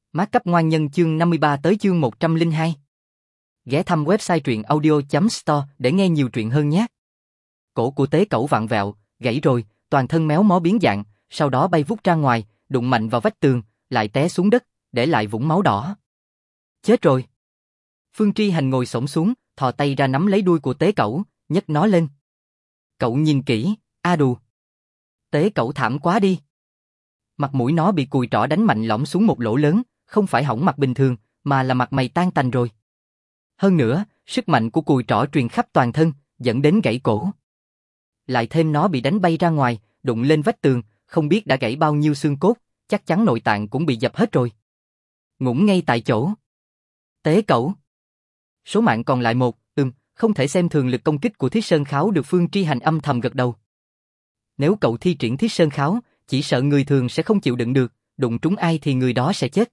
Mát cấp ngoan nhân chương 53 tới chương 102. Ghé thăm website truyện audio.store để nghe nhiều truyện hơn nhé. Cổ của Tế Cẩu vặn vẹo, gãy rồi, toàn thân méo mó biến dạng, sau đó bay vút ra ngoài, đụng mạnh vào vách tường, lại té xuống đất, để lại vũng máu đỏ. Chết rồi. Phương Tri Hành ngồi xổm xuống, thò tay ra nắm lấy đuôi của Tế Cẩu, nhấc nó lên. Cậu nhìn kỹ, a đù. Tế Cẩu thảm quá đi. Mặt mũi nó bị cùi trỏ đánh mạnh lõm xuống một lỗ lớn, không phải hỏng mặt bình thường, mà là mặt mày tan tành rồi. Hơn nữa, sức mạnh của cùi trỏ truyền khắp toàn thân, dẫn đến gãy cổ. Lại thêm nó bị đánh bay ra ngoài, đụng lên vách tường, không biết đã gãy bao nhiêu xương cốt, chắc chắn nội tạng cũng bị dập hết rồi. Ngủm ngay tại chỗ. Tế Cẩu. Số mạng còn lại một, không thể xem thường lực công kích của Thiết Sơn Kháo được Phương Tri Hành âm thầm gật đầu. Nếu cậu thi triển Thiết Sơn Kháo, chỉ sợ người thường sẽ không chịu đựng được, đụng trúng ai thì người đó sẽ chết.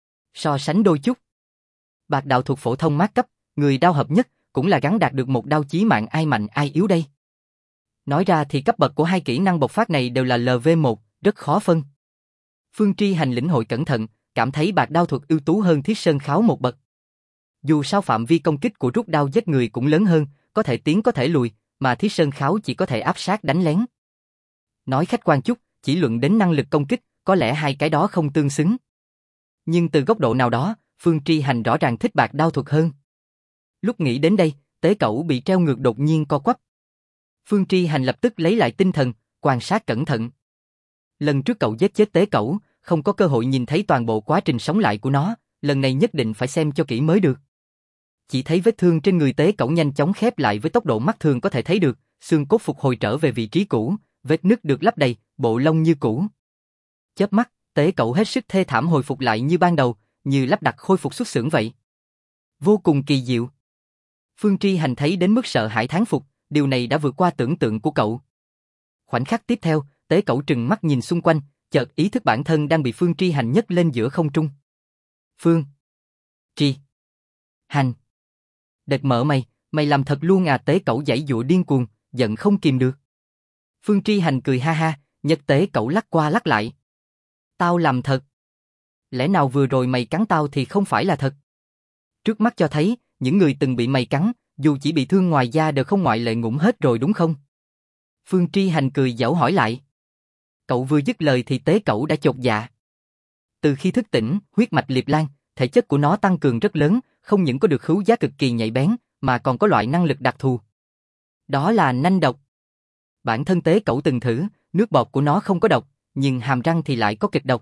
So sánh đôi chút. Bạc đạo thuật phổ thông mát cấp, người đao hợp nhất, cũng là gắn đạt được một đao chí mạng, ai mạnh ai yếu đây. Nói ra thì cấp bậc của hai kỹ năng bộc phát này đều là LV1, rất khó phân. Phương Tri Hành lĩnh hội cẩn thận, cảm thấy bạc đao thuật ưu tú hơn Thiết Sơn Kháo một bậc. Dù sao phạm vi công kích của rút đao giết người cũng lớn hơn, có thể tiến có thể lùi, mà Thiết Sơn Kháo chỉ có thể áp sát đánh lén. Nói khách quan chút, chỉ luận đến năng lực công kích, có lẽ hai cái đó không tương xứng. Nhưng từ góc độ nào đó, Phương Tri Hành rõ ràng thích bạc đao thuật hơn. Lúc nghĩ đến đây, Tế Cẩu bị treo ngược đột nhiên co quắp. Phương Tri Hành lập tức lấy lại tinh thần, quan sát cẩn thận. Lần trước cậu giết chết Tế Cẩu, không có cơ hội nhìn thấy toàn bộ quá trình sống lại của nó, lần này nhất định phải xem cho kỹ mới được. Chỉ thấy vết thương trên người Tế Cẩu nhanh chóng khép lại với tốc độ mắt thường có thể thấy được, xương cốt phục hồi trở về vị trí cũ, vết nứt được lấp đầy, bộ lông như cũ. Chớp mắt, Tế Cẩu hết sức thê thảm hồi phục lại như ban đầu, như lắp đặt khôi phục xuất xưởng vậy. Vô cùng kỳ diệu. Phương Tri Hành thấy đến mức sợ hãi thán phục, điều này đã vượt qua tưởng tượng của cậu. Khoảnh khắc tiếp theo, Tế Cẩu trừng mắt nhìn xung quanh, chợt ý thức bản thân đang bị Phương Tri Hành nhấc lên giữa không trung. Phương Tri Hành. Đệt mở mày làm thật luôn à? Tế Cẩu giãy giụa điên cuồng, giận không kìm được. Phương Tri Hành cười ha ha, nhấc Tế Cẩu lắc qua lắc lại. Tao làm thật. Lẽ nào vừa rồi mày cắn tao thì không phải là thật? Trước mắt cho thấy, những người từng bị mày cắn, dù chỉ bị thương ngoài da đều không ngoại lệ ngủm hết rồi đúng không? Phương Tri Hành cười giễu hỏi lại. Cậu vừa dứt lời thì Tế Cẩu đã chột dạ. Từ khi thức tỉnh, huyết mạch Liệp Lan, thể chất của nó tăng cường rất lớn, không những có được khứu giác cực kỳ nhạy bén, mà còn có loại năng lực đặc thù. Đó là nanh độc. Bản thân Tế Cẩu từng thử, nước bọt của nó không có độc, nhưng hàm răng thì lại có kịch độc.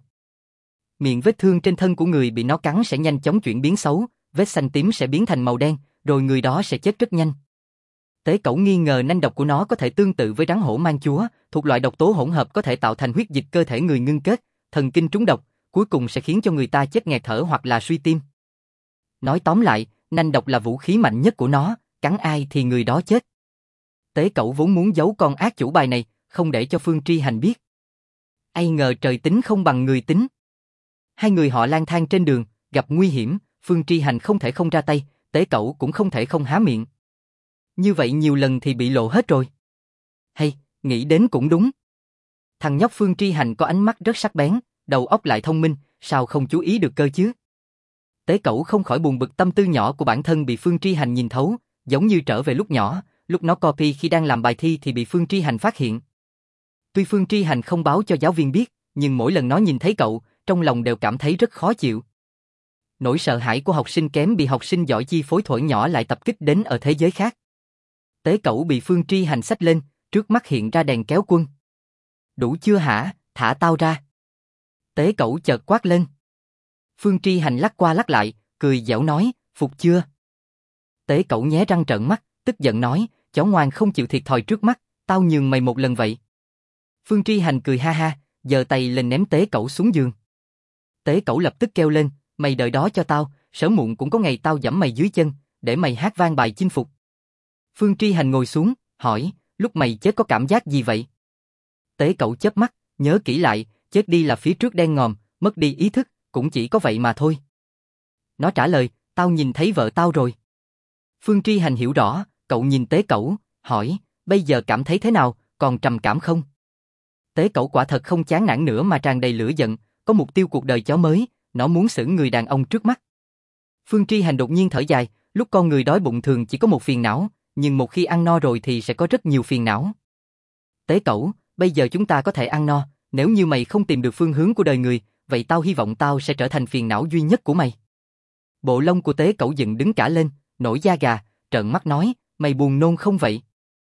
Miệng vết thương trên thân của người bị nó cắn sẽ nhanh chóng chuyển biến xấu, vết xanh tím sẽ biến thành màu đen, rồi người đó sẽ chết rất nhanh. Tế Cẩu nghi ngờ nanh độc của nó có thể tương tự với rắn hổ mang chúa, thuộc loại độc tố hỗn hợp có thể tạo thành huyết dịch cơ thể người ngưng kết, thần kinh trúng độc, cuối cùng sẽ khiến cho người ta chết nghẹt thở hoặc là suy tim. Nói tóm lại, nanh độc là vũ khí mạnh nhất của nó, cắn ai thì người đó chết. Tế Cẩu vốn muốn giấu con ác chủ bài này, không để cho Phương Tri Hành biết. Ai ngờ trời tính không bằng người tính. Hai người họ lang thang trên đường, gặp nguy hiểm, Phương Tri Hành không thể không ra tay, Tế Cẩu cũng không thể không há miệng. Như vậy nhiều lần thì bị lộ hết rồi. Hay, nghĩ đến cũng đúng. Thằng nhóc Phương Tri Hành có ánh mắt rất sắc bén, đầu óc lại thông minh, sao không chú ý được cơ chứ? Tế Cẩu không khỏi buồn bực tâm tư nhỏ của bản thân bị Phương Tri Hành nhìn thấu, giống như trở về lúc nhỏ, lúc nó copy khi đang làm bài thi thì bị Phương Tri Hành phát hiện. Tuy Phương Tri Hành không báo cho giáo viên biết, nhưng mỗi lần nó nhìn thấy cậu, trong lòng đều cảm thấy rất khó chịu. Nỗi sợ hãi của học sinh kém bị học sinh giỏi chi phối thuở nhỏ lại tập kích đến ở thế giới khác. Tế Cẩu bị Phương Tri Hành xách lên, trước mắt hiện ra đèn kéo quân. Đủ chưa hả, thả tao ra. Tế Cẩu chợt quát lên. Phương Tri Hành lắc qua lắc lại, cười giễu nói, phục chưa? Tế Cẩu nhé răng trợn mắt, tức giận nói, chó ngoan không chịu thiệt thòi trước mắt, tao nhường mày một lần vậy. Phương Tri Hành cười ha ha, giơ tay lên ném Tế Cẩu xuống giường. Tế Cẩu lập tức kêu lên, mày đợi đó cho tao, sớm muộn cũng có ngày tao giẫm mày dưới chân, để mày hát vang bài chinh phục. Phương Tri Hành ngồi xuống, hỏi, lúc mày chết có cảm giác gì vậy? Tế Cẩu chớp mắt, nhớ kỹ lại, chết đi là phía trước đen ngòm, mất đi ý thức, cũng chỉ có vậy mà thôi. Nó trả lời, tao nhìn thấy vợ tao rồi. Phương Tri Hành hiểu rõ, cậu nhìn Tế Cẩu, hỏi, bây giờ cảm thấy thế nào, còn trầm cảm không? Tế Cẩu quả thật không chán nản nữa mà tràn đầy lửa giận, có mục tiêu cuộc đời chó mới, nó muốn xử người đàn ông trước mắt. Phương Tri Hành đột nhiên thở dài, lúc con người đói bụng thường chỉ có một phiền não, nhưng một khi ăn no rồi thì sẽ có rất nhiều phiền não. Tế Cẩu, bây giờ chúng ta có thể ăn no, nếu như mày không tìm được phương hướng của đời người, vậy tao hy vọng tao sẽ trở thành phiền não duy nhất của mày. Bộ lông của Tế Cẩu dựng đứng cả lên, nổi da gà, trợn mắt nói, mày buồn nôn không vậy?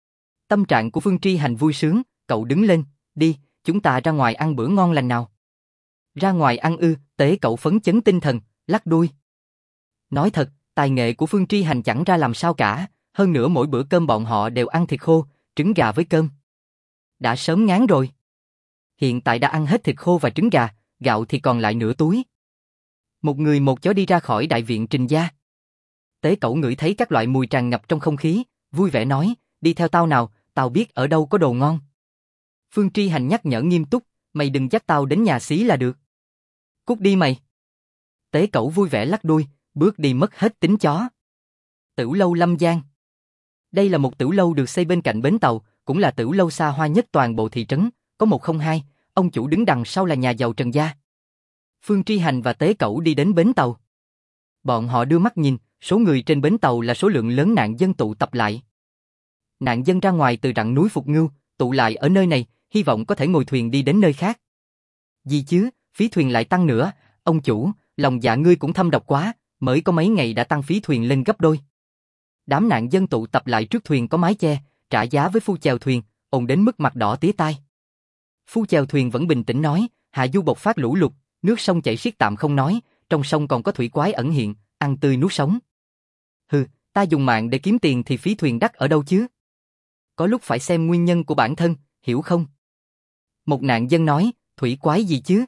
Tâm trạng của Phương Tri Hành vui sướng, cậu đứng lên, đi, chúng ta ra ngoài ăn bữa ngon lành nào. Ra ngoài ăn ư? Tế Cẩu phấn chấn tinh thần, lắc đuôi. Nói thật, tài nghệ của Phương Tri Hành chẳng ra làm sao cả, hơn nữa mỗi bữa cơm bọn họ đều ăn thịt khô, trứng gà với cơm. Đã sớm ngán rồi. Hiện tại đã ăn hết thịt khô và trứng gà, gạo thì còn lại nửa túi. Một người một chó đi ra khỏi đại viện Trình gia. Tế Cẩu ngửi thấy các loại mùi tràn ngập trong không khí, vui vẻ nói, đi theo tao nào, tao biết ở đâu có đồ ngon. Phương Tri Hành nhắc nhở nghiêm túc, mày đừng dắt tao đến nhà xí là được. Cút đi mày. Tế Cẩu vui vẻ lắc đuôi, bước đi mất hết tính chó. Tửu lâu Lâm Giang. Đây là một tửu lâu được xây bên cạnh bến tàu, cũng là tửu lâu xa hoa nhất toàn bộ thị trấn, có 102, ông chủ đứng đằng sau là nhà giàu Trần gia. Phương Tri Hành và Tế Cẩu đi đến bến tàu. Bọn họ đưa mắt nhìn, số người trên bến tàu là số lượng lớn nạn dân tụ tập lại. Nạn dân ra ngoài từ rặng núi Phục Ngưu, tụ lại ở nơi này, hy vọng có thể ngồi thuyền đi đến nơi khác. Gì chứ, phí thuyền lại tăng nữa, ông chủ, lòng dạ ngươi cũng thâm độc quá, mới có mấy ngày đã tăng phí thuyền lên gấp đôi. Đám nạn dân tụ tập lại trước thuyền có mái che, trả giá với phu chèo thuyền, ồn đến mức mặt đỏ tía tai. Phu chèo thuyền vẫn bình tĩnh nói, hạ du bộc phát lũ lụt, nước sông chảy xiết tạm không nói, trong sông còn có thủy quái ẩn hiện, ăn tươi nuốt sống. Hừ, ta dùng mạng để kiếm tiền thì phí thuyền đắt ở đâu chứ? Có lúc phải xem nguyên nhân của bản thân, hiểu không? Một nạn dân nói, thủy quái gì chứ?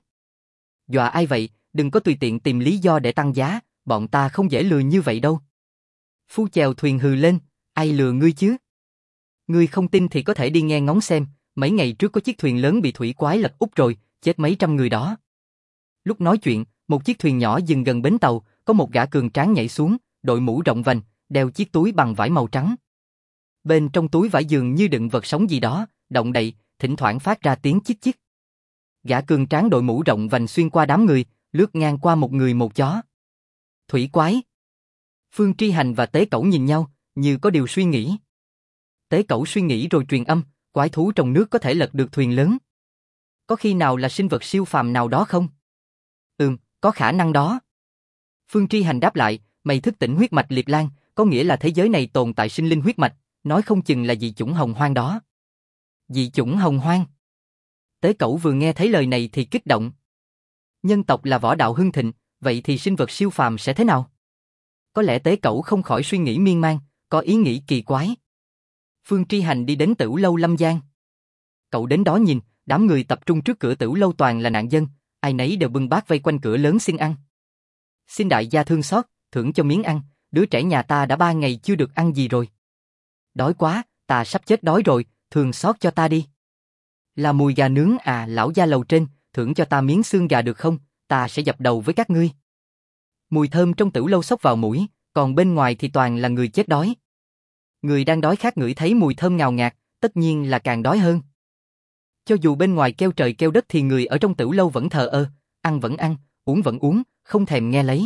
Dọa ai vậy, đừng có tùy tiện tìm lý do để tăng giá, bọn ta không dễ lừa như vậy đâu. Phu chèo thuyền hừ lên, ai lừa ngươi chứ? Ngươi không tin thì có thể đi nghe ngóng xem, mấy ngày trước có chiếc thuyền lớn bị thủy quái lật úp rồi, chết mấy trăm người đó. Lúc nói chuyện, một chiếc thuyền nhỏ dừng gần bến tàu, có một gã cường tráng nhảy xuống, đội mũ rộng vành, đeo chiếc túi bằng vải màu trắng. Bên trong túi vải dường như đựng vật sống gì đó, động đậy, thỉnh thoảng phát ra tiếng chích chích. Gã cường tráng đội mũ rộng vành xuyên qua đám người, lướt ngang qua một người một chó. Thủy quái. Phương Tri Hành và Tế Cẩu nhìn nhau, như có điều suy nghĩ. Tế Cẩu suy nghĩ rồi truyền âm, quái thú trong nước có thể lật được thuyền lớn. Có khi nào là sinh vật siêu phàm nào đó không? Có khả năng đó. Phương Tri Hành đáp lại, mày thức tỉnh huyết mạch Liệt Lang, có nghĩa là thế giới này tồn tại sinh linh huyết mạch, nói không chừng là dị chủng hồng hoang đó. Dị chủng hồng hoang. Tế Cẩu vừa nghe thấy lời này thì kích động. Nhân tộc là võ đạo hưng thịnh, vậy thì sinh vật siêu phàm sẽ thế nào? Có lẽ Tế Cẩu không khỏi suy nghĩ miên man, có ý nghĩ kỳ quái. Phương Tri Hành đi đến tửu lâu Lâm Giang. Cậu đến đó nhìn, đám người tập trung trước cửa tửu lâu toàn là nạn dân, ai nấy đều bưng bát vây quanh cửa lớn xin ăn. Xin đại gia thương xót, thưởng cho miếng ăn, đứa trẻ nhà ta đã 3 ngày chưa được ăn gì rồi. Đói quá, ta sắp chết đói rồi, thương xót cho ta đi. Là mùi gà nướng à, lão gia lầu trên, thưởng cho ta miếng xương gà được không, ta sẽ dập đầu với các ngươi. Mùi thơm trong tửu lâu xốc vào mũi, còn bên ngoài thì toàn là người chết đói. Người đang đói khát ngửi thấy mùi thơm ngào ngạt, tất nhiên là càng đói hơn. Cho dù bên ngoài kêu trời kêu đất thì người ở trong tửu lâu vẫn thờ ơ, ăn vẫn ăn, uống vẫn uống, không thèm nghe lấy.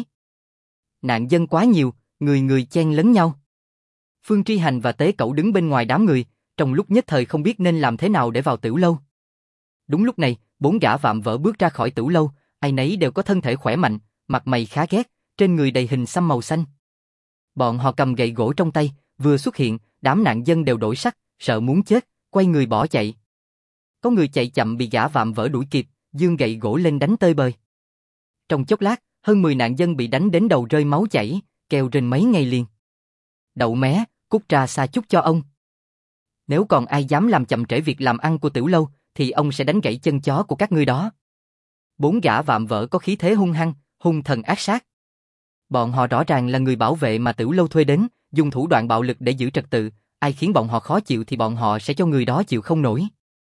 Nạn dân quá nhiều, người người chen lấn nhau. Phương Tri Hành và Tế Cẩu đứng bên ngoài đám người, trong lúc nhất thời không biết nên làm thế nào để vào tửu lâu. Đúng lúc này, 4 gã vạm vỡ bước ra khỏi tửu lâu, ai nấy đều có thân thể khỏe mạnh, mặt mày khá ghét, trên người đầy hình xăm màu xanh. Bọn họ cầm gậy gỗ trong tay, vừa xuất hiện, đám nạn dân đều đổi sắc, sợ muốn chết, quay người bỏ chạy. Có người chạy chậm bị gã vạm vỡ đuổi kịp, giương gậy gỗ lên đánh tơi bời. Trong chốc lát, hơn 10 nạn dân bị đánh đến đầu rơi máu chảy, kêu rên mấy ngày liền. Đậu mé, cút ra xa chút cho ông. Nếu còn ai dám làm chậm trễ việc làm ăn của tửu lâu, thì ông sẽ đánh gãy chân chó của các ngươi đó. 4 gã vạm vỡ có khí thế hung hăng, hung thần ác sát. Bọn họ rõ ràng là người bảo vệ mà tửu lâu thuê đến, dùng thủ đoạn bạo lực để giữ trật tự, ai khiến bọn họ khó chịu thì bọn họ sẽ cho người đó chịu không nổi.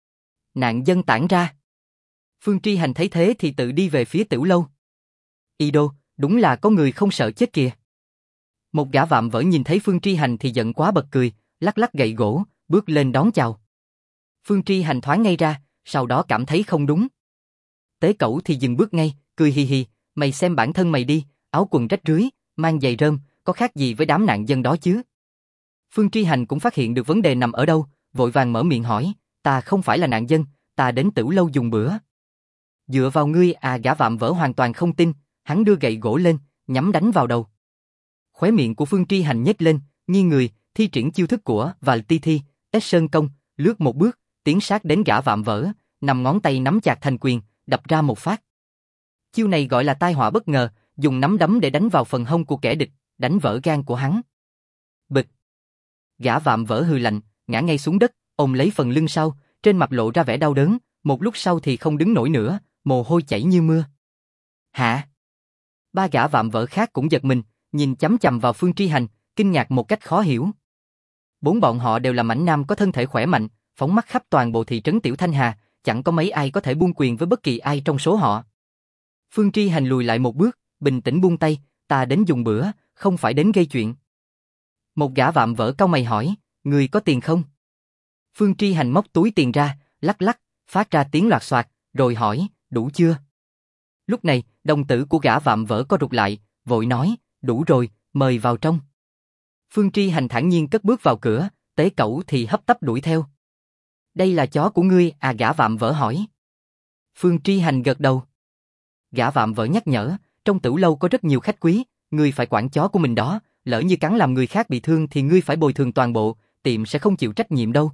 Nạn dân tản ra. Phương Tri Hành thấy thế thì tự đi về phía tửu lâu. Y đô, đúng là có người không sợ chết kìa. Một gã vạm vỡ nhìn thấy Phương Tri Hành thì giận quá bật cười, lắc lắc gậy gỗ, bước lên đón chào. Phương Tri Hành thoáng ngay ra, sau đó cảm thấy không đúng. Tế Cẩu thì dừng bước ngay, cười hì hì, Mày xem bản thân mày đi, áo quần rách rưới, mang giày rơm, có khác gì với đám nạn dân đó chứ? Phương Tri Hành cũng phát hiện được vấn đề nằm ở đâu, vội vàng mở miệng hỏi, ta không phải là nạn dân, ta đến Tửu lâu dùng bữa. Dựa vào ngươi à? Gã vạm vỡ hoàn toàn không tin, hắn đưa gậy gỗ lên, nhắm đánh vào đầu. Khóe miệng của Phương Tri Hành nhếch lên, nghiêng người, thi triển chiêu thức của Valtithi, Ết Sơn Công, lướt một bước, tiến sát đến gã vạm vỡ, nằm ngón tay nắm chặt thành quyền, đập ra một phát. Chiêu này gọi là tai họa bất ngờ, dùng nắm đấm để đánh vào phần hông của kẻ địch, đánh vỡ gan của hắn. Bịch! Gã vạm vỡ hừ lạnh, ngã ngay xuống đất, ôm lấy phần lưng sau, trên mặt lộ ra vẻ đau đớn, một lúc sau thì không đứng nổi nữa, mồ hôi chảy như mưa. Hả? Ba gã vạm vỡ khác cũng giật mình, nhìn chằm chằm vào Phương Tri Hành, kinh ngạc một cách khó hiểu. Bốn bọn họ đều là mãnh nam có thân thể khỏe mạnh, phóng mắt khắp toàn bộ thị trấn Tiểu Thanh Hà, chẳng có mấy ai có thể buông quyền với bất kỳ ai trong số họ. Phương Tri Hành lùi lại một bước, bình tĩnh buông tay, ta đến dùng bữa, không phải đến gây chuyện. Một gã vạm vỡ cau mày hỏi, người có tiền không? Phương Tri Hành móc túi tiền ra, lắc lắc, phát ra tiếng loạt xoạt, rồi hỏi, đủ chưa? Lúc này, đồng tử của gã vạm vỡ co rụt lại, vội nói, đủ rồi, mời vào trong. Phương Tri Hành thản nhiên cất bước vào cửa, Tế Cẩu thì hấp tấp đuổi theo. Đây là chó của ngươi à? Gã vạm vỡ hỏi. Phương Tri Hành gật đầu. Gã vạm vỡ nhắc nhở, trong Tửu lâu có rất nhiều khách quý, ngươi phải quản chó của mình đó, lỡ như cắn làm người khác bị thương thì ngươi phải bồi thường toàn bộ, tiệm sẽ không chịu trách nhiệm đâu.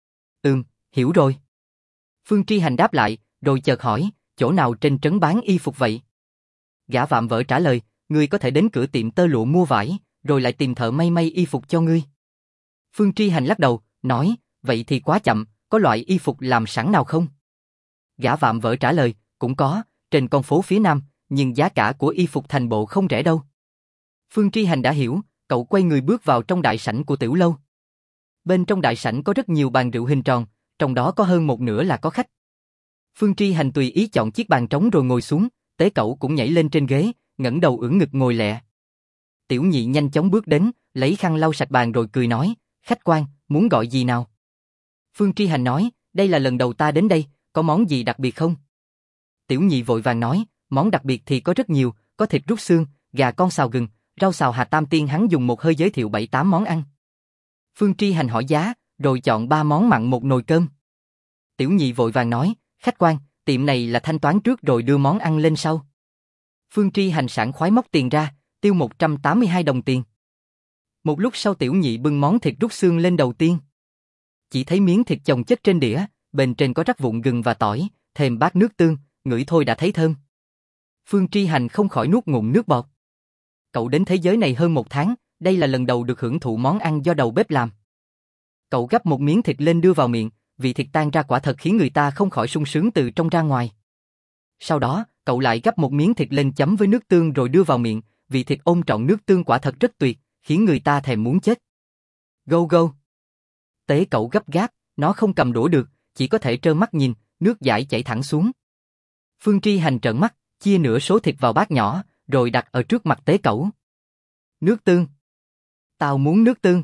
Hiểu rồi. Phương Tri Hành đáp lại, rồi chợt hỏi, chỗ nào trên trấn bán y phục vậy? Gã vạm vỡ trả lời, ngươi có thể đến cửa tiệm tơ lụa mua vải, rồi lại tìm thợ may y phục cho ngươi. Phương Tri Hành lắc đầu, nói, vậy thì quá chậm, có loại y phục làm sẵn nào không? Gã vạm vỡ trả lời, cũng có, trên con phố phía nam, nhưng giá cả của y phục thành bộ không rẻ đâu. Phương Tri Hành đã hiểu, cậu quay người bước vào trong đại sảnh của Tửu lâu. Bên trong đại sảnh có rất nhiều bàn rượu hình tròn, trong đó có hơn một nửa là có khách. Phương Tri Hành tùy ý chọn chiếc bàn trống rồi ngồi xuống, Tế Cẩu cũng nhảy lên trên ghế, ngẩng đầu ưỡn ngực ngồi lẹ. Tiểu Nhị nhanh chóng bước đến, lấy khăn lau sạch bàn rồi cười nói, khách quan, muốn gọi gì nào? Phương Tri Hành nói, đây là lần đầu ta đến đây, có món gì đặc biệt không? Tiểu Nhị vội vàng nói, món đặc biệt thì có rất nhiều, có thịt rút xương, gà con xào gừng, rau xào Hà Tam Tiên. Hắn dùng một hơi giới thiệu 7-8 món ăn. Phương Tri Hành hỏi giá, rồi chọn 3 món mặn một nồi cơm. Tiểu Nhị vội vàng nói, khách quan, tiệm này là thanh toán trước rồi đưa món ăn lên sau. Phương Tri Hành sảng khoái móc tiền ra, tiêu 182 đồng tiền. Một lúc sau Tiểu Nhị bưng món thịt rút xương lên đầu tiên. Chỉ thấy miếng thịt chồng chất trên đĩa, bên trên có rắc vụn gừng và tỏi, thêm bát nước tương, ngửi thôi đã thấy thơm. Phương Tri Hành không khỏi nuốt ngụm nước bọt. Cậu đến thế giới này hơn 1 tháng, đây là lần đầu được hưởng thụ món ăn do đầu bếp làm. Cậu gắp một miếng thịt lên đưa vào miệng, vị thịt tan ra quả thật khiến người ta không khỏi sung sướng từ trong ra ngoài. Sau đó, cậu lại gắp một miếng thịt lên chấm với nước tương rồi đưa vào miệng, vị thịt ôm trọn nước tương quả thật rất tuyệt, khiến người ta thèm muốn chết. Go go. Tế Cẩu gấp gáp, nó không cầm đũa được, chỉ có thể trơ mắt nhìn, nước dãi chảy thẳng xuống. Phương Tri Hành trợn mắt, chia nửa số thịt vào bát nhỏ, rồi đặt ở trước mặt Tế Cẩu. Nước tương. Tao muốn nước tương.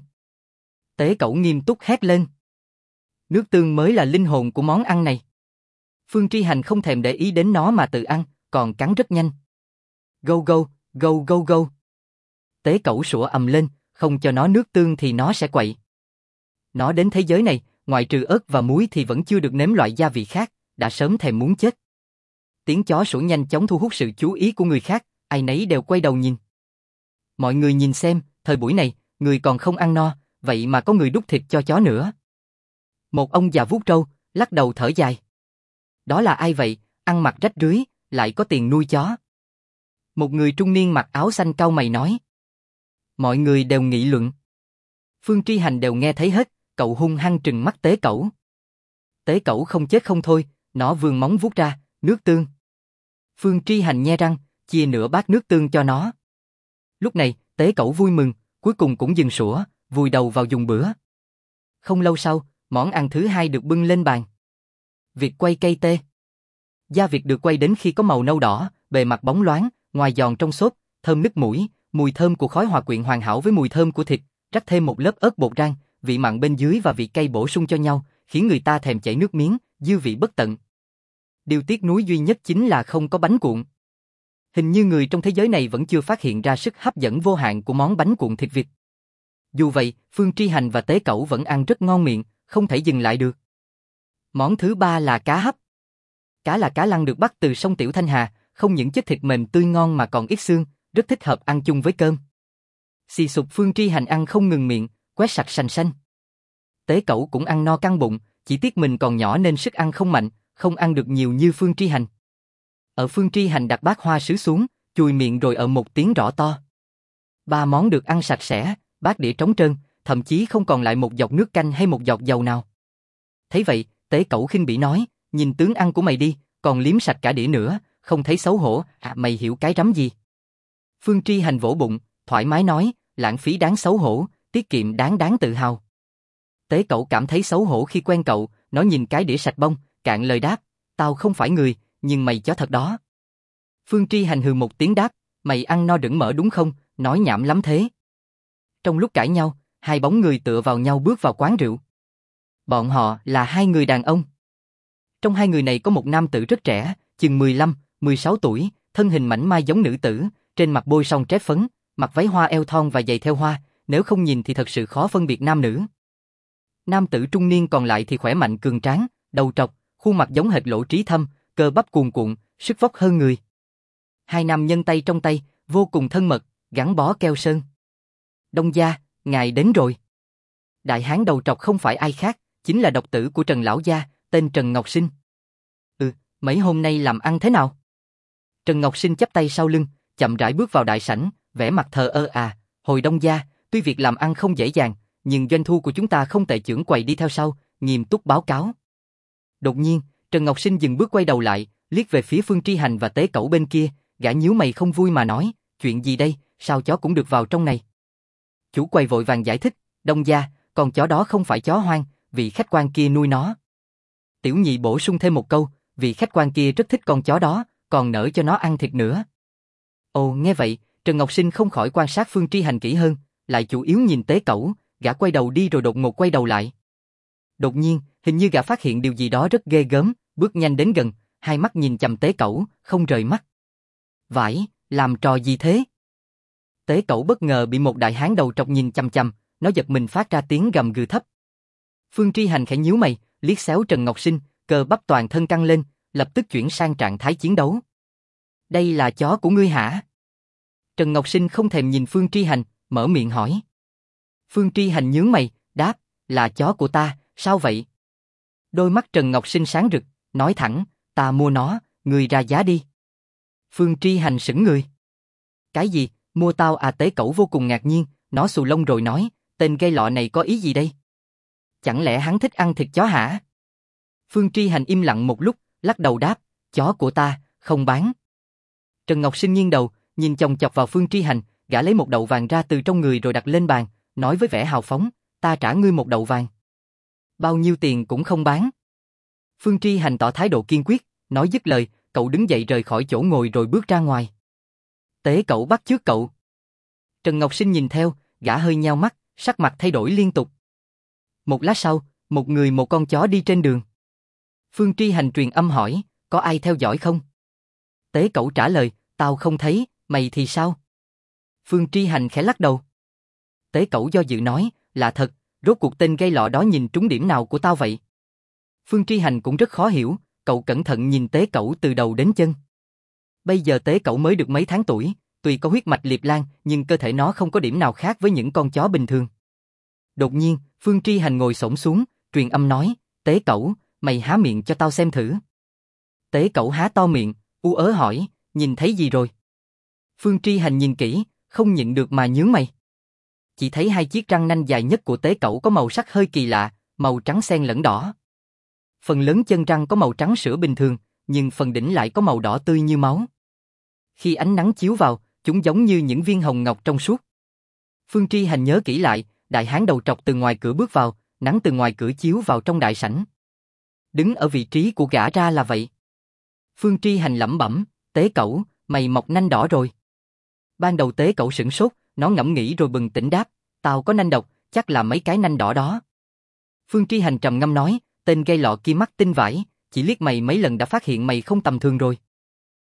Tế Cẩu nghiêm túc hét lên. Nước tương mới là linh hồn của món ăn này. Phương Tri Hành không thèm để ý đến nó mà tự ăn, còn cắn rất nhanh. Go go, go go go. Tế Cẩu sủa ầm lên, không cho nó nước tương thì nó sẽ quậy. Nó đến thế giới này, ngoại trừ ớt và muối thì vẫn chưa được nếm loại gia vị khác, đã sớm thèm muốn chết. Tiếng chó sủa nhanh chóng thu hút sự chú ý của người khác, ai nấy đều quay đầu nhìn. Mọi người nhìn xem, thời buổi này, người còn không ăn no, vậy mà có người đút thịt cho chó nữa. Một ông già vuốt râu, lắc đầu thở dài. Đó là ai vậy, ăn mặc rách rưới, lại có tiền nuôi chó. Một người trung niên mặc áo xanh cau mày nói. Mọi người đều nghị luận. Phương Tri Hành đều nghe thấy hết, cậu hung hăng trừng mắt Tế Cẩu. Tế Cẩu không chết không thôi, nó vươn móng vuốt ra, nước tương. Phương Tri Hành nhe răng, chia nửa bát nước tương cho nó. Lúc này, Tế Cẩu vui mừng, cuối cùng cũng dừng sủa, vùi đầu vào dùng bữa. Không lâu sau, món ăn thứ hai được bưng lên bàn. Vịt quay cây tê. Da vịt được quay đến khi có màu nâu đỏ, bề mặt bóng loáng, ngoài giòn trong xốp, thơm nức mũi, mùi thơm của khói hòa quyện hoàn hảo với mùi thơm của thịt, rắc thêm một lớp ớt bột rang, vị mặn bên dưới và vị cay bổ sung cho nhau, khiến người ta thèm chảy nước miếng, dư vị bất tận. Điều tiếc nuối duy nhất chính là không có bánh cuộn. Hình như người trong thế giới này vẫn chưa phát hiện ra sức hấp dẫn vô hạn của món bánh cuộn thịt vịt. Dù vậy, Phương Tri Hành và Tế Cẩu vẫn ăn rất ngon miệng, không thể dừng lại được. Món thứ ba là cá hấp. Cá là cá lăng được bắt từ sông Tiểu Thanh Hà, không những chất thịt mềm tươi ngon mà còn ít xương, rất thích hợp ăn chung với cơm. Xì sụp Phương Tri Hành ăn không ngừng miệng, quét sạch sành xanh. Tế Cẩu cũng ăn no căng bụng, chỉ tiếc mình còn nhỏ nên sức ăn không mạnh, không ăn được nhiều như Phương Tri Hành. Ở Phương Tri Hành đặt bát hoa sứ xuống, chùi miệng rồi một tiếng rõ to. Ba món được ăn sạch sẽ, bát đĩa trống trơn, thậm chí không còn lại một giọt nước canh hay một giọt dầu nào. Thấy vậy, Tế Cẩu khinh bỉ nói, nhìn tướng ăn của mày đi, còn liếm sạch cả đĩa nữa, không thấy xấu hổ, mày hiểu cái rắm gì? Phương Tri Hành vỗ bụng, thoải mái nói, lãng phí đáng xấu hổ, tiết kiệm đáng tự hào. Tế Cẩu cảm thấy xấu hổ khi quen cậu, nó nhìn cái đĩa sạch bông, cạn lời đáp, tao không phải người, nhưng mày chó thật đó. Phương Tri Hành hừ một tiếng đáp, mày ăn no đửng mỡ đúng không, nói nhảm lắm thế. Trong lúc cãi nhau, hai bóng người tựa vào nhau bước vào quán rượu. Bọn họ là hai người đàn ông. Trong hai người này có một nam tử rất trẻ, chừng 15, 16 tuổi, thân hình mảnh mai giống nữ tử, trên mặt bôi son trét phấn, mặc váy hoa eo thon và giày theo hoa, nếu không nhìn thì thật sự khó phân biệt nam nữ. Nam tử trung niên còn lại thì khỏe mạnh cường tráng, đầu trọc, khuôn mặt giống hệt Lỗ Trí Thâm, cơ bắp cuồn cuộn, sức vóc hơn người. Hai nam nhân tay trong tay, vô cùng thân mật, gắn bó keo sơn. Đông gia, ngài đến rồi. Đại hán đầu trọc không phải ai khác, chính là độc tử của Trần lão gia, tên Trần Ngọc Sinh. Mấy hôm nay làm ăn thế nào? Trần Ngọc Sinh chắp tay sau lưng, chậm rãi bước vào đại sảnh, vẻ mặt thờ ơ hồi Đông gia, tuy việc làm ăn không dễ dàng, nhưng doanh thu của chúng ta không tệ, trưởng quầy đi theo sau, nghiêm túc báo cáo. Đột nhiên, Trần Ngọc Sinh dừng bước quay đầu lại, liếc về phía Phương Tri Hành và Tế Cẩu bên kia, gã nhíu mày không vui mà nói, chuyện gì đây, sao chó cũng được vào trong này? Chủ quầy vội vàng giải thích, Đông gia, con chó đó không phải chó hoang, vị khách quan kia nuôi nó. Tiểu nhị bổ sung thêm một câu, vị khách quan kia rất thích con chó đó, còn nỡ cho nó ăn thịt nữa. Ồ, nghe vậy, Trần Ngọc Sinh không khỏi quan sát Phương Tri Hành kỹ hơn, lại chủ yếu nhìn Tế Cẩu, gã quay đầu đi rồi đột ngột quay đầu lại. Đột nhiên, hình như gã phát hiện điều gì đó rất ghê gớm, bước nhanh đến gần, hai mắt nhìn chằm Tế Cẩu, không rời mắt. Vãi, làm trò gì thế? Tế Cẩu bất ngờ bị một đại hán đầu trọc nhìn chằm chằm, nó giật mình phát ra tiếng gầm gừ thấp. Phương Tri Hành khẽ nhíu mày, liếc xéo Trần Ngọc Sinh, cơ bắp toàn thân căng lên, lập tức chuyển sang trạng thái chiến đấu. Đây là chó của ngươi hả? Trần Ngọc Sinh không thèm nhìn Phương Tri Hành, mở miệng hỏi. Phương Tri Hành nhướng mày, đáp, là chó của ta, sao vậy? Đôi mắt Trần Ngọc Sinh sáng rực, nói thẳng, ta mua nó, ngươi ra giá đi. Phương Tri Hành sững người. Cái gì, mua tao à? Tế Cẩu vô cùng ngạc nhiên, nó xù lông rồi nói, tên gây lọ này có ý gì đây? Chẳng lẽ hắn thích ăn thịt chó hả? Phương Tri Hành im lặng một lúc, lắc đầu đáp, chó của ta, không bán. Trần Ngọc Sinh nghiêng đầu, nhìn chòng chọc vào Phương Tri Hành, gã lấy một đậu vàng ra từ trong người rồi đặt lên bàn, nói với vẻ hào phóng, ta trả ngươi một đậu vàng. Bao nhiêu tiền cũng không bán. Phương Tri Hành tỏ thái độ kiên quyết, nói dứt lời, cậu đứng dậy rời khỏi chỗ ngồi rồi bước ra ngoài. Tế Cẩu bắt chước cậu. Trần Ngọc Sinh nhìn theo, gã hơi nheo mắt, sắc mặt thay đổi liên tục. Một lát sau, một người một con chó đi trên đường. Phương Tri Hành truyền âm hỏi, có ai theo dõi không? Tế Cẩu trả lời, tao không thấy, mày thì sao? Phương Tri Hành khẽ lắc đầu. Tế Cẩu do dự nói, là thật, rốt cuộc tên gây lọ đó nhìn trúng điểm nào của tao vậy? Phương Tri Hành cũng rất khó hiểu, cậu cẩn thận nhìn Tế Cẩu từ đầu đến chân. Bây giờ Tế Cẩu mới được mấy tháng tuổi, tuy có huyết mạch Liệp Lan, nhưng cơ thể nó không có điểm nào khác với những con chó bình thường. Đột nhiên, Phương Tri Hành ngồi xổm xuống, truyền âm nói, Tế Cẩu, mày há miệng cho tao xem thử. Tế Cẩu há to miệng, u ớ hỏi, nhìn thấy gì rồi? Phương Tri Hành nhìn kỹ, không nhịn được mà nhướng mày. Chỉ thấy hai chiếc răng nanh dài nhất của Tế Cẩu có màu sắc hơi kỳ lạ, màu trắng xen lẫn đỏ. Phần lớn chân răng có màu trắng sữa bình thường, nhưng phần đỉnh lại có màu đỏ tươi như máu. Khi ánh nắng chiếu vào, chúng giống như những viên hồng ngọc trong suốt. Phương Tri Hành nhớ kỹ lại, đại hán đầu trọc từ ngoài cửa bước vào, nắng từ ngoài cửa chiếu vào trong đại sảnh. Đứng ở vị trí của gã ra là vậy. Phương Tri Hành lẩm bẩm, Tế Cẩu, mày mọc nanh đỏ rồi. Ban đầu Tế Cẩu sửng sốt, nó ngẫm nghĩ rồi bừng tỉnh đáp, tao có nanh độc, chắc là mấy cái nanh đỏ đó. Phương Tri Hành trầm ngâm nói, tên gây lọ kia mắt tinh vải, chỉ liếc mày mấy lần đã phát hiện mày không tầm thường rồi.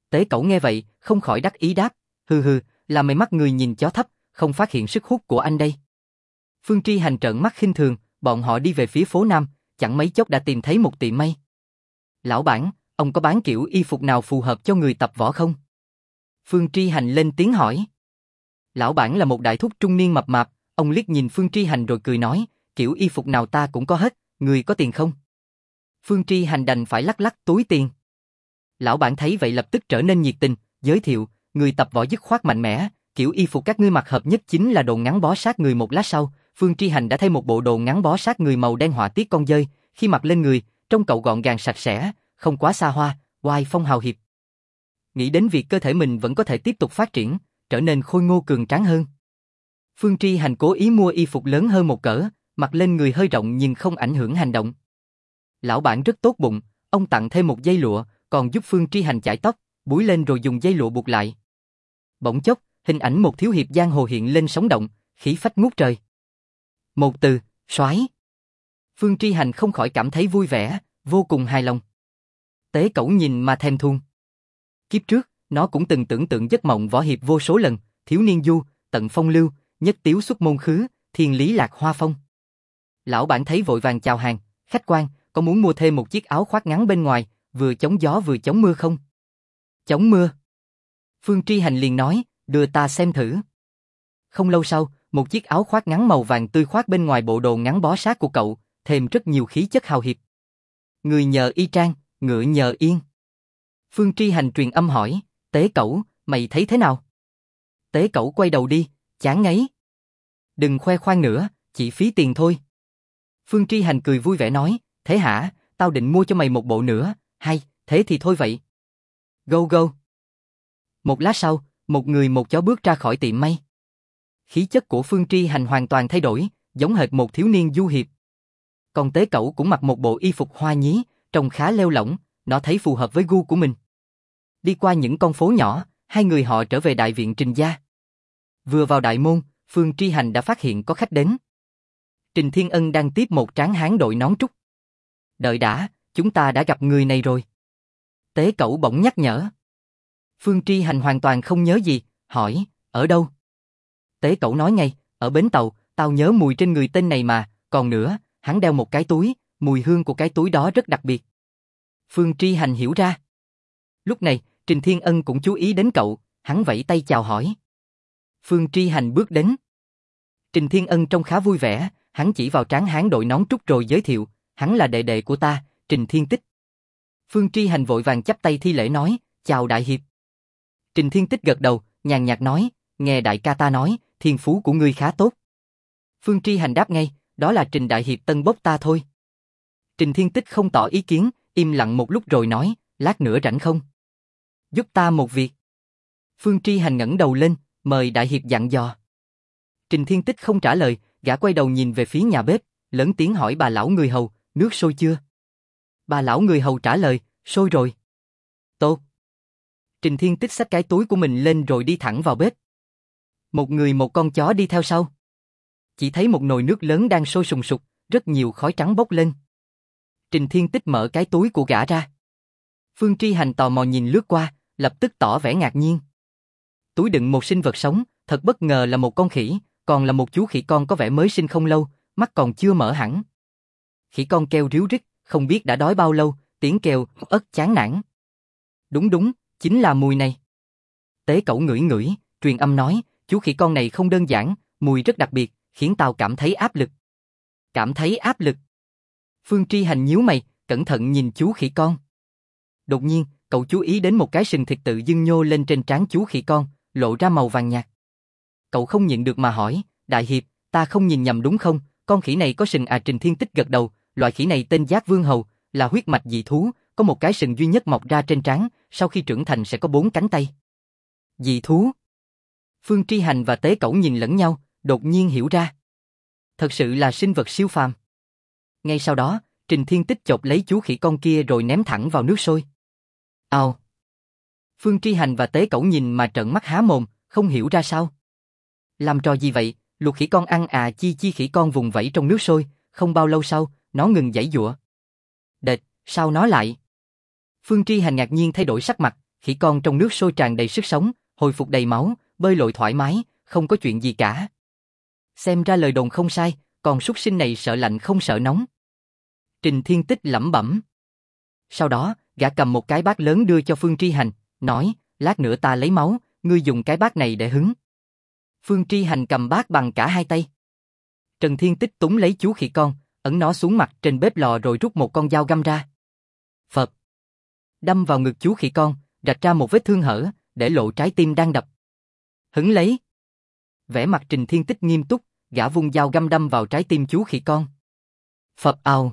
Tế Cẩu nghe vậy, không khỏi đắc ý đáp, hừ, là mày mắt người nhìn chó thấp, không phát hiện sức hút của anh đây. Phương Tri Hành trợn mắt khinh thường, bọn họ đi về phía phố Nam, chẳng mấy chốc đã tìm thấy một tiệm may. Lão bản, ông có bán kiểu y phục nào phù hợp cho người tập võ không? Phương Tri Hành lên tiếng hỏi. Lão bản là một đại thúc trung niên mập mạp, ông liếc nhìn Phương Tri Hành rồi cười nói, kiểu y phục nào ta cũng có hết, người có tiền không? Phương Tri Hành đành phải lắc lắc túi tiền. Lão bản thấy vậy lập tức trở nên nhiệt tình, giới thiệu, người tập võ dứt khoát mạnh mẽ, kiểu y phục các ngươi mặc hợp nhất chính là đồ ngắn bó sát người. Một lát sau, Phương Tri Hành đã thay một bộ đồ ngắn bó sát người màu đen họa tiết con dơi, khi mặc lên người, trông cậu gọn gàng sạch sẽ, không quá xa hoa, oai phong hào hiệp. Nghĩ đến việc cơ thể mình vẫn có thể tiếp tục phát triển, trở nên khôi ngô cường tráng hơn. Phương Tri Hành cố ý mua y phục lớn hơn một cỡ, mặc lên người hơi rộng nhưng không ảnh hưởng hành động. Lão bản rất tốt bụng, ông tặng thêm một dây lụa, còn giúp Phương Tri Hành chải tóc, búi lên rồi dùng dây lụa buộc lại. Bỗng chốc, hình ảnh một thiếu hiệp giang hồ hiện lên sống động, khí phách ngút trời. Một từ, soái. Phương Tri Hành không khỏi cảm thấy vui vẻ, vô cùng hài lòng. Tế Cẩu nhìn mà thèm thuồng. Kiếp trước, nó cũng từng tưởng tượng giấc mộng võ hiệp vô số lần, thiếu niên du, tận phong lưu, nhất tiếu xuất môn khứ, thiên lý lạc hoa phong. Lão bản thấy vội vàng chào hàng, khách quan, có muốn mua thêm một chiếc áo khoác ngắn bên ngoài, vừa chống gió vừa chống mưa không? Chống mưa. Phương Tri Hành liền nói, đưa ta xem thử. Không lâu sau, một chiếc áo khoác ngắn màu vàng tươi khoác bên ngoài bộ đồ ngắn bó sát của cậu, thêm rất nhiều khí chất hào hiệp. Người nhờ y trang, ngựa nhờ yên. Phương Tri Hành truyền âm hỏi, Tế Cẩu, mày thấy thế nào? Tế Cẩu quay đầu đi, chán ngấy. Đừng khoe khoang nữa, chỉ phí tiền thôi. Phương Tri Hành cười vui vẻ nói, thế hả, tao định mua cho mày một bộ nữa, hay, thế thì thôi vậy. Go go. Một lát sau, một người một chó bước ra khỏi tiệm may. Khí chất của Phương Tri Hành hoàn toàn thay đổi, giống hệt một thiếu niên du hiệp. Còn Tế Cẩu cũng mặc một bộ y phục hoa nhí, trông khá leo lỏng, nó thấy phù hợp với gu của mình. Đi qua những con phố nhỏ, hai người họ trở về đại viện Trình gia. Vừa vào đại môn, Phương Tri Hành đã phát hiện có khách đến. Trình Thiên Ân đang tiếp một tráng hán đội nón trúc. Đợi đã, chúng ta đã gặp người này rồi. Tế Cẩu bỗng nhắc nhở. Phương Tri Hành hoàn toàn không nhớ gì, hỏi, ở đâu? Tế Cẩu nói ngay, ở bến tàu, tao nhớ mùi trên người tên này mà, còn nữa, hắn đeo một cái túi, mùi hương của cái túi đó rất đặc biệt. Phương Tri Hành hiểu ra. Lúc này, Trình Thiên Ân cũng chú ý đến cậu, hắn vẫy tay chào hỏi. Phương Tri Hành bước đến. Trình Thiên Ân trông khá vui vẻ, hắn chỉ vào tráng hán đội nón trúc rồi giới thiệu, hắn là đệ đệ của ta, Trình Thiên Tích. Phương Tri Hành vội vàng chắp tay thi lễ nói, chào đại hiệp. Trình Thiên Tích gật đầu, nhàn nhạt nói, nghe đại ca ta nói, thiên phú của ngươi khá tốt. Phương Tri Hành đáp ngay, đó là Trình đại hiệp tân bốc ta thôi. Trình Thiên Tích không tỏ ý kiến, im lặng một lúc rồi nói, lát nữa rảnh không? Giúp ta một việc. Phương Tri Hành ngẩng đầu lên, mời đại hiệp dặn dò. Trình Thiên Tích không trả lời, gã quay đầu nhìn về phía nhà bếp, lớn tiếng hỏi bà lão người hầu, nước sôi chưa? Bà lão người hầu trả lời, sôi rồi. Tốt. Trình Thiên Tích xách cái túi của mình lên rồi đi thẳng vào bếp. Một người một con chó đi theo sau. Chỉ thấy một nồi nước lớn đang sôi sùng sục, rất nhiều khói trắng bốc lên. Trình Thiên Tích mở cái túi của gã ra. Phương Tri Hành tò mò nhìn lướt qua, lập tức tỏ vẻ ngạc nhiên. Túi đựng một sinh vật sống, thật bất ngờ là một con khỉ, còn là một chú khỉ con có vẻ mới sinh không lâu, mắt còn chưa mở hẳn. Khỉ con kêu ríu rít, không biết đã đói bao lâu, tiếng kêu ớt chán nản. Đúng, chính là mùi này. Tế Cẩu ngửi ngửi, truyền âm nói, chú khỉ con này không đơn giản, mùi rất đặc biệt, khiến tao cảm thấy áp lực. Cảm thấy áp lực. Phương Tri Hành nhíu mày, cẩn thận nhìn chú khỉ con. Đột nhiên, cậu chú ý đến một cái sừng thịt tự dưng nhô lên trên trán chú khỉ con, lộ ra màu vàng nhạt. Cậu không nhịn được mà hỏi, đại hiệp, ta không nhìn nhầm đúng không? Con khỉ này có sừng à? Trình Thiên Tích gật đầu, loại khỉ này tên Giác Vương Hầu, là huyết mạch dị thú, có một cái sừng duy nhất mọc ra trên trán, sau khi trưởng thành sẽ có 4 cánh tay. Dị thú? Phương Tri Hành và Tế Cẩu nhìn lẫn nhau, đột nhiên hiểu ra. Thật sự là sinh vật siêu phàm. Ngay sau đó, Trình Thiên Tích chộp lấy chú khỉ con kia rồi ném thẳng vào nước sôi. Ao! Phương Tri Hành và Tế Cẩu nhìn mà trợn mắt há mồm, không hiểu ra sao. Làm trò gì vậy? Luộc khỉ con ăn à? Chi khỉ con vùng vẫy trong nước sôi, không bao lâu sau, nó ngừng giãy giụa. Đệt, sao nó lại? Phương Tri Hành ngạc nhiên thay đổi sắc mặt, khỉ con trong nước sôi tràn đầy sức sống, hồi phục đầy máu, bơi lội thoải mái, không có chuyện gì cả. Xem ra lời đồn không sai, còn súc sinh này sợ lạnh không sợ nóng. Trình Thiên Tích lẩm bẩm. Sau đó, gã cầm một cái bát lớn đưa cho Phương Tri Hành, nói, lát nữa ta lấy máu, ngươi dùng cái bát này để hứng. Phương Tri Hành cầm bát bằng cả hai tay. Trần Thiên Tích túng lấy chú khỉ con, ấn nó xuống mặt trên bếp lò rồi rút một con dao găm ra. Phập. Đâm vào ngực chú khỉ con, rạch ra một vết thương hở, để lộ trái tim đang đập. Hứng lấy. Vẻ mặt Trình Thiên Tích nghiêm túc, gã vung dao găm đâm vào trái tim chú khỉ con. Phập ào.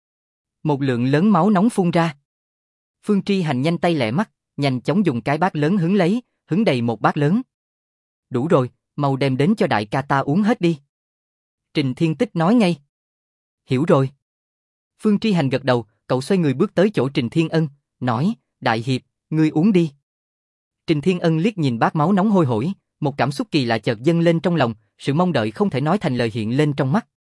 Một lượng lớn máu nóng phun ra. Phương Tri Hành nhanh tay lẹ mắt, nhanh chóng dùng cái bát lớn hứng lấy, hứng đầy một bát lớn. Đủ rồi, mau đem đến cho đại ca ta uống hết đi. Trình Thiên Tích nói ngay. Hiểu rồi. Phương Tri Hành gật đầu, cậu xoay người bước tới chỗ Trình Thiên Ân, nói, đại hiệp, ngươi uống đi. Trình Thiên Ân liếc nhìn bát máu nóng hôi hổi, một cảm xúc kỳ lạ chợt dâng lên trong lòng, sự mong đợi không thể nói thành lời hiện lên trong mắt.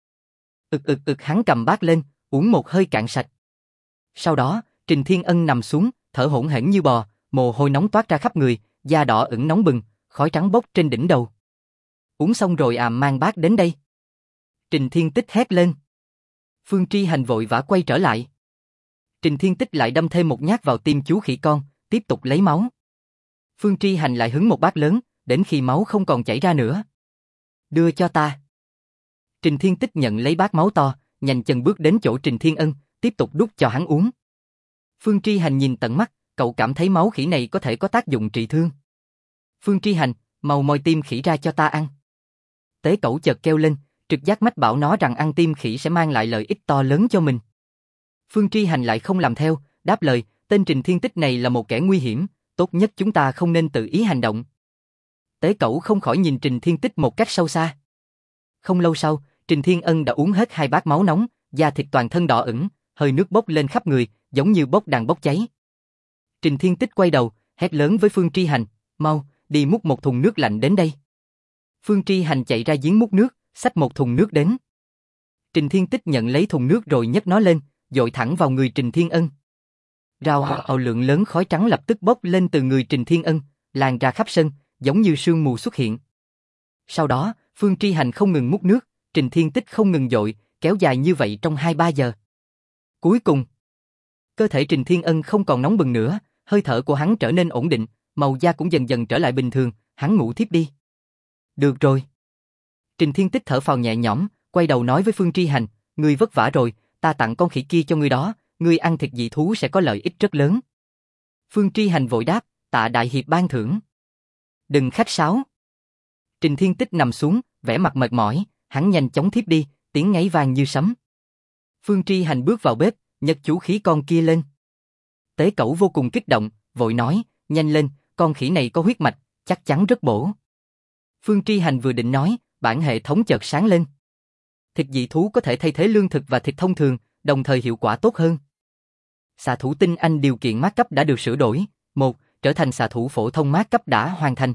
Hắn cầm bát lên, uống một hơi cạn sạch. Sau đó, Trình Thiên Ân nằm xuống, thở hổn hển như bò, mồ hôi nóng toát ra khắp người, da đỏ ửng nóng bừng, khói trắng bốc trên đỉnh đầu. Uống xong rồi mang bát đến đây. Trình Thiên Tích hét lên. Phương Tri Hành vội vã quay trở lại. Trình Thiên Tích lại đâm thêm một nhát vào tim chú khỉ con, tiếp tục lấy máu. Phương Tri Hành lại hứng một bát lớn, đến khi máu không còn chảy ra nữa. Đưa cho ta. Trình Thiên Tích nhận lấy bát máu to, nhanh chân bước đến chỗ Trình Thiên Ân, tiếp tục đút cho hắn uống. Phương Tri Hành nhìn tận mắt, cậu cảm thấy máu khỉ này có thể có tác dụng trị thương. Phương Tri Hành, mau moi tim khỉ ra cho ta ăn. Tế Cẩu chợt kêu lên, trực giác mách bảo nó rằng ăn tim khỉ sẽ mang lại lợi ích to lớn cho mình. Phương Tri Hành lại không làm theo, đáp lời, tên Trình Thiên Tích này là một kẻ nguy hiểm, tốt nhất chúng ta không nên tự ý hành động. Tế Cẩu không khỏi nhìn Trình Thiên Tích một cách sâu xa. Không lâu sau, Trình Thiên Ân đã uống hết 2 bát máu nóng, da thịt toàn thân đỏ ửng, hơi nước bốc lên khắp người, giống như bốc đang bốc cháy. Trình Thiên Tích quay đầu, hét lớn với Phương Tri Hành, mau, đi múc một thùng nước lạnh đến đây. Phương Tri Hành chạy ra giếng múc nước, xách một thùng nước đến. Trình Thiên Tích nhận lấy thùng nước rồi nhấc nó lên, dội thẳng vào người Trình Thiên Ân. Rào lượng lớn khói trắng lập tức bốc lên từ người Trình Thiên Ân, lan ra khắp sân, giống như sương mù xuất hiện. Sau đó, Phương Tri Hành không ngừng múc nước, Trình Thiên Tích không ngừng dội, kéo dài như vậy trong 2-3 giờ. Cuối cùng, cơ thể Trình Thiên Ân không còn nóng bừng nữa, hơi thở của hắn trở nên ổn định, màu da cũng dần dần trở lại bình thường, hắn ngủ thiếp đi. Được rồi. Trình Thiên Tích thở phào nhẹ nhõm, quay đầu nói với Phương Tri Hành, ngươi vất vả rồi, ta tặng con khỉ kia cho ngươi đó, ngươi ăn thịt dị thú sẽ có lợi ích rất lớn. Phương Tri Hành vội đáp, tạ đại hiệp ban thưởng. Đừng khách sáo. Trình Thiên Tích nằm xuống, vẻ mặt mệt mỏi, hắn nhanh chóng thiếp đi, tiếng ngáy vang như sấm. Phương Tri Hành bước vào bếp, nhấc chú khỉ con kia lên. Tế Cẩu vô cùng kích động, vội nói, nhanh lên, con khỉ này có huyết mạch, chắc chắn rất bổ. Phương Tri Hành vừa định nói, bảng hệ thống chợt sáng lên. Thịt dị thú có thể thay thế lương thực và thịt thông thường, đồng thời hiệu quả tốt hơn. Xạ thủ tinh anh điều kiện mát cấp đã được sửa đổi. 1. Trở thành xạ thủ phổ thông mát cấp đã hoàn thành.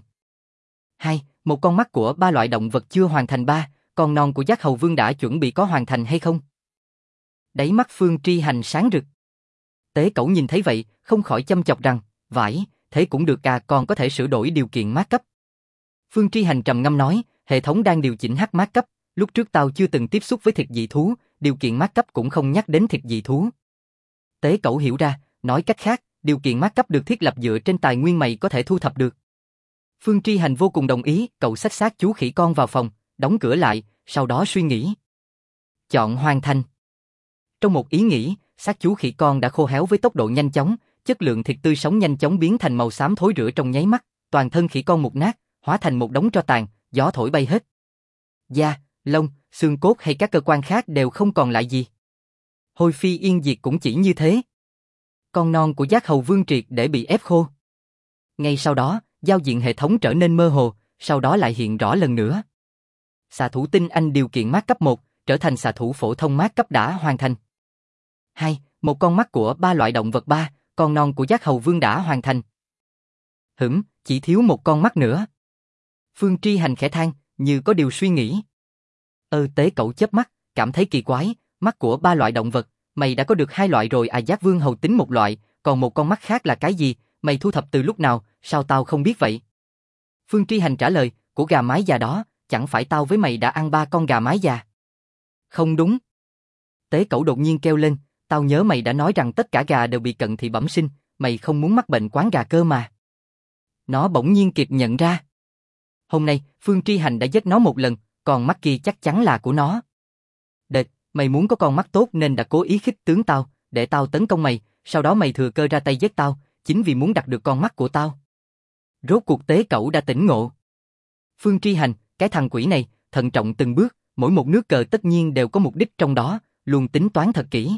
2. Một con mắt của 3 loại động vật chưa hoàn thành. 3. Con non của Giác Hầu Vương đã chuẩn bị có hoàn thành hay không? Đáy mắt Phương Tri Hành sáng rực. Tế Cẩu nhìn thấy vậy, không khỏi châm chọc rằng, vãi, thế cũng được còn có thể sửa đổi điều kiện mát cấp. Phương Tri Hành trầm ngâm nói, hệ thống đang điều chỉnh H mát cấp, lúc trước tao chưa từng tiếp xúc với thịt dị thú, điều kiện mát cấp cũng không nhắc đến thịt dị thú. Tế Cẩu hiểu ra, nói cách khác, điều kiện mát cấp được thiết lập dựa trên tài nguyên mày có thể thu thập được. Phương Tri Hành vô cùng đồng ý, cậu xách xác chú khỉ con vào phòng, đóng cửa lại, sau đó suy nghĩ. Chọn hoàn thành. Trong một ý nghĩ, xác chú khỉ con đã khô héo với tốc độ nhanh chóng, chất lượng thịt tươi sống nhanh chóng biến thành màu xám thối rữa trong nháy mắt, toàn thân khỉ con mục nát, hóa thành một đống tro tàn, gió thổi bay hết. Da, lông, xương cốt hay các cơ quan khác đều không còn lại gì. Hôi phi yên diệt cũng chỉ như thế. Con non của Giác Hầu Vương triệt để bị ép khô. Ngay sau đó, giao diện hệ thống trở nên mơ hồ, sau đó lại hiện rõ lần nữa. Xạ thủ tinh anh điều kiện mát cấp 1, trở thành xạ thủ phổ thông mát cấp đã hoàn thành. 2. Một con mắt của 3 loại động vật. 3. Con non của Giác Hầu Vương đã hoàn thành. Chỉ thiếu một con mắt nữa. Phương Tri Hành khẽ than, như có điều suy nghĩ. Tế Cẩu chớp mắt, cảm thấy kỳ quái, mắt của 3 loại động vật, mày đã có được 2 loại rồi. Giác Vương Hầu tính một loại, còn một con mắt khác là cái gì? mày thu thập từ lúc nào, sao tao không biết vậy? Phương Tri Hành trả lời, của gà mái già đó, chẳng phải tao với mày đã ăn 3 con gà mái già? Không đúng. Tế Cẩu đột nhiên kêu lên, tao nhớ mày đã nói rằng tất cả gà đều bị cận thị bẩm sinh, mày không muốn mắc bệnh quán gà cơ mà. Nó bỗng nhiên kịp nhận ra. Hôm nay, Phương Tri Hành đã giết nó một lần, còn mắt kia chắc chắn là của nó. Đệt, mày muốn có con mắt tốt nên đã cố ý khích tướng tao, để tao tấn công mày, sau đó mày thừa cơ ra tay giết tao, chính vì muốn đặt được con mắt của tao. Rốt cuộc Tế Cẩu đã tỉnh ngộ. Phương Tri Hành, cái thằng quỷ này, thận trọng từng bước, mỗi một nước cờ tất nhiên đều có mục đích trong đó, luôn tính toán thật kỹ.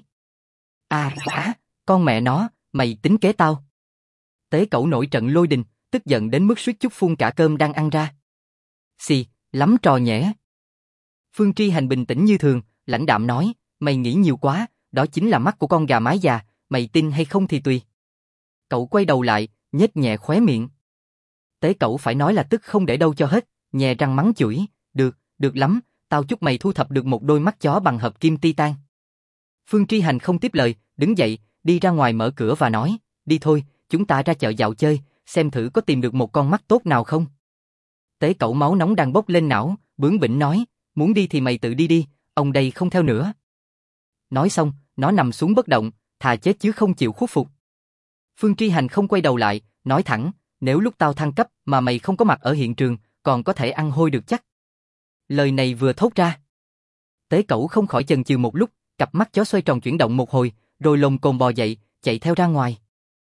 Con mẹ nó, mày tính kế tao. Tế Cẩu nổi trận lôi đình, tức giận đến mức suýt chút phun cả cơm đang ăn ra. Xì, lắm trò nhẽ. Phương Tri Hành bình tĩnh như thường, lãnh đạm nói, mày nghĩ nhiều quá, đó chính là mắt của con gà mái già, mày tin hay không thì tùy. Cậu quay đầu lại, nhếch nhẹ khóe miệng. Tế Cẩu phải nói là tức không để đâu cho hết, nhè răng mắng chửi, được lắm, tao chúc mày thu thập được một đôi mắt chó bằng hợp kim titan. Phương Tri Hành không tiếp lời, đứng dậy, đi ra ngoài mở cửa và nói, đi thôi, chúng ta ra chợ dạo chơi, xem thử có tìm được một con mắt tốt nào không. Tế Cẩu máu nóng đang bốc lên não, bướng bỉnh nói, muốn đi thì mày tự đi đi, ông đây không theo nữa. Nói xong, nó nằm xuống bất động, thà chết chứ không chịu khuất phục. Phương Tri Hành không quay đầu lại, nói thẳng, nếu lúc tao thăng cấp mà mày không có mặt ở hiện trường, còn có thể ăn hôi được chắc. Lời này vừa thốt ra. Tế Cẩu không khỏi chần chừ một lúc, cặp mắt chó xoay tròn chuyển động một hồi, rồi lồm cồm bò dậy, chạy theo ra ngoài.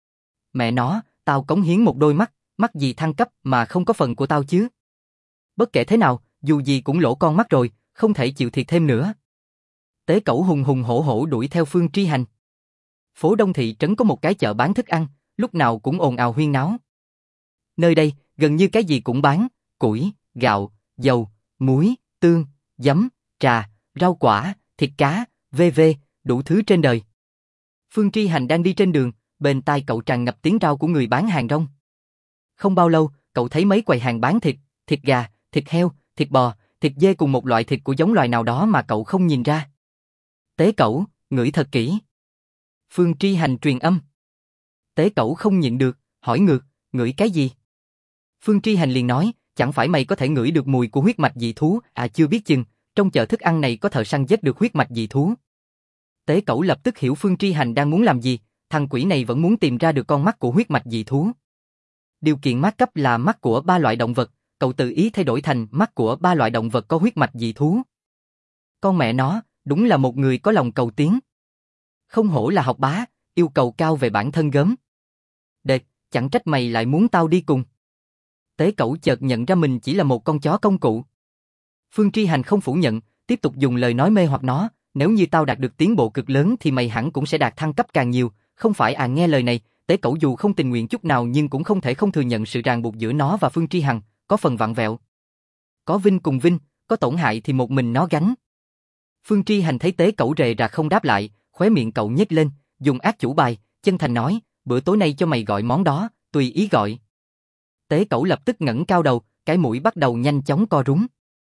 Mẹ nó, tao cống hiến một đôi mắt, mắt gì thăng cấp mà không có phần của tao chứ. Bất kể thế nào, dù gì cũng lỗ con mắt rồi, không thể chịu thiệt thêm nữa. Tế Cẩu hùng hùng hổ hổ đuổi theo Phương Tri Hành. Phố Đông thị trấn có một cái chợ bán thức ăn, lúc nào cũng ồn ào huyên náo. Nơi đây, gần như cái gì cũng bán, củi, gạo, dầu, muối, tương, giấm, trà, rau quả, thịt cá, v.v., đủ thứ trên đời. Phương Tri Hành đang đi trên đường, bên tai cậu tràn ngập tiếng rao của người bán hàng rong. Không bao lâu, cậu thấy mấy quầy hàng bán thịt, thịt gà, thịt heo, thịt bò, thịt dê cùng một loại thịt của giống loài nào đó mà cậu không nhìn ra. Tế Cẩu, ngửi thật kỹ. Phương Tri Hành truyền âm. Tế Cẩu không nhịn được, hỏi ngược, ngửi cái gì? Phương Tri Hành liền nói, chẳng phải mày có thể ngửi được mùi của huyết mạch dị thú, chưa biết chừng, trong chợ thức ăn này có thợ săn giết được huyết mạch dị thú. Tế Cẩu lập tức hiểu Phương Tri Hành đang muốn làm gì, thằng quỷ này vẫn muốn tìm ra được con mắt của huyết mạch dị thú. Điều kiện mát cấp là mắt của 3 loại động vật, cậu tự ý thay đổi thành mắt của 3 loại động vật có huyết mạch dị thú. Con mẹ nó, đúng là một người có lòng cầu tiến. Không hổ là học bá, yêu cầu cao về bản thân gớm. Đệt, chẳng trách mày lại muốn tao đi cùng. Tế Cẩu chợt nhận ra mình chỉ là một con chó công cụ. Phương Tri Hành không phủ nhận, tiếp tục dùng lời nói mê hoặc nó, nếu như tao đạt được tiến bộ cực lớn thì mày hẳn cũng sẽ đạt thăng cấp càng nhiều, không phải nghe lời này, Tế Cẩu dù không tình nguyện chút nào nhưng cũng không thể không thừa nhận sự ràng buộc giữa nó và Phương Tri Hành, có phần vặn vẹo. Có vinh cùng vinh, có tổn hại thì một mình nó gánh. Phương Tri Hành thấy Tế Cẩu rề rà không đáp lại, khóe miệng cậu nhếch lên, dùng ác chủ bài, chân thành nói, bữa tối nay cho mày gọi món đó, tùy ý gọi. Tế Cẩu lập tức ngẩng cao đầu, cái mũi bắt đầu nhanh chóng co rúm.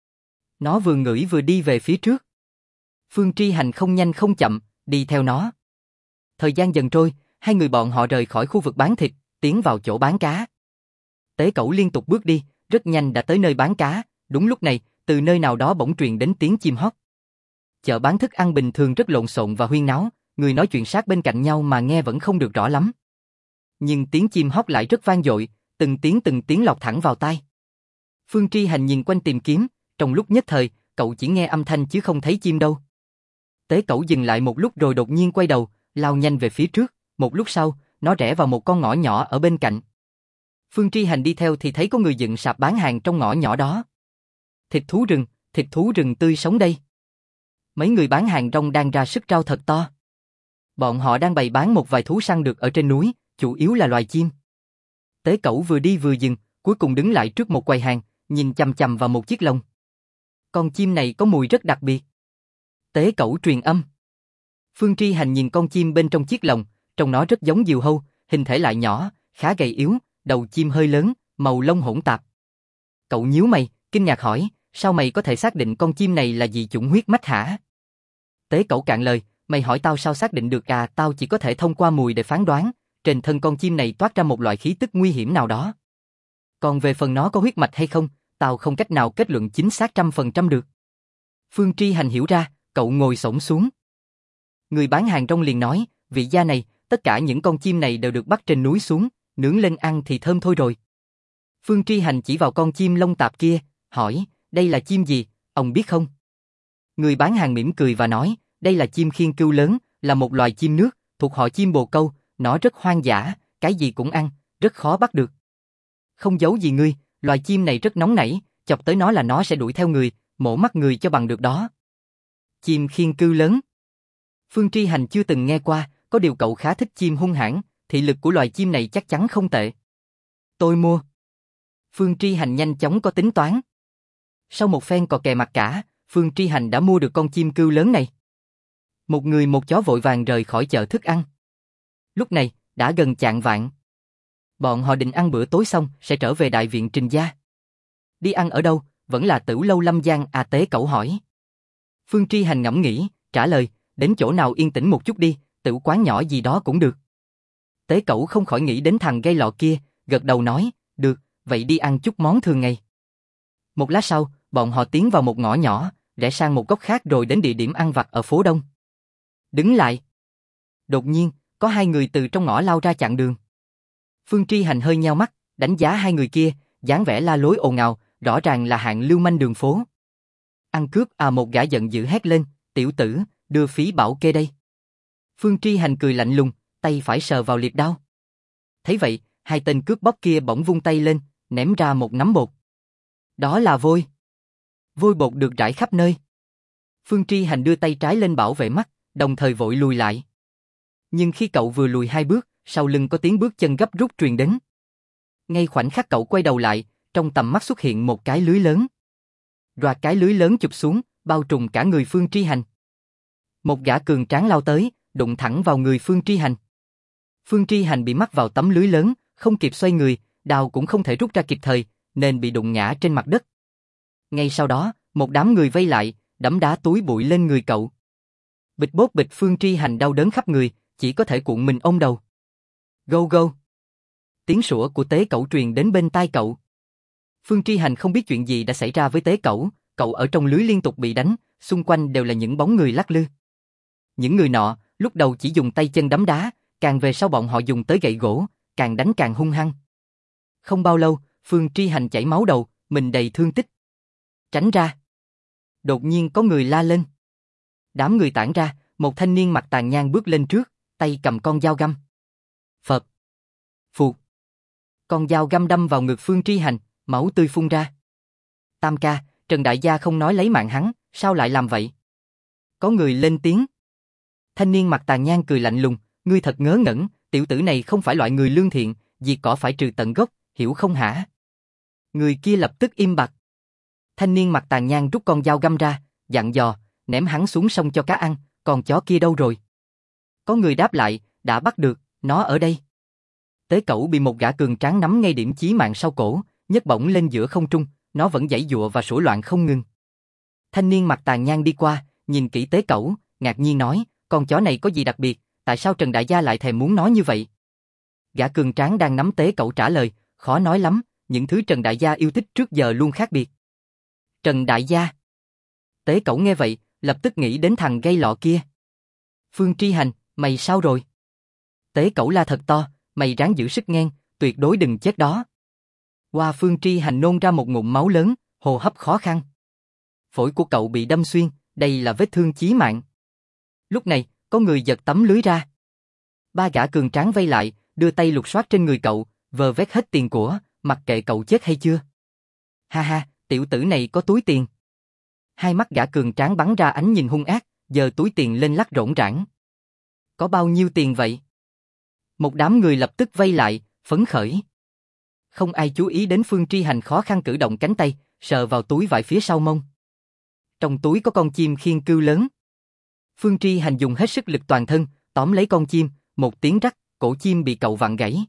Nó vừa ngửi vừa đi về phía trước. Phương Tri Hành không nhanh không chậm, đi theo nó. Thời gian dần trôi, hai người bọn họ rời khỏi khu vực bán thịt, tiến vào chỗ bán cá. Tế Cẩu liên tục bước đi, rất nhanh đã tới nơi bán cá, đúng lúc này, từ nơi nào đó bỗng truyền đến tiếng chim hót. Chợ bán thức ăn bình thường rất lộn xộn và huyên náo, người nói chuyện sát bên cạnh nhau mà nghe vẫn không được rõ lắm. Nhưng tiếng chim hót lại rất vang dội, từng tiếng lọt thẳng vào tai. Phương Tri Hành nhìn quanh tìm kiếm, trong lúc nhất thời, cậu chỉ nghe âm thanh chứ không thấy chim đâu. Tế Cẩu dừng lại một lúc rồi đột nhiên quay đầu, lao nhanh về phía trước, một lúc sau, nó rẽ vào một con ngõ nhỏ ở bên cạnh. Phương Tri Hành đi theo thì thấy có người dựng sạp bán hàng trong ngõ nhỏ đó. Thịt thú rừng tươi sống đây. Mấy người bán hàng rong đang ra sức rao thật to. Bọn họ đang bày bán một vài thú săn được ở trên núi, chủ yếu là loài chim. Tế Cẩu vừa đi vừa dừng, cuối cùng đứng lại trước một quầy hàng, nhìn chằm chằm vào một chiếc lồng. Con chim này có mùi rất đặc biệt. Tế Cẩu truyền âm. Phương Tri Hành nhìn con chim bên trong chiếc lồng, trông nó rất giống diều hâu, hình thể lại nhỏ, khá gầy yếu, đầu chim hơi lớn, màu lông hỗn tạp. Cậu nhíu mày, kinh ngạc hỏi, sao mày có thể xác định con chim này là dị chủng huyết mách hả? Tế Cẩu cạn lời, mày hỏi tao sao xác định được tao chỉ có thể thông qua mùi để phán đoán, trên thân con chim này toát ra một loại khí tức nguy hiểm nào đó. Còn về phần nó có huyết mạch hay không, tao không cách nào kết luận chính xác 100% được. Phương Tri Hành hiểu ra, cậu ngồi xổm xuống. Người bán hàng rong liền nói, vị gia này, tất cả những con chim này đều được bắt trên núi xuống, nướng lên ăn thì thơm thôi rồi. Phương Tri Hành chỉ vào con chim lông tạp kia, hỏi, đây là chim gì, ông biết không? Người bán hàng mỉm cười và nói, đây là chim khiên cưu lớn, là một loài chim nước, thuộc họ chim bồ câu, nó rất hoang dã, cái gì cũng ăn, rất khó bắt được. Không giấu gì ngươi, loài chim này rất nóng nảy, chọc tới nó là nó sẽ đuổi theo người, mổ mắt người cho bằng được đó. Chim khiên cưu lớn. Phương Tri Hành chưa từng nghe qua, có điều cậu khá thích chim hung hãn, thị lực của loài chim này chắc chắn không tệ. Tôi mua. Phương Tri Hành nhanh chóng có tính toán. Sau một phen cò kè mặt cả, Phương Tri Hành đã mua được con chim cưu lớn này. Một người một chó vội vàng rời khỏi chợ thức ăn. Lúc này, đã gần chạng vạng. Bọn họ định ăn bữa tối xong sẽ trở về đại viện Trình gia. Đi ăn ở đâu, vẫn là Tửu Lâu Lâm Giang à, Tế Cẩu hỏi. Phương Tri Hành ngẫm nghĩ, trả lời, đến chỗ nào yên tĩnh một chút đi, tửu quán nhỏ gì đó cũng được. Tế Cẩu không khỏi nghĩ đến thằng gây lọ kia, gật đầu nói, được, vậy đi ăn chút món thường ngày. Một lát sau, bọn họ tiến vào một ngõ nhỏ, rẽ sang một góc khác rồi đến địa điểm ăn vặt ở phố Đông. Đứng lại. Đột nhiên, có hai người từ trong ngõ lao ra chặn đường. Phương Tri Hành hơi nheo mắt, đánh giá hai người kia, dáng vẻ la lối ồn ào, rõ ràng là hạng lưu manh đường phố. Ăn cướp à, một gã giận dữ hét lên, tiểu tử, đưa phí bảo kê đây. Phương Tri Hành cười lạnh lùng, tay phải sờ vào liệt đao. Thấy vậy, hai tên cướp bóc kia bỗng vung tay lên, ném ra một nắm bột. Đó là vôi. Vôi bột được rải khắp nơi. Phương Tri Hành đưa tay trái lên bảo vệ mắt, đồng thời vội lùi lại. Nhưng khi cậu vừa lùi hai bước, sau lưng có tiếng bước chân gấp rút truyền đến. Ngay khoảnh khắc cậu quay đầu lại, trong tầm mắt xuất hiện một cái lưới lớn. Loạt cái lưới lớn chụp xuống, bao trùm cả người Phương Tri Hành. Một gã cường tráng lao tới, đụng thẳng vào người Phương Tri Hành. Phương Tri Hành bị mắc vào tấm lưới lớn, không kịp xoay người, đao cũng không thể rút ra kịp thời, nên bị đụng ngã trên mặt đất. Ngay sau đó, một đám người vây lại, đấm đá túi bụi lên người cậu. Bịch bốt bịch, Phương Tri Hành đau đớn khắp người, chỉ có thể cuộn mình ôm đầu. Go go. Tiếng sủa của Tế Cẩu truyền đến bên tai cậu. Phương Tri Hành không biết chuyện gì đã xảy ra với Tế Cẩu, cậu ở trong lưới liên tục bị đánh, xung quanh đều là những bóng người lắc lư. Những người nọ, lúc đầu chỉ dùng tay chân đấm đá, càng về sau bọn họ dùng tới gậy gỗ, càng đánh càng hung hăng. Không bao lâu, Phương Tri Hành chảy máu đầu, mình đầy thương tích. Tránh ra. Đột nhiên có người la lên. Đám người tản ra, một thanh niên mặt tàn nhang bước lên trước, tay cầm con dao găm. Phật. Phụt. Con dao găm đâm vào ngực Phương Tri Hành, máu tươi phun ra. Tam ca, Trần đại gia không nói lấy mạng hắn, sao lại làm vậy? Có người lên tiếng. Thanh niên mặt tàn nhang cười lạnh lùng, ngươi thật ngớ ngẩn, tiểu tử này không phải loại người lương thiện, diệt cỏ phải trừ tận gốc, hiểu không hả? Người kia lập tức im bặt. Thanh niên mặt tàn nhang rút con dao găm ra, dặn dò, ném hắn xuống sông cho cá ăn, còn chó kia đâu rồi? Có người đáp lại, đã bắt được, nó ở đây. Tế Cẩu bị một gã cường tráng nắm ngay điểm chí mạng sau cổ, nhấc bổng lên giữa không trung, nó vẫn giãy giụa và sủa loạn không ngừng. Thanh niên mặt tàn nhang đi qua, nhìn kỹ Tế Cẩu, ngạc nhiên nói, con chó này có gì đặc biệt, tại sao Trần đại gia lại thèm muốn nó như vậy? Gã cường tráng đang nắm Tế Cẩu trả lời, khó nói lắm, những thứ Trần đại gia yêu thích trước giờ luôn khác biệt. Trần đại gia. Tế Cẩu nghe vậy, lập tức nghĩ đến thằng gây lọ kia. Phương Tri Hành, mày sao rồi? Tế Cẩu la thật to, mày ráng giữ sức ngang, tuyệt đối đừng chết đó. Qua Phương Tri Hành nôn ra một ngụm máu lớn, hô hấp khó khăn. Phổi của cậu bị đâm xuyên, đây là vết thương chí mạng. Lúc này, có người giật tấm lưới ra. Ba gã cường tráng vây lại, đưa tay lục soát trên người cậu, vơ vét hết tiền của, mặc kệ cậu chết hay chưa. Ha ha, tiểu tử này có túi tiền. Hai mắt gã cường tráng bắn ra ánh nhìn hung ác, giơ túi tiền lên lắc rỗng rãng. Có bao nhiêu tiền vậy? Một đám người lập tức vây lại, phấn khởi. Không ai chú ý đến Phương Tri Hành khó khăn cử động cánh tay, sờ vào túi vải phía sau mông. Trong túi có con chim khiên cưu lớn. Phương Tri Hành dùng hết sức lực toàn thân, tóm lấy con chim, một tiếng rắc, cổ chim bị cậu vặn gãy.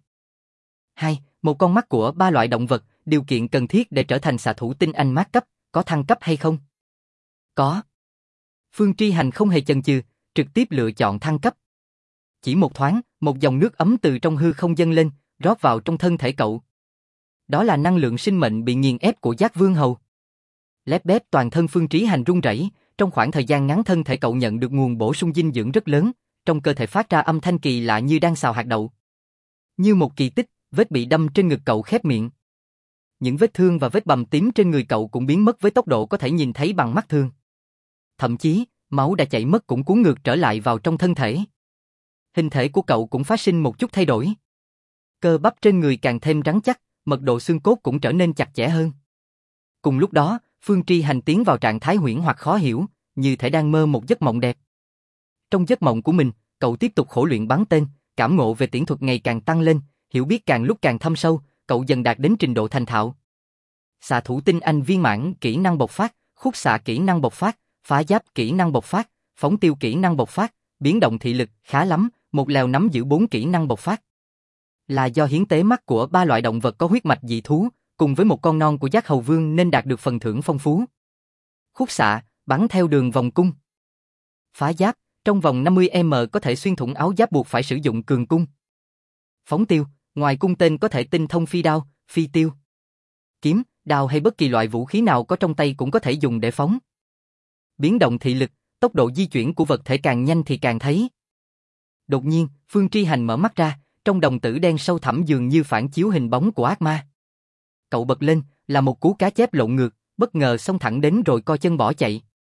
Một con mắt của ba loại động vật, điều kiện cần thiết để trở thành xạ thủ tinh anh mát cấp, có thăng cấp hay không? Có. Phương Tri Hành không hề chần chừ, trực tiếp lựa chọn thăng cấp. Chỉ một thoáng, một dòng nước ấm từ trong hư không dâng lên, rót vào trong thân thể cậu. Đó là năng lượng sinh mệnh bị nghiền ép của Giác Vương Hầu. Lép bép toàn thân Phương Trí Hành run rẩy, trong khoảng thời gian ngắn thân thể cậu nhận được nguồn bổ sung dinh dưỡng rất lớn, trong cơ thể phát ra âm thanh kỳ lạ như đang xào hạt đậu. Như một kỳ tích, vết bị đâm trên ngực cậu khép miệng. Những vết thương và vết bầm tím trên người cậu cũng biến mất với tốc độ có thể nhìn thấy bằng mắt thường. Thậm chí, máu đã chảy mất cũng cuốn ngược trở lại vào trong thân thể. Hình thể của cậu cũng phát sinh một chút thay đổi. Cơ bắp trên người càng thêm rắn chắc, mật độ xương cốt cũng trở nên chặt chẽ hơn. Cùng lúc đó, Phương Tri Hành tiến vào trạng thái huyễn hoặc khó hiểu, như thể đang mơ một giấc mộng đẹp. Trong giấc mộng của mình, cậu tiếp tục khổ luyện bắn tên, cảm ngộ về tiễn thuật ngày càng tăng lên, hiểu biết càng lúc càng thâm sâu, cậu dần đạt đến trình độ thành thạo. Xạ thủ tinh anh viên mãn kỹ năng bộc phát, khúc xạ kỹ năng bộc phát, phá giáp kỹ năng bộc phát, phóng tiêu kỹ năng bộc phát, biến động thị lực, khá lắm, một lèo nắm giữ 4 kỹ năng bộc phát. Là do hiến tế mắt của 3 loại động vật có huyết mạch dị thú, cùng với một con non của Giác Hầu Vương nên đạt được phần thưởng phong phú. Khúc xạ, bắn theo đường vòng cung. Phá giáp, trong vòng 50m có thể xuyên thủng áo giáp buộc phải sử dụng cường cung. Phóng tiêu, ngoài cung tên có thể tinh thông phi đao, phi tiêu. Kiếm, đao hay bất kỳ loại vũ khí nào có trong tay cũng có thể dùng để phóng. Biến động thị lực, tốc độ di chuyển của vật thể càng nhanh thì càng thấy. Đột nhiên, Phương Tri Hành mở mắt ra, trong đồng tử đen sâu thẳm dường như phản chiếu hình bóng của ác ma. Cậu bật lên, là một cú cá chép lộn ngược, bất ngờ xông thẳng đến rồi co chân bỏ chạy.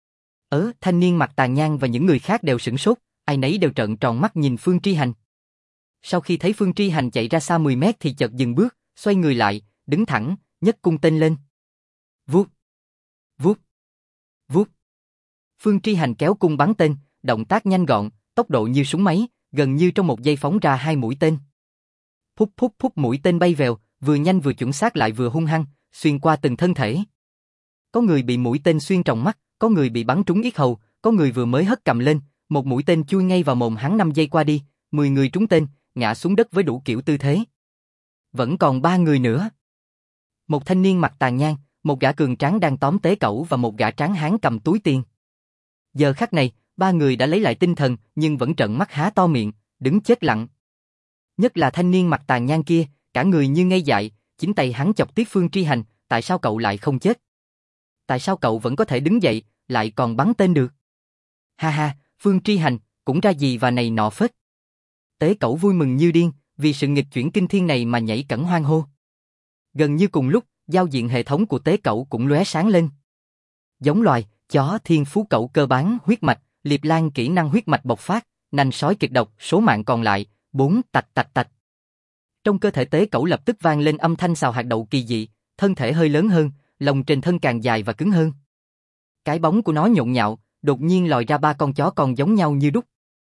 Thanh niên mặt tàn nhang và những người khác đều sửng sốt, ai nấy đều trợn tròn mắt nhìn Phương Tri Hành. Sau khi thấy Phương Tri Hành chạy ra xa 10 mét thì chợt dừng bước, xoay người lại, đứng thẳng, nhấc cung tên lên. Vuốt, vuốt, vuốt. Phương Tri Hành kéo cung bắn tên, động tác nhanh gọn, tốc độ như súng máy, gần như trong một giây phóng ra 2 mũi tên. Phúc phúc phúc, mũi tên bay vèo, vừa nhanh vừa chuẩn xác lại vừa hung hăng, xuyên qua từng thân thể. Có người bị mũi tên xuyên tròng mắt, có người bị bắn trúng yết hầu, có người vừa mới hất cầm lên, một mũi tên chui ngay vào mồm hắn. 5 giây qua đi, 10 người trúng tên, ngã xuống đất với đủ kiểu tư thế. Vẫn còn 3 người nữa. Một thanh niên mặt tàn nhang, một gã cường tráng đang tóm tế cẩu và một gã tráng hán cầm túi tiền. Giờ khắc này, 3 người đã lấy lại tinh thần nhưng vẫn trợn mắt há to miệng, đứng chết lặng. Nhất là thanh niên mặt tàn nhang kia, cả người như ngây dại, chính tay hắn chọc tiếp Phương Tri Hành, tại sao cậu lại không chết? Tại sao cậu vẫn có thể đứng dậy, lại còn bắn tên được? Ha ha, Phương Tri Hành, cũng ra gì và này nọ phết. Tế cẩu vui mừng như điên, vì sự nghịch chuyển kinh thiên này mà nhảy cẫng hoan hô. Gần như cùng lúc, giao diện hệ thống của tế cẩu cũng lóe sáng lên. Giống loài, chó thiên phú cẩu cơ bản huyết mạch, liệp lan kỹ năng huyết mạch bộc phát, nanh sói kịch độc, số mạng còn lại, 4 tạch tạch tạch. Trong cơ thể tế cẩu lập tức vang lên âm thanh xào hạt đậu kỳ dị, thân thể hơi lớn hơn, lông trên thân càng dài và cứng hơn. Cái bóng của nó nhộn nhạo, đột nhiên lòi ra 3 con chó con giống nhau như đúc.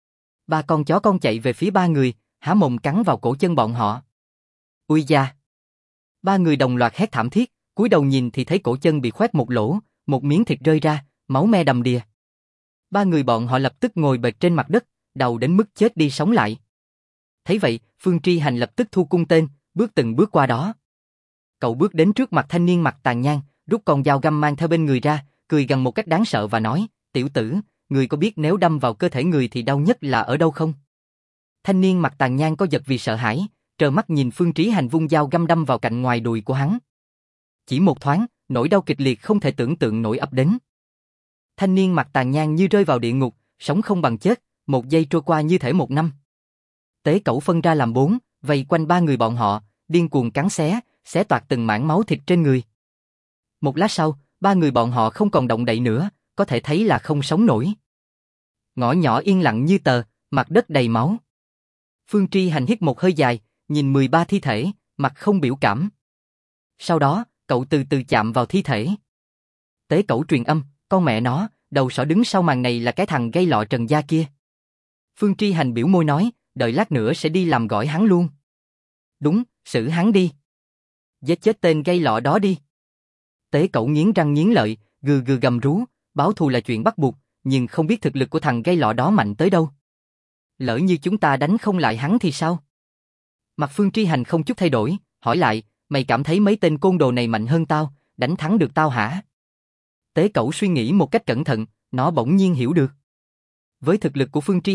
3 con chó con chạy về phía 3 người, há mồm cắn vào cổ chân bọn họ. Ui da! 3 người đồng loạt hét thảm thiết, cúi đầu nhìn thì thấy cổ chân bị khoét một lỗ, một miếng thịt rơi ra, máu me đầm đìa. 3 người bọn họ lập tức ngồi bệt trên mặt đất, đầu đến mức chết đi sống lại. Thấy vậy, Phương Tri Hành lập tức thu cung tên, bước từng bước qua đó. Cậu bước đến trước mặt thanh niên mặt tàn nhang, rút con dao găm mang theo bên người ra, cười gằn một cách đáng sợ và nói, tiểu tử, người có biết nếu đâm vào cơ thể người thì đau nhất là ở đâu không? Thanh niên mặt tàn nhang có giật vì sợ hãi, trơ mắt nhìn Phương Trí Hành vung dao găm đâm vào cạnh ngoài đùi của hắn. Chỉ một thoáng, nỗi đau kịch liệt không thể tưởng tượng nổi ập đến. Thanh niên mặt tàn nhang như rơi vào địa ngục, sống không bằng chết, một giây trôi qua như thể một năm. Tế cẩu phân ra làm 4, vây quanh 3 người bọn họ, điên cuồng cắn xé toạc từng mảng máu thịt trên người. Một lát sau, 3 người bọn họ không còn động đậy nữa, có thể thấy là không sống nổi. Ngõ nhỏ yên lặng như tờ, mặt đất đầy máu. Phương Tri Hành hít một hơi dài, nhìn 13 thi thể, mặt không biểu cảm. Sau đó, cậu từ từ chạm vào thi thể. Tế cẩu truyền âm, con mẹ nó, đầu sỏ đứng sau màn này là cái thằng gây lọ Trần gia kia. Phương Tri Hành biểu môi nói, đợi lát nữa sẽ đi làm gỏi hắn luôn. Đúng, xử hắn đi. Giết chết tên gây lọ đó đi. Tế cẩu nghiến răng nghiến lợi, gừ gừ gầm rú, báo thù là chuyện bắt buộc, nhưng không biết thực lực của thằng gây lọ đó mạnh tới đâu. Lỡ như chúng ta đánh không lại hắn thì sao? Mặt Phương Tri Hành không chút thay đổi, hỏi lại, mày cảm thấy mấy tên côn đồ này mạnh hơn tao, đánh thắng được tao hả? Tế cẩu suy nghĩ một cách cẩn thận, nó bỗng nhiên hiểu được. Với thực lực của Phương Tri Hành,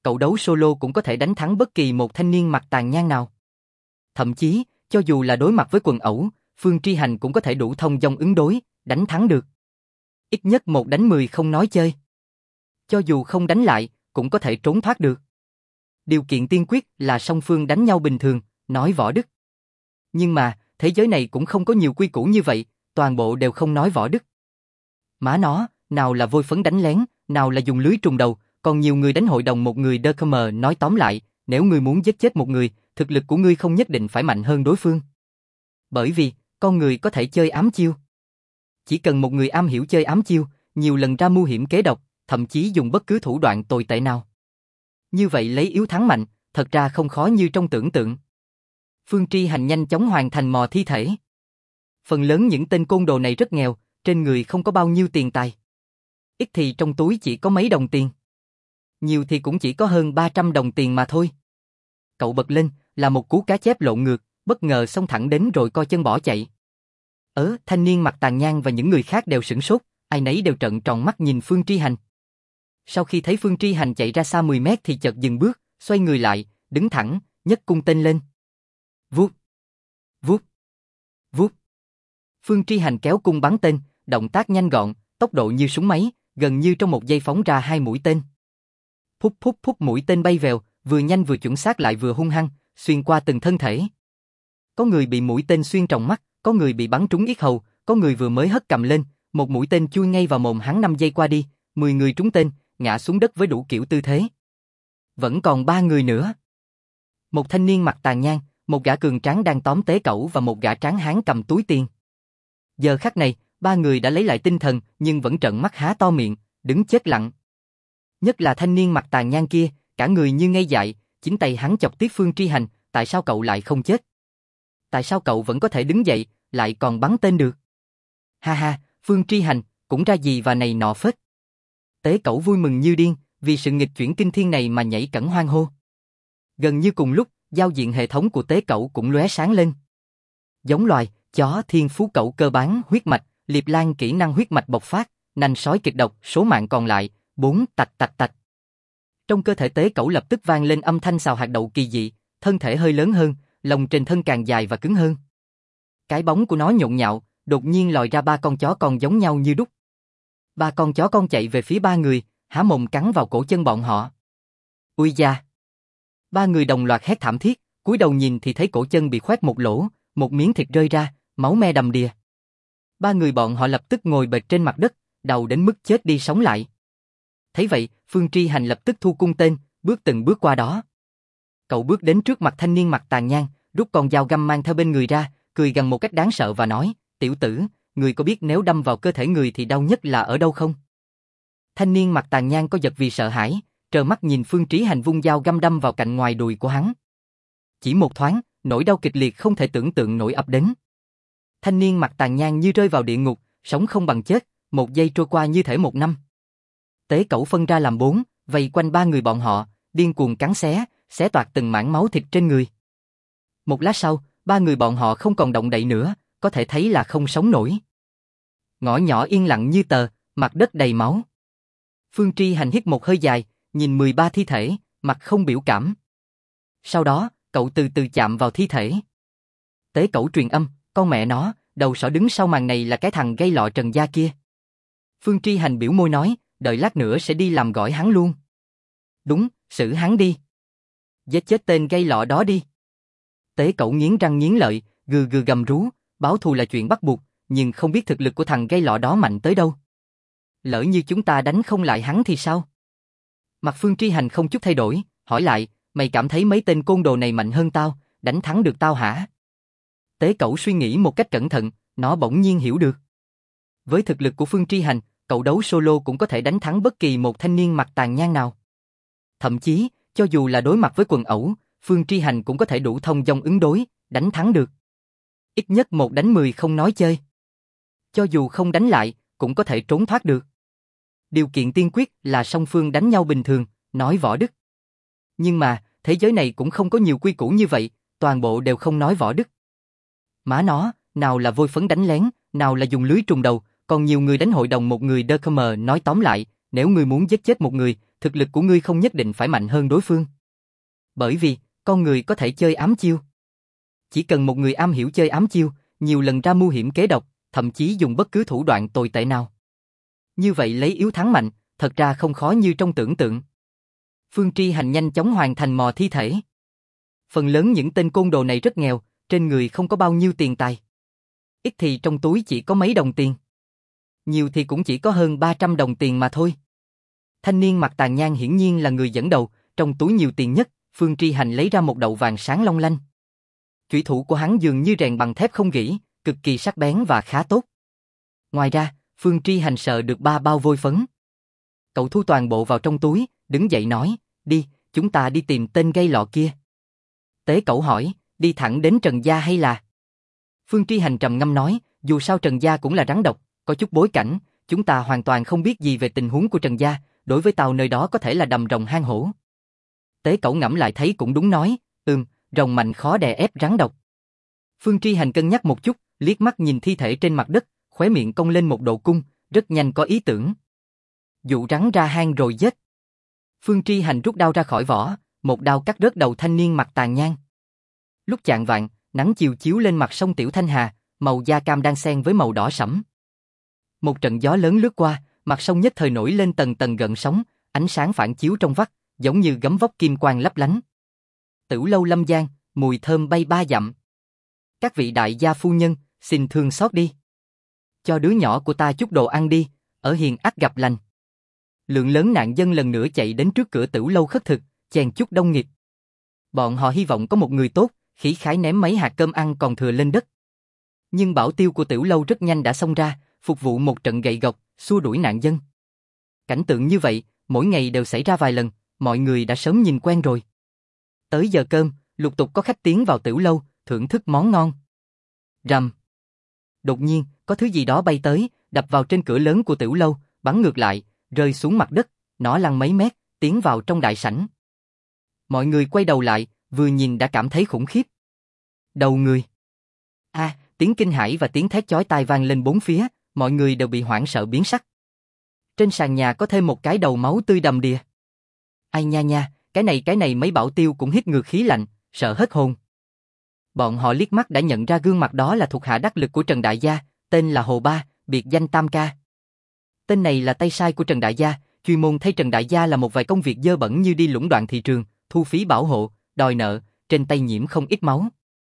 cậu đấu solo cũng có thể đánh thắng bất kỳ một thanh niên mặt tàn nhang nào. Thậm chí, cho dù là đối mặt với quần ẩu, Phương Tri Hành cũng có thể đủ thông dong ứng đối, đánh thắng được. Ít nhất 1 đánh 10 không nói chơi. Cho dù không đánh lại, cũng có thể trốn thoát được. Điều kiện tiên quyết là song phương đánh nhau bình thường, nói võ đức. Nhưng mà, thế giới này cũng không có nhiều quy củ như vậy, toàn bộ đều không nói võ đức. Má nó, nào là vôi phấn đánh lén, nào là dùng lưới trùng đầu, còn nhiều người đánh hội đồng một người đơ mờ nói tóm lại, nếu ngươi muốn giết chết một người, thực lực của ngươi không nhất định phải mạnh hơn đối phương. Bởi vì, con người có thể chơi ám chiêu. Chỉ cần một người am hiểu chơi ám chiêu, nhiều lần ra mưu hiểm kế độc, thậm chí dùng bất cứ thủ đoạn tồi tệ nào. Như vậy lấy yếu thắng mạnh, thật ra không khó như trong tưởng tượng. Phương Tri Hành nhanh chóng hoàn thành mò thi thể. Phần lớn những tên côn đồ này rất nghèo, trên người không có bao nhiêu tiền tài. Ít thì trong túi chỉ có mấy đồng tiền. Nhiều thì cũng chỉ có hơn 300 đồng tiền mà thôi. Cậu bật lên, là một cú cá chép lộn ngược, bất ngờ xông thẳng đến rồi co chân bỏ chạy. Thanh niên mặt tàn nhang và những người khác đều sửng sốt, ai nấy đều trợn tròn mắt nhìn Phương Tri Hành. Sau khi thấy Phương Tri Hành chạy ra xa 10 mét thì chợt dừng bước, xoay người lại, đứng thẳng, nhấc cung tên lên. Vút, vút, vút. Phương Tri Hành kéo cung bắn tên, động tác nhanh gọn, tốc độ như súng máy, gần như trong một giây phóng ra 2 mũi tên. Phúc phúc phúc, mũi tên bay vèo, vừa nhanh vừa chuẩn xác lại vừa hung hăng, xuyên qua từng thân thể. Có người bị mũi tên xuyên tròng mắt, có người bị bắn trúng yết hầu, có người vừa mới hất cầm lên, một mũi tên chui ngay vào mồm hắn. 5 giây qua đi, 10 người trúng tên, ngã xuống đất với đủ kiểu tư thế. Vẫn còn 3 người nữa. Một thanh niên mặt tàn nhang, một gã cường tráng đang tóm tế cẩu và một gã tráng hán cầm túi tiền. Giờ khắc này, 3 người đã lấy lại tinh thần nhưng vẫn trợn mắt há to miệng, đứng chết lặng. Nhất là thanh niên mặt tàn nhang kia, cả người như ngây dại, chính tay hắn chọc tiếp Phương Tri Hành, tại sao cậu lại không chết? Tại sao cậu vẫn có thể đứng dậy, lại còn bắn tên được? Ha ha, Phương Tri Hành, cũng ra gì và này nọ phết. Tế cẩu vui mừng như điên, vì sự nghịch chuyển kinh thiên này mà nhảy cẫng hoan hô. Gần như cùng lúc, giao diện hệ thống của tế cẩu cũng lóe sáng lên. Giống loài, chó thiên phú cẩu cơ bản huyết mạch, liệp lan kỹ năng huyết mạch bộc phát, nanh sói kịch độc, số mạng còn lại, 4 tạch tạch tạch. Trong cơ thể tế cẩu lập tức vang lên âm thanh xào hạt đậu kỳ dị, thân thể hơi lớn hơn, lông trên thân càng dài và cứng hơn. Cái bóng của nó nhộn nhạo, đột nhiên lòi ra 3 con chó con giống nhau như đúc. 3 con chó con chạy về phía 3 người, há mồm cắn vào cổ chân bọn họ. Ui da! 3 người đồng loạt hét thảm thiết, cúi đầu nhìn thì thấy cổ chân bị khoét một lỗ, một miếng thịt rơi ra, máu me đầm đìa. 3 người bọn họ lập tức ngồi bệt trên mặt đất, đau đến mức chết đi sống lại. Thấy vậy, Phương Tri Hành lập tức thu cung tên, bước từng bước qua đó. Cậu bước đến trước mặt thanh niên mặt tàn nhang, rút con dao găm mang theo bên người ra, cười gằn một cách đáng sợ và nói, tiểu tử, người có biết nếu đâm vào cơ thể người thì đau nhất là ở đâu không? Thanh niên mặt tàn nhang có giật vì sợ hãi, trơ mắt nhìn Phương Tri Hành vung dao găm đâm vào cạnh ngoài đùi của hắn. Chỉ một thoáng, nỗi đau kịch liệt không thể tưởng tượng nổi ập đến. Thanh niên mặt tàn nhang như rơi vào địa ngục, sống không bằng chết, 1 giây trôi qua như thể 1 năm. Tế cẩu phân ra làm 4, vây quanh 3 người bọn họ, điên cuồng cắn xé toạc từng mảng máu thịt trên người. Một lát sau, 3 người bọn họ không còn động đậy nữa, có thể thấy là không sống nổi. Ngõ nhỏ yên lặng như tờ, mặt đất đầy máu. Phương Tri Hành hít một hơi dài, nhìn 13 thi thể, mặt không biểu cảm. Sau đó, cậu từ từ chạm vào thi thể. Tế cẩu truyền âm, con mẹ nó, đầu sỏ đứng sau màn này là cái thằng gây lọ Trần Gia kia. Phương Tri Hành biểu môi nói, đợi lát nữa sẽ đi làm gỏi hắn luôn. Đúng, xử hắn đi. Giết chết tên gây lọ đó đi. Tế cẩu nghiến răng nghiến lợi, gừ gừ gầm rú, báo thù là chuyện bắt buộc, nhưng không biết thực lực của thằng gây lọ đó mạnh tới đâu. Lỡ như chúng ta đánh không lại hắn thì sao? Mặt Phương Tri Hành không chút thay đổi, hỏi lại, mày cảm thấy mấy tên côn đồ này mạnh hơn tao, đánh thắng được tao hả? Tế cẩu suy nghĩ một cách cẩn thận, nó bỗng nhiên hiểu được. Với thực lực của Phương Tri Hành, cậu đấu solo cũng có thể đánh thắng bất kỳ một thanh niên mặt tàn nhang nào. Thậm chí, cho dù là đối mặt với quần ẩu, Phương Tri Hành cũng có thể đủ thông dong ứng đối, đánh thắng được. Ít nhất 1 đánh 10 không nói chơi. Cho dù không đánh lại, cũng có thể trốn thoát được. Điều kiện tiên quyết là song phương đánh nhau bình thường, nói võ đức. Nhưng mà, thế giới này cũng không có nhiều quy củ như vậy, toàn bộ đều không nói võ đức. Má nó, nào là vôi phấn đánh lén, nào là dùng lưới trùng đầu, còn nhiều người đánh hội đồng một người đơ mờ nói tóm lại, nếu ngươi muốn giết chết một người, thực lực của ngươi không nhất định phải mạnh hơn đối phương. Bởi vì, con người có thể chơi ám chiêu. Chỉ cần một người am hiểu chơi ám chiêu, nhiều lần ra mưu hiểm kế độc, thậm chí dùng bất cứ thủ đoạn tồi tệ nào. Như vậy lấy yếu thắng mạnh, thật ra không khó như trong tưởng tượng. Phương Tri Hành nhanh chóng hoàn thành mò thi thể. Phần lớn những tên côn đồ này rất nghèo, trên người không có bao nhiêu tiền tài. Ít thì trong túi chỉ có mấy đồng tiền. Nhiều thì cũng chỉ có hơn 300 đồng tiền mà thôi. Thanh niên mặt tàn nhang hiển nhiên là người dẫn đầu, trong túi nhiều tiền nhất, Phương Tri Hành lấy ra một đậu vàng sáng long lanh. Chủy thủ của hắn dường như rèn bằng thép không gỉ, cực kỳ sắc bén và khá tốt. Ngoài ra, Phương Tri Hành sợ được 3 bao vôi phấn. Cậu thu toàn bộ vào trong túi, đứng dậy nói, đi, chúng ta đi tìm tên gây lọ kia. Tế Cẩu hỏi, đi thẳng đến Trần Gia hay là? Phương Tri Hành trầm ngâm nói, dù sao Trần Gia cũng là rắn độc, có chút bối cảnh, chúng ta hoàn toàn không biết gì về tình huống của Trần Gia, đối với tao nơi đó có thể là đầm rồng hang hổ. Tế Cẩu ngẫm lại thấy cũng đúng nói, rồng mạnh khó đè ép rắn độc. Phương Tri Hành cân nhắc một chút, liếc mắt nhìn thi thể trên mặt đất, khóe miệng cong lên một độ cung, rất nhanh có ý tưởng. Dụ rắn ra hang rồi giết. Phương Tri Hành rút đao ra khỏi vỏ, một đao cắt rớt đầu thanh niên mặt tàn nhang. Lúc chạng vạng, nắng chiều chiếu lên mặt sông Tiểu Thanh Hà, màu da cam đang xen với màu đỏ sẫm. Một trận gió lớn lướt qua, mặt sông nhất thời nổi lên tầng tầng gợn sóng, ánh sáng phản chiếu trong vắt, giống như gấm vóc kim quang lấp lánh. Tửu lâu Lâm Giang, mùi thơm bay 3 dặm. Các vị đại gia phu nhân, xin thương xót đi. Cho đứa nhỏ của ta chút đồ ăn đi, ở hiền ắt gặp lành. Lượng lớn nạn dân lần nữa chạy đến trước cửa Tửu lâu khất thực, chèn chúc đông nghịt. Bọn họ hy vọng có một người tốt, khỉ khái ném mấy hạt cơm ăn còn thừa lên đất. Nhưng bảo tiêu của Tửu lâu rất nhanh đã xông ra, phục vụ một trận gậy gộc, xua đuổi nạn dân. Cảnh tượng như vậy, mỗi ngày đều xảy ra vài lần, mọi người đã sớm nhìn quen rồi. Tới giờ cơm, lục tục có khách tiến vào Tửu lâu, thưởng thức món ngon. Rầm. Đột nhiên, có thứ gì đó bay tới, đập vào trên cửa lớn của Tửu lâu, bắn ngược lại, rơi xuống mặt đất, nó lăn mấy mét, tiến vào trong đại sảnh. Mọi người quay đầu lại, vừa nhìn đã cảm thấy khủng khiếp. Đầu người. Tiếng kinh hãi và tiếng thét chói tai vang lên bốn phía, mọi người đều bị hoảng sợ biến sắc. Trên sàn nhà có thêm một cái đầu máu tươi đầm đìa. Ai nha nha, cái này mấy bảo tiêu cũng hít ngược khí lạnh, sợ hết hồn. Bọn họ liếc mắt đã nhận ra gương mặt đó là thuộc hạ đắc lực của Trần Đại Gia, tên là Hồ Ba, biệt danh Tam Ca. Tên này là tay sai của Trần Đại Gia, chuyên môn thay Trần Đại Gia làm một vài công việc dơ bẩn như đi lũng đoạn thị trường, thu phí bảo hộ, đòi nợ, trên tay nhiễm không ít máu.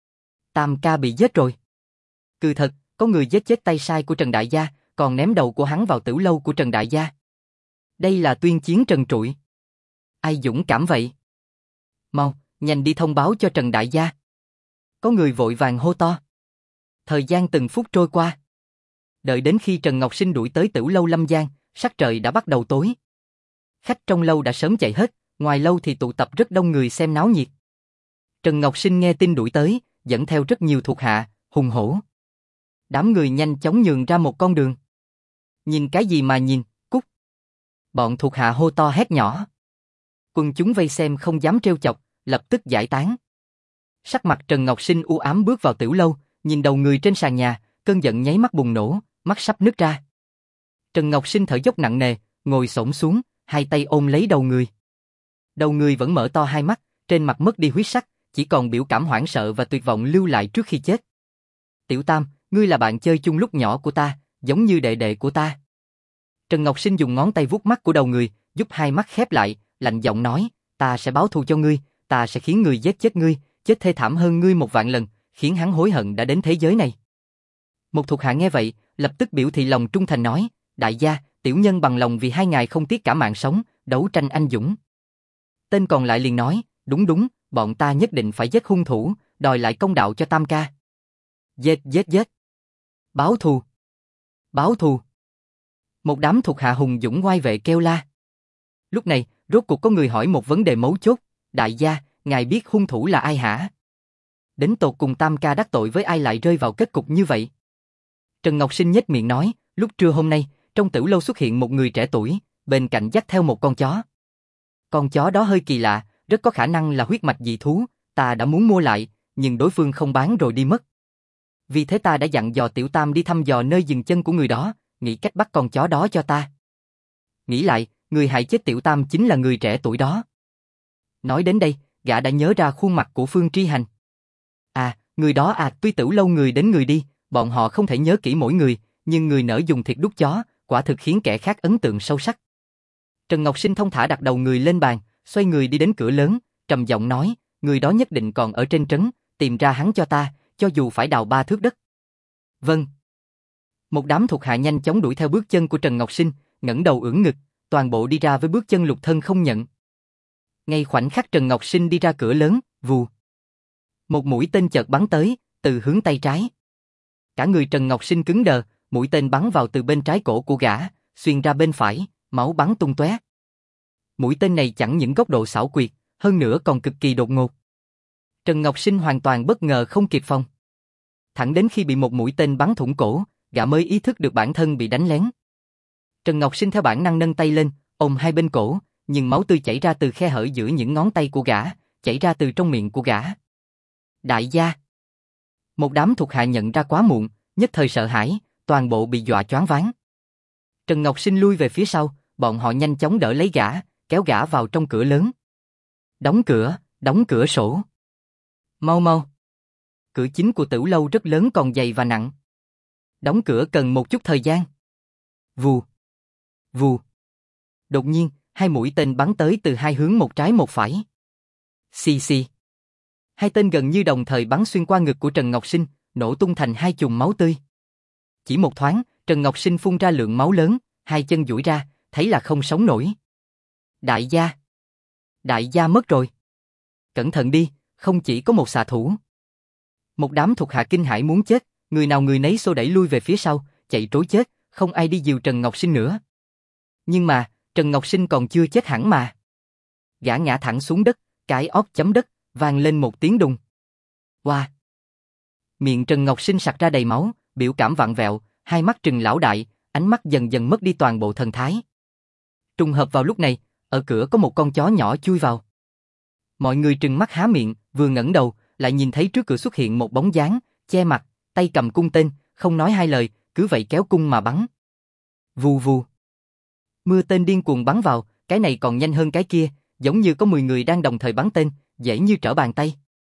Tam Ca bị giết rồi. Cứ thật, có người giết chết tay sai của Trần Đại Gia, còn ném đầu của hắn vào Tửu lâu của Trần Đại Gia. Đây là tuyên chiến trần trụi. Ai dũng cảm vậy? Mau, nhanh đi thông báo cho Trần Đại Gia. Có người vội vàng hô to. Thời gian từng phút trôi qua. Đợi đến khi Trần Ngọc Sinh đuổi tới Tửu lâu Lâm Giang, sắc trời đã bắt đầu tối. Khách trong lâu đã sớm chạy hết, ngoài lâu thì tụ tập rất đông người xem náo nhiệt. Trần Ngọc Sinh nghe tin đuổi tới, dẫn theo rất nhiều thuộc hạ, hùng hổ. Đám người nhanh chóng nhường ra một con đường. Nhìn cái gì mà nhìn, cút. Bọn thuộc hạ hô to hét nhỏ. Quân chúng vây xem không dám trêu chọc, lập tức giải tán. Sắc mặt Trần Ngọc Sinh u ám bước vào Tửu lâu, nhìn đầu người trên sàn nhà, cơn giận nháy mắt bùng nổ, mắt sắp nứt ra. Trần Ngọc Sinh thở dốc nặng nề, ngồi xổm xuống, hai tay ôm lấy đầu người. Đầu người vẫn mở to hai mắt, trên mặt mất đi huyết sắc, chỉ còn biểu cảm hoảng sợ và tuyệt vọng lưu lại trước khi chết. Tiểu Tam, ngươi là bạn chơi chung lúc nhỏ của ta, giống như đệ đệ của ta. Trần Ngọc Sinh dùng ngón tay vuốt mắt của đầu người, giúp hai mắt khép lại, lạnh giọng nói, ta sẽ báo thù cho ngươi, ta sẽ khiến người giết chết ngươi, chết thê thảm hơn ngươi 1 vạn lần, khiến hắn hối hận đã đến thế giới này. Một thuộc hạ nghe vậy, lập tức biểu thị lòng trung thành nói, đại gia, tiểu nhân bằng lòng vì 2 ngài không tiếc cả mạng sống, đấu tranh anh dũng. Tên còn lại liền nói, đúng, bọn ta nhất định phải giết hung thủ, đòi lại công đạo cho Tam Ca. Giết. Báo thù. Một đám thuộc hạ hùng dũng oai vệ kêu la. Lúc này, rốt cuộc có người hỏi một vấn đề mấu chốt, đại gia, ngài biết hung thủ là ai hả? Đến tột cùng Tam Ca đắc tội với ai lại rơi vào kết cục như vậy? Trần Ngọc Sinh nhếch miệng nói, lúc trưa hôm nay, trong Tửu lâu xuất hiện một người trẻ tuổi, bên cạnh dắt theo một con chó. Con chó đó hơi kỳ lạ, rất có khả năng là huyết mạch dị thú, ta đã muốn mua lại, nhưng đối phương không bán rồi đi mất. Vì thế ta đã dặn dò Tiểu Tam đi thăm dò nơi dừng chân của người đó, nghĩ cách bắt con chó đó cho ta. Nghĩ lại, người hại chết Tiểu Tam chính là người trẻ tuổi đó. Nói đến đây, gã đã nhớ ra khuôn mặt của Phương Tri Hành. À, người đó à, tuy Tử Lâu người đến người đi, bọn họ không thể nhớ kỹ mỗi người, nhưng người nỡ dùng thịt đút chó, quả thực khiến kẻ khác ấn tượng sâu sắc. Trần Ngọc Sinh thong thả đặt đầu người lên bàn, xoay người đi đến cửa lớn, trầm giọng nói, người đó nhất định còn ở trên trấn, tìm ra hắn cho ta, cho dù phải đào 3 thước đất. Vâng. Một đám thuộc hạ nhanh chóng đuổi theo bước chân của Trần Ngọc Sinh, ngẩng đầu ưỡn ngực, toàn bộ đi ra với bước chân Lục Thân không nhận. Ngay khoảnh khắc Trần Ngọc Sinh đi ra cửa lớn, vù. Một mũi tên chợt bắn tới, từ hướng tay trái. Cả người Trần Ngọc Sinh cứng đờ, mũi tên bắn vào từ bên trái cổ của gã, xuyên ra bên phải, máu bắn tung tóe. Mũi tên này chẳng những góc độ xảo quyệt, hơn nữa còn cực kỳ đột ngột. Trần Ngọc Sinh hoàn toàn bất ngờ không kịp phòng. Thẳng đến khi bị một mũi tên bắn thủng cổ, gã mới ý thức được bản thân bị đánh lén. Trần Ngọc Sinh theo bản năng nâng tay lên, ôm hai bên cổ, nhưng máu tươi chảy ra từ khe hở giữa những ngón tay của gã, chảy ra từ trong miệng của gã. Đại gia! Một đám thuộc hạ nhận ra quá muộn, nhất thời sợ hãi, toàn bộ bị dọa choáng váng. Trần Ngọc Sinh lui về phía sau, bọn họ nhanh chóng đỡ lấy gã, kéo gã vào trong cửa lớn. Đóng cửa sổ. Mau mau. Cửa chính của Tử Lâu rất lớn còn dày và nặng. Đóng cửa cần một chút thời gian. Vù. Vù. Đột nhiên, hai mũi tên bắn tới từ hai hướng một trái một phải. Xì xì. Hai tên gần như đồng thời bắn xuyên qua ngực của Trần Ngọc Sinh, nổ tung thành hai chùm máu tươi. Chỉ một thoáng, Trần Ngọc Sinh phun ra lượng máu lớn, hai chân duỗi ra, thấy là không sống nổi. Đại gia mất rồi. Cẩn thận đi, không chỉ có một xạ thủ. Một đám thuộc hạ kinh hãi muốn chết, người nào người nấy xô đẩy lui về phía sau, chạy trối chết, không ai đi dìu Trần Ngọc Sinh nữa. Nhưng mà, Trần Ngọc Sinh còn chưa chết hẳn mà. Gã ngã thẳng xuống đất, cái óc chấm đất, vang lên một tiếng đùng. Wow! Miệng Trần Ngọc Sinh sặc ra đầy máu, biểu cảm vặn vẹo, hai mắt trừng lão đại, ánh mắt dần dần mất đi toàn bộ thần thái. Trùng hợp vào lúc này, ở cửa có một con chó nhỏ chui vào. Mọi người trừng mắt há miệng, vừa ngẩng đầu, lại nhìn thấy trước cửa xuất hiện một bóng dáng, che mặt, tay cầm cung tên, không nói hai lời, cứ vậy kéo cung mà bắn. Vù vù. Mưa tên điên cuồng bắn vào, cái này còn nhanh hơn cái kia, giống như có 10 người đang đồng thời bắn tên, dễ như trở bàn tay.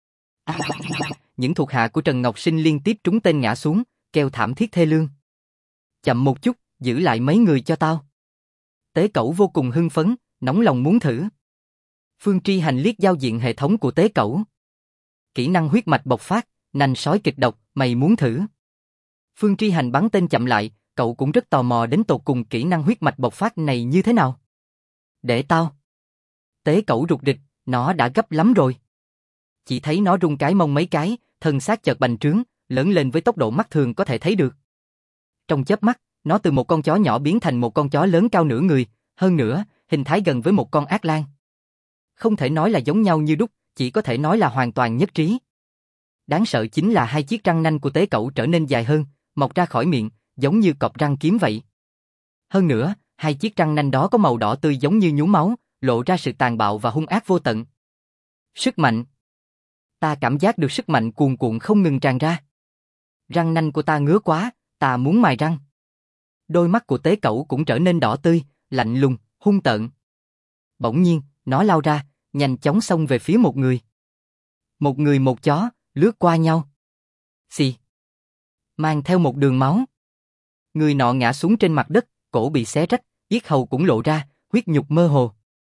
Những thuộc hạ của Trần Ngọc Sinh liên tiếp trúng tên ngã xuống, kêu thảm thiết thê lương. Chậm một chút, giữ lại mấy người cho tao. Tế Cẩu vô cùng hưng phấn, nóng lòng muốn thử. Phương Tri Hành liếc giao diện hệ thống của Tế Cẩu. Kỹ năng huyết mạch bộc phát, nành sói kịch độc, mày muốn thử? Phương Tri Hành bắn tên chậm lại, cậu cũng rất tò mò đến tột cùng kỹ năng huyết mạch bộc phát này như thế nào. Để tao. Tế Cẩu rụt rịch, nó đã gấp lắm rồi. Chỉ thấy nó rung cái mông mấy cái, thân xác chợt bành trướng, lớn lên với tốc độ mắt thường có thể thấy được. Trong chớp mắt, nó từ một con chó nhỏ biến thành một con chó lớn cao nửa người, hơn nữa, hình thái gần với một con ác lang. Không thể nói là giống nhau như đúc, chỉ có thể nói là hoàn toàn nhất trí. Đáng sợ chính là hai chiếc răng nanh của Tế Cẩu trở nên dài hơn, mọc ra khỏi miệng, giống như cọp răng kiếm vậy. Hơn nữa, hai chiếc răng nanh đó có màu đỏ tươi giống như nhúng máu, lộ ra sự tàn bạo và hung ác vô tận. Sức mạnh. Ta cảm giác được sức mạnh cuồn cuộn không ngừng tràn ra. Răng nanh của ta ngứa quá, ta muốn mài răng. Đôi mắt của Tế Cẩu cũng trở nên đỏ tươi, lạnh lùng, hung tợn. Bỗng nhiên, nó lao ra, nhanh chóng xông về phía một người. Một người một chó, lướt qua nhau. Xì. Mang theo một đường máu. Người nọ ngã xuống trên mặt đất, cổ bị xé rách, yết hầu cũng lộ ra, huyết nhục mơ hồ.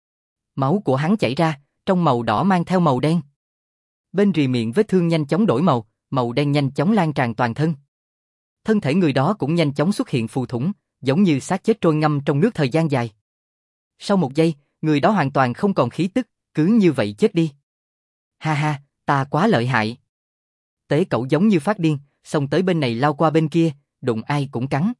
Máu của hắn chảy ra, trong màu đỏ mang theo màu đen. Bên rì miệng vết thương nhanh chóng đổi màu, màu đen nhanh chóng lan tràn toàn thân. Thân thể người đó cũng nhanh chóng xuất hiện phù thủng, giống như xác chết trôi ngâm trong nước thời gian dài. Sau một giây, người đó hoàn toàn không còn khí tức, cứ như vậy chết đi. Ha ha, ta quá lợi hại. Tế Cẩu giống như phát điên, xông tới bên này lao qua bên kia, đụng ai cũng cắn.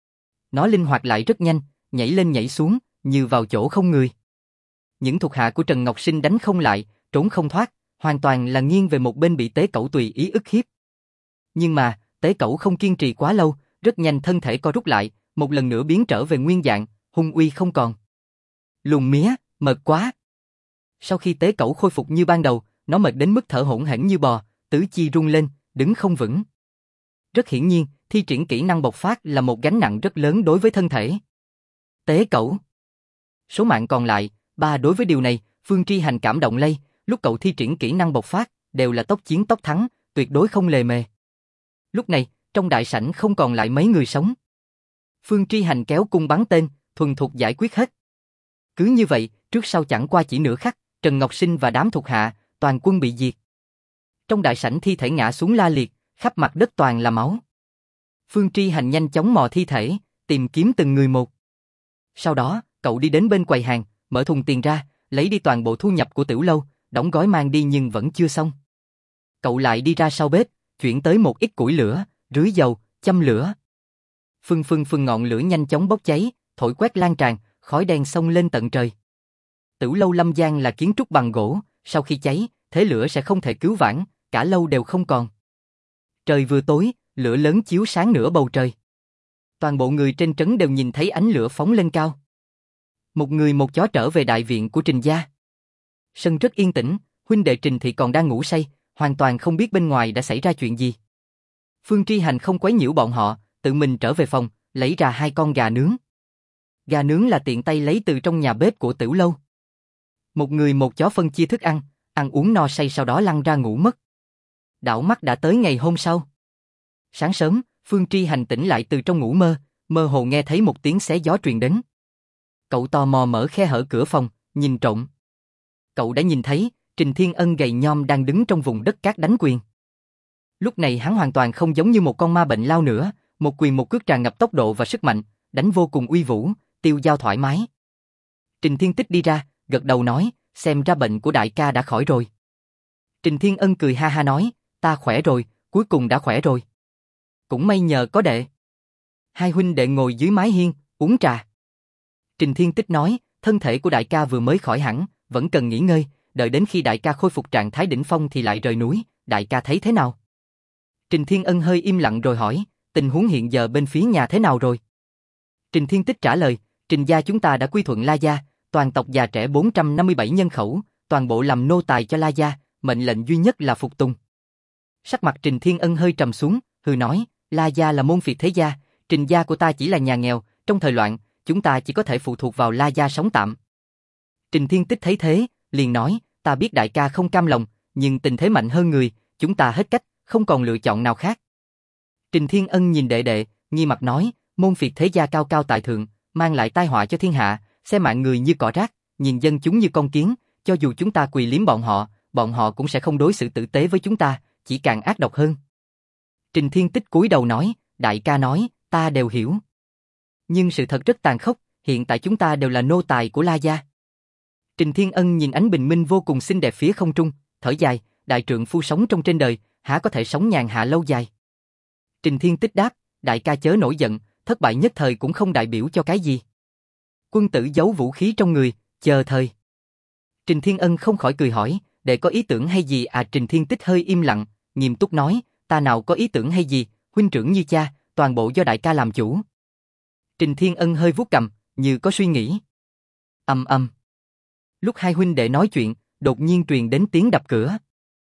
Nó linh hoạt lại rất nhanh, nhảy lên nhảy xuống, như vào chỗ không người. Những thuộc hạ của Trần Ngọc Sinh đánh không lại, trốn không thoát, hoàn toàn là nghiêng về một bên bị Tế Cẩu tùy ý ức hiếp. Nhưng mà, Tế Cẩu không kiên trì quá lâu, rất nhanh thân thể co rút lại, một lần nữa biến trở về nguyên dạng, hung uy không còn. Lùn mía, mệt quá. Sau khi Tế Cẩu khôi phục như ban đầu, nó mệt đến mức thở hổn hển như bò, tứ chi rung lên, đứng không vững. Rất hiển nhiên, thi triển kỹ năng bộc phát là một gánh nặng rất lớn đối với thân thể. Tế Cẩu. Số mạng còn lại, 3 đối với điều này, Phương Tri Hành cảm động lây, lúc cậu thi triển kỹ năng bộc phát, đều là tốc chiến tốc thắng, tuyệt đối không lề mề. Lúc này, trong đại sảnh không còn lại mấy người sống. Phương Tri Hành kéo cung bắn tên, thuần thục giải quyết hết. Cứ như vậy, trước sau chẳng qua chỉ nửa khắc, Trần Ngọc Sinh và đám thuộc hạ, toàn quân bị diệt. Trong đại sảnh thi thể ngã xuống la liệt, khắp mặt đất toàn là máu. Phương Tri Hành nhanh chóng mò thi thể, tìm kiếm từng người một. Sau đó, cậu đi đến bên quầy hàng, mở thùng tiền ra, lấy đi toàn bộ thu nhập của Tiểu Lâu, đóng gói mang đi nhưng vẫn chưa xong. Cậu lại đi ra sau bếp, chuyển tới một ít củi lửa, rưới dầu, châm lửa. Phừng ngọn lửa nhanh chóng bốc cháy, thổi quét lan tràn, khói đen xông lên tận trời. Tiểu Lâu Lâm Giang là kiến trúc bằng gỗ, sau khi cháy, thế lửa sẽ không thể cứu vãn, cả lâu đều không còn. Trời vừa tối, lửa lớn chiếu sáng nửa bầu trời. Toàn bộ người trên trấn đều nhìn thấy ánh lửa phóng lên cao. Một người một chó trở về đại viện của Trình gia. Sân rất yên tĩnh, huynh đệ Trình thì còn đang ngủ say, hoàn toàn không biết bên ngoài đã xảy ra chuyện gì. Phương Tri Hành không quấy nhiễu bọn họ, tự mình trở về phòng, lấy ra 2 con gà nướng. Gà nướng là tiện tay lấy từ trong nhà bếp của Tiểu Lâu. Một người một chó phân chia thức ăn, ăn uống no say sau đó lăn ra ngủ mất. Đảo mắt đã tới ngày hôm sau. Sáng sớm, Phương Tri Hành tỉnh lại từ trong ngủ mơ, mơ hồ nghe thấy một tiếng xé gió truyền đến. Cậu tò mò mở khe hở cửa phòng, nhìn trộm. Cậu đã nhìn thấy, Trình Thiên Ân gầy nhom đang đứng trong vùng đất cát đánh quyền. Lúc này hắn hoàn toàn không giống như một con ma bệnh lao nữa, một quyền một cước tràn ngập tốc độ và sức mạnh, đánh vô cùng uy vũ, tiêu dao thoải mái. Trình Thiên Tích đi ra, gật đầu nói, xem ra bệnh của đại ca đã khỏi rồi. Trình Thiên Ân cười ha ha nói, ta khỏe rồi, cuối cùng đã khỏe rồi. Cũng may nhờ có đệ. Hai huynh đệ ngồi dưới mái hiên, uống trà. Trình Thiên Tích nói, thân thể của đại ca vừa mới khỏi hẳn, vẫn cần nghỉ ngơi, đợi đến khi đại ca khôi phục trạng thái đỉnh phong thì lại rời núi, đại ca thấy thế nào? Trình Thiên Ân hơi im lặng rồi hỏi, tình huống hiện giờ bên phía nhà thế nào rồi? Trình Thiên Tích trả lời, Trình gia chúng ta đã quy thuận La gia, toàn tộc già trẻ 457 nhân khẩu, toàn bộ làm nô tài cho La gia, mệnh lệnh duy nhất là phục tùng. Sắc mặt Trình Thiên Ân hơi trầm xuống, hừ nói, La gia là môn phiệt thế gia, Trình gia của ta chỉ là nhà nghèo, trong thời loạn, chúng ta chỉ có thể phụ thuộc vào La gia sống tạm. Trình Thiên Tích thấy thế, liền nói, ta biết đại ca không cam lòng, nhưng tình thế mạnh hơn người, chúng ta hết cách, không còn lựa chọn nào khác. Trình Thiên Ân nhìn đệ đệ, nghi mặt nói, môn phiệt thế gia cao cao tại thượng, mang lại tai họa cho thiên hạ, xem mạng người như cỏ rác, nhìn dân chúng như con kiến, cho dù chúng ta quỳ liếm bọn họ cũng sẽ không đối xử tử tế với chúng ta, chỉ càng ác độc hơn. Trình Thiên Tích cúi đầu nói, đại ca nói, ta đều hiểu. Nhưng sự thật rất tàn khốc, hiện tại chúng ta đều là nô tài của La gia. Trình Thiên Ân nhìn ánh bình minh vô cùng xinh đẹp phía không trung, thở dài, đại trượng phu sống trong trên đời, há có thể sống nhàn hạ lâu dài. Trình Thiên Tích đáp, đại ca chớ nổi giận, thất bại nhất thời cũng không đại biểu cho cái gì. Quân tử giấu vũ khí trong người, chờ thời. Trình Thiên Ân không khỏi cười hỏi, đệ có ý tưởng hay gì à? Trình Thiên Tích hơi im lặng, nghiêm túc nói, ta nào có ý tưởng hay gì, huynh trưởng như cha, toàn bộ do đại ca làm chủ. Trình Thiên Ân hơi vuốt cằm, như có suy nghĩ. Ầm ầm. Lúc hai huynh đệ nói chuyện, đột nhiên truyền đến tiếng đập cửa.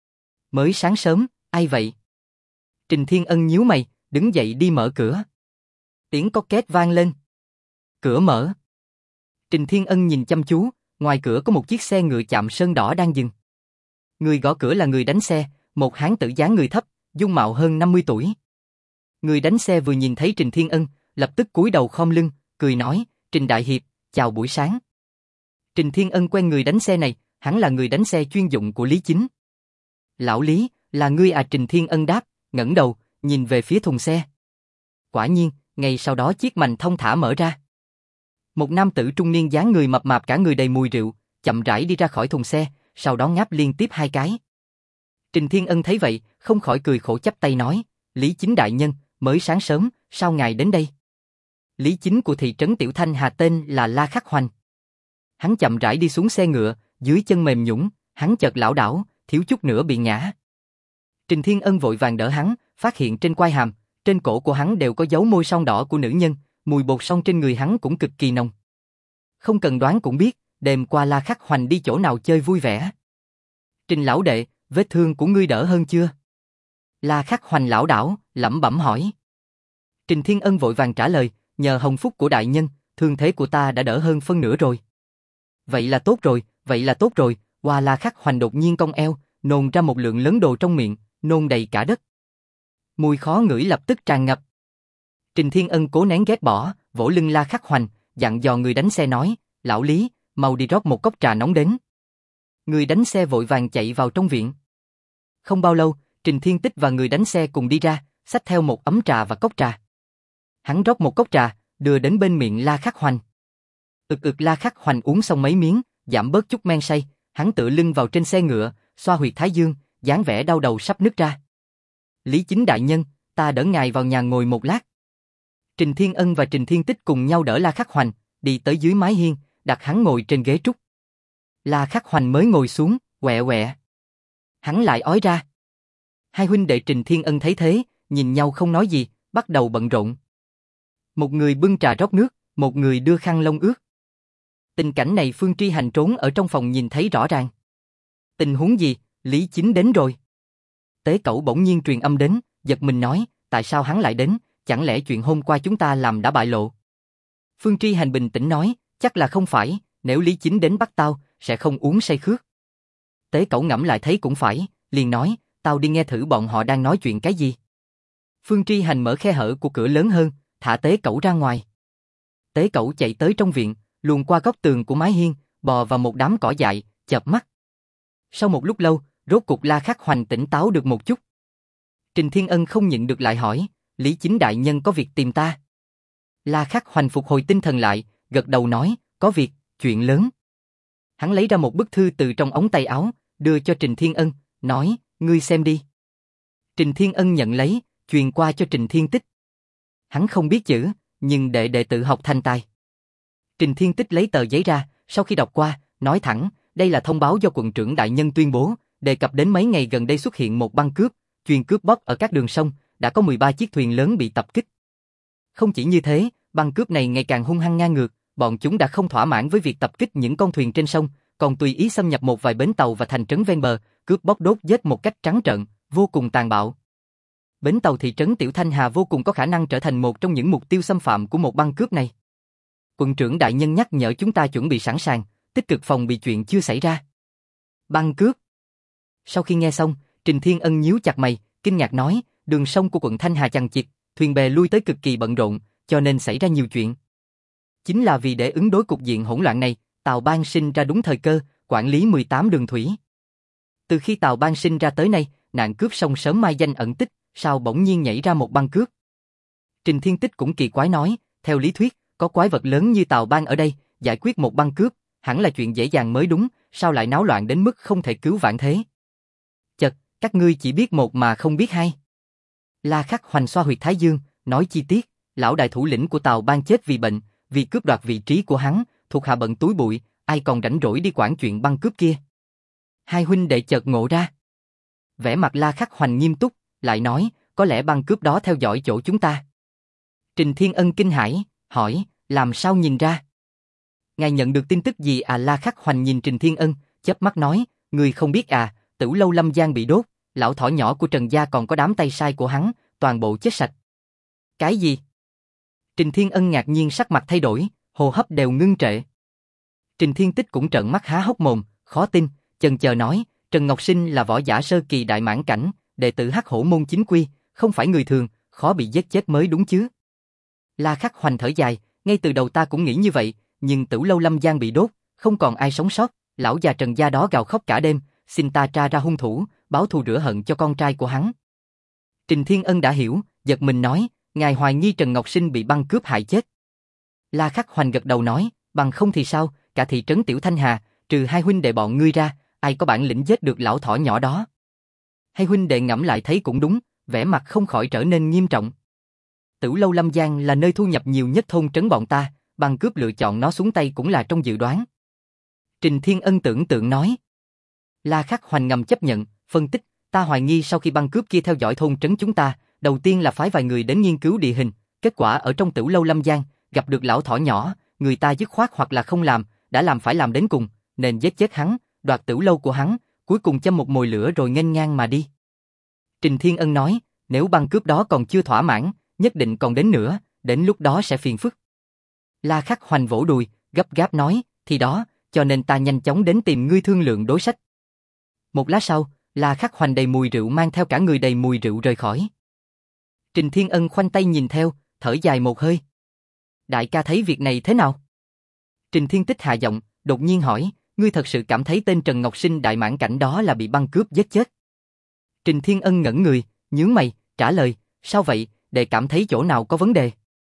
Mới sáng sớm, ai vậy? Trình Thiên Ân nhíu mày, đứng dậy đi mở cửa. Tiếng có két vang lên. Cửa mở. Trình Thiên Ân nhìn chăm chú, ngoài cửa có một chiếc xe ngựa chạm sơn đỏ đang dừng. Người gõ cửa là người đánh xe, một hán tử dáng người thấp, dung mạo hơn 50 tuổi. Người đánh xe vừa nhìn thấy Trình Thiên Ân, lập tức cúi đầu khom lưng, cười nói, Trình Đại Hiệp, chào buổi sáng. Trình Thiên Ân quen người đánh xe này, hắn là người đánh xe chuyên dụng của Lý Chính. Lão Lý, là ngươi à? Trình Thiên Ân đáp, ngẩng đầu, nhìn về phía thùng xe. Quả nhiên, ngay sau đó chiếc mành thông thả mở ra. Một nam tử trung niên dáng người mập mạp cả người đầy mùi rượu, chậm rãi đi ra khỏi thùng xe, sau đó ngáp liên tiếp 2 cái. Trình Thiên Ân thấy vậy, không khỏi cười khổ chắp tay nói, Lý Chính đại nhân, mới sáng sớm, sao ngài đến đây? Lý Chính của thị trấn Tiểu Thanh Hà tên là La Khắc Hoành. Hắn chậm rãi đi xuống xe ngựa, dưới chân mềm nhũn, hắn chợt lảo đảo, thiếu chút nữa bị ngã. Trình Thiên Ân vội vàng đỡ hắn, phát hiện trên quai hàm, trên cổ của hắn đều có dấu môi son đỏ của nữ nhân, mùi bột son trên người hắn cũng cực kỳ nồng. Không cần đoán cũng biết, đêm qua La Khắc Hoành đi chỗ nào chơi vui vẻ. Trình lão đệ, vết thương của ngươi đỡ hơn chưa? La Khắc Hoành lảo đảo, lẩm bẩm hỏi. Trình Thiên Ân vội vàng trả lời, nhờ hồng phúc của đại nhân, thương thế của ta đã đỡ hơn phân nửa rồi. Vậy là tốt rồi, vậy là tốt rồi. Hoa La Khắc Hoành đột nhiên cong eo, nôn ra một lượng lớn đồ trong miệng, nôn đầy cả đất. Mùi khó ngửi lập tức tràn ngập. Trình Thiên Ân cố nén ghét bỏ, vỗ lưng La Khắc Hoành, dặn dò người đánh xe nói, lão Lý, mau đi rót một cốc trà nóng đến. Người đánh xe vội vàng chạy vào trong viện. Không bao lâu, Trình Thiên Tích và người đánh xe cùng đi ra, xách theo một ấm trà và cốc trà. Hắn rót một cốc trà, đưa đến bên miệng La Khắc Hoành. La Khắc Hoành uống xong mấy miếng, giảm bớt chút men say, hắn tựa lưng vào trên xe ngựa, xoa huyệt thái dương, dáng vẻ đau đầu sắp nứt ra. Lý Chính đại nhân, ta đỡ ngài vào nhà ngồi một lát. Trình Thiên Ân và Trình Thiên Tích cùng nhau đỡ La Khắc Hoành, đi tới dưới mái hiên, đặt hắn ngồi trên ghế trúc. La Khắc Hoành mới ngồi xuống, quẹ quẹ. Hắn lại ói ra. Hai huynh đệ Trình Thiên Ân thấy thế, nhìn nhau không nói gì, bắt đầu bận rộn. Một người bưng trà rót nước, một người đưa khăn lông ướt. Tình cảnh này Phương Tri Hành trốn ở trong phòng nhìn thấy rõ ràng. Tình huống gì, Lý Chính đến rồi. Tế Cẩu bỗng nhiên truyền âm đến, giật mình nói, tại sao hắn lại đến, chẳng lẽ chuyện hôm qua chúng ta làm đã bại lộ. Phương Tri Hành bình tĩnh nói, chắc là không phải, nếu Lý Chính đến bắt tao, sẽ không uống say khước. Tế Cẩu ngẫm lại thấy cũng phải, liền nói, tao đi nghe thử bọn họ đang nói chuyện cái gì. Phương Tri Hành mở khe hở của cửa lớn hơn, thả Tế Cẩu ra ngoài. Tế Cẩu chạy tới trong viện, luồn qua góc tường của mái hiên, bò vào một đám cỏ dại, chợp mắt. Sau một lúc lâu, rốt cục La Khắc Hoành tỉnh táo được một chút. Trình Thiên Ân không nhịn được lại hỏi, Lý Chính đại nhân có việc tìm ta. La Khắc Hoành phục hồi tinh thần lại, gật đầu nói, có việc, chuyện lớn. Hắn lấy ra một bức thư từ trong ống tay áo, đưa cho Trình Thiên Ân, nói, ngươi xem đi. Trình Thiên Ân nhận lấy, truyền qua cho Trình Thiên Tích. Hắn không biết chữ, nhưng đệ đệ tự học thành tài. Trình Thiên Tích lấy tờ giấy ra, sau khi đọc qua, nói thẳng, đây là thông báo do quận trưởng đại nhân tuyên bố, đề cập đến mấy ngày gần đây xuất hiện một băng cướp, chuyên cướp bóc ở các đường sông, đã có 13 chiếc thuyền lớn bị tập kích. Không chỉ như thế, băng cướp này ngày càng hung hăng ngang ngược, bọn chúng đã không thỏa mãn với việc tập kích những con thuyền trên sông, còn tùy ý xâm nhập một vài bến tàu và thành trấn ven bờ, cướp bóc đốt giết một cách trắng trợn, vô cùng tàn bạo. Bến tàu thị trấn Tiểu Thanh Hà vô cùng có khả năng trở thành một trong những mục tiêu xâm phạm của một băng cướp này. Quận trưởng đại nhân nhắc nhở chúng ta chuẩn bị sẵn sàng, tích cực phòng bị chuyện chưa xảy ra. Băng cướp. Sau khi nghe xong, Trình Thiên Ân nhíu chặt mày, kinh ngạc nói, đường sông của quận Thanh Hà chằng chịt, thuyền bè lui tới cực kỳ bận rộn, cho nên xảy ra nhiều chuyện. Chính là vì để ứng đối cục diện hỗn loạn này, Tào Ban sinh ra đúng thời cơ, quản lý 18 đường thủy. Từ khi Tào Ban sinh ra tới nay, nạn cướp sông sớm mai danh ẩn tích, sao bỗng nhiên nhảy ra một băng cướp. Trình Thiên Tích cũng kỳ quái nói, theo lý thuyết, có quái vật lớn như Tào Ban ở đây, giải quyết một băng cướp, hẳn là chuyện dễ dàng mới đúng, sao lại náo loạn đến mức không thể cứu vãn thế. Chật, các ngươi chỉ biết một mà không biết hai. La Khắc Hoành xoa huyệt thái dương, nói chi tiết, lão đại thủ lĩnh của Tào Ban chết vì bệnh, vì cướp đoạt vị trí của hắn, thuộc hạ bận túi bụi, ai còn rảnh rỗi đi quản chuyện băng cướp kia. Hai huynh đệ chợt ngộ ra. Vẻ mặt La Khắc Hoành nghiêm túc, lại nói, có lẽ băng cướp đó theo dõi chỗ chúng ta. Trình Thiên Ân kinh hãi, hỏi, làm sao nhìn ra? Ngài nhận được tin tức gì à? La Khắc Hoành nhìn Trình Thiên Ân, chớp mắt nói, người không biết à, Tửu Lâu Lâm Giang bị đốt, lão thỏ nhỏ của Trần gia còn có đám tay sai của hắn, toàn bộ chết sạch. Cái gì? Trình Thiên Ân ngạc nhiên sắc mặt thay đổi, hô hấp đều ngưng trệ. Trình Thiên Tích cũng trợn mắt há hốc mồm, khó tin, chần chờ nói, Trần Ngọc Sinh là võ giả sơ kỳ đại mãn cảnh, đệ tử Hắc Hổ môn chính quy, không phải người thường, khó bị giết chết mới đúng chứ. La Khắc Hoành thở dài, ngay từ đầu ta cũng nghĩ như vậy, nhưng Tửu Lâu Lâm Giang bị đốt, không còn ai sống sót, lão già Trần gia đó gào khóc cả đêm, xin ta tra ra hung thủ, báo thù rửa hận cho con trai của hắn. Trình Thiên Ân đã hiểu, giật mình nói, ngài hoài nghi Trần Ngọc Sinh bị băng cướp hại chết. La Khắc Hoành gật đầu nói, bằng không thì sao, cả thị trấn Tiểu Thanh Hà, trừ hai huynh đệ bọn ngươi ra, ai có bản lĩnh giết được lão thỏ nhỏ đó. Hai huynh đệ ngẫm lại thấy cũng đúng, vẻ mặt không khỏi trở nên nghiêm trọng. Tửu Lâu Lâm Giang là nơi thu nhập nhiều nhất thôn trấn bọn ta, băng cướp lựa chọn nó xuống tay cũng là trong dự đoán. Trình Thiên Ân tưởng tượng nói. La Khắc Hoành ngầm chấp nhận, phân tích, ta hoài nghi sau khi băng cướp kia theo dõi thôn trấn chúng ta, đầu tiên là phái vài người đến nghiên cứu địa hình, kết quả ở trong Tửu Lâu Lâm Giang, gặp được lão thỏ nhỏ, người ta dứt khoát hoặc là không làm, đã làm phải làm đến cùng, nên giết chết hắn, đoạt Tửu Lâu của hắn, cuối cùng châm một mồi lửa rồi nghênh ngang mà đi. Trình Thiên Ân nói, nếu băng cướp đó còn chưa thỏa mãn, nhất định còn đến nữa, đến lúc đó sẽ phiền phức. La Khắc Hoành vỗ đùi, gấp gáp nói, thì đó, cho nên ta nhanh chóng đến tìm ngươi thương lượng đối sách. Một lát sau, La Khắc Hoành đầy mùi rượu mang theo cả người đầy mùi rượu rời khỏi. Trình Thiên Ân khoanh tay nhìn theo, thở dài một hơi. Đại ca thấy việc này thế nào? Trình Thiên Tích hạ giọng, đột nhiên hỏi, ngươi thật sự cảm thấy tên Trần Ngọc Sinh đại mãn cảnh đó là bị băng cướp giết chết? Trình Thiên Ân ngẩn người, nhướng mày, trả lời, sao vậy, đệ cảm thấy chỗ nào có vấn đề?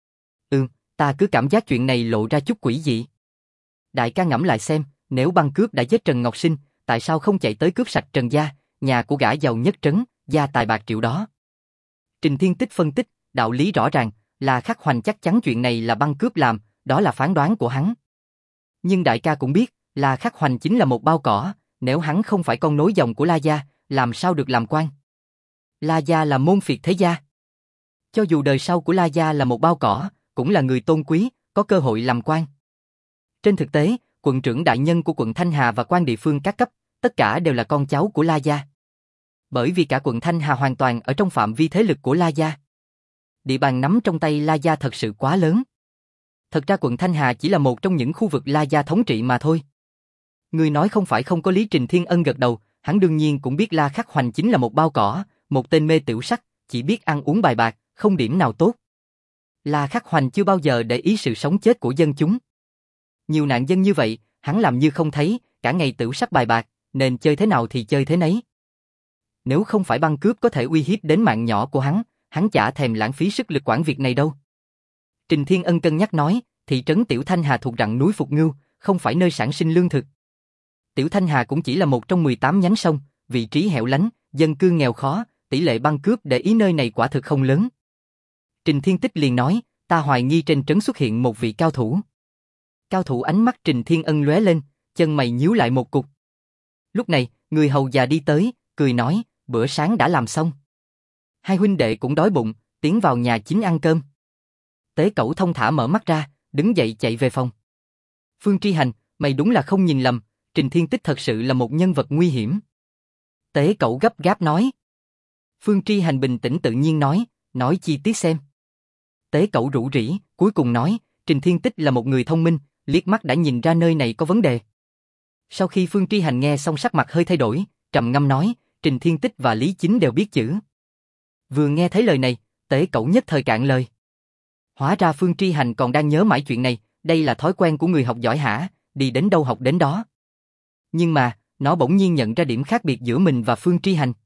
Ta cứ cảm giác chuyện này lộ ra chút quỷ dị. Đại ca ngẫm lại xem, nếu băng cướp đã giết Trần Ngọc Sinh, tại sao không chạy tới cướp sạch Trần gia, nhà của gã giàu nhất trấn, gia tài bạc triệu đó? Trình Thiên Tích phân tích, đạo lý rõ ràng, là Khắc Hoành chắc chắn chuyện này là băng cướp làm, đó là phán đoán của hắn. Nhưng đại ca cũng biết, là Khắc Hoành chính là một bao cỏ, nếu hắn không phải con nối dòng của La gia, làm sao được làm quan? La gia là môn phiệt thế gia. Cho dù đời sau của La gia là một bao cỏ, cũng là người tôn quý, có cơ hội làm quan. Trên thực tế, quận trưởng đại nhân của quận Thanh Hà và quan địa phương các cấp, tất cả đều là con cháu của La gia. Bởi vì cả quận Thanh Hà hoàn toàn ở trong phạm vi thế lực của La gia. Địa bàn nắm trong tay La gia thật sự quá lớn. Thật ra quận Thanh Hà chỉ là một trong những khu vực La gia thống trị mà thôi. Người nói không phải không có lý. Trình Thiên Ân gật đầu, hắn đương nhiên cũng biết La Khắc Hoành chính là một bao cỏ, một tên mê tiểu sắc, chỉ biết ăn uống bài bạc, không điểm nào tốt. La Khắc Hoành chưa bao giờ để ý sự sống chết của dân chúng. Nhiều nạn dân như vậy, hắn làm như không thấy, cả ngày tiểu sắc bài bạc, nên chơi thế nào thì chơi thế nấy. Nếu không phải băng cướp có thể uy hiếp đến mạng nhỏ của hắn chả thèm lãng phí sức lực quản việc này đâu. Trình Thiên Ân cân nhắc nói, thị trấn Tiểu Thanh Hà thuộc rặng núi Phục Ngưu, không phải nơi sản sinh lương thực. Tiểu Thanh Hà cũng chỉ là một trong 18 nhánh sông, vị trí hẻo lánh, dân cư nghèo khó, tỷ lệ băng cướp để ý nơi này quả thực không lớn. Trình Thiên Tích liền nói, ta hoài nghi trên trấn xuất hiện một vị cao thủ. Cao thủ? Ánh mắt Trình Thiên Ân lóe lên, chân mày nhíu lại một cục. Lúc này, người hầu già đi tới, cười nói, bữa sáng đã làm xong. Hai huynh đệ cũng đói bụng, tiến vào nhà chính ăn cơm. Tế Cẩu thông thả mở mắt ra, đứng dậy chạy về phòng. Phương Tri Hành, mày đúng là không nhìn lầm, Trình Thiên Tích thật sự là một nhân vật nguy hiểm. Tế Cẩu gấp gáp nói. Phương Tri Hành bình tĩnh tự nhiên nói chi tiết xem. Tế Cẩu rủ rỉ, cuối cùng nói, Trình Thiên Tích là một người thông minh, liếc mắt đã nhìn ra nơi này có vấn đề. Sau khi Phương Tri Hành nghe xong sắc mặt hơi thay đổi, trầm ngâm nói, Trình Thiên Tích và Lý Chính đều biết chữ. Vừa nghe thấy lời này, Tế Cẩu nhất thời cạn lời. Hóa ra Phương Tri Hành còn đang nhớ mãi chuyện này, đây là thói quen của người học giỏi hả, đi đến đâu học đến đó. Nhưng mà, nó bỗng nhiên nhận ra điểm khác biệt giữa mình và Phương Tri Hành.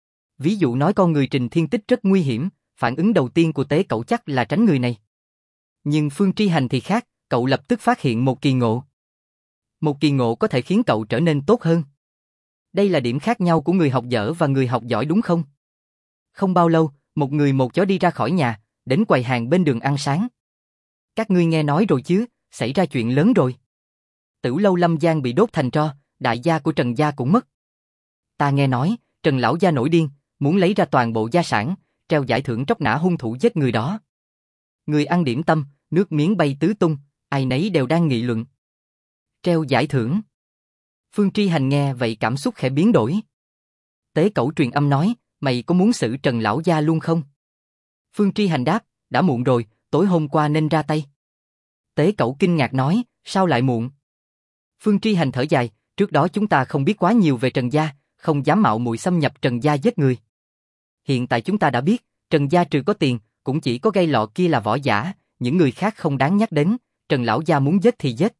Ví dụ nói con người Trình Thiên Tích rất nguy hiểm, phản ứng đầu tiên của Tế Cẩu chắc là tránh người này. Nhưng Phương Tri Hành thì khác, cậu lập tức phát hiện một kỳ ngộ. Một kỳ ngộ có thể khiến cậu trở nên tốt hơn. Đây là điểm khác nhau của người học dở và người học giỏi đúng không? Không bao lâu, một người một chó đi ra khỏi nhà, đến quầy hàng bên đường ăn sáng. Các ngươi nghe nói rồi chứ, xảy ra chuyện lớn rồi. Tửu lâu Lâm Giang bị đốt thành tro, đại gia của Trần gia cũng mất. Ta nghe nói, Trần lão gia nổi điên, muốn lấy ra toàn bộ gia sản, treo giải thưởng tróc nã hung thủ giết người đó. Người ăn điểm tâm, nước miếng bay tứ tung, ai nấy đều đang nghị luận. Treo giải thưởng. Phương Tri Hành nghe vậy cảm xúc khẽ biến đổi. Tế Cẩu truyền âm nói, mày có muốn xử Trần lão gia luôn không? Phương Tri Hành đáp, đã muộn rồi, tối hôm qua nên ra tay. Tế Cẩu kinh ngạc nói, sao lại muộn? Phương Tri Hành thở dài, trước đó chúng ta không biết quá nhiều về Trần gia, không dám mạo muội xâm nhập Trần gia giết người. Hiện tại chúng ta đã biết, Trần gia trừ có tiền, cũng chỉ có gây lọ kia là võ giả, những người khác không đáng nhắc đến, Trần lão gia muốn giết thì giết.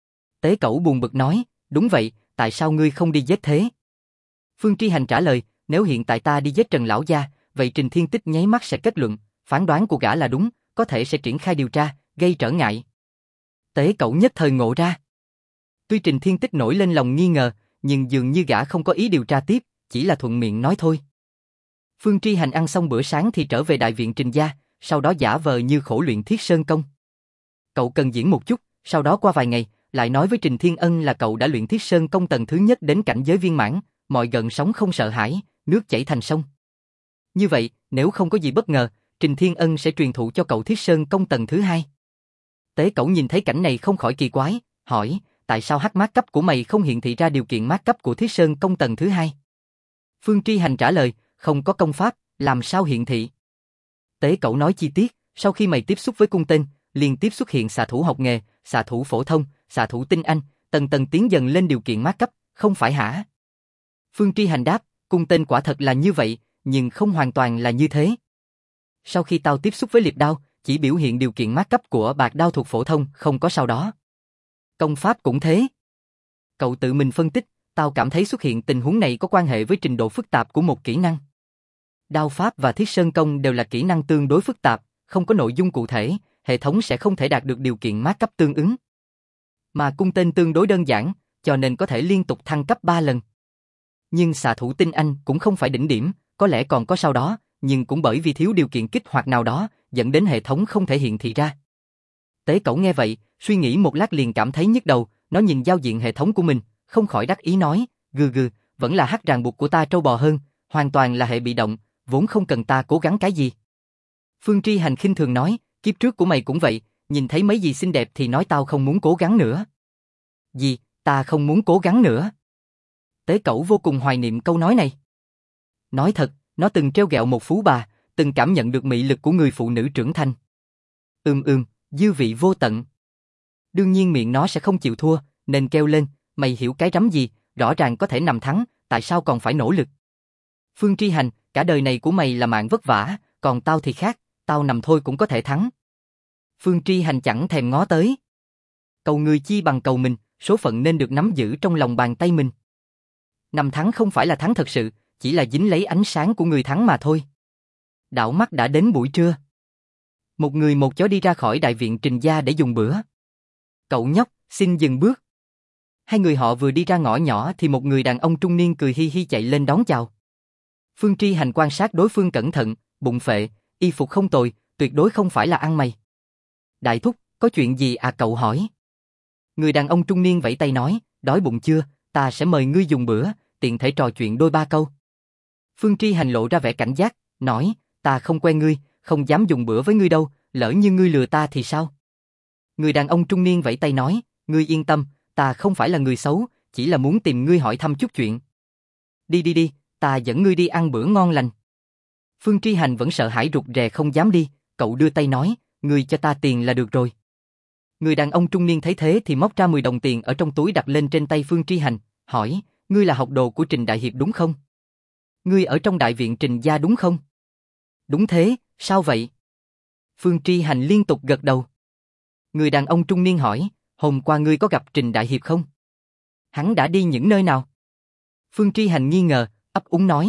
Tế Cẩu buồn bực nói, đúng vậy, tại sao ngươi không đi giết thế? Phương Tri Hành trả lời, nếu hiện tại ta đi giết Trần lão gia, vậy Trình Thiên Tích nháy mắt sẽ kết luận, phán đoán của gã là đúng, có thể sẽ triển khai điều tra, gây trở ngại. Tế Cẩu nhất thời ngộ ra. Tuy Trình Thiên Tích nổi lên lòng nghi ngờ, nhưng dường như gã không có ý điều tra tiếp, chỉ là thuận miệng nói thôi. Phương Tri Hành ăn xong bữa sáng thì trở về đại viện Trình gia, sau đó giả vờ như khổ luyện Thiết Sơn công. Cậu cần diễn một chút, sau đó qua vài ngày, lại nói với Trình Thiên Ân là cậu đã luyện Thiết Sơn công tầng thứ nhất đến cảnh giới viên mãn, mọi gần sóng không sợ hãi, nước chảy thành sông. Như vậy, nếu không có gì bất ngờ, Trình Thiên Ân sẽ truyền thụ cho cậu Thiết Sơn công tầng thứ hai. Tế Cẩu nhìn thấy cảnh này không khỏi kỳ quái, hỏi, tại sao hắc mát cấp của mày không hiện thị ra điều kiện mát cấp của Thiết Sơn công tầng thứ hai? Phương Tri Hành trả lời, không có công pháp, làm sao hiện thị? Tế Cẩu nói chi tiết, sau khi mày tiếp xúc với cung tên, liên tiếp xuất hiện xạ thủ học nghề, xạ thủ phổ thông, xạ thủ tinh anh, tầng tầng tiến dần lên điều kiện mát cấp, không phải hả? Phương Tri Hành đáp, cung tên quả thật là như vậy, nhưng không hoàn toàn là như thế. Sau khi tao tiếp xúc với liệp đao, chỉ biểu hiện điều kiện mát cấp của bạc đao thuộc phổ thông, không có sau đó. Công pháp cũng thế. Cậu tự mình phân tích, tao cảm thấy xuất hiện tình huống này có quan hệ với trình độ phức tạp của một kỹ năng. Đao pháp và thiết sơn công đều là kỹ năng tương đối phức tạp, không có nội dung cụ thể, hệ thống sẽ không thể đạt được điều kiện mát cấp tương ứng. Mà cung tên tương đối đơn giản, cho nên có thể liên tục thăng cấp 3 lần. Nhưng xạ thủ tinh anh cũng không phải đỉnh điểm, có lẽ còn có sau đó, nhưng cũng bởi vì thiếu điều kiện kích hoạt nào đó, dẫn đến hệ thống không thể hiện thị ra. Tế Cẩu nghe vậy, suy nghĩ một lát liền cảm thấy nhức đầu, nó nhìn giao diện hệ thống của mình, không khỏi đắc ý nói, gừ, vẫn là hắc ràng buộc của ta trâu bò hơn, hoàn toàn là hệ bị động, vốn không cần ta cố gắng cái gì. Phương Tri Hành khinh thường nói, kiếp trước của mày cũng vậy, nhìn thấy mấy gì xinh đẹp thì nói tao không muốn cố gắng nữa. Gì, ta không muốn cố gắng nữa? Tế Cẩu vô cùng hoài niệm câu nói này. Nói thật, nó từng trêu ghẹo một phú bà, từng cảm nhận được mị lực của người phụ nữ trưởng thành. Dư vị vô tận. Đương nhiên miệng nó sẽ không chịu thua, nên kêu lên, mày hiểu cái rắm gì, rõ ràng có thể nằm thắng, tại sao còn phải nỗ lực? Phương Tri Hành, cả đời này của mày là mạng vất vả, còn tao thì khác, tao nằm thôi cũng có thể thắng. Phương Tri Hành chẳng thèm ngó tới. Cầu người chi bằng cầu mình, số phận nên được nắm giữ trong lòng bàn tay mình. Nằm thắng không phải là thắng thật sự, chỉ là dính lấy ánh sáng của người thắng mà thôi. Đảo mắt đã đến buổi trưa. Một người một chó đi ra khỏi đại viện Trình gia để dùng bữa. Cậu nhóc, xin dừng bước. Hai người họ vừa đi ra ngõ nhỏ thì một người đàn ông trung niên cười hi hi chạy lên đón chào. Phương Tri Hành quan sát đối phương cẩn thận, bụng phệ, y phục không tồi, tuyệt đối không phải là ăn mày. Đại thúc, có chuyện gì à, cậu hỏi. Người đàn ông trung niên vẫy tay nói, đói bụng chưa, ta sẽ mời ngươi dùng bữa, tiện thể trò chuyện đôi ba câu. Phương Tri Hành lộ ra vẻ cảnh giác, nói, ta không quen ngươi, không dám dùng bữa với ngươi đâu, lỡ như ngươi lừa ta thì sao? Người đàn ông trung niên vẫy tay nói, ngươi yên tâm, ta không phải là người xấu, chỉ là muốn tìm ngươi hỏi thăm chút chuyện. Đi, ta dẫn ngươi đi ăn bữa ngon lành. Phương Tri Hành vẫn sợ hãi rụt rè không dám đi, cậu đưa tay nói, ngươi cho ta tiền là được rồi. Người đàn ông trung niên thấy thế thì móc ra 10 đồng tiền ở trong túi đặt lên trên tay Phương Tri Hành, hỏi, ngươi là học đồ của Trình Đại Hiệp đúng không? Ngươi ở trong đại viện Trình gia đúng không? Đúng thế, sao vậy? Phương Tri Hành liên tục gật đầu. Người đàn ông trung niên hỏi, hôm qua ngươi có gặp Trình Đại Hiệp không? Hắn đã đi những nơi nào? Phương Tri Hành nghi ngờ, ấp úng nói,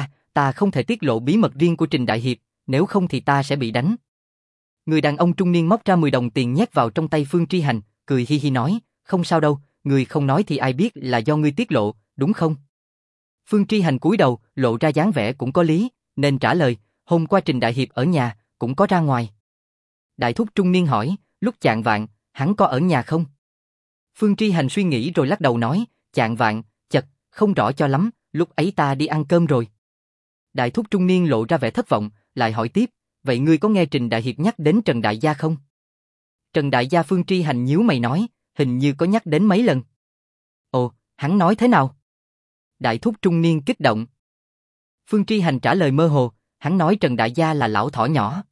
ta không thể tiết lộ bí mật riêng của Trình Đại Hiệp, nếu không thì ta sẽ bị đánh. Người đàn ông trung niên móc ra 10 đồng tiền nhét vào trong tay Phương Tri Hành, cười hi hi nói, không sao đâu, ngươi không nói thì ai biết là do ngươi tiết lộ, đúng không? Phương Tri Hành cúi đầu, lộ ra dáng vẻ cũng có lý, nên trả lời, hôm qua Trình Đại Hiệp ở nhà, cũng có ra ngoài. Đại thúc trung niên hỏi, lúc chạng vạng, hắn có ở nhà không? Phương Tri Hành suy nghĩ rồi lắc đầu nói, chạng vạng, chật, không rõ cho lắm, lúc ấy ta đi ăn cơm rồi. Đại thúc trung niên lộ ra vẻ thất vọng, lại hỏi tiếp, vậy ngươi có nghe Trình Đại Hiệp nhắc đến Trần Đại Gia không? Trần Đại Gia. Phương Tri Hành nhíu mày nói, hình như có nhắc đến mấy lần. Ồ, hắn nói thế nào? Đại thúc trung niên kích động. Phương Tri Hành trả lời mơ hồ, hắn nói Trần Đại Gia là lão thỏ nhỏ.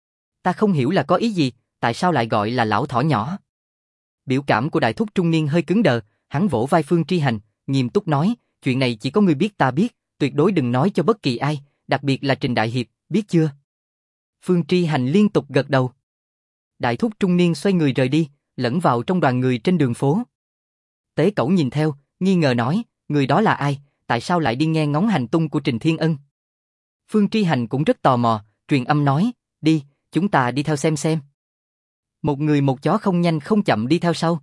Ta không hiểu là có ý gì, tại sao lại gọi là lão thỏ nhỏ? Biểu cảm của đại thúc trung niên hơi cứng đờ, hắn vỗ vai Phương Tri Hành, nghiêm túc nói, chuyện này chỉ có ngươi biết ta biết, tuyệt đối đừng nói cho bất kỳ ai, đặc biệt là Trình Đại Hiệp, biết chưa? Phương Tri Hành liên tục gật đầu. Đại thúc trung niên xoay người rời đi, lẫn vào trong đoàn người trên đường phố. Tế Cẩu nhìn theo, nghi ngờ nói, người đó là ai, tại sao lại đi nghe ngóng hành tung của Trình Thiên Ân? Phương Tri Hành cũng rất tò mò, truyền âm nói, đi, chúng ta đi theo xem. Một người một chó không nhanh không chậm đi theo sau.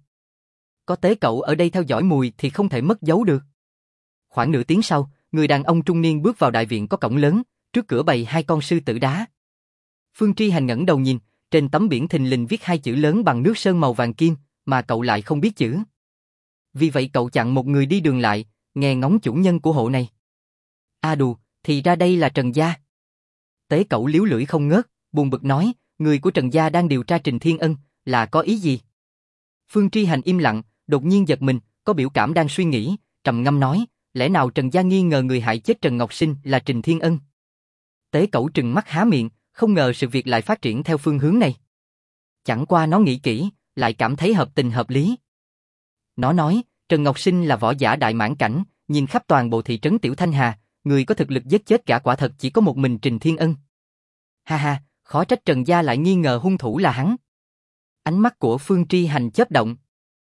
Có Tế Cẩu ở đây theo dõi mùi thì không thể mất dấu được. Khoảng nửa tiếng sau, người đàn ông trung niên bước vào đại viện có cổng lớn, trước cửa bày 2 con sư tử đá. Phương Tri Hành ngẩng đầu nhìn, trên tấm biển thình lình viết 2 chữ lớn bằng nước sơn màu vàng kim, mà cậu lại không biết chữ. Vì vậy cậu chặn một người đi đường lại, nghe ngóng chủ nhân của hộ này. A đù, thì ra đây là Trần gia. Tế Cẩu liếu lưỡi không ngớt, buồn bực nói, người của Trần gia đang điều tra Trình Thiên Ân, là có ý gì? Phương Tri Hành im lặng, đột nhiên giật mình, có biểu cảm đang suy nghĩ, trầm ngâm nói, lẽ nào Trần gia nghi ngờ người hại chết Trần Ngọc Sinh là Trình Thiên Ân? Tế Cẩu trừng mắt há miệng, không ngờ sự việc lại phát triển theo phương hướng này. Chẳng qua nó nghĩ kỹ, lại cảm thấy hợp tình hợp lý. Nó nói, Trần Ngọc Sinh là võ giả đại mãn cảnh, nhìn khắp toàn bộ thị trấn Tiểu Thanh Hà, người có thực lực giết chết gã quả thật chỉ có một mình Trình Thiên Ân. Ha ha, khó trách Trần gia lại nghi ngờ hung thủ là hắn. Ánh mắt của Phương Tri Hành chớp động.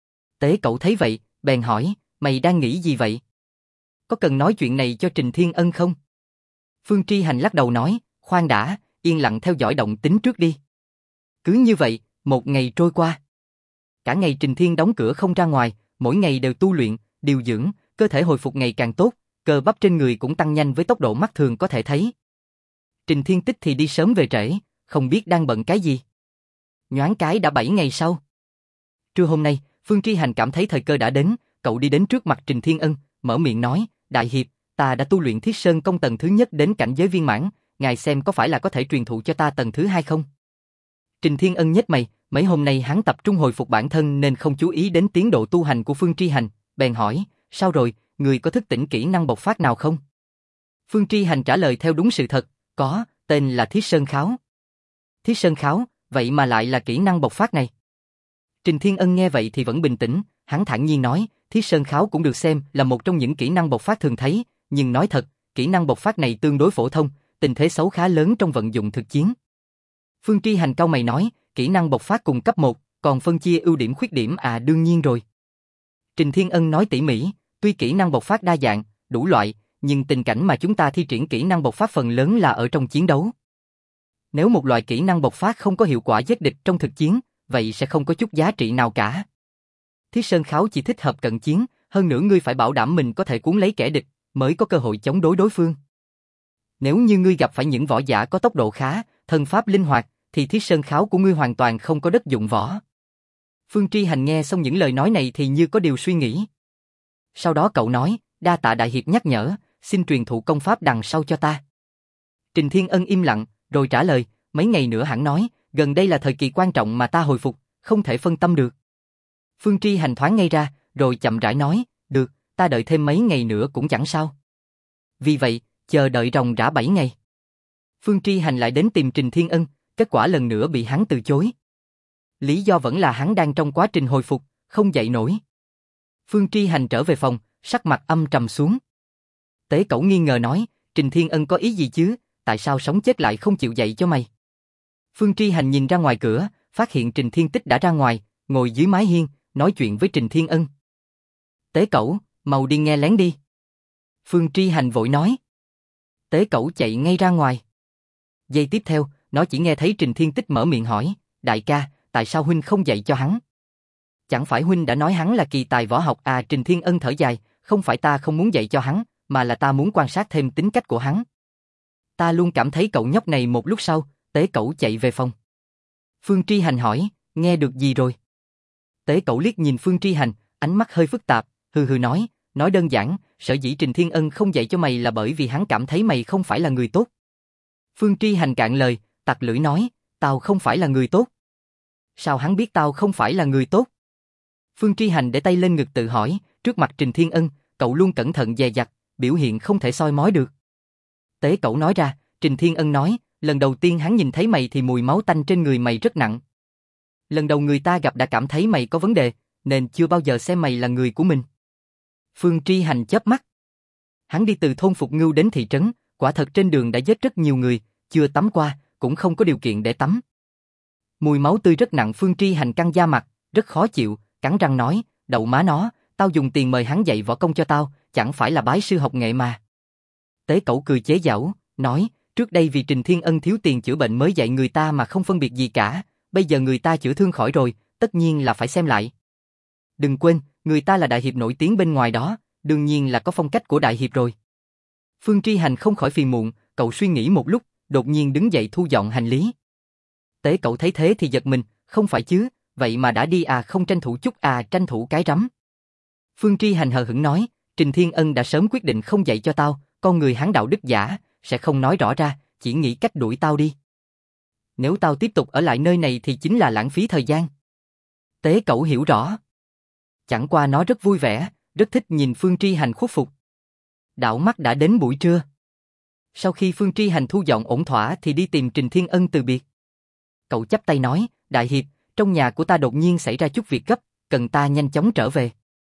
Tế Cẩu thấy vậy, bèn hỏi, mày đang nghĩ gì vậy? Có cần nói chuyện này cho Trình Thiên Ân không? Phương Tri Hành lắc đầu nói, khoan đã, yên lặng theo dõi động tĩnh trước đi. Cứ như vậy, một ngày trôi qua. Cả ngày Trình Thiên đóng cửa không ra ngoài, mỗi ngày đều tu luyện, điều dưỡng, cơ thể hồi phục ngày càng tốt, cơ bắp trên người cũng tăng nhanh với tốc độ mắt thường có thể thấy. Trình Thiên Tích thì đi sớm về trễ, không biết đang bận cái gì. Nhoáng cái đã 7 ngày sau. Trưa hôm nay, Phương Tri Hành cảm thấy thời cơ đã đến, cậu đi đến trước mặt Trình Thiên Ân, mở miệng nói, Đại Hiệp, ta đã tu luyện Thiết Sơn Công tầng thứ nhất đến cảnh giới viên mãn, ngài xem có phải là có thể truyền thụ cho ta tầng thứ hai không? Trình Thiên Ân nhếch mày, mấy hôm nay hắn tập trung hồi phục bản thân nên không chú ý đến tiến độ tu hành của Phương Tri Hành, bèn hỏi, sao rồi, người có thức tỉnh kỹ năng bộc phát nào không? Phương Tri Hành trả lời theo đúng sự thật, có, tên là Thiết Sơn Kháo. Thiết Sơn Kháo, vậy mà lại là kỹ năng bộc phát này. Trình Thiên Ân nghe vậy thì vẫn bình tĩnh, hắn thản nhiên nói, Thiết Sơn Kháo cũng được xem là một trong những kỹ năng bộc phát thường thấy, nhưng nói thật, kỹ năng bộc phát này tương đối phổ thông, tình thế xấu khá lớn trong vận dụng thực chiến. Phương Tri Hành cau mày nói, kỹ năng bộc phát cùng cấp 1, còn phân chia ưu điểm khuyết điểm đương nhiên rồi. Trình Thiên Ân nói tỉ mỉ, tuy kỹ năng bộc phát đa dạng, đủ loại, nhưng tình cảnh mà chúng ta thi triển kỹ năng bộc phát phần lớn là ở trong chiến đấu. Nếu một loại kỹ năng bộc phát không có hiệu quả giết địch trong thực chiến, vậy sẽ không có chút giá trị nào cả. Thiết Sơn Kháo chỉ thích hợp cận chiến, hơn nữa ngươi phải bảo đảm mình có thể cuốn lấy kẻ địch, mới có cơ hội chống đối đối phương. Nếu như ngươi gặp phải những võ giả có tốc độ khá, thân pháp linh hoạt, thì Thiết Sơn Kháo của ngươi hoàn toàn không có đất dụng võ. Phương Tri Hành nghe xong những lời nói này thì như có điều suy nghĩ. Sau đó cậu nói, đa tạ Đại Hiệp nhắc nhở, xin truyền thụ công pháp đằng sau cho ta. Trình Thiên Ân im lặng, rồi trả lời, mấy ngày nữa hẳn nói, gần đây là thời kỳ quan trọng mà ta hồi phục, không thể phân tâm được. Phương Tri Hành thoáng ngây ra, rồi chậm rãi nói, được, ta đợi thêm mấy ngày nữa cũng chẳng sao. Vì vậy, chờ đợi ròng rã 7 ngày. Phương Tri Hành lại đến tìm Trình Thiên Ân, kết quả lần nữa bị hắn từ chối. Lý do vẫn là hắn đang trong quá trình hồi phục, không dậy nổi. Phương Tri Hành trở về phòng, sắc mặt âm trầm xuống. Tế Cẩu nghi ngờ nói, Trình Thiên Ân có ý gì chứ, tại sao sống chết lại không chịu dậy cho mày? Phương Tri Hành nhìn ra ngoài cửa, phát hiện Trình Thiên Tích đã ra ngoài, ngồi dưới mái hiên, nói chuyện với Trình Thiên Ân. Tế Cẩu, mau đi nghe lén đi. Phương Tri Hành vội nói. Tế Cẩu chạy ngay ra ngoài. Giây tiếp theo, nó chỉ nghe thấy Trình Thiên Tích mở miệng hỏi, đại ca, tại sao huynh không dạy cho hắn? Chẳng phải huynh đã nói hắn là kỳ tài võ học Trình Thiên Ân thở dài, không phải ta không muốn dạy cho hắn, mà là ta muốn quan sát thêm tính cách của hắn. Ta luôn cảm thấy cậu nhóc này. Một lúc sau, Tế Cẩu chạy về phòng. Phương Tri Hành hỏi, nghe được gì rồi? Tế Cẩu liếc nhìn Phương Tri Hành, ánh mắt hơi phức tạp, hừ hừ nói đơn giản, sở dĩ Trình Thiên Ân không dạy cho mày là bởi vì hắn cảm thấy mày không phải là người tốt. Phương Tri Hành cạn lời, tặc lưỡi nói, tao không phải là người tốt. Sao hắn biết tao không phải là người tốt? Phương Tri Hành để tay lên ngực tự hỏi, trước mặt Trình Thiên Ân, cậu luôn cẩn thận dè dặt, biểu hiện không thể soi mói được. Tế Cẩu nói ra, Trình Thiên Ân nói, lần đầu tiên hắn nhìn thấy mày thì mùi máu tanh trên người mày rất nặng. Lần đầu người ta gặp đã cảm thấy mày có vấn đề, nên chưa bao giờ xem mày là người của mình. Phương Tri Hành chớp mắt. Hắn đi từ thôn Phục Ngưu đến thị trấn, quả thật trên đường đã giết rất nhiều người, chưa tắm qua, cũng không có điều kiện để tắm. Mùi máu tươi rất nặng. Phương Tri Hành căng da mặt, rất khó chịu, cắn răng nói, đậu má nó, tao dùng tiền mời hắn dạy võ công cho tao, chẳng phải là bái sư học nghệ mà. Tế Cẩu cười chế giễu, nói, trước đây vì Trình Thiên Ân thiếu tiền chữa bệnh mới dạy người ta mà không phân biệt gì cả, bây giờ người ta chữa thương khỏi rồi, tất nhiên là phải xem lại. Đừng quên, người ta là đại hiệp nổi tiếng bên ngoài đó, đương nhiên là có phong cách của đại hiệp rồi. Phương Tri Hành không khỏi phiền muộn, cậu suy nghĩ một lúc, đột nhiên đứng dậy thu dọn hành lý. Tế Cẩu thấy thế thì giật mình, không phải chứ, vậy mà đã đi không tranh thủ chút tranh thủ cái rắm. Phương Tri Hành hờ hững nói, Trình Thiên Ân đã sớm quyết định không dạy cho tao, con người hắn đạo đức giả, sẽ không nói rõ ra, chỉ nghĩ cách đuổi tao đi. Nếu tao tiếp tục ở lại nơi này thì chính là lãng phí thời gian. Tế Cẩu hiểu rõ. Chẳng qua nó rất vui vẻ, rất thích nhìn Phương Tri Hành khuất phục. Đảo mắt đã đến buổi trưa. Sau khi Phương Tri Hành thu dọn ổn thỏa thì đi tìm Trình Thiên Ân từ biệt. Cậu chắp tay nói, đại hiệp, trong nhà của ta đột nhiên xảy ra chút việc gấp, cần ta nhanh chóng trở về.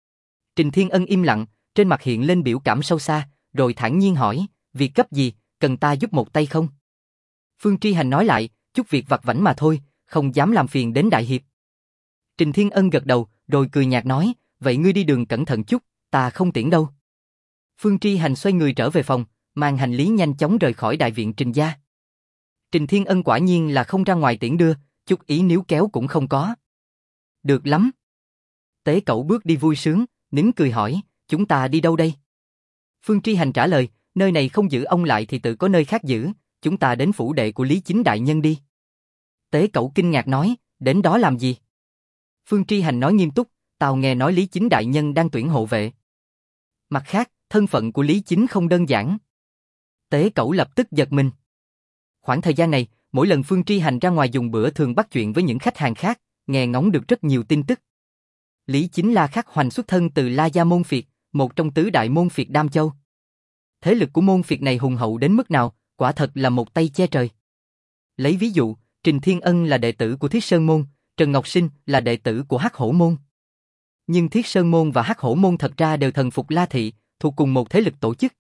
Trình Thiên Ân im lặng, trên mặt hiện lên biểu cảm sâu xa, rồi thản nhiên hỏi, việc cấp gì, cần ta giúp một tay không? Phương Tri Hành nói lại, chút việc vặt vãnh mà thôi, không dám làm phiền đến đại hiệp. Trình Thiên Ân gật đầu, rồi cười nhạt nói, vậy ngươi đi đường cẩn thận chút, ta không tiễn đâu. Phương Tri Hành xoay người trở về phòng, mang hành lý nhanh chóng rời khỏi đại viện Trình gia. Trình Thiên Ân quả nhiên là không ra ngoài tiễn đưa, chút ý níu kéo cũng không có. Được lắm. Tế Cẩu bước đi vui sướng, nín cười hỏi, chúng ta đi đâu đây? Phương Tri Hành trả lời, nơi này không giữ ông lại thì tự có nơi khác giữ, chúng ta đến phủ đệ của Lý Chính đại nhân đi. Tế Cẩu kinh ngạc nói, đến đó làm gì? Phương Tri Hành nói nghiêm túc, tao nghe nói Lý Chính đại nhân đang tuyển hộ vệ. Mặt khác, thân phận của Lý Chính không đơn giản. Tế Cẩu lập tức giật mình. Khoảng thời gian này, mỗi lần Phương Tri Hành ra ngoài dùng bữa thường bắt chuyện với những khách hàng khác, nghe ngóng được rất nhiều tin tức. Lý Chính La Khắc Hoành xuất thân từ La Gia môn phiệt, một trong tứ đại môn phiệt Đam Châu. Thế lực của môn phiệt này hùng hậu đến mức nào, quả thật là một tay che trời. Lấy ví dụ, Trình Thiên Ân là đệ tử của Thiết Sơn môn, Trần Ngọc Sinh là đệ tử của Hắc Hổ môn. Nhưng Thiết Sơn môn và Hắc Hổ môn thật ra đều thần phục La thị, thuộc cùng một thế lực tổ chức.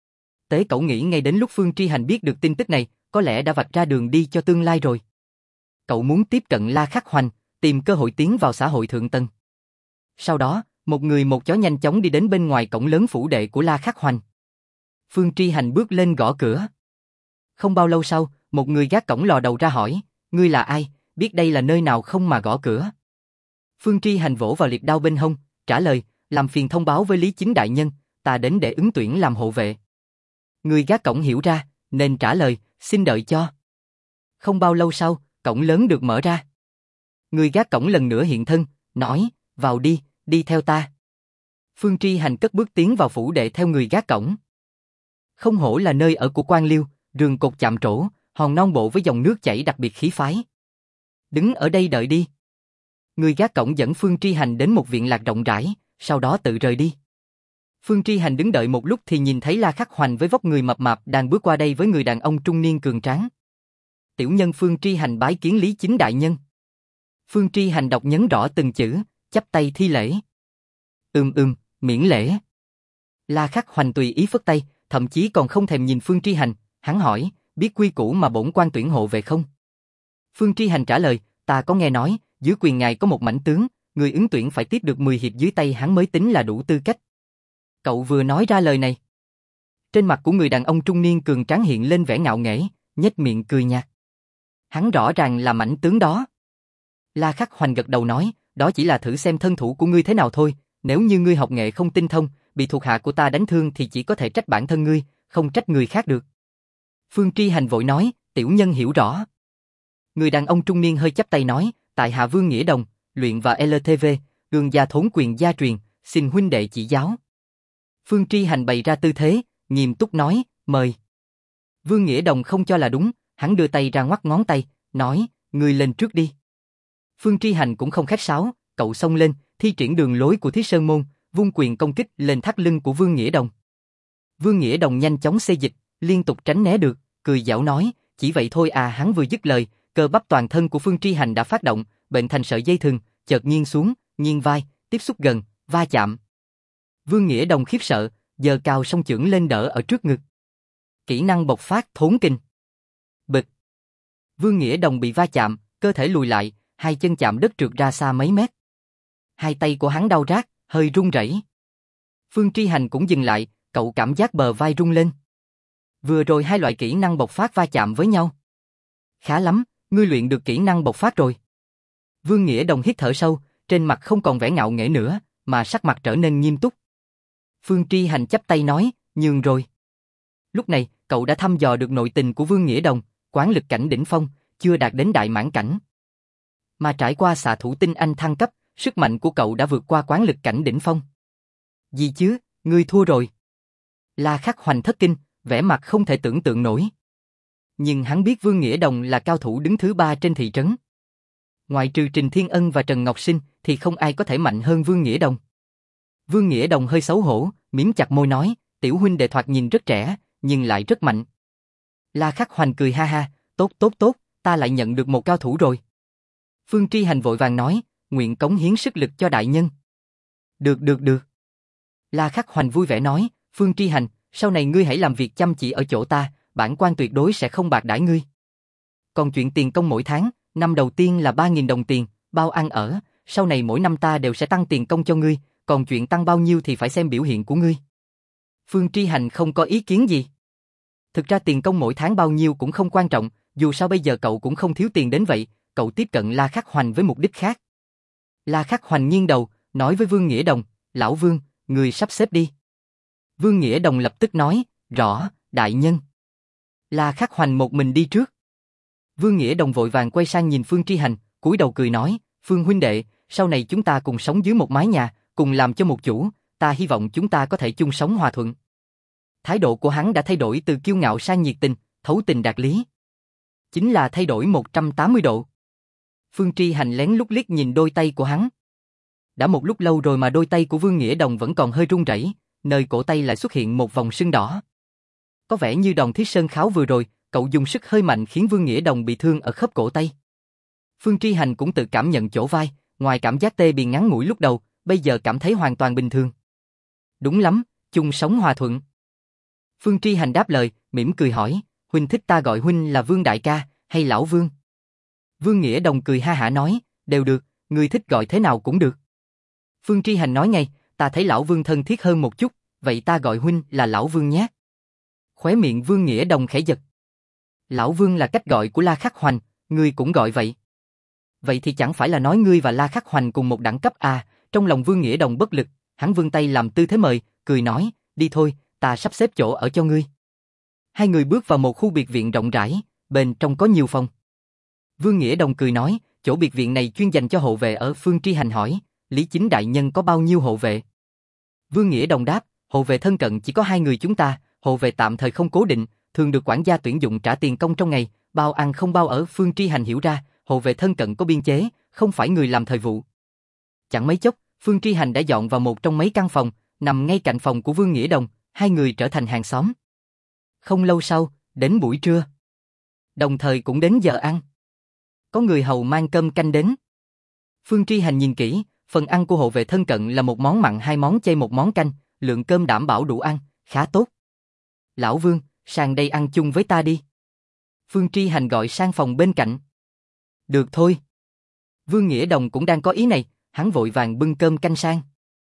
Tế Cẩu nghĩ ngay đến lúc Phương Tri Hành biết được tin tức này, có lẽ đã vạch ra đường đi cho tương lai rồi. Cậu muốn tiếp cận La Khắc Hoành, tìm cơ hội tiến vào xã hội thượng tầng. Sau đó, một người một chó nhanh chóng đi đến bên ngoài cổng lớn phủ đệ của La Khắc Hoành. Phương Tri Hành bước lên gõ cửa. Không bao lâu sau, một người gác cổng lò đầu ra hỏi, ngươi là ai, biết đây là nơi nào không mà gõ cửa? Phương Tri Hành vỗ vào liệt đao bên hông, trả lời, làm phiền thông báo với Lý Chính đại nhân, ta đến để ứng tuyển làm hộ vệ. Người gác cổng hiểu ra, nên trả lời, xin đợi cho. Không bao lâu sau, cổng lớn được mở ra. Người gác cổng lần nữa hiện thân, nói, vào đi, đi theo ta. Phương Tri Hành cất bước tiến vào phủ đệ theo người gác cổng. Không hổ là nơi ở của quan liêu, rường cột chạm trổ, hòn non bộ với dòng nước chảy đặc biệt khí phái. Đứng ở đây đợi đi. Người gác cổng dẫn Phương Tri Hành đến một viện lạc rộng rãi, sau đó tự rời đi. Phương Tri Hành đứng đợi một lúc thì nhìn thấy La Khắc Hoành với vóc người mập mạp đang bước qua đây với người đàn ông trung niên cường tráng. Tiểu nhân Phương Tri Hành bái kiến Lý Chính đại nhân. Phương Tri Hành đọc nhấn rõ từng chữ, chắp tay thi lễ. Miễn lễ. La Khắc Hoành tùy ý phất tay, thậm chí còn không thèm nhìn Phương Tri Hành, hắn hỏi, biết quy củ mà bổn quan tuyển hộ về không? Phương Tri Hành trả lời, ta có nghe nói, dưới quyền ngài có một mãnh tướng, người ứng tuyển phải tiếp được 10 hiệp dưới tay hắn mới tính là đủ tư cách. Cậu vừa nói ra lời này. Trên mặt của người đàn ông trung niên cường tráng hiện lên vẻ ngạo nghễ, nhếch miệng cười nhạt. Hắn rõ ràng là mãnh tướng đó. La Khắc Hoành gật đầu nói, đó chỉ là thử xem thân thủ của ngươi thế nào thôi, nếu như ngươi học nghệ không tinh thông, bị thuộc hạ của ta đánh thương thì chỉ có thể trách bản thân ngươi, không trách người khác được. Phương Tri Hành vội nói, tiểu nhân hiểu rõ. Người đàn ông trung niên hơi chắp tay nói, tại hạ Vương Nghĩa Đồng, luyện và LTV, gương gia thốn quyền gia truyền, xin huynh đệ chỉ giáo. Phương Tri Hành bày ra tư thế, nghiêm túc nói, mời. Vương Nghĩa Đồng không cho là đúng, hắn đưa tay ra ngoắc ngón tay, nói, ngươi lên trước đi. Phương Tri Hành cũng không khách sáo, cậu xông lên, thi triển đường lối của Thiết Sơn môn, vung quyền công kích lên thắt lưng của Vương Nghĩa Đồng. Vương Nghĩa Đồng nhanh chóng xê dịch, liên tục tránh né được, cười giảo nói, chỉ vậy thôi à. Hắn vừa dứt lời, cơ bắp toàn thân của Phương Tri Hành đã phát động, bệnh thành sợi dây thừng, chợt nghiêng xuống, nghiêng vai, tiếp xúc gần, va chạm. Vương Nghĩa Đồng khiếp sợ, giơ cao song chưởng lên đỡ ở trước ngực. Kỹ năng bộc phát thốn kình. Bịch. Vương Nghĩa Đồng bị va chạm, cơ thể lùi lại, hai chân chạm đất trượt ra xa mấy mét. Hai tay của hắn đau rát, hơi run rẩy. Phương Tri Hành cũng dừng lại, cậu cảm giác bờ vai rung lên. Vừa rồi hai loại kỹ năng bộc phát va chạm với nhau. Khá lắm, ngươi luyện được kỹ năng bộc phát rồi. Vương Nghĩa Đồng hít thở sâu, trên mặt không còn vẻ ngạo nghễ nữa, mà sắc mặt trở nên nghiêm túc. Phương Tri Hành chắp tay nói, nhường rồi. Lúc này, cậu đã thăm dò được nội tình của Vương Nghĩa Đồng, quán lực cảnh đỉnh phong, chưa đạt đến đại mãn cảnh. Mà trải qua xạ thủ tinh anh thăng cấp, sức mạnh của cậu đã vượt qua quán lực cảnh đỉnh phong. Gì chứ, ngươi thua rồi. La Khắc Hoành thất kinh, vẻ mặt không thể tưởng tượng nổi. Nhưng hắn biết Vương Nghĩa Đồng là cao thủ đứng thứ 3 trên thị trấn. Ngoại trừ Trình Thiên Ân và Trần Ngọc Sinh thì không ai có thể mạnh hơn Vương Nghĩa Đồng. Vương Nghĩa Đồng hơi xấu hổ, mím chặt môi nói, tiểu huynh đệ thoạt nhìn rất trẻ, nhưng lại rất mạnh. La Khắc Hoành cười ha ha, tốt, ta lại nhận được một cao thủ rồi. Phương Tri Hành vội vàng nói, nguyện cống hiến sức lực cho đại nhân. Được. La Khắc Hoành vui vẻ nói, Phương Tri Hành, sau này ngươi hãy làm việc chăm chỉ ở chỗ ta, bản quan tuyệt đối sẽ không bạc đãi ngươi. Còn chuyện tiền công mỗi tháng, năm đầu tiên là 3.000 đồng tiền, bao ăn ở, sau này mỗi năm ta đều sẽ tăng tiền công cho ngươi, còn chuyện tăng bao nhiêu thì phải xem biểu hiện của ngươi. Phương Tri Hành không có ý kiến gì. Thực ra tiền công mỗi tháng bao nhiêu cũng không quan trọng, dù sao bây giờ cậu cũng không thiếu tiền đến vậy, cậu tiếp cận La Khắc Hoành với mục đích khác. La Khắc Hoành nghiêng đầu, nói với Vương Nghĩa Đồng, Lão Vương, người sắp xếp đi. Vương Nghĩa Đồng lập tức nói, rõ, đại nhân. La Khắc Hoành một mình đi trước. Vương Nghĩa Đồng vội vàng quay sang nhìn Phương Tri Hành, cúi đầu cười nói, Phương huynh đệ, sau này chúng ta cùng sống dưới một mái nhà, cùng làm cho một chủ, ta hy vọng chúng ta có thể chung sống hòa thuận. Thái độ của hắn đã thay đổi từ kiêu ngạo sang nhiệt tình, thấu tình đạt lý. Chính là thay đổi 180 độ. Phương Tri Hành lén lút liếc nhìn đôi tay của hắn. Đã một lúc lâu rồi mà đôi tay của Vương Nghĩa Đồng vẫn còn hơi run rẩy, nơi cổ tay lại xuất hiện một vòng sưng đỏ. Có vẻ như đòn thiết sơn kháo vừa rồi, cậu dùng sức hơi mạnh khiến Vương Nghĩa Đồng bị thương ở khớp cổ tay. Phương Tri Hành cũng tự cảm nhận chỗ vai, ngoài cảm giác tê bị ngắn ngủi lúc đầu, bây giờ cảm thấy hoàn toàn bình thường. Đúng lắm, chung sống hòa thuận. Phương Tri Hành đáp lời, mỉm cười hỏi, huynh thích ta gọi huynh là Vương đại ca, hay lão Vương? Vương Nghĩa Đồng cười ha hả nói, đều được, người thích gọi thế nào cũng được. Phương Tri Hành nói ngay, ta thấy lão Vương thân thiết hơn một chút, vậy ta gọi huynh là lão Vương nhé. Khóe miệng Vương Nghĩa Đồng khẽ giật. Lão Vương là cách gọi của La Khắc Hoành, ngươi cũng gọi vậy. Vậy thì chẳng phải là nói ngươi và La Khắc Hoành cùng một đẳng cấp à? Trong lòng Vương Nghĩa Đồng bất lực, hắn vươn tay làm tư thế mời, cười nói, đi thôi, ta sắp xếp chỗ ở cho ngươi. Hai người bước vào một khu biệt viện rộng rãi, bên trong có nhiều phòng. Vương Nghĩa Đồng cười nói, chỗ biệt viện này chuyên dành cho hộ vệ ở. Phương Tri Hành hỏi, Lý Chính đại nhân có bao nhiêu hộ vệ? Vương Nghĩa Đồng đáp, hộ vệ thân cận chỉ có 2 người chúng ta, hộ vệ tạm thời không cố định, thường được quản gia tuyển dụng trả tiền công trong ngày, bao ăn không bao ở. Phương Tri Hành hiểu ra, hộ vệ thân cận có biên chế, không phải người làm thời vụ. Chẳng mấy chốc, Phương Tri Hành đã dọn vào một trong mấy căn phòng, nằm ngay cạnh phòng của Vương Nghĩa Đồng, hai người trở thành hàng xóm. Không lâu sau, đến buổi trưa. Đồng thời cũng đến giờ ăn. Có người hầu mang cơm canh đến. Phương Tri Hành nhìn kỹ, phần ăn của hộ vệ thân cận là một món mặn 2 món chay 1 món canh, lượng cơm đảm bảo đủ ăn, khá tốt. Lão Vương, sang đây ăn chung với ta đi. Phương Tri Hành gọi sang phòng bên cạnh. Được thôi. Vương Nghĩa Đồng cũng đang có ý này, hắn vội vàng bưng cơm canh sang.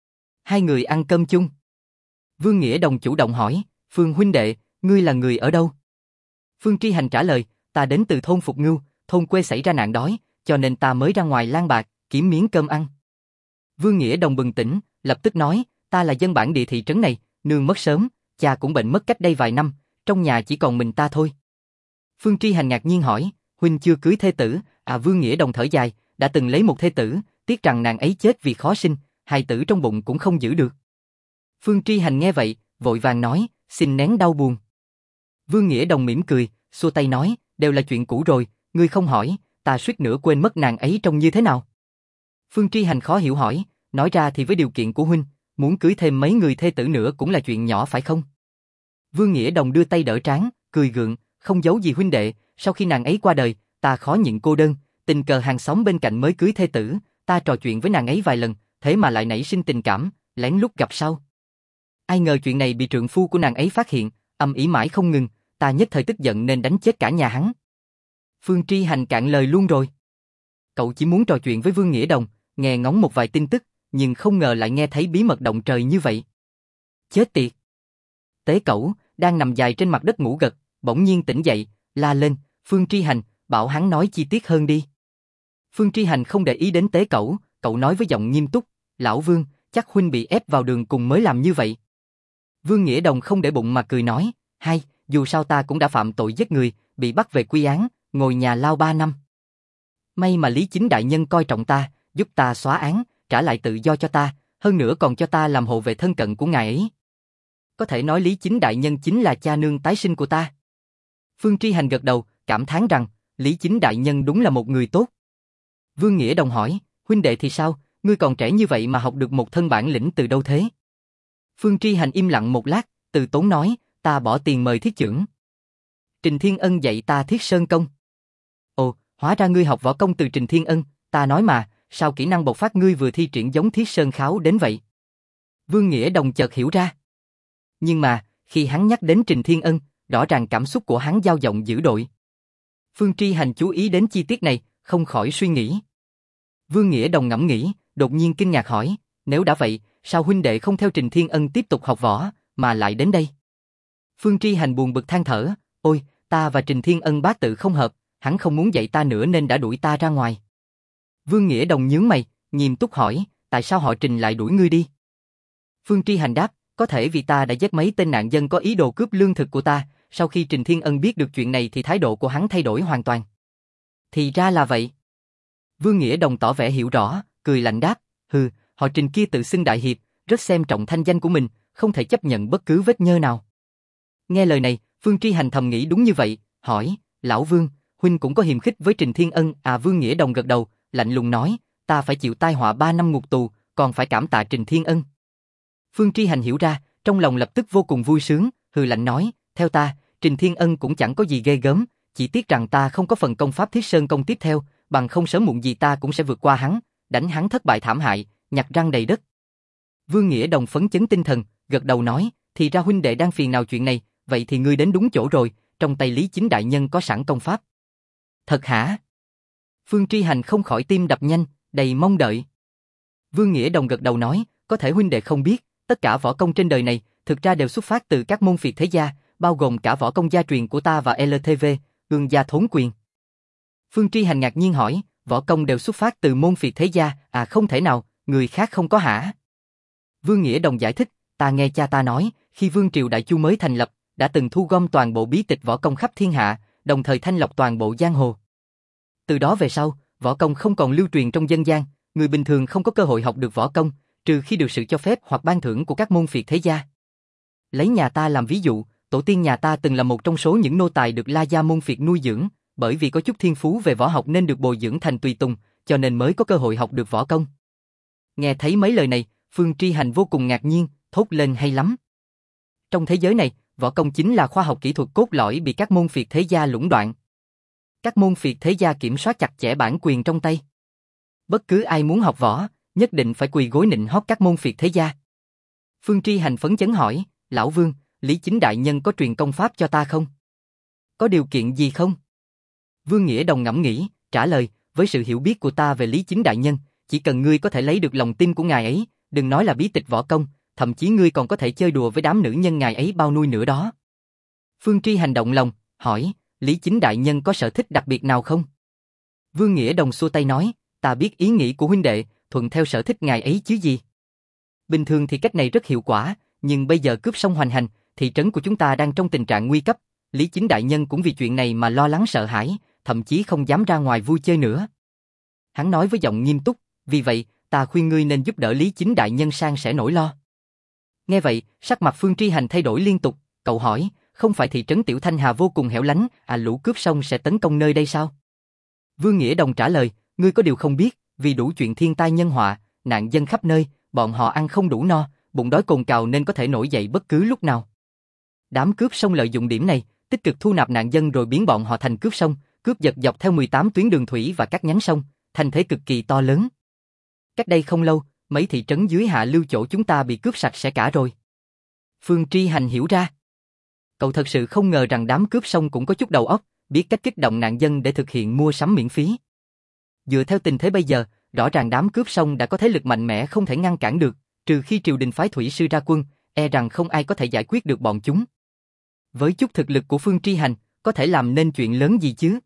Hai người ăn cơm chung. Vương Nghĩa Đồng chủ động hỏi, Phương huynh đệ, ngươi là người ở đâu? Phương Tri Hành trả lời, ta đến từ thôn Phục Ngưu, thôn quê xảy ra nạn đói, cho nên ta mới ra ngoài lang bạc, kiếm miếng cơm ăn. Vương Nghĩa Đồng bừng tỉnh, lập tức nói, ta là dân bản địa thị trấn này, nương mất sớm, cha cũng bệnh mất cách đây vài năm, trong nhà chỉ còn mình ta thôi. Phương Tri Hành ngạc nhiên hỏi, huynh chưa cưới thê tử? À, Vương Nghĩa Đồng thở dài, đã từng lấy một thê tử, tiếc rằng nàng ấy chết vì khó sinh, hài tử trong bụng cũng không giữ được. Phương Tri Hành nghe vậy, vội vàng nói, xin nén đau buồn. Vương Nghĩa Đồng mỉm cười, xua tay nói, đều là chuyện cũ rồi, ngươi không hỏi, ta suýt nữa quên mất nàng ấy trông như thế nào. Phương Tri Hành khó hiểu hỏi, nói ra thì với điều kiện của huynh, muốn cưới thêm mấy người thê tử nữa cũng là chuyện nhỏ phải không? Vương Nghĩa Đồng đưa tay đỡ trán, cười gượng, không giấu gì huynh đệ, sau khi nàng ấy qua đời, ta khó nhịn cô đơn, tình cờ hàng xóm bên cạnh mới cưới thê tử, ta trò chuyện với nàng ấy vài lần, thế mà lại nảy sinh tình cảm, lén lút gặp sau. Ai ngờ chuyện này bị trượng phu của nàng ấy phát hiện, âm ỉ mãi không ngừng, ta nhất thời tức giận nên đánh chết cả nhà hắn. Phương Tri Hành cạn lời luôn rồi. Cậu chỉ muốn trò chuyện với Vương Nghĩa Đồng, nghe ngóng một vài tin tức, nhưng không ngờ lại nghe thấy bí mật động trời như vậy. Chết tiệt! Tế Cẩu, đang nằm dài trên mặt đất ngủ gật, bỗng nhiên tỉnh dậy, la lên, Phương Tri Hành, bảo hắn nói chi tiết hơn đi. Phương Tri Hành không để ý đến Tế Cẩu, cậu nói với giọng nghiêm túc, Lão Vương, chắc huynh bị ép vào đường cùng mới làm như vậy. Vương Nghĩa Đồng không để bụng mà cười nói, hay, dù sao ta cũng đã phạm tội giết người, bị bắt về quy án, ngồi nhà lao 3 năm. May mà Lý Chính đại nhân coi trọng ta, giúp ta xóa án, trả lại tự do cho ta, hơn nữa còn cho ta làm hộ vệ thân cận của ngài ấy. Có thể nói Lý Chính đại nhân chính là cha nương tái sinh của ta. Phương Tri Hành gật đầu, cảm thán rằng, Lý Chính đại nhân đúng là một người tốt. Vương Nghĩa Đồng hỏi, huynh đệ thì sao, ngươi còn trẻ như vậy mà học được một thân bản lĩnh từ đâu thế? Phương Tri Hành im lặng một lát, từ tốn nói, ta bỏ tiền mời thiết chưởng. Trình Thiên Ân dạy ta Thiết Sơn Công. Ồ, hóa ra ngươi học võ công từ Trình Thiên Ân, ta nói mà, sao kỹ năng bộc phát ngươi vừa thi triển giống Thiết Sơn Kháo đến vậy? Vương Nghĩa Đồng chợt hiểu ra. Nhưng mà, khi hắn nhắc đến Trình Thiên Ân, rõ ràng cảm xúc của hắn dao động dữ dội. Phương Tri Hành chú ý đến chi tiết này, không khỏi suy nghĩ. Vương Nghĩa Đồng ngẫm nghĩ, đột nhiên kinh ngạc hỏi, nếu đã vậy, sao huynh đệ không theo Trình Thiên Ân tiếp tục học võ, mà lại đến đây? Phương Tri Hành buồn bực than thở, ôi, ta và Trình Thiên Ân bá tự không hợp, hắn không muốn dạy ta nữa nên đã đuổi ta ra ngoài. Vương Nghĩa Đồng nhướng mày, nghiêm túc hỏi, tại sao họ Trình lại đuổi ngươi đi? Phương Tri Hành đáp, có thể vì ta đã giết mấy tên nạn dân có ý đồ cướp lương thực của ta, sau khi Trình Thiên Ân biết được chuyện này thì thái độ của hắn thay đổi hoàn toàn. Thì ra là vậy. Vương Nghĩa Đồng tỏ vẻ hiểu rõ, cười lạnh đáp, hừ, họ Trình kia tự xưng đại hiệp, rất xem trọng thanh danh của mình, không thể chấp nhận bất cứ vết nhơ nào. Nghe lời này, Phương Tri Hành thầm nghĩ đúng như vậy, hỏi, lão Vương, huynh cũng có hiềm khích với Trình Thiên Ân? À, Vương Nghĩa Đồng gật đầu, lạnh lùng nói, ta phải chịu tai họa 3 năm ngục tù, còn phải cảm tạ Trình Thiên Ân. Phương Tri Hành hiểu ra, trong lòng lập tức vô cùng vui sướng, hừ lạnh nói, theo ta, Trình Thiên Ân cũng chẳng có gì ghê gớm, chỉ tiếc rằng ta không có phần công pháp Thiết Sơn công tiếp theo, bằng không sớm muộn gì ta cũng sẽ vượt qua hắn, đánh hắn thất bại thảm hại, nhặt răng đầy đất. Vương Nghĩa Đồng phấn chấn tinh thần, gật đầu nói, thì ra huynh đệ đang phiền nào chuyện này, vậy thì ngươi đến đúng chỗ rồi, trong tay Lý Chính đại nhân có sẵn công pháp. Thật hả? Phương Tri Hành không khỏi tim đập nhanh, đầy mong đợi. Vương Nghĩa Đồng gật đầu nói, có thể huynh đệ không biết, tất cả võ công trên đời này, thực ra đều xuất phát từ các môn phiệt thế gia, bao gồm cả võ công gia truyền của ta và LTV, Ương gia Thốn Quyền. Phương Tri Hành ngạc nhiên hỏi, võ công đều xuất phát từ môn phiệt thế gia, à không thể nào, người khác không có hả? Vương Nghĩa Đồng giải thích, ta nghe cha ta nói, khi Vương Triều Đại Chu mới thành lập, đã từng thu gom toàn bộ bí tịch võ công khắp thiên hạ, đồng thời thanh lọc toàn bộ giang hồ. Từ đó về sau, võ công không còn lưu truyền trong dân gian, người bình thường không có cơ hội học được võ công, trừ khi được sự cho phép hoặc ban thưởng của các môn phiệt thế gia. Lấy nhà ta làm ví dụ, tổ tiên nhà ta từng là một trong số những nô tài được La gia môn phiệt nuôi dưỡng, bởi vì có chút thiên phú về võ học nên được bồi dưỡng thành tùy tùng, cho nên mới có cơ hội học được võ công. Nghe thấy mấy lời này, Phương Tri Hành vô cùng ngạc nhiên, thốt lên hay lắm. Trong thế giới này, võ công chính là khoa học kỹ thuật cốt lõi bị các môn phiệt thế gia lũng đoạn. Các môn phiệt thế gia kiểm soát chặt chẽ bản quyền trong tay. Bất cứ ai muốn học võ, nhất định phải quỳ gối nịnh hót các môn phiệt thế gia. Phương Tri Hành phấn chấn hỏi, lão Vương, Lý Chính đại nhân có truyền công pháp cho ta không? Có điều kiện gì không? Vương Nghĩa Đồng ngẫm nghĩ, trả lời, với sự hiểu biết của ta về Lý Chính đại nhân, chỉ cần ngươi có thể lấy được lòng tin của ngài ấy, đừng nói là bí tịch võ công, thậm chí ngươi còn có thể chơi đùa với đám nữ nhân ngài ấy bao nuôi nữa đó. Phương Tri Hành động lòng, hỏi, Lý Chính đại nhân có sở thích đặc biệt nào không? Vương Nghĩa Đồng xua tay nói, ta biết ý nghĩ của huynh đệ, thuận theo sở thích ngài ấy chứ gì. Bình thường thì cách này rất hiệu quả, nhưng bây giờ cướp sông hoành hành, thị trấn của chúng ta đang trong tình trạng nguy cấp, Lý Chính đại nhân cũng vì chuyện này mà lo lắng sợ hãi, thậm chí không dám ra ngoài vui chơi nữa. Hắn nói với giọng nghiêm túc, vì vậy, ta khuyên ngươi nên giúp đỡ Lý Chính đại nhân san sẻ nỗi lo. Nghe vậy, sắc mặt Phương Tri Hành thay đổi liên tục, cậu hỏi, không phải thị trấn Tiểu Thanh Hà vô cùng hẻo lánh, à lũ cướp sông sẽ tấn công nơi đây sao? Vương Nghĩa Đồng trả lời, ngươi có điều không biết, vì đủ chuyện thiên tai nhân họa, nạn dân khắp nơi, bọn họ ăn không đủ no, bụng đói cồn cào nên có thể nổi dậy bất cứ lúc nào. Đám cướp sông lợi dụng điểm này, tích cực thu nạp nạn dân rồi biến bọn họ thành cướp sông, cướp giật dọc theo 18 tuyến đường thủy và các nhánh sông, thành thế cực kỳ to lớn. Cách đây không lâu, mấy thị trấn dưới hạ lưu chỗ chúng ta bị cướp sạch sẽ cả rồi. Phương Tri Hành hiểu ra. Cậu thật sự không ngờ rằng đám cướp sông cũng có chút đầu óc, biết cách kích động nạn dân để thực hiện mua sắm miễn phí. Dựa theo tình thế bây giờ, rõ ràng đám cướp sông đã có thế lực mạnh mẽ không thể ngăn cản được, trừ khi triều đình phái thủy sư ra quân, e rằng không ai có thể giải quyết được bọn chúng. Với chút thực lực của Phương Tri Hành, có thể làm nên chuyện lớn gì chứ?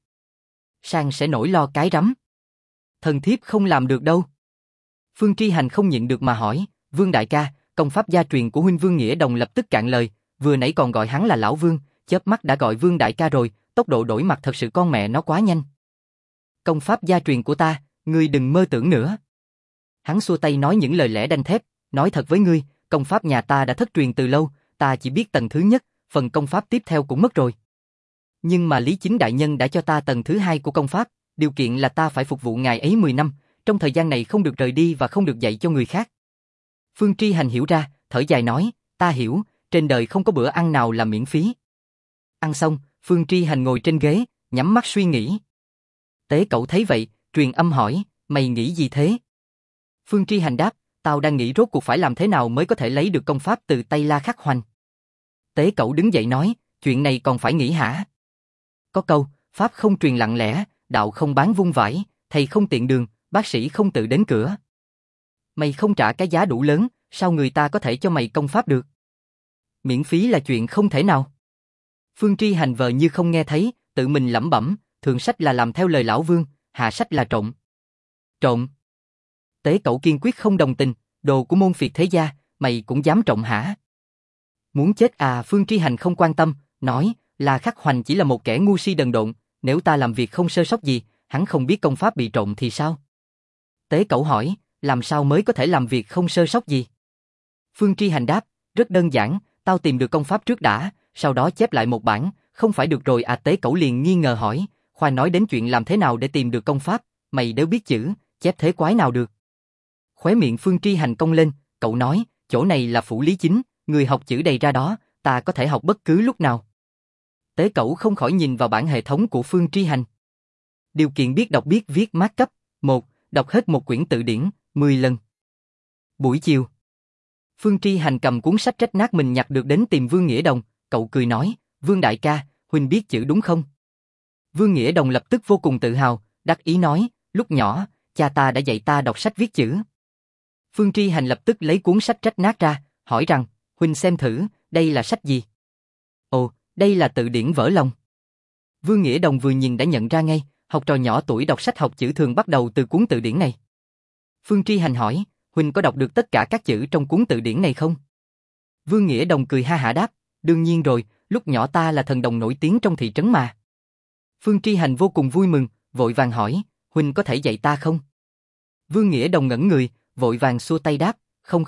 Sang sẽ nổi lo cái rắm. Thần thiếp không làm được đâu. Phương Tri Hành không nhịn được mà hỏi, Vương đại ca, công pháp gia truyền của huynh Vương Nghĩa Đồng lập tức cạn lời, vừa nãy còn gọi hắn là lão Vương, chớp mắt đã gọi Vương đại ca rồi, tốc độ đổi mặt thật sự con mẹ nó quá nhanh. Công pháp gia truyền của ta, ngươi đừng mơ tưởng nữa. Hắn xua tay nói những lời lẽ đanh thép, nói thật với ngươi, công pháp nhà ta đã thất truyền từ lâu, ta chỉ biết tầng thứ nhất, phần công pháp tiếp theo cũng mất rồi. Nhưng mà Lý Chính đại nhân đã cho ta tầng thứ hai của công pháp, điều kiện là ta phải phục vụ ngài ấy 10 năm, trong thời gian này không được rời đi và không được dạy cho người khác. Phương Tri Hành hiểu ra, thở dài nói, ta hiểu, trên đời không có bữa ăn nào là miễn phí. Ăn xong, Phương Tri Hành ngồi trên ghế, nhắm mắt suy nghĩ. Tế Cẩu thấy vậy, truyền âm hỏi, mày nghĩ gì thế? Phương Tri Hành đáp, tao đang nghĩ rốt cuộc phải làm thế nào mới có thể lấy được công pháp từ tay La Khắc Hoành. Tế Cẩu đứng dậy nói, chuyện này còn phải nghĩ hả? Có câu, pháp không truyền lặng lẽ, đạo không bán vung vãi, thầy không tiện đường, bác sĩ không tự đến cửa. Mày không trả cái giá đủ lớn, sao người ta có thể cho mày công pháp được? Miễn phí là chuyện không thể nào. Phương Tri Hành vờ như không nghe thấy, tự mình lẩm bẩm, thượng sách là làm theo lời lão Vương, hạ sách là trộm. Trộm? Tế Cẩu kiên quyết không đồng tình, đồ của môn phiệt thế gia, mày cũng dám trộm hả? Muốn chết à? Phương Tri Hành không quan tâm, nói, La Khắc Hoành chỉ là một kẻ ngu si đần độn, nếu ta làm việc không sơ sót gì, hắn không biết công pháp bị trộm thì sao? Tế Cẩu hỏi, làm sao mới có thể làm việc không sơ sót gì? Phương Tri Hành đáp, rất đơn giản, tao tìm được công pháp trước đã, sau đó chép lại một bản, không phải được rồi à? Tế Cẩu liền nghi ngờ hỏi, khoa nói đến chuyện làm thế nào để tìm được công pháp, mày đều biết chữ, chép thế quái nào được? Khóe miệng Phương Tri Hành cong lên, cậu nói, chỗ này là phủ lý chính, người học chữ đầy ra đó, ta có thể học bất cứ lúc nào. Tế Cẩu không khỏi nhìn vào bản hệ thống của Phương Tri Hành. Điều kiện biết đọc biết viết mát cấp, 1, đọc hết một quyển từ điển, 10 lần. Buổi chiều, Phương Tri Hành cầm cuốn sách rách nát mình nhặt được đến tìm Vương Nghĩa Đồng, cậu cười nói, Vương đại ca, huynh biết chữ đúng không? Vương Nghĩa Đồng lập tức vô cùng tự hào, đắc ý nói, lúc nhỏ, cha ta đã dạy ta đọc sách viết chữ. Phương Tri Hành lập tức lấy cuốn sách rách nát ra, hỏi rằng, huynh xem thử, đây là sách gì? Ồ, đây là từ điển vỡ lòng. Vương Nghĩa Đồng vừa nhìn đã nhận ra ngay, học trò nhỏ tuổi đọc sách học chữ thường bắt đầu từ cuốn từ điển này. Phương Tri Hành hỏi, huynh có đọc được tất cả các chữ trong cuốn từ điển này không? Vương Nghĩa Đồng cười ha hả đáp, đương nhiên rồi, lúc nhỏ ta là thần đồng nổi tiếng trong thị trấn mà. Phương Tri Hành vô cùng vui mừng, vội vàng hỏi, huynh có thể dạy ta không? Vương Nghĩa Đồng ngẩn người, vội vàng xua tay đáp, không.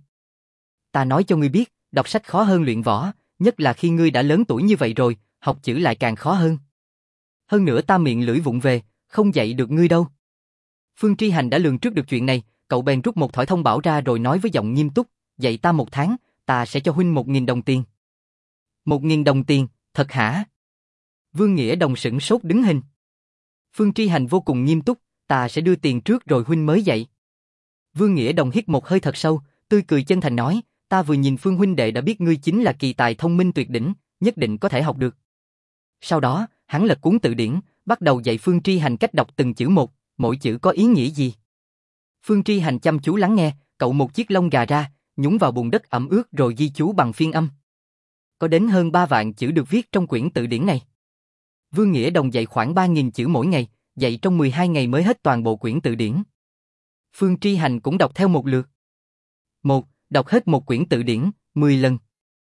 Ta nói cho ngươi biết, đọc sách khó hơn luyện võ, nhất là khi ngươi đã lớn tuổi như vậy rồi, học chữ lại càng khó hơn. Hơn nữa ta miệng lưỡi vụng về, không dạy được ngươi đâu. Phương Tri Hành đã lường trước được chuyện này, cậu bèn rút một thỏi thông bảo ra rồi nói với giọng nghiêm túc, dạy ta 1 tháng, ta sẽ cho huynh 1.000 đồng tiền. 1.000 đồng tiền, thật hả? Vương Nghĩa Đồng sửng sốt đứng hình. Phương Tri Hành vô cùng nghiêm túc, ta sẽ đưa tiền trước rồi huynh mới dạy. Vương Nghĩa Đồng hít một hơi thật sâu, tươi cười chân thành nói, ta vừa nhìn Phương huynh đệ đã biết ngươi chính là kỳ tài thông minh tuyệt đỉnh, nhất định có thể học được. Sau đó, hắn lật cuốn từ điển, bắt đầu dạy Phương Tri Hành cách đọc từng chữ một, mỗi chữ có ý nghĩa gì. Phương Tri Hành chăm chú lắng nghe, cậu một chiếc lông gà ra, nhúng vào bùn đất ẩm ướt rồi ghi chú bằng phiên âm. Có đến hơn 3 vạn chữ được viết trong quyển từ điển này. Vương Nghĩa Đồng dạy khoảng 3.000 chữ mỗi ngày, dạy trong 12 ngày mới hết toàn bộ quyển từ điển. Phương Tri Hành cũng đọc theo một lượt. 1. Đọc hết một quyển từ điển, 10 lần.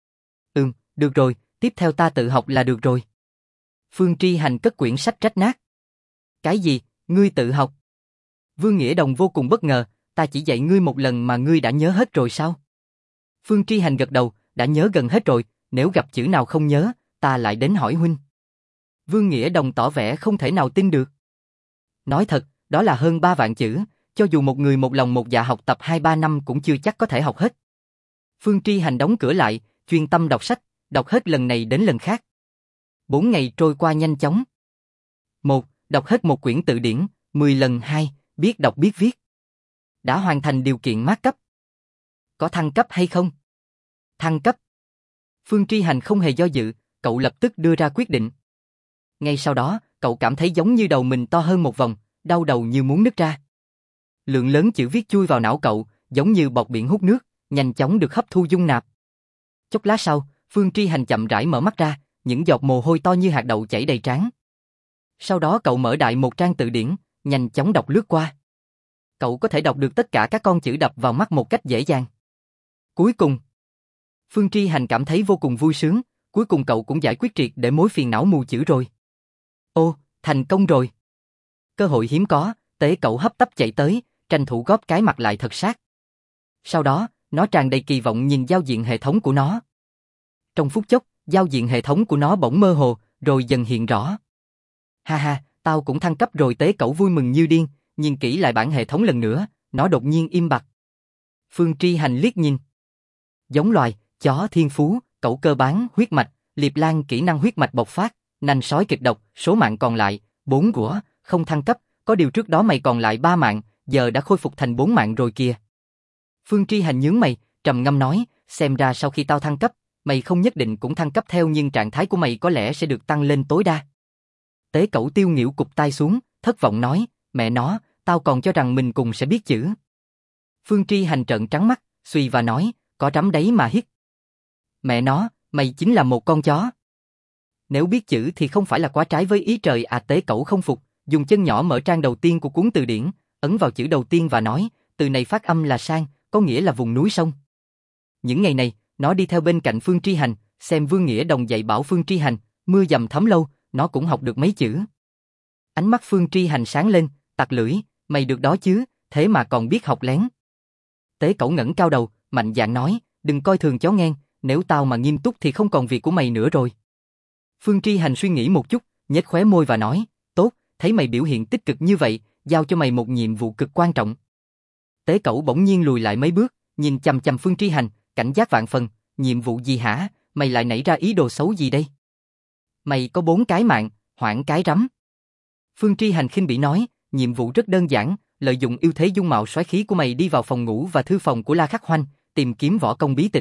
Được rồi, tiếp theo ta tự học là được rồi. Phương Tri Hành cất quyển sách rách nát. Cái gì, ngươi tự học? Vương Nghĩa Đồng vô cùng bất ngờ, ta chỉ dạy ngươi một lần mà ngươi đã nhớ hết rồi sao? Phương Tri Hành gật đầu, đã nhớ gần hết rồi, nếu gặp chữ nào không nhớ, ta lại đến hỏi huynh. Vương Nghĩa Đồng tỏ vẻ không thể nào tin được. Nói thật, đó là hơn 3 vạn chữ, cho dù một người một lòng một dạ học tập 2-3 năm cũng chưa chắc có thể học hết. Phương Tri Hành đóng cửa lại, chuyên tâm đọc sách, đọc hết lần này đến lần khác. 4 ngày trôi qua nhanh chóng. 1. Đọc hết một quyển từ điển, 10 lần. 2. Biết đọc biết viết. Đã hoàn thành điều kiện mát cấp. Có thăng cấp hay không? Thăng cấp. Phương Tri Hành không hề do dự, cậu lập tức đưa ra quyết định. Ngay sau đó, cậu cảm thấy giống như đầu mình to hơn một vòng, đau đầu như muốn nứt ra. Lượng lớn chữ viết chui vào não cậu, giống như bọt biển hút nước, nhanh chóng được hấp thu dung nạp. Chốc lát sau, Phương Tri Hành chậm rãi mở mắt ra, những giọt mồ hôi to như hạt đậu chảy đầy trán. Sau đó cậu mở đại một trang từ điển, nhanh chóng đọc lướt qua. Cậu có thể đọc được tất cả các con chữ đập vào mắt một cách dễ dàng. Cuối cùng, Phương Tri Hành cảm thấy vô cùng vui sướng, cuối cùng cậu cũng giải quyết triệt để mối phiền não mù chữ rồi. Ô, thành công rồi. Cơ hội hiếm có, Tế Cẩu hấp tấp chạy tới, tranh thủ góp cái mặt lại thật sát. Sau đó, nó tràn đầy kỳ vọng nhìn giao diện hệ thống của nó. Trong phút chốc, giao diện hệ thống của nó bỗng mơ hồ, rồi dần hiện rõ. Ha ha, tao cũng thăng cấp rồi. Tế Cẩu vui mừng như điên, nhìn kỹ lại bản hệ thống lần nữa, nó đột nhiên im bặt. Phương Tri Hành liếc nhìn. Giống loài, chó thiên phú, cẩu cơ bán, huyết mạch, liệp lan kỹ năng huyết mạch bộc phát, nanh sói kịch độc, số mạng còn lại, 4 của, không thăng cấp, có điều trước đó mày còn lại 3 mạng, giờ đã khôi phục thành 4 mạng rồi kìa. Phương Tri Hành nhướng mày, trầm ngâm nói, xem ra sau khi tao thăng cấp, mày không nhất định cũng thăng cấp theo nhưng trạng thái của mày có lẽ sẽ được tăng lên tối đa. Tế Cẩu Tiêu Nghiễu cụp tai xuống, thất vọng nói, mẹ nó, tao còn cho rằng mình cùng sẽ biết chữ. Phương Tri Hành trợn trắng mắt, suy và nói, có trắm đấy mà hít. Mẹ nó, mày chính là một con chó. Nếu biết chữ thì không phải là quá trái với ý trời à. Tế Cẩu không phục, dùng chân nhỏ mở trang đầu tiên của cuốn từ điển, ấn vào chữ đầu tiên và nói, từ này phát âm là sang, có nghĩa là vùng núi sông. Những ngày này, nó đi theo bên cạnh Phương Tri Hành, xem Vương Nghĩa Đồng dạy bảo Phương Tri Hành, mưa dầm thấm lâu, nó cũng học được mấy chữ. Ánh mắt Phương Tri Hành sáng lên, tặc lưỡi, mày được đó chứ, thế mà còn biết học lén. Tế Cẩu ngẩng cao đầu, mạnh dạn nói, đừng coi thường chó ngen, nếu tao mà nghiêm túc thì không còn việc của mày nữa rồi. Phương Tri Hành suy nghĩ một chút, nhếch khóe môi và nói, tốt, thấy mày biểu hiện tích cực như vậy, giao cho mày một nhiệm vụ cực quan trọng. Tế Cẩu bỗng nhiên lùi lại mấy bước, nhìn chằm chằm Phương Tri Hành, cảnh giác vạn phần, nhiệm vụ gì hả, mày lại nảy ra ý đồ xấu gì đây? Mày có 4 cái mạng, hoảng cái rắm. Phương Tri Hành khinh bỉ nói, nhiệm vụ rất đơn giản, lợi dụng ưu thế dung mạo soái khí của mày đi vào phòng ngủ và thư phòng của La Khắc Hoanh, tìm kiếm võ công bí tịch.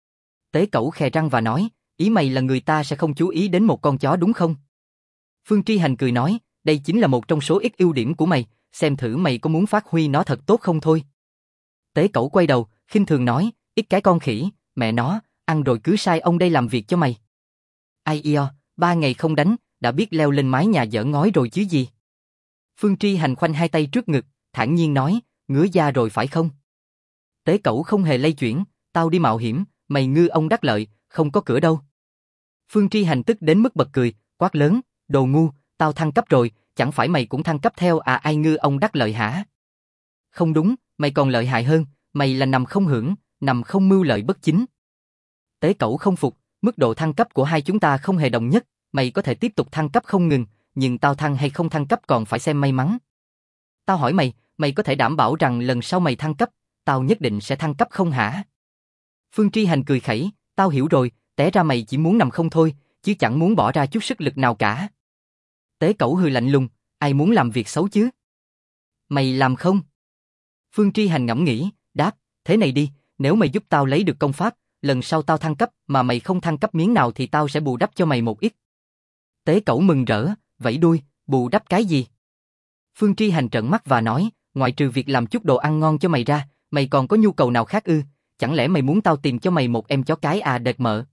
Tế Cẩu khè răng và nói, ý mày là người ta sẽ không chú ý đến một con chó đúng không? Phương Tri Hành cười nói, đây chính là một trong số ít ưu điểm của mày, xem thử mày có muốn phát huy nó thật tốt không thôi. Tế Cẩu quay đầu, khinh thường nói, ít cái con khỉ, mẹ nó, ăn rồi cứ sai ông đây làm việc cho mày. Ai io, 3 ngày không đánh, đã biết leo lên mái nhà dỡ ngói rồi chứ gì. Phương Tri Hành khoanh hai tay trước ngực, thản nhiên nói, ngứa da rồi phải không? Tế Cẩu không hề lay chuyển, tao đi mạo hiểm, mày ngư ông đắc lợi, không có cửa đâu. Phương Tri Hành tức đến mức bật cười, quát lớn, đồ ngu, tao thăng cấp rồi, chẳng phải mày cũng thăng cấp theo à? Ai ngư ông đắc lợi hả? Không đúng, mày còn lợi hại hơn, mày là nằm không hưởng, nằm không mưu lợi bất chính. Tế Cẩu không phục, mức độ thăng cấp của hai chúng ta không hề đồng nhất, mày có thể tiếp tục thăng cấp không ngừng, nhưng tao thăng hay không thăng cấp còn phải xem may mắn. Tao hỏi mày, mày có thể đảm bảo rằng lần sau mày thăng cấp, tao nhất định sẽ thăng cấp không hả? Phương Tri Hành cười khẩy, tao hiểu rồi, té ra mày chỉ muốn nằm không thôi, chứ chẳng muốn bỏ ra chút sức lực nào cả. Tế Cẩu hừ lạnh lùng, ai muốn làm việc xấu chứ? Mày làm không? Phương Tri Hành ngẫm nghĩ, đáp, thế này đi, nếu mày giúp tao lấy được công pháp, lần sau tao thăng cấp mà mày không thăng cấp miếng nào thì tao sẽ bù đắp cho mày một ít. Tế Cẩu mừng rỡ, vẫy đuôi, bù đắp cái gì? Phương Tri Hành trợn mắt và nói, ngoại trừ việc làm chút đồ ăn ngon cho mày ra, mày còn có nhu cầu nào khác ư? Chẳng lẽ mày muốn tao tìm cho mày một em chó cái à đệt mợ?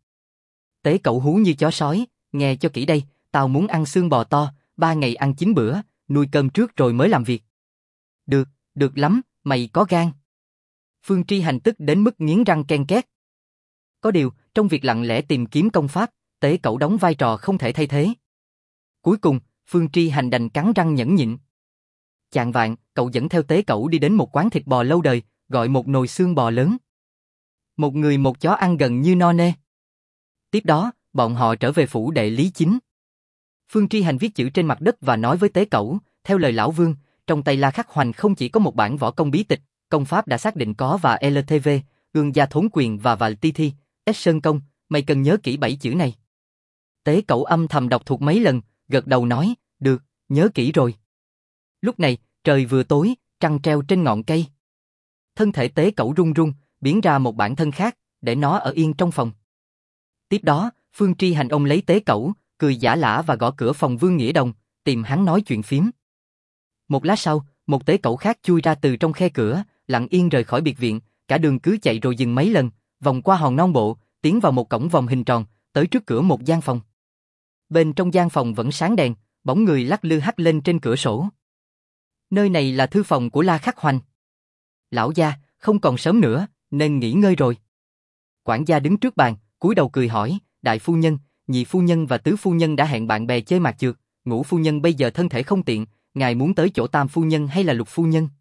Tế Cẩu hú như chó sói, nghe cho kỹ đây, tao muốn ăn xương bò to, 3 ngày ăn 9 bữa, nuôi cơm trước rồi mới làm việc. Được, được lắm, mày có gan. Phương Tri Hành tức đến mức nghiến răng ken két. Có điều, trong việc lặng lẽ tìm kiếm công pháp, Tế Cẩu đóng vai trò không thể thay thế. Cuối cùng, Phương Tri Hành đành cắn răng nhẫn nhịn. Chạng vạng, cậu dẫn theo Tế Cẩu đi đến một quán thịt bò lâu đời, gọi một nồi xương bò lớn. Một người một chó ăn gần như no nê. Tiếp đó, bọn họ trở về phủ đệ Lý Chính. Phương Tri Hành viết chữ trên mặt đất và nói với Tế Cẩu, theo lời lão Vương, trong tay La Khắc Hoành không chỉ có một bản võ công bí tịch, công pháp đã xác định có và LTV, Gương Gia Thốn Quyền và Vài Ti Thi, S Sơn Công, mày cần nhớ kỹ 7 chữ này. Tế Cẩu âm thầm đọc thuộc mấy lần, gật đầu nói, được, nhớ kỹ rồi. Lúc này, trời vừa tối, trăng treo trên ngọn cây. Thân thể Tế Cẩu run run, biến ra một bản thân khác, để nó ở yên trong phòng. Tiếp đó, Phương Tri Hành ôm lấy Tế Cẩu, cười giả lả và gõ cửa phòng Vương Nghĩa Đồng, tìm hắn nói chuyện phím. Một lát sau, một Tế Cẩu khác chui ra từ trong khe cửa, lặng yên rời khỏi biệt viện, cả đường cứ chạy rồi dừng mấy lần, vòng qua hòn non bộ, tiến vào một cổng vòng hình tròn, tới trước cửa một gian phòng. Bên trong gian phòng vẫn sáng đèn, bóng người lắc lư hắt lên trên cửa sổ. Nơi này là thư phòng của La Khắc Hoành. Lão gia, không còn sớm nữa, nên nghỉ ngơi rồi. Quản gia đứng trước bàn, cúi đầu cười hỏi, đại phu nhân, nhị phu nhân và tứ phu nhân đã hẹn bạn bè chơi mạc chược, ngũ phu nhân bây giờ thân thể không tiện, ngài muốn tới chỗ tam phu nhân hay là lục phu nhân?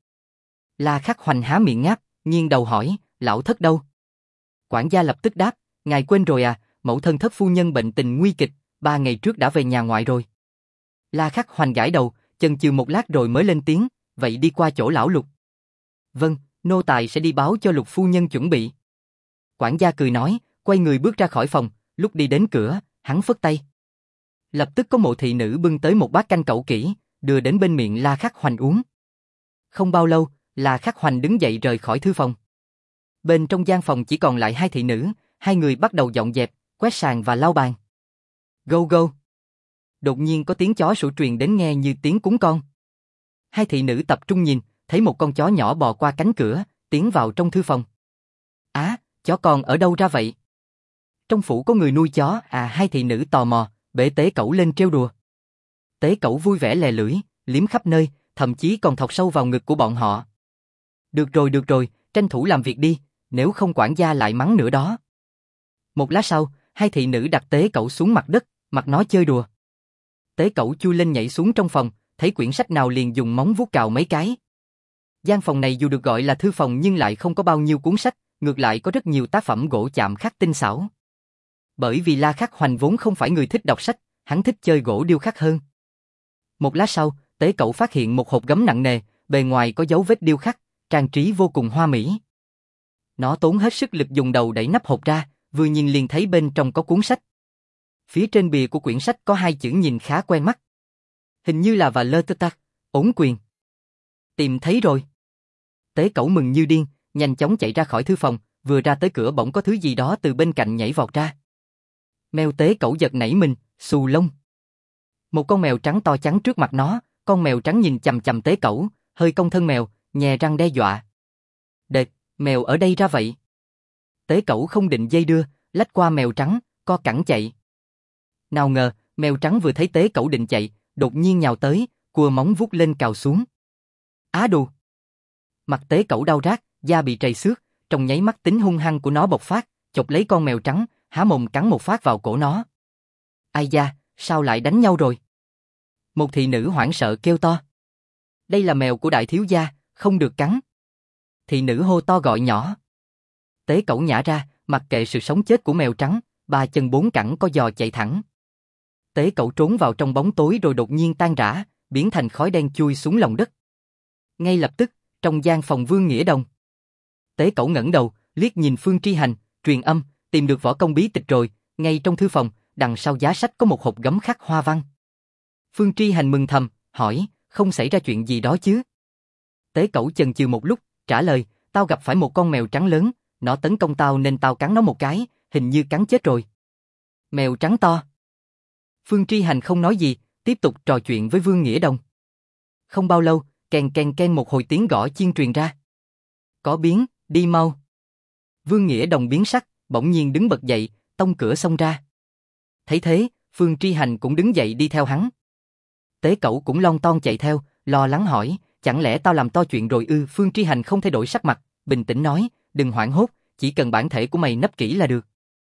La Khắc Hoành há miệng ngáp, nghiêng đầu hỏi, lão thất đâu? Quản gia lập tức đáp, ngài quên rồi à, mẫu thân thất phu nhân bệnh tình nguy kịch, 3 ngày trước đã về nhà ngoại rồi. La Khắc Hoành gãi đầu, chần chừ một lát rồi mới lên tiếng, vậy đi qua chỗ lão Lục. Vâng, nô tài sẽ đi báo cho Lục phu nhân chuẩn bị. Quản gia cười nói, quay người bước ra khỏi phòng, lúc đi đến cửa, hắn phất tay. Lập tức có một thị nữ bưng tới một bát canh cẩu kỹ, đưa đến bên miệng La Khắc Hoành uống. Không bao lâu, La Khắc Hoành đứng dậy rời khỏi thư phòng. Bên trong gian phòng chỉ còn lại hai thị nữ, hai người bắt đầu dọn dẹp, quét sàn và lau bàn. Go go. Đột nhiên có tiếng chó sủa truyền đến nghe như tiếng cún con. Hai thị nữ tập trung nhìn, thấy một con chó nhỏ bò qua cánh cửa, tiến vào trong thư phòng. Á, chó con ở đâu ra vậy? Trong phủ có người nuôi chó à? Hai thị nữ tò mò, bế Tế Cẩu lên trêu đùa. Tế Cẩu vui vẻ lè lưỡi, liếm khắp nơi, thậm chí còn thọc sâu vào ngực của bọn họ. Được rồi, tranh thủ làm việc đi, nếu không quản gia lại mắng nữa đó. Một lát sau, hai thị nữ đặt Tế Cẩu xuống mặt đất, mặc nó chơi đùa. Tế Cẩu chui lên nhảy xuống trong phòng, thấy quyển sách nào liền dùng móng vuốt cào mấy cái. Gian phòng này dù được gọi là thư phòng nhưng lại không có bao nhiêu cuốn sách, ngược lại có rất nhiều tác phẩm gỗ chạm khắc tinh xảo. Bởi vì La Khắc Hoành vốn không phải người thích đọc sách, hắn thích chơi gỗ điêu khắc hơn. Một lát sau, Tế Cẩu phát hiện một hộp gấm nặng nề, bề ngoài có dấu vết điêu khắc, trang trí vô cùng hoa mỹ. Nó tốn hết sức lực dùng đầu đẩy nắp hộp ra, vừa nhìn liền thấy bên trong có cuốn sách. Phía trên bìa của quyển sách có hai chữ nhìn khá quen mắt. Hình như là và lơ tơ tắc, ổn quyền. Tìm thấy rồi. Tế Cẩu mừng như điên, nhanh chóng chạy ra khỏi thư phòng, vừa ra tới cửa bỗng có thứ gì đó từ bên cạnh nhảy vọt ra. Mèo. Tế Cẩu giật nảy mình, xù lông. Một con mèo trắng to chắn trước mặt nó, con mèo trắng nhìn chằm chằm Tế Cẩu, hơi cong thân mèo, nhè răng đe dọa. Đệt, mèo ở đây ra vậy. Tế Cẩu không định dây đưa, lách qua mèo trắng, co cẳng chạy. Nào ngờ, mèo trắng vừa thấy Tế Cẩu định chạy, đột nhiên nhào tới, cua móng vuốt lên cào xuống. Á đù! Mặt Tế Cẩu đau rát, da bị trầy xước, trong nháy mắt tính hung hăng của nó bộc phát, chộp lấy con mèo trắng, há mồm cắn một phát vào cổ nó. Ai da, sao lại đánh nhau rồi? Một thị nữ hoảng sợ kêu to. Đây là mèo của đại thiếu gia, không được cắn. Thị nữ hô to gọi nhỏ. Tế Cẩu nhả ra, mặc kệ sự sống chết của mèo trắng, ba chân bốn cẳng co giò chạy thẳng. Tế Cẩu trốn vào trong bóng tối rồi đột nhiên tan rã, biến thành khói đen chui xuống lòng đất. Ngay lập tức, trong gian phòng Vương Nghĩa Đồng. Tế Cẩu ngẩng đầu, liếc nhìn Phương Tri Hành, truyền âm, tìm được võ công bí tịch rồi, ngay trong thư phòng, đằng sau giá sách có một hộp gấm khắc hoa văn. Phương Tri Hành mừng thầm, hỏi, không xảy ra chuyện gì đó chứ? Tế Cẩu chần chừ một lúc, trả lời, tao gặp phải một con mèo trắng lớn, nó tấn công tao nên tao cắn nó một cái, hình như cắn chết rồi. Mèo trắng to. Phương Tri Hành không nói gì, tiếp tục trò chuyện với Vương Nghĩa Đồng. Không bao lâu, keng một hồi tiếng gõ chiên truyền ra. Có biến, đi mau. Vương Nghĩa Đồng biến sắc, bỗng nhiên đứng bật dậy, tông cửa xông ra. Thấy thế, Phương Tri Hành cũng đứng dậy đi theo hắn. Tế Cẩu cũng lon ton chạy theo, lo lắng hỏi, chẳng lẽ tao làm to chuyện rồi ư? Phương Tri Hành không thay đổi sắc mặt, bình tĩnh nói, đừng hoảng hốt, chỉ cần bản thể của mày nấp kỹ là được.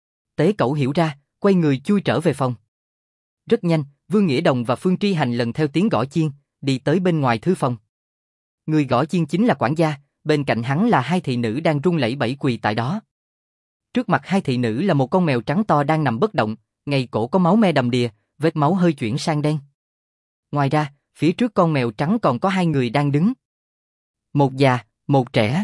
Tế Cẩu hiểu ra, quay người chui trở về phòng. Rất nhanh, Vương Nghĩa Đồng và Phương Tri Hành lần theo tiếng gõ chiên, đi tới bên ngoài thư phòng. Người gõ chiên chính là quản gia, bên cạnh hắn là hai thị nữ đang run lẩy bẩy quỳ tại đó. Trước mặt hai thị nữ là một con mèo trắng to đang nằm bất động, ngay cổ có máu me đầm đìa, vết máu hơi chuyển sang đen. Ngoài ra, phía trước con mèo trắng còn có hai người đang đứng. Một già, một trẻ.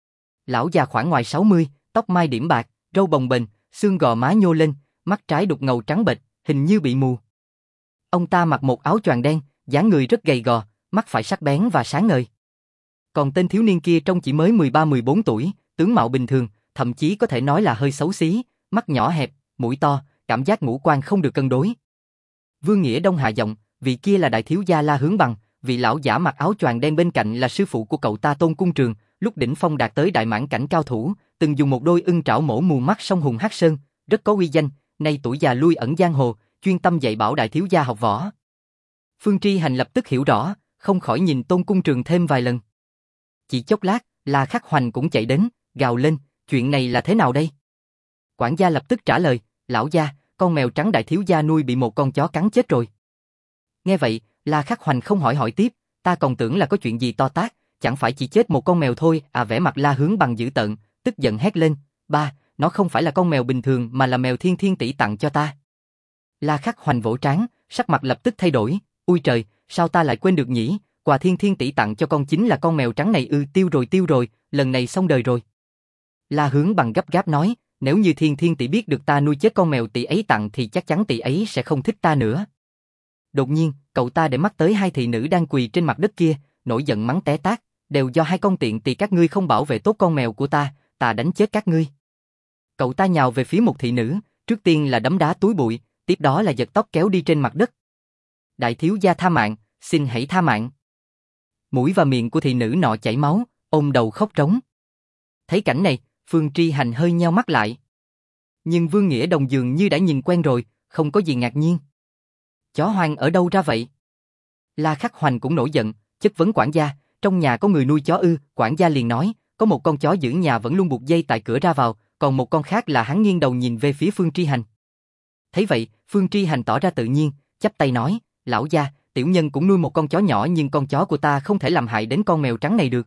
Lão già khoảng ngoài 60, tóc mai điểm bạc, râu bồng bềnh, xương gò má nhô lên, mắt trái đục ngầu trắng bệch, hình như bị mù. Ông ta mặc một áo choàng đen, dáng người rất gầy gò, mắt phải sắc bén và sáng ngời. Còn tên thiếu niên kia trông chỉ mới 13-14 tuổi, tướng mạo bình thường, thậm chí có thể nói là hơi xấu xí, mắt nhỏ hẹp, mũi to, cảm giác ngũ quan không được cân đối. Vương Nghĩa Đông hạ giọng, vị kia là đại thiếu gia La Hướng Bằng, vị lão giả mặc áo choàng đen bên cạnh là sư phụ của cậu ta Tôn Cung Trường, lúc đỉnh phong đạt tới đại mãn cảnh cao thủ, từng dùng một đôi ưng trảo mổ mù mắt sông hùng Hắc Sơn, rất có uy danh, nay tuổi già lui ẩn giang hồ, chuyên tâm dạy bảo đại thiếu gia học võ. Phương Tri Hành lập tức hiểu rõ, không khỏi nhìn Tôn Cung Trường thêm vài lần. Chỉ chốc lát, La Khắc Hoành cũng chạy đến, gào lên, chuyện này là thế nào đây? Quản gia lập tức trả lời, lão gia, con mèo trắng đại thiếu gia nuôi bị một con chó cắn chết rồi. Nghe vậy, La Khắc Hoành không hỏi tiếp, ta còn tưởng là có chuyện gì to tát, chẳng phải chỉ chết một con mèo thôi à? Vẻ mặt La Hướng Bằng dữ tợn, tức giận hét lên, ba, nó không phải là con mèo bình thường mà là mèo Thiên Thiên tỷ tặng cho ta. La Khắc Hoành vỗ trán, sắc mặt lập tức thay đổi, ui trời, sao ta lại quên được nhỉ? Quà Thiên Thiên tỷ tặng cho con chính là con mèo trắng này ư? Tiêu rồi, lần này xong đời rồi. La Hướng Bằng gấp gáp nói, nếu như Thiên Thiên tỷ biết được ta nuôi chết con mèo tỷ ấy tặng thì chắc chắn tỷ ấy sẽ không thích ta nữa. Đột nhiên, cậu ta để mắt tới hai thị nữ đang quỳ trên mặt đất kia, nổi giận mắng té tát, đều do hai con tiện tỳ các ngươi không bảo vệ tốt con mèo của ta, ta đánh chết các ngươi. Cậu ta nhào về phía một thị nữ, trước tiên là đấm đá túi bụi, tiếp đó là giật tóc kéo đi trên mặt đất. Đại thiếu gia tha mạng, xin hãy tha mạng. Mũi và miệng của thị nữ nọ chảy máu, ôm đầu khóc trống. Thấy cảnh này, Phương Tri Hành hơi nheo mắt lại. Nhưng Vương Nghĩa Đồng dường như đã nhìn quen rồi, không có gì ngạc nhiên. Chó hoang ở đâu ra vậy? La Khắc Hoành cũng nổi giận, chất vấn quản gia, trong nhà có người nuôi chó ư? Quản gia liền nói, có một con chó giữ nhà vẫn luôn buộc dây tại cửa ra vào, còn một con khác là hắn nghiêng đầu nhìn về phía Phương Tri Hành. Thấy vậy, Phương Tri Hành tỏ ra tự nhiên, chắp tay nói, lão gia, tiểu nhân cũng nuôi một con chó nhỏ nhưng con chó của ta không thể làm hại đến con mèo trắng này được.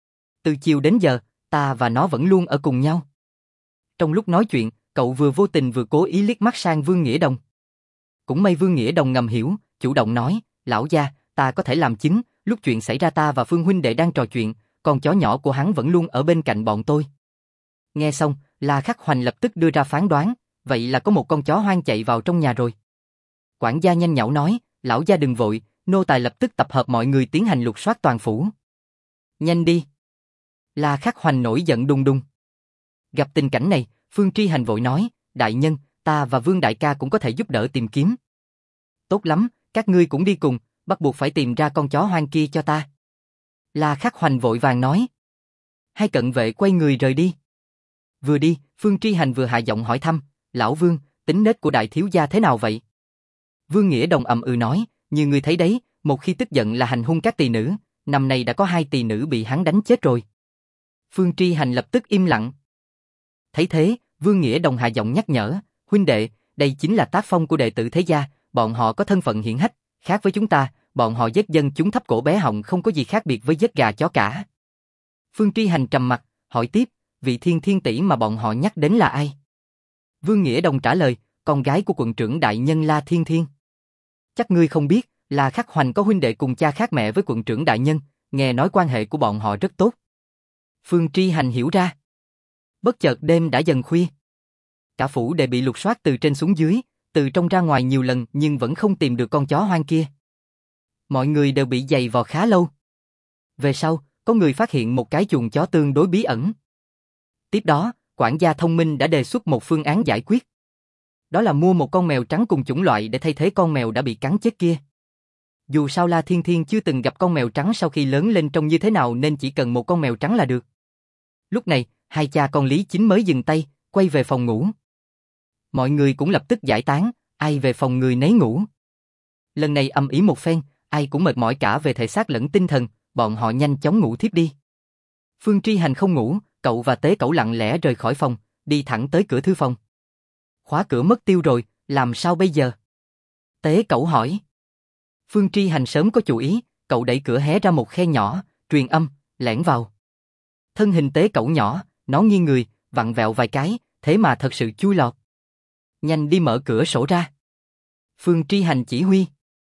Từ chiều đến giờ, ta và nó vẫn luôn ở cùng nhau. Trong lúc nói chuyện, cậu vừa vô tình vừa cố ý liếc mắt sang Vương Nghĩa Đồng. Cũng may Vương Nghĩa Đồng ngầm hiểu, chủ động nói, lão gia, ta có thể làm chứng, lúc chuyện xảy ra ta và Phương huynh đệ đang trò chuyện, con chó nhỏ của hắn vẫn luôn ở bên cạnh bọn tôi. Nghe xong, La Khắc Hoành lập tức đưa ra phán đoán, vậy là có một con chó hoang chạy vào trong nhà rồi. Quản gia nhanh nhảu nói, lão gia đừng vội, nô tài lập tức tập hợp mọi người tiến hành lục soát toàn phủ. Nhanh đi. La Khắc Hoành nổi giận đùng đùng. Gặp tình cảnh này, Phương Tri Hành vội nói, đại nhân, ta và Vương đại ca cũng có thể giúp đỡ tìm kiếm. Tốt lắm, các ngươi cũng đi cùng, bắt buộc phải tìm ra con chó hoang kia cho ta. La Khắc Hoành vội vàng nói. Hai cận vệ quay người rời đi. Vừa đi, Phương Tri Hành vừa hạ giọng hỏi thăm, lão Vương, tính nết của đại thiếu gia thế nào vậy? Vương Nghĩa Đồng ậm ừ nói, như ngươi thấy đấy, một khi tức giận là hành hung các tỳ nữ, năm nay đã có 2 tỳ nữ bị hắn đánh chết rồi. Phương Tri Hành lập tức im lặng. Thấy thế, Vương Nghĩa Đồng hạ giọng nhắc nhở, huynh đệ, đây chính là tác phong của đệ tử thế gia, bọn họ có thân phận hiển hách, khác với chúng ta, bọn họ giết dân chúng thấp cổ bé họng không có gì khác biệt với giết gà chó cả. Phương Tri Hành trầm mặt, hỏi tiếp, vị thiên tỷ mà bọn họ nhắc đến là ai? Vương Nghĩa Đồng trả lời, con gái của quận trưởng đại nhân La Thiên Thiên. Chắc ngươi không biết, là Khắc Hoành có huynh đệ cùng cha khác mẹ với quận trưởng đại nhân, nghe nói quan hệ của bọn họ rất tốt. Phương Tri Hành hiểu ra. Bất chợt đêm đã dần khuya. Cả phủ đều bị lục soát từ trên xuống dưới, từ trong ra ngoài nhiều lần nhưng vẫn không tìm được con chó hoang kia. Mọi người đều bị giày vò khá lâu. Về sau, có người phát hiện một cái chuồng chó tương đối bí ẩn. Tiếp đó, quản gia thông minh đã đề xuất một phương án giải quyết. Đó là mua một con mèo trắng cùng chủng loại để thay thế con mèo đã bị cắn chết kia. Dù sao La Thiên Thiên chưa từng gặp con mèo trắng sau khi lớn lên trông như thế nào nên chỉ cần một con mèo trắng là được. Lúc này, hai cha con Lý Chính mới dừng tay, quay về phòng ngủ. Mọi người cũng lập tức giải tán, ai về phòng người nấy ngủ. Lần này ầm ĩ một phen, ai cũng mệt mỏi cả về thể xác lẫn tinh thần, bọn họ nhanh chóng ngủ thiếp đi. Phương Tri Hành không ngủ, cậu và Tế Cẩu lặng lẽ rời khỏi phòng, đi thẳng tới cửa thư phòng. Khóa cửa mất tiêu rồi, làm sao bây giờ? Tế Cẩu hỏi. Phương Tri Hành sớm có chủ ý, cậu đẩy cửa hé ra một khe nhỏ, truyền âm, lẻn vào. Thân hình Tế Cẩu nhỏ, nó nghiêng người, vặn vẹo vài cái, thế mà thật sự chui lọt. Nhanh đi mở cửa sổ ra. Phương Tri Hành chỉ huy.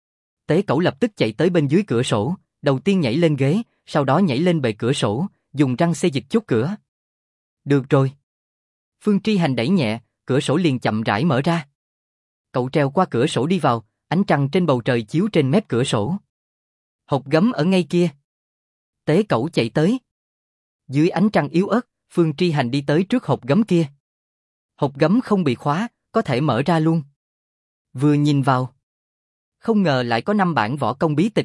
Tế Cẩu lập tức chạy tới bên dưới cửa sổ, đầu tiên nhảy lên ghế, sau đó nhảy lên bệ cửa sổ, dùng răng xê dịch chốt cửa. Được rồi. Phương Tri Hành đẩy nhẹ, cửa sổ liền chậm rãi mở ra. Cậu trèo qua cửa sổ đi vào, ánh trăng trên bầu trời chiếu trên mép cửa sổ. Hộp gấm ở ngay kia. Tế Cẩu chạy tới. Dưới ánh trăng yếu ớt, Phương Tri Hành đi tới trước hộp gấm kia. Hộp gấm không bị khóa, có thể mở ra luôn. Vừa nhìn vào, không ngờ lại có 5 bản võ công bí tịch.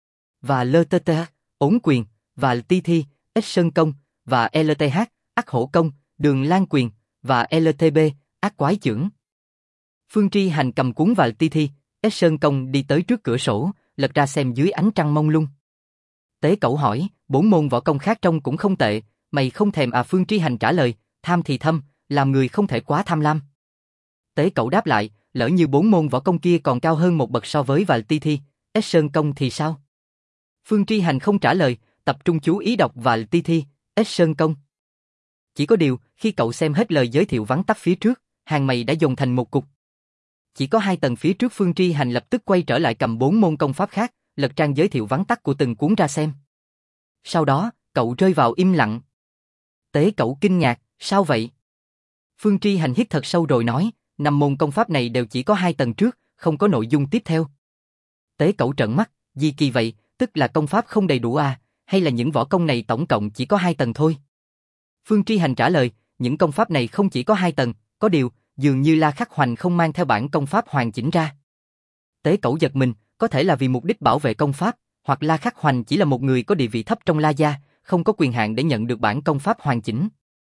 Và LTT, ổn quyền, và TT, Ích Sơn Công, và LTH, Ác Hổ Công, Đường Lan Quyền, và LTB, Ác Quái Chưởng. Phương Tri Hành cầm cuốn và TT, Ích Sơn Công đi tới trước cửa sổ, lật ra xem dưới ánh trăng mông lung. Tế Cẩu hỏi, 4 môn võ công khác trông cũng không tệ, mày không thèm à? Phương Tri Hành trả lời, tham thì thâm, làm người không thể quá tham lam. Tế Cẩu đáp lại, lỡ như 4 môn võ công kia còn cao hơn một bậc so với và TT, Ích Sơn Công thì sao? Phương Tri Hành không trả lời, tập trung chú ý đọc và TT, Ích Sơn Công. Chỉ có điều, khi cậu xem hết lời giới thiệu vắn tắt phía trước, hàng mày đã dồn thành một cục. Chỉ có 2 tầng phía trước, Phương Tri Hành lập tức quay trở lại cầm 4 môn công pháp khác, lật trang giới thiệu vắn tắt của từng cuốn ra xem. Sau đó, cậu rơi vào im lặng. Tế Cẩu kinh ngạc, sao vậy? Phương Tri Hành hít thật sâu rồi nói, 5 môn công pháp này đều chỉ có 2 tầng trước, không có nội dung tiếp theo. Tế Cẩu trợn mắt, gì kỳ vậy, tức là công pháp không đầy đủ à, hay là những võ công này tổng cộng chỉ có 2 tầng thôi? Phương Tri Hành trả lời, những công pháp này không chỉ có 2 tầng, có điều, dường như La Khắc Hoành không mang theo bản công pháp hoàn chỉnh ra. Tế Cẩu giật mình, có thể là vì mục đích bảo vệ công pháp, hoặc La Khắc Hoành chỉ là một người có địa vị thấp trong La gia, không có quyền hạn để nhận được bản công pháp hoàn chỉnh.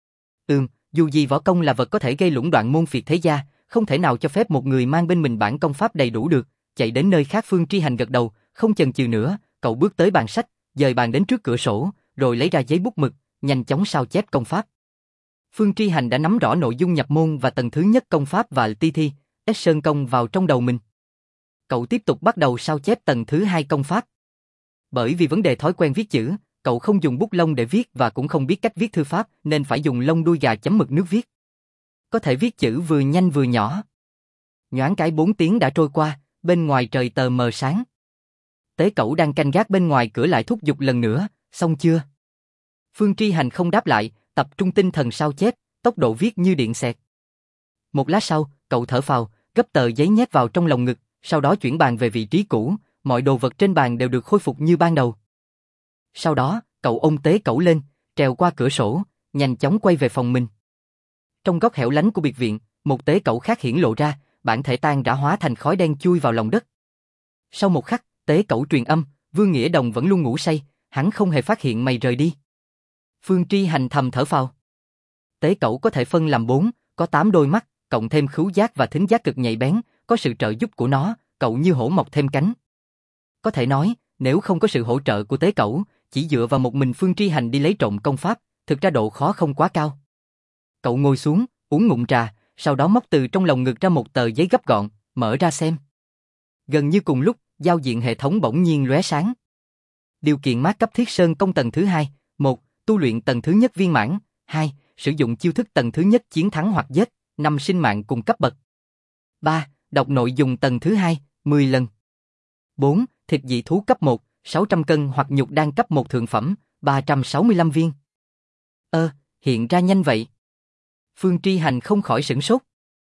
Dù gì võ công là vật có thể gây lũng đoạn môn phiệt thế gia, không thể nào cho phép một người mang bên mình bản công pháp đầy đủ được. Chạy đến nơi khác, Phương Tri Hành gật đầu, không chần chừ nữa, cậu bước tới bàn sách, dời bàn đến trước cửa sổ, rồi lấy ra giấy bút mực, nhanh chóng sao chép công pháp. Phương Tri Hành đã nắm rõ nội dung nhập môn và tầng thứ nhất công pháp và ti thi, ép sơn công vào trong đầu mình. Cậu tiếp tục bắt đầu sao chép tầng thứ 2 công pháp. Bởi vì vấn đề thói quen viết chữ, cậu không dùng bút lông để viết và cũng không biết cách viết thư pháp nên phải dùng lông đuôi gà chấm mực nước viết. Có thể viết chữ vừa nhanh vừa nhỏ. Nhoáng cái 4 tiếng đã trôi qua, bên ngoài trời tờ mờ sáng. Tế Cẩu đang canh gác bên ngoài cửa lại thúc giục lần nữa, xong chưa? Phương Tri Hành không đáp lại, tập trung tinh thần sao chép, tốc độ viết như điện xẹt. Một lát sau, cậu thở phào, gấp tờ giấy nhét vào trong lồng ngực, sau đó chuyển bàn về vị trí cũ, mọi đồ vật trên bàn đều được khôi phục như ban đầu. Sau đó, cậu ôm Tế Cẩu lên, trèo qua cửa sổ, nhanh chóng quay về phòng mình. Trong góc hẻo lánh của biệt viện, một Tế Cẩu khác hiển lộ ra, bản thể tan đã hóa thành khói đen chui vào lòng đất. Sau một khắc, Tế Cẩu truyền âm, Vương Nghĩa Đồng vẫn luôn ngủ say, hắn không hề phát hiện mày rời đi. Phương Tri Hành thầm thở phào. Tế Cẩu có thể phân làm 4, có 8 đôi mắt, cộng thêm khứu giác và thính giác cực nhạy bén, có sự trợ giúp của nó, cậu như hổ mọc thêm cánh. Có thể nói, nếu không có sự hỗ trợ của Tế Cẩu, chỉ dựa vào một mình Phương Tri Hành đi lấy trộm công pháp, thực ra độ khó không quá cao. Cậu ngồi xuống, uống ngụm trà, sau đó móc từ trong lồng ngực ra một tờ giấy gấp gọn, mở ra xem. Gần như cùng lúc, giao diện hệ thống bỗng nhiên lóe sáng. Điều kiện mát cấp Thiết Sơn công tầng thứ 2, 1. Tu luyện tầng thứ nhất viên mãn, 2. Sử dụng chiêu thức tầng thứ nhất chiến thắng hoặc giết, 5 sinh mạng cùng cấp bậc. 3. Đọc nội dung tầng thứ 2, 10 lần. 4. Thịt dị thú cấp 1, 600 cân hoặc nhục đan cấp 1 thượng phẩm, 365 viên. Hiện ra nhanh vậy. Phương Tri Hành không khỏi sửng sốt.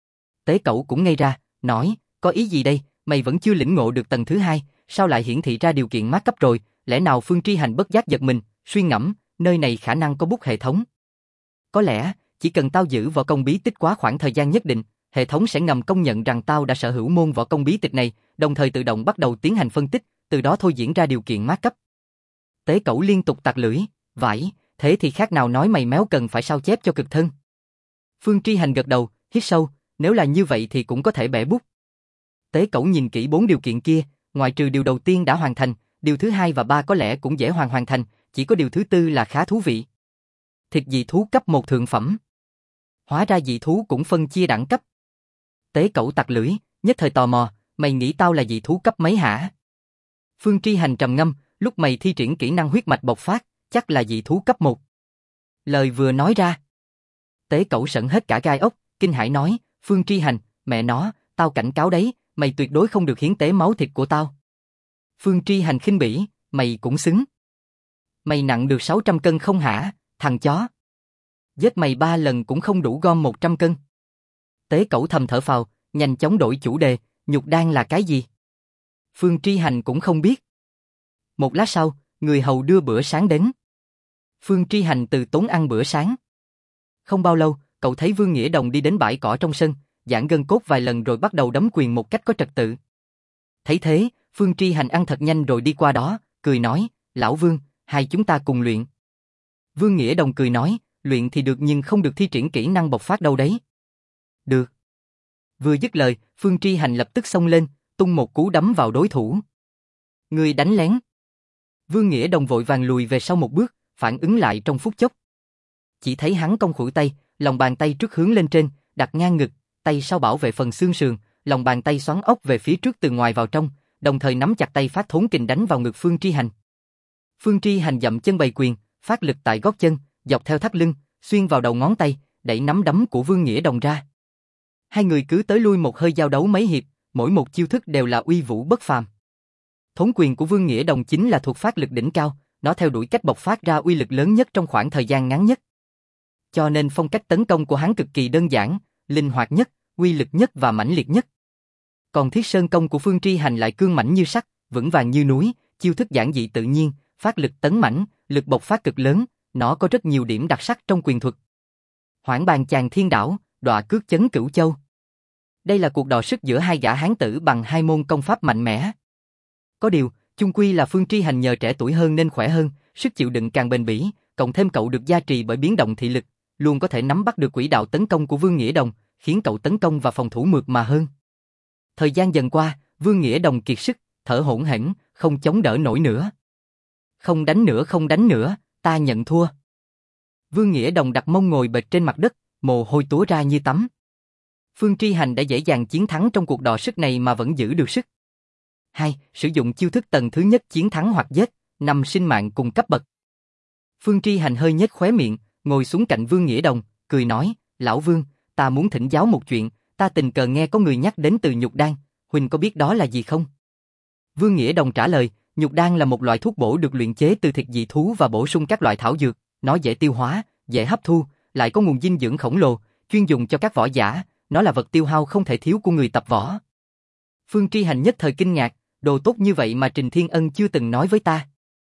Tế Cẩu cũng ngây ra, nói, có ý gì đây, mày vẫn chưa lĩnh ngộ được tầng thứ 2, sao lại hiển thị ra điều kiện mát cấp rồi, lẽ nào? Phương Tri Hành bất giác giật mình, suy ngẫm, nơi này khả năng có bút hệ thống. Có lẽ, chỉ cần tao giữ võ công bí tích quá khoảng thời gian nhất định, hệ thống sẽ ngầm công nhận rằng tao đã sở hữu môn võ công bí tịch này, đồng thời tự động bắt đầu tiến hành phân tích, từ đó thôi diễn ra điều kiện mát cấp. Tế Cẩu liên tục tặc lưỡi, vãi, thế thì khác nào nói mày méo cần phải sao chép cho cực thân. Phương Tri Hành gật đầu, hít sâu, nếu là như vậy thì cũng có thể bẻ bút. Tế Cẩu nhìn kỹ 4 điều kiện kia, ngoại trừ điều đầu tiên đã hoàn thành, điều thứ 2 và 3 có lẽ cũng dễ hoàn thành, chỉ có điều thứ 4 là khá thú vị. Thịt dị thú cấp 1 thượng phẩm. Hóa ra dị thú cũng phân chia đẳng cấp. Tế Cẩu tặc lưỡi, nhất thời tò mò, mày nghĩ tao là dị thú cấp mấy hả? Phương Tri Hành trầm ngâm, lúc mày thi triển kỹ năng huyết mạch bộc phát, chắc là dị thú cấp 1. Lời vừa nói ra, Tế Cẩu sởn hết cả gai ốc, kinh hãi nói, Phương Tri Hành, mẹ nó, tao cảnh cáo đấy, mày tuyệt đối không được hiến tế máu thịt của tao. Phương Tri Hành khinh bỉ, mày cũng xứng. Mày nặng được 600 cân không hả, thằng chó? Giết mày 3 lần cũng không đủ gom 100 cân. Tế Cẩu thầm thở phào, nhanh chóng đổi chủ đề, nhục đan là cái gì? Phương Tri Hành cũng không biết. Một lát sau, người hầu đưa bữa sáng đến. Phương Tri Hành từ tốn ăn bữa sáng. Không bao lâu, cậu thấy Vương Nghĩa Đồng đi đến bãi cỏ trong sân, giãn gân cốt vài lần rồi bắt đầu đấm quyền một cách có trật tự. Thấy thế, Phương Tri Hành ăn thật nhanh rồi đi qua đó, cười nói, lão Vương, hai chúng ta cùng luyện. Vương Nghĩa Đồng cười nói, luyện thì được nhưng không được thi triển kỹ năng bộc phát đâu đấy. Được. Vừa dứt lời, Phương Tri Hành lập tức xông lên, tung một cú đấm vào đối thủ. Người đánh lén. Vương Nghĩa Đồng vội vàng lùi về sau một bước, phản ứng lại trong phút chốc. Chỉ thấy hắn cong khuỷu tay, lòng bàn tay trước hướng lên trên, đặt ngang ngực, tay sau bảo vệ phần xương sườn, lòng bàn tay xoắn ốc về phía trước từ ngoài vào trong, đồng thời nắm chặt tay phát thốn kình đánh vào ngực Phương Tri Hành. Phương Tri Hành dậm chân bày quyền, phát lực tại gót chân, dọc theo thắt lưng, xuyên vào đầu ngón tay, đẩy nắm đấm của Vương Nghĩa Đồng ra. Hai người cứ tới lui một hơi giao đấu mấy hiệp, mỗi một chiêu thức đều là uy vũ bất phàm. Thốn quyền của Vương Nghĩa Đồng chính là thuộc phát lực đỉnh cao, nó theo đuổi cách bộc phát ra uy lực lớn nhất trong khoảng thời gian ngắn nhất. Cho nên phong cách tấn công của hắn cực kỳ đơn giản, linh hoạt nhất, uy lực nhất và mãnh liệt nhất. Còn Thiết Sơn công của Phương Tri Hành lại cương mãnh như sắt, vững vàng như núi, chiêu thức giản dị tự nhiên, phát lực tấn mãnh, lực bộc phát cực lớn, Nó có rất nhiều điểm đặc sắc trong quyền thuật. Hoảng bàn chàng thiên đảo, đọa cước chấn cửu châu. Đây là cuộc đọ sức giữa hai gã hán tử bằng hai môn công pháp mạnh mẽ. Có điều, chung quy là Phương Tri Hành nhờ trẻ tuổi hơn nên khỏe hơn, sức chịu đựng càng bền bỉ, cộng thêm cậu được gia trì bởi biến động thị lực, luôn có thể nắm bắt được quỹ đạo tấn công của Vương Nghĩa Đồng, khiến cậu tấn công và phòng thủ mượt mà hơn. Thời gian dần qua, Vương Nghĩa Đồng kiệt sức, thở hổn hển, không chống đỡ nổi nữa. Không đánh nữa, ta nhận thua. Vương Nghĩa Đồng đặt mông ngồi bệt trên mặt đất, mồ hôi túa ra như tắm. Phương Tri Hành đã dễ dàng chiến thắng trong cuộc đọ sức này mà vẫn giữ được sức. 2. Sử dụng chiêu thức tầng thứ nhất chiến thắng hoặc giết, 5 sinh mạng cùng cấp bậc. Phương Tri Hành hơi nhếch khóe miệng, ngồi xuống cạnh Vương Nghĩa Đồng, cười nói, lão Vương, ta muốn thỉnh giáo một chuyện, ta tình cờ nghe có người nhắc đến từ nhục đan, huynh có biết đó là gì không? Vương Nghĩa Đồng trả lời, nhục đan là một loại thuốc bổ được luyện chế từ thịt dị thú và bổ sung các loại thảo dược, nó dễ tiêu hóa, dễ hấp thu, lại có nguồn dinh dưỡng khổng lồ, chuyên dùng cho các võ giả, nó là vật tiêu hao không thể thiếu của người tập võ. Phương Tri Hành nhất thời kinh ngạc, đồ tốt như vậy mà Trình Thiên Ân chưa từng nói với ta.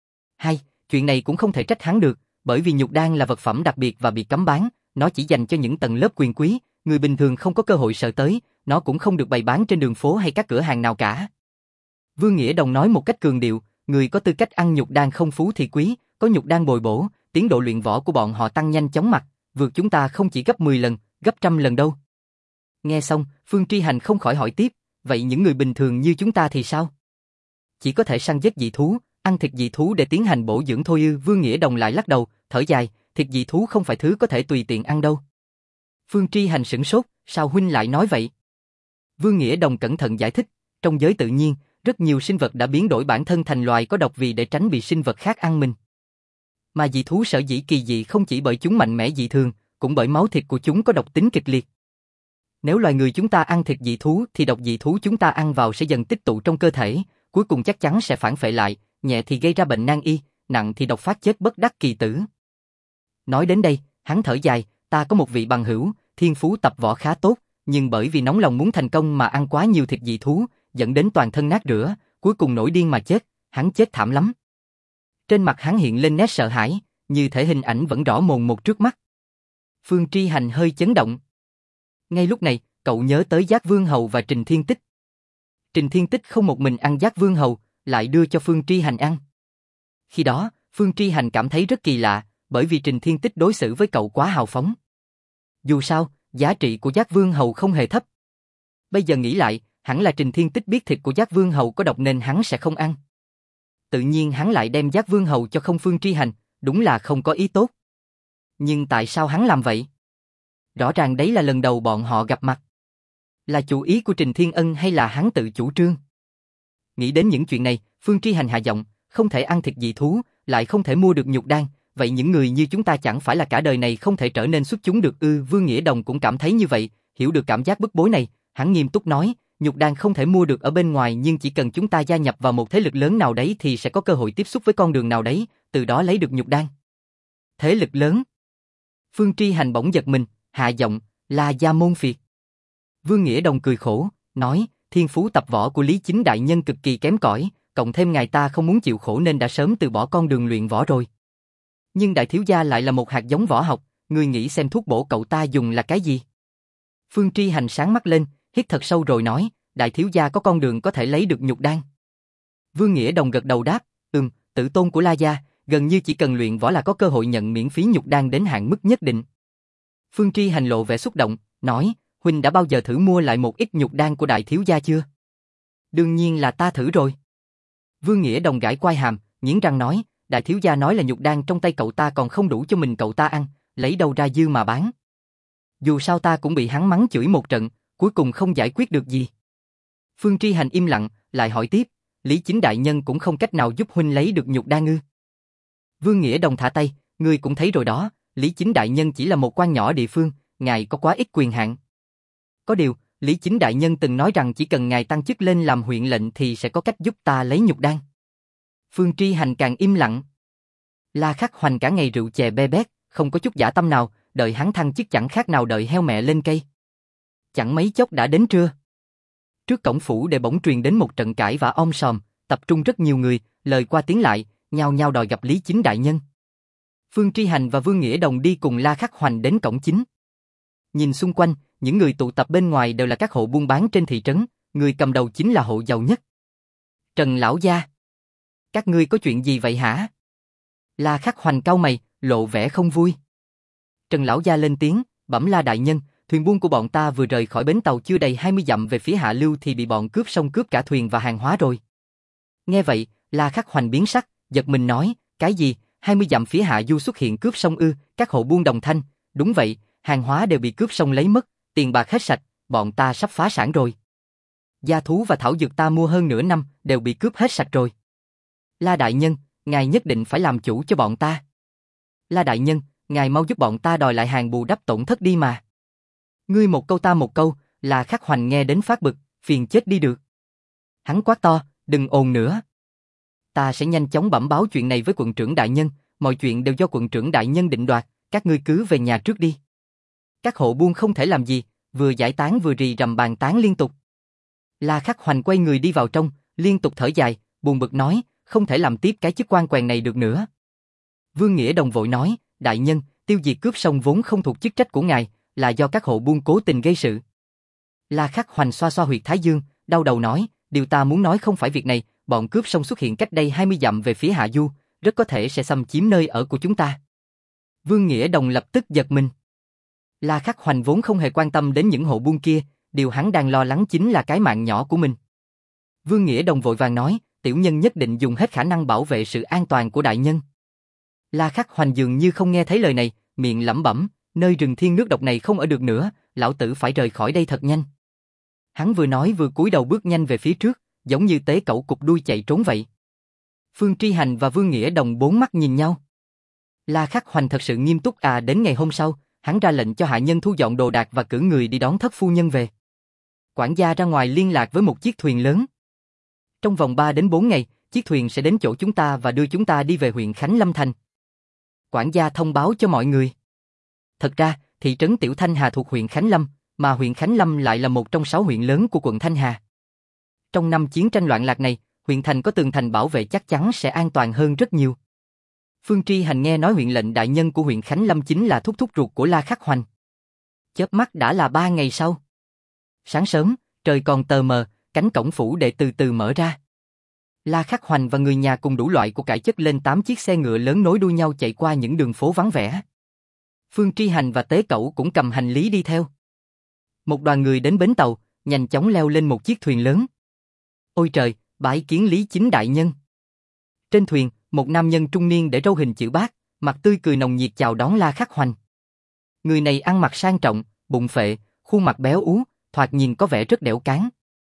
2. Chuyện này cũng không thể trách hắn được, bởi vì nhục đan là vật phẩm đặc biệt và bị cấm bán, nó chỉ dành cho những tầng lớp quyền quý, người bình thường không có cơ hội sợ tới, nó cũng không được bày bán trên đường phố hay các cửa hàng nào cả. Vương Nghĩa Đồng nói một cách cường điệu, người có tư cách ăn nhục đan không phú thì quý, có nhục đan bồi bổ, tiến độ luyện võ của bọn họ tăng nhanh chóng mặt, vượt chúng ta không chỉ gấp 10 lần, gấp trăm lần đâu. Nghe xong, Phương Tri Hành không khỏi hỏi tiếp, vậy những người bình thường như chúng ta thì sao? Chỉ có thể săn giết dị thú, ăn thịt dị thú để tiến hành bổ dưỡng thôi ư? Vương Nghĩa Đồng lại lắc đầu, thở dài, thịt dị thú không phải thứ có thể tùy tiện ăn đâu. Phương Tri Hành sửng sốt, sao huynh lại nói vậy? Vương Nghĩa Đồng cẩn thận giải thích, trong giới tự nhiên, rất nhiều sinh vật đã biến đổi bản thân thành loài có độc vì để tránh bị sinh vật khác ăn mình. Mà dị thú sở dĩ kỳ dị không chỉ bởi chúng mạnh mẽ dị thường, cũng bởi máu thịt của chúng có độc tính kịch liệt. Nếu loài người chúng ta ăn thịt dị thú thì độc dị thú chúng ta ăn vào sẽ dần tích tụ trong cơ thể, cuối cùng chắc chắn sẽ phản phệ lại, nhẹ thì gây ra bệnh nan y, nặng thì độc phát chết bất đắc kỳ tử. Nói đến đây, hắn thở dài, ta có một vị bằng hữu, thiên phú tập võ khá tốt, nhưng bởi vì nóng lòng muốn thành công mà ăn quá nhiều thịt dị thú, dẫn đến toàn thân nát rữa, cuối cùng nổi điên mà chết, hắn chết thảm lắm. Trên mặt hắn hiện lên nét sợ hãi, như thể hình ảnh vẫn rõ mồn một trước mắt. Phương Tri Hành hơi chấn động. Ngay lúc này, cậu nhớ tới Giác Vương Hầu và Trình Thiên Tích. Trình Thiên Tích không một mình ăn Giác Vương Hầu, lại đưa cho Phương Tri Hành ăn. Khi đó, Phương Tri Hành cảm thấy rất kỳ lạ, bởi vì Trình Thiên Tích đối xử với cậu quá hào phóng. Dù sao, giá trị của Giác Vương Hầu không hề thấp. Bây giờ nghĩ lại, hẳn là Trình Thiên Tích biết thịt của Giác Vương Hầu có độc nên hắn sẽ không ăn. Tự nhiên hắn lại đem Giác Vương Hầu cho không Phương Tri Hành, đúng là không có ý tốt. Nhưng tại sao hắn làm vậy? Rõ ràng đấy là lần đầu bọn họ gặp mặt. Là chủ ý của Trình Thiên Ân hay là hắn tự chủ trương? Nghĩ đến những chuyện này, Phương Tri Hành hạ giọng, không thể ăn thịt dị thú, lại không thể mua được nhục đan, vậy những người như chúng ta chẳng phải là cả đời này không thể trở nên xuất chúng được ư? Vương Nghĩa Đồng cũng cảm thấy như vậy, hiểu được cảm giác bức bối này, hắn nghiêm túc nói, nhục đan không thể mua được ở bên ngoài nhưng chỉ cần chúng ta gia nhập vào một thế lực lớn nào đấy thì sẽ có cơ hội tiếp xúc với con đường nào đấy, từ đó lấy được nhục đan. Thế lực lớn? Phương Tri Hành bỗng giật mình, hạ giọng, là Gia Môn Phiệt. Vương Nghĩa Đồng cười khổ, nói, thiên phú tập võ của Lý Chính đại nhân cực kỳ kém cỏi, cộng thêm ngài ta không muốn chịu khổ nên đã sớm từ bỏ con đường luyện võ rồi. Nhưng đại thiếu gia lại là một hạt giống võ học, ngươi nghĩ xem thuốc bổ cậu ta dùng là cái gì? Phương Tri Hành sáng mắt lên, hít thật sâu rồi nói, đại thiếu gia có con đường có thể lấy được nhục đan. Vương Nghĩa Đồng gật đầu đáp, tử tôn của La Gia, gần như chỉ cần luyện võ là có cơ hội nhận miễn phí nhục đan đến hạn mức nhất định. Phương Tri Hành lộ vẻ xúc động, nói, huynh đã bao giờ thử mua lại một ít nhục đan của đại thiếu gia chưa? Đương nhiên là ta thử rồi. Vương Nghĩa Đồng gãi quai hàm, nghiến răng nói, đại thiếu gia nói là nhục đan trong tay cậu ta còn không đủ cho mình cậu ta ăn, lấy đâu ra dư mà bán. Dù sao ta cũng bị hắn mắng chửi một trận, cuối cùng không giải quyết được gì. Phương Tri Hành im lặng, lại hỏi tiếp, Lý Chính đại nhân cũng không cách nào giúp huynh lấy được nhục đan ư? Vương Nghĩa Đồng thả tay, ngươi cũng thấy rồi đó, Lý Chính đại nhân chỉ là một quan nhỏ địa phương, ngài có quá ít quyền hạn. Có điều, Lý Chính đại nhân từng nói rằng chỉ cần ngài tăng chức lên làm huyện lệnh thì sẽ có cách giúp ta lấy nhục đan. Phương Tri Hành càng im lặng. La Khắc Hoành cả ngày rượu chè be bét, không có chút dã tâm nào, đợi hắn thăng chức chẳng khác nào đợi heo mẹ lên cây. Chẳng mấy chốc đã đến trưa. Trước cổng phủ để bỗng truyền đến một trận cãi vã om sòm, tập trung rất nhiều người, lời qua tiếng lại, nhao nhao đòi gặp Lý Chính đại nhân. Phương Tri Hành và Vương Nghĩa Đồng đi cùng La Khắc Hoành đến cổng chính. Nhìn xung quanh, những người tụ tập bên ngoài đều là các hộ buôn bán trên thị trấn, người cầm đầu chính là hộ giàu nhất. Trần lão gia. Các ngươi có chuyện gì vậy hả? La Khắc Hoành cau mày, lộ vẻ không vui. Trần lão gia lên tiếng, bẩm La đại nhân, thuyền buôn của bọn ta vừa rời khỏi bến tàu chưa đầy 20 dặm về phía hạ lưu thì bị bọn cướp sông cướp cả thuyền và hàng hóa rồi. Nghe vậy, La Khắc Hoành biến sắc, giật mình nói, cái gì, 20 dặm phía hạ du xuất hiện cướp sông ư? Các hộ buôn đồng thanh, đúng vậy, hàng hóa đều bị cướp sông lấy mất, tiền bạc hết sạch, bọn ta sắp phá sản rồi. Gia thú và thảo dược ta mua hơn nửa năm đều bị cướp hết sạch rồi. La đại nhân, ngài nhất định phải làm chủ cho bọn ta. La đại nhân, ngài mau giúp bọn ta đòi lại hàng bù đắp tổn thất đi mà. Ngươi một câu ta một câu, La Khắc Hoành nghe đến phát bực, phiền chết đi được. Hắn quát to, đừng ồn nữa. Ta sẽ nhanh chóng bẩm báo chuyện này với quận trưởng đại nhân, mọi chuyện đều do quận trưởng đại nhân định đoạt, các ngươi cứ về nhà trước đi. Các hộ buôn không thể làm gì, vừa giải tán vừa rì rầm bàn tán liên tục. La Khắc Hoành quay người đi vào trong, liên tục thở dài, buồn bực nói, không thể làm tiếp cái chức quan quèn này được nữa. Vương Nghĩa Đồng vội nói, đại nhân, tiêu diệt cướp sông vốn không thuộc chức trách của ngài, là do các hộ buôn cố tình gây sự. La Khắc Hoành xoa xoa huyệt thái dương, đau đầu nói, điều ta muốn nói không phải việc này, bọn cướp sông xuất hiện cách đây 20 dặm về phía hạ du, rất có thể sẽ xâm chiếm nơi ở của chúng ta. Vương Nghĩa Đồng lập tức giật mình. La Khắc Hoành vốn không hề quan tâm đến những hộ buôn kia, điều hắn đang lo lắng chính là cái mạng nhỏ của mình. Vương Nghĩa Đồng vội vàng nói, tiểu nhân nhất định dùng hết khả năng bảo vệ sự an toàn của đại nhân. La Khắc Hoành dường như không nghe thấy lời này, miệng lẩm bẩm, nơi rừng thiên nước độc này không ở được nữa, lão tử phải rời khỏi đây thật nhanh. Hắn vừa nói vừa cúi đầu bước nhanh về phía trước, giống như tế cẩu cụp đuôi chạy trốn vậy. Phương Tri Hành và Vương Nghĩa Đồng bốn mắt nhìn nhau. La Khắc Hoành thật sự nghiêm túc à? Đến ngày hôm sau, hắn ra lệnh cho hạ nhân thu dọn đồ đạc và cử người đi đón thất phu nhân về. Quản gia ra ngoài liên lạc với một chiếc thuyền lớn. Trong vòng 3 đến 4 ngày, chiếc thuyền sẽ đến chỗ chúng ta và đưa chúng ta đi về huyện Khánh Lâm Thành. Quản gia thông báo cho mọi người. Thật ra, thị trấn Tiểu Thanh Hà thuộc huyện Khánh Lâm, mà huyện Khánh Lâm lại là một trong 6 huyện lớn của quận Thanh Hà. Trong năm chiến tranh loạn lạc này, huyện thành có tường thành bảo vệ chắc chắn sẽ an toàn hơn rất nhiều. Phương Tri Hành nghe nói huyện lệnh đại nhân của huyện Khánh Lâm chính là thúc thúc ruột của La Khắc Hoành. Chớp mắt đã là 3 ngày sau. Sáng sớm, trời còn tờ mờ, cánh cổng phủ đệ từ từ mở ra. La Khắc Hoành và người nhà cùng đủ loại của cải chất lên 8 chiếc xe ngựa lớn nối đuôi nhau chạy qua những đường phố vắng vẻ. Phương Tri Hành và Tế Cẩu cũng cầm hành lý đi theo. Một đoàn người đến bến tàu, nhanh chóng leo lên một chiếc thuyền lớn. Ôi trời, bái kiến Lý Chính đại nhân. Trên thuyền, một nam nhân trung niên để râu hình chữ bát, mặt tươi cười nồng nhiệt chào đón La Khắc Hoành. Người này ăn mặc sang trọng, bụng phệ, khuôn mặt béo ú, thoạt nhìn có vẻ rất đẽo cán.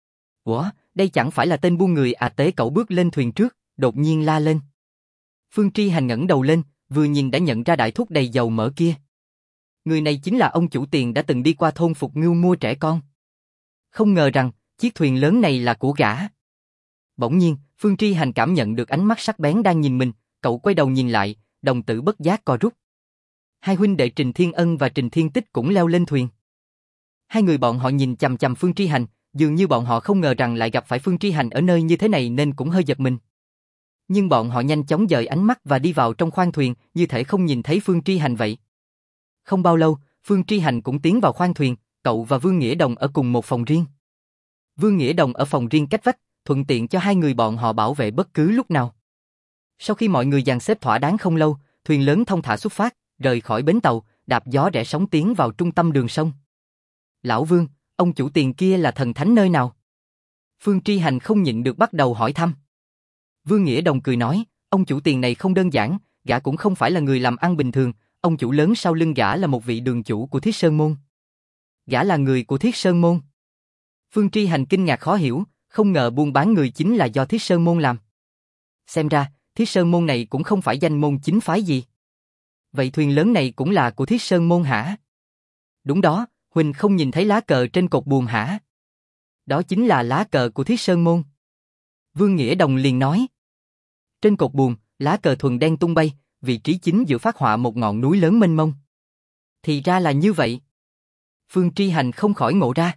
Ủa, đây chẳng phải là tên buôn người à? Tế Cẩu bước lên thuyền trước, đột nhiên la lên. Phương Tri Hành ngẩng đầu lên, vừa nhìn đã nhận ra đại thúc đầy dầu mỡ kia. Người này chính là ông chủ tiền đã từng đi qua thôn Phục Ngưu mua trẻ con. Không ngờ rằng, chiếc thuyền lớn này là của gã. Bỗng nhiên, Phương Tri Hành cảm nhận được ánh mắt sắc bén đang nhìn mình, cậu quay đầu nhìn lại, đồng tử bất giác co rút. Hai huynh đệ Trình Thiên Ân và Trình Thiên Tích cũng leo lên thuyền. Hai người bọn họ nhìn chằm chằm Phương Tri Hành, dường như bọn họ không ngờ rằng lại gặp phải Phương Tri Hành ở nơi như thế này nên cũng hơi giật mình. Nhưng bọn họ nhanh chóng dời ánh mắt và đi vào trong khoang thuyền, như thể không nhìn thấy Phương Tri Hành vậy. Không bao lâu, Phương Tri Hành cũng tiến vào khoang thuyền, cậu và Vương Nghĩa Đồng ở cùng một phòng riêng. Vương Nghĩa Đồng ở phòng riêng cách vách, thuận tiện cho hai người bọn họ bảo vệ bất cứ lúc nào. Sau khi mọi người dàn xếp thỏa đáng không lâu, thuyền lớn thong thả xuất phát, rời khỏi bến tàu, đạp gió rẽ sóng tiến vào trung tâm đường sông. Lão Vương, ông chủ tiền kia là thần thánh nơi nào? Phương Tri Hành không nhịn được bắt đầu hỏi thăm. Vương Nghĩa Đồng cười nói, ông chủ tiền này không đơn giản, gã cũng không phải là người làm ăn bình thường, ông chủ lớn sau lưng gã là một vị đường chủ của Thiết Sơn Môn. Gã là người của Thiết Sơn Môn. Phương Tri Hành kinh ngạc khó hiểu, không ngờ buôn bán người chính là do Thiết Sơn Môn làm. Xem ra, Thiết Sơn Môn này cũng không phải danh môn chính phái gì. Vậy thuyền lớn này cũng là của Thiết Sơn Môn hả? Đúng đó, Huỳnh không nhìn thấy lá cờ trên cột buồm hả? Đó chính là lá cờ của Thiết Sơn Môn. Vương Nghĩa Đồng liền nói. Trên cột buồm, lá cờ thuần đen tung bay, vị trí chính giữa phát họa một ngọn núi lớn mênh mông. Thì ra là như vậy. Phương Tri Hành không khỏi ngộ ra.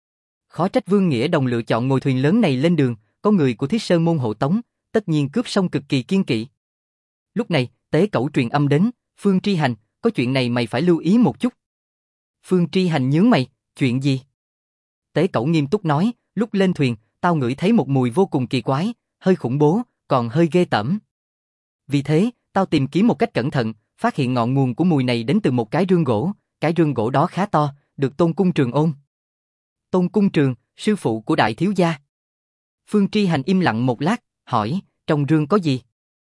Khó trách Vương Nghĩa Đồng lựa chọn ngồi thuyền lớn này lên đường, có người của Thiết Sơn Môn hộ tống, tất nhiên cướp sông cực kỳ kiên kỵ. Lúc này, Tế Cẩu truyền âm đến, Phương Tri Hành, có chuyện này mày phải lưu ý một chút. Phương Tri Hành nhướng mày, chuyện gì? Tế Cẩu nghiêm túc nói, lúc lên thuyền, tao ngửi thấy một mùi vô cùng kỳ quái, hơi khủng bố, còn hơi ghê tởm. Vì thế, tao tìm kiếm một cách cẩn thận, phát hiện ngọn nguồn của mùi này đến từ một cái rương gỗ đó khá to, được Tôn Cung Trường ôm. Tôn Cung Trường, sư phụ của đại thiếu gia. Phương Tri Hành im lặng một lát, hỏi, trong rương có gì?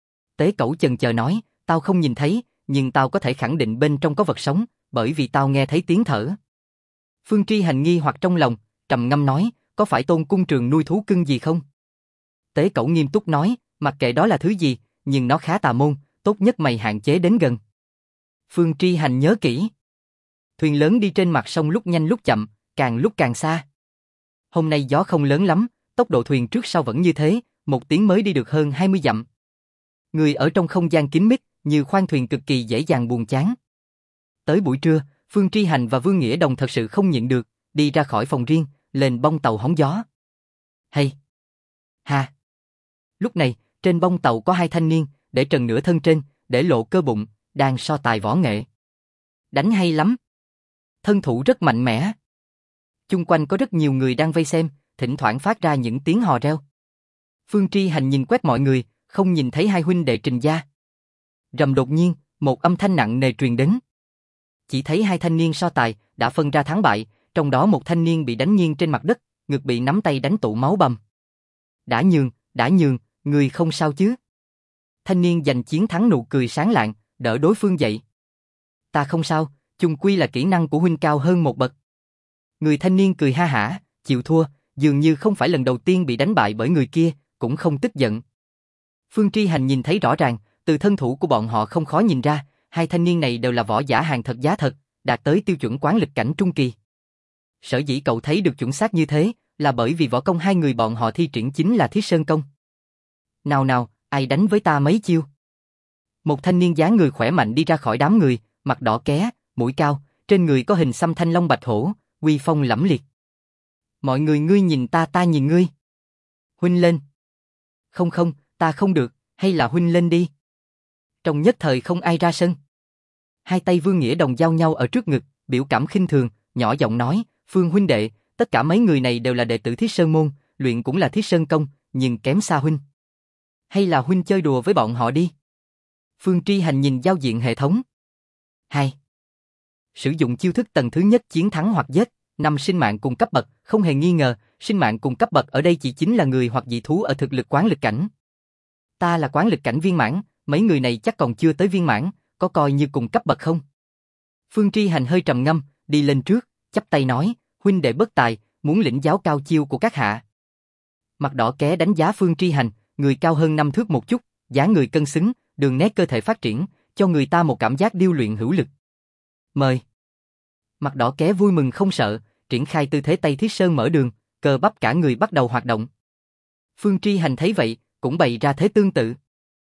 Tế Cẩu chần chờ nói, tao không nhìn thấy, nhưng tao có thể khẳng định bên trong có vật sống, bởi vì tao nghe thấy tiếng thở. Phương Tri Hành nghi hoặc trong lòng, trầm ngâm nói, có phải Tôn Cung Trường nuôi thú cưng gì không? Tế Cẩu nghiêm túc nói, mặc kệ đó là thứ gì, nhưng nó khá tà môn, tốt nhất mày hạn chế đến gần. Phương Tri Hành nhớ kỹ. Thuyền lớn đi trên mặt sông lúc nhanh lúc chậm, càng lúc càng xa. Hôm nay gió không lớn lắm, tốc độ thuyền trước sau vẫn như thế, một tiếng mới đi được hơn 20 dặm. Người ở trong không gian kín mít, như khoang thuyền cực kỳ dễ dàng buồn chán. Tới buổi trưa, Phương Tri Hành và Vương Nghĩa Đồng thật sự không nhịn được, đi ra khỏi phòng riêng, lên bông tàu hóng gió. Hay! Ha! Lúc này, trên bông tàu có hai thanh niên, để trần nửa thân trên, để lộ cơ bụng, đang so tài võ nghệ. Đánh hay lắm! Thân thủ rất mạnh mẽ. Chung quanh có rất nhiều người đang vây xem, thỉnh thoảng phát ra những tiếng hò reo. Phương Tri Hành nhìn quét mọi người, không nhìn thấy hai huynh đệ Trình gia. Rầm đột nhiên, một âm thanh nặng nề truyền đến. Chỉ thấy hai thanh niên so tài, đã phân ra thắng bại, trong đó một thanh niên bị đánh nghiêng trên mặt đất, ngực bị nắm tay đánh tụ máu bầm. Đã nhường, người không sao chứ? Thanh niên giành chiến thắng nụ cười sáng lạng, đỡ đối phương dậy. Ta không sao, chung quy là kỹ năng của huynh cao hơn một bậc. Người thanh niên cười ha hả, chịu thua, dường như không phải lần đầu tiên bị đánh bại bởi người kia, cũng không tức giận. Phương Tri Hành nhìn thấy rõ ràng, từ thân thủ của bọn họ không khó nhìn ra, hai thanh niên này đều là võ giả hàng thật giá thật, đạt tới tiêu chuẩn quán lực cảnh trung kỳ. Sở dĩ cậu thấy được chuẩn xác như thế, là bởi vì võ công hai người bọn họ thi triển chính là Thiết Sơn Công. Nào, ai đánh với ta mấy chiêu? Một thanh niên dáng người khỏe mạnh đi ra khỏi đám người, mặt đỏ ké, mũi cao, trên người có hình xăm thanh long bạch hổ, uy phong lẫm liệt. Mọi người ngươi nhìn ta nhìn ngươi. Huynh lên. Không, ta không được, hay là huynh lên đi. Trong nhất thời không ai ra sân. Hai tay Vương Nghĩa Đồng giao nhau ở trước ngực, biểu cảm khinh thường, nhỏ giọng nói, Phương huynh đệ, tất cả mấy người này đều là đệ tử Thiết Sơn môn, luyện cũng là Thiết Sơn Công, nhưng kém xa huynh. Hay là huynh chơi đùa với bọn họ đi. Phương Tri Hành nhìn giao diện hệ thống. 2. Sử dụng chiêu thức tầng thứ nhất chiến thắng hoặc giết, 5 sinh mạng cùng cấp bậc, không hề nghi ngờ, sinh mạng cùng cấp bậc ở đây chỉ chính là người hoặc dị thú ở thực lực quán lực cảnh. Ta là quán lực cảnh viên mãn, mấy người này chắc còn chưa tới viên mãn, có coi như cùng cấp bậc không? Phương Tri Hành hơi trầm ngâm, đi lên trước, chắp tay nói, huynh đệ bất tài, muốn lĩnh giáo cao chiêu của các hạ. Mặt đỏ ké đánh giá Phương Tri Hành, người cao hơn 5 thước một chút, dáng người cân xứng, đường nét cơ thể phát triển, cho người ta một cảm giác điêu luyện hữu lực. Mời. Mặt đỏ ké vui mừng không sợ, triển khai tư thế Tây Thiết Sơn mở đường, cơ bắp cả người bắt đầu hoạt động. Phương Tri Hành thấy vậy, cũng bày ra thế tương tự.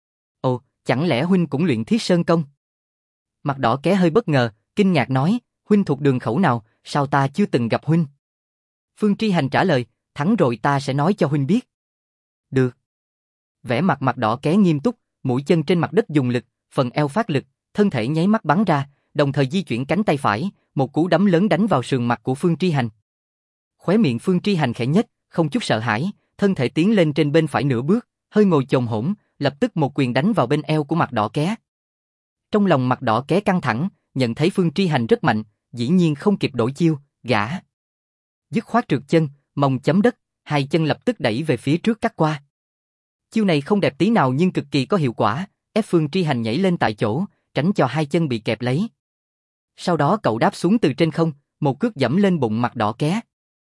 Ồ, chẳng lẽ huynh cũng luyện Thiết Sơn Công? Mặt đỏ ké hơi bất ngờ, kinh ngạc nói, huynh thuộc đường khẩu nào, sao ta chưa từng gặp huynh? Phương Tri Hành trả lời, thắng rồi ta sẽ nói cho huynh biết. Được. Vẻ mặt mặt đỏ ké nghiêm túc, mũi chân trên mặt đất dùng lực, phần eo phát lực, thân thể nháy mắt bắn ra, đồng thời di chuyển cánh tay phải, một cú đấm lớn đánh vào sườn mặt của Phương Tri Hành. Khóe miệng Phương Tri Hành khẽ nhếch, không chút sợ hãi, thân thể tiến lên trên bên phải nửa bước, hơi ngồi chồm hổm, lập tức một quyền đánh vào bên eo của mặt đỏ ké. Trong lòng mặt đỏ ké căng thẳng, nhận thấy Phương Tri Hành rất mạnh, dĩ nhiên không kịp đổi chiêu, gã dứt khoát trượt chân, mông chấm đất, hai chân lập tức đẩy về phía trước cắt qua. Chiêu này không đẹp tí nào nhưng cực kỳ có hiệu quả, ép Phương Tri Hành nhảy lên tại chỗ, tránh cho hai chân bị kẹp lấy. Sau đó cậu đáp xuống từ trên không, một cước giẫm lên bụng mặt đỏ ké.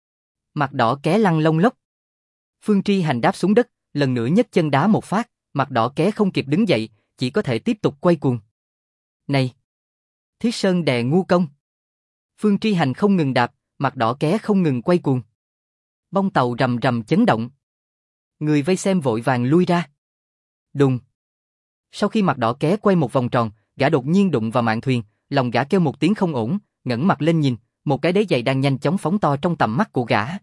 Mặt đỏ ké lăn lông lốc. Phương Tri Hành đáp xuống đất, lần nữa nhấc chân đá một phát, mặt đỏ ké không kịp đứng dậy, chỉ có thể tiếp tục quay cuồng. Này! Thiết Sơn đè ngu công. Phương Tri Hành không ngừng đạp, mặt đỏ ké không ngừng quay cuồng. Bông tàu rầm rầm chấn động. Người vây xem vội vàng lui ra. Đùng! Sau khi mặt đỏ ké quay một vòng tròn, gã đột nhiên đụng vào mạn thuyền, lòng gã kêu một tiếng không ổn, ngẩng mặt lên nhìn, một cái đế giày đang nhanh chóng phóng to trong tầm mắt của gã.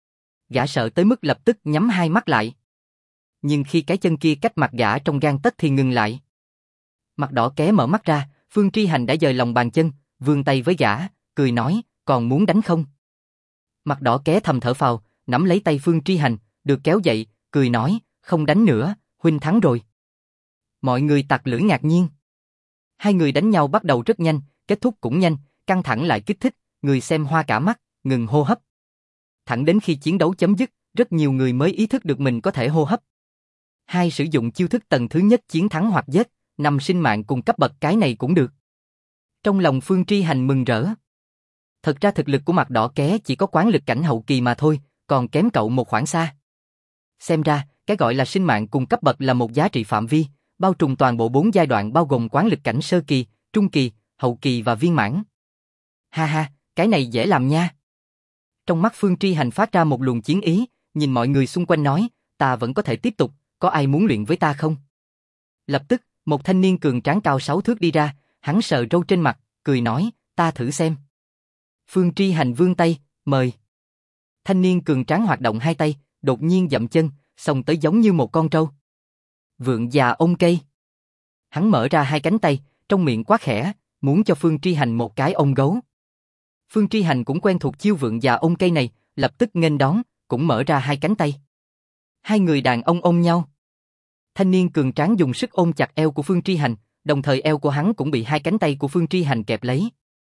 Gã sợ tới mức lập tức nhắm hai mắt lại. Nhưng khi cái chân kia cách mặt gã trong gang tấc thì ngừng lại. Mặt đỏ ké mở mắt ra, Phương Tri Hành đã dời lòng bàn chân, vươn tay với gã, cười nói, còn muốn đánh không? Mặt đỏ ké thầm thở phào, nắm lấy tay Phương Tri Hành, được kéo dậy, cười nói, không đánh nữa, huynh thắng rồi. Mọi người tặc lưỡi ngạc nhiên. Hai người đánh nhau bắt đầu rất nhanh, kết thúc cũng nhanh, căng thẳng lại kích thích, người xem hoa cả mắt, ngừng hô hấp. Thẳng đến khi chiến đấu chấm dứt, rất nhiều người mới ý thức được mình có thể hô hấp. Hai sử dụng chiêu thức tầng thứ nhất chiến thắng hoặc giết, 5 sinh mạng cùng cấp bậc cái này cũng được. Trong lòng Phương Tri Hành mừng rỡ. Thật ra thực lực của mặt đỏ ké chỉ có quán lực cảnh hậu kỳ mà thôi, còn kém cậu một khoảng xa. Xem ra, cái gọi là sinh mạng cùng cấp bậc là một giá trị phạm vi, bao trùm toàn bộ 4 giai đoạn bao gồm quán lực cảnh sơ kỳ, trung kỳ, hậu kỳ và viên mãn. Ha ha, cái này dễ làm nha. Trong mắt Phương Tri Hành phát ra một luồng chiến ý, nhìn mọi người xung quanh nói, ta vẫn có thể tiếp tục, có ai muốn luyện với ta không? Lập tức, một thanh niên cường tráng cao 6 thước đi ra, hắn sờ râu trên mặt, cười nói, ta thử xem. Phương Tri Hành vươn tay, mời. Thanh niên cường tráng hoạt động hai tay, đột nhiên dậm chân, xông tới giống như một con trâu. Vượn già ôm cây. Hắn mở ra hai cánh tay, trong miệng quát khẽ, muốn cho Phương Tri Hành một cái ôm gấu. Phương Tri Hành cũng quen thuộc chiêu vượn già ôm cây này, lập tức nghênh đón, cũng mở ra hai cánh tay. Hai người đàn ông ôm nhau. Thanh niên cường tráng dùng sức ôm chặt eo của Phương Tri Hành, đồng thời eo của hắn cũng bị hai cánh tay của Phương Tri Hành kẹp lấy.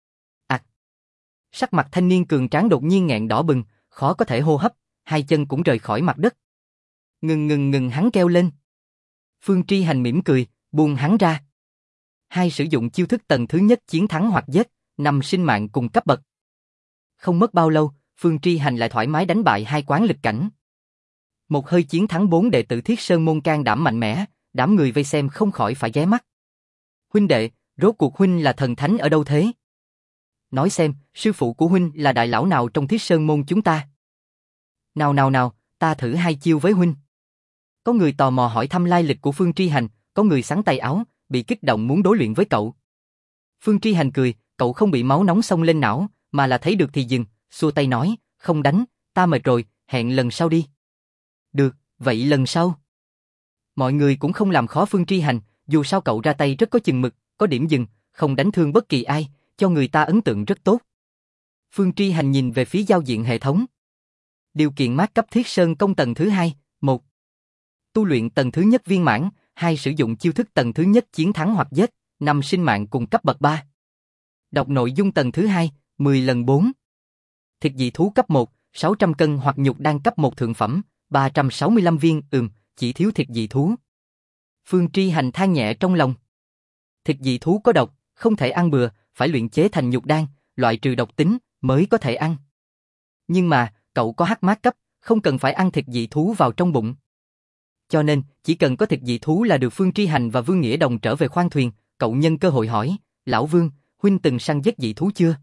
Sắc mặt thanh niên cường tráng đột nhiên nghẹn đỏ bừng, khó có thể hô hấp, hai chân cũng rời khỏi mặt đất. Ngừng hắn kêu lên. Phương Tri Hành mỉm cười, buông hắn ra. Hai sử dụng chiêu thức tầng thứ nhất chiến thắng hoặc giết, 5 sinh mạng cùng cấp bậc. Không mất bao lâu, Phương Tri Hành lại thoải mái đánh bại hai quán lực cảnh. Một hơi chiến thắng 4 đệ tử Thiết Sơn môn can đảm mạnh mẽ, đám người vây xem không khỏi phải ghé mắt. Huynh đệ, rốt cuộc huynh là thần thánh ở đâu thế? Nói xem, sư phụ của huynh là đại lão nào trong Thiết Sơn môn chúng ta? Nào, ta thử hai chiêu với huynh. Có người tò mò hỏi thăm lai lịch của Phương Tri Hành, có người xắn tay áo, bị kích động muốn đối luyện với cậu. Phương Tri Hành cười, cậu không bị máu nóng xông lên não, mà là thấy được thì dừng, xua tay nói, không đánh, ta mệt rồi, hẹn lần sau đi. Được, vậy lần sau. Mọi người cũng không làm khó Phương Tri Hành, dù sao cậu ra tay rất có chừng mực, có điểm dừng, không đánh thương bất kỳ ai, cho người ta ấn tượng rất tốt. Phương Tri Hành nhìn về phía giao diện hệ thống. Điều kiện mát cấp Thiết Sơn công tầng thứ 2, 1. Tu luyện tầng thứ nhất viên mãn, 2 sử dụng chiêu thức tầng thứ nhất chiến thắng hoặc giết, 5 sinh mạng cùng cấp bậc 3. Đọc nội dung tầng thứ 2, 10 lần 4. Thịt dị thú cấp 1, 600 cân hoặc nhục đan cấp 1 thượng phẩm, 365 viên, chỉ thiếu thịt dị thú. Phương Tri Hành than nhẹ trong lòng. Thịt dị thú có độc, không thể ăn bừa, phải luyện chế thành nhục đan, loại trừ độc tính, mới có thể ăn. Nhưng mà, cậu có hắc mát cấp, không cần phải ăn thịt dị thú vào trong bụng. Cho nên, chỉ cần có thịt dị thú là được. Phương Tri Hành và Vương Nghĩa Đồng trở về khoang thuyền, cậu nhân cơ hội hỏi, lão Vương, huynh từng săn giết dị thú chưa?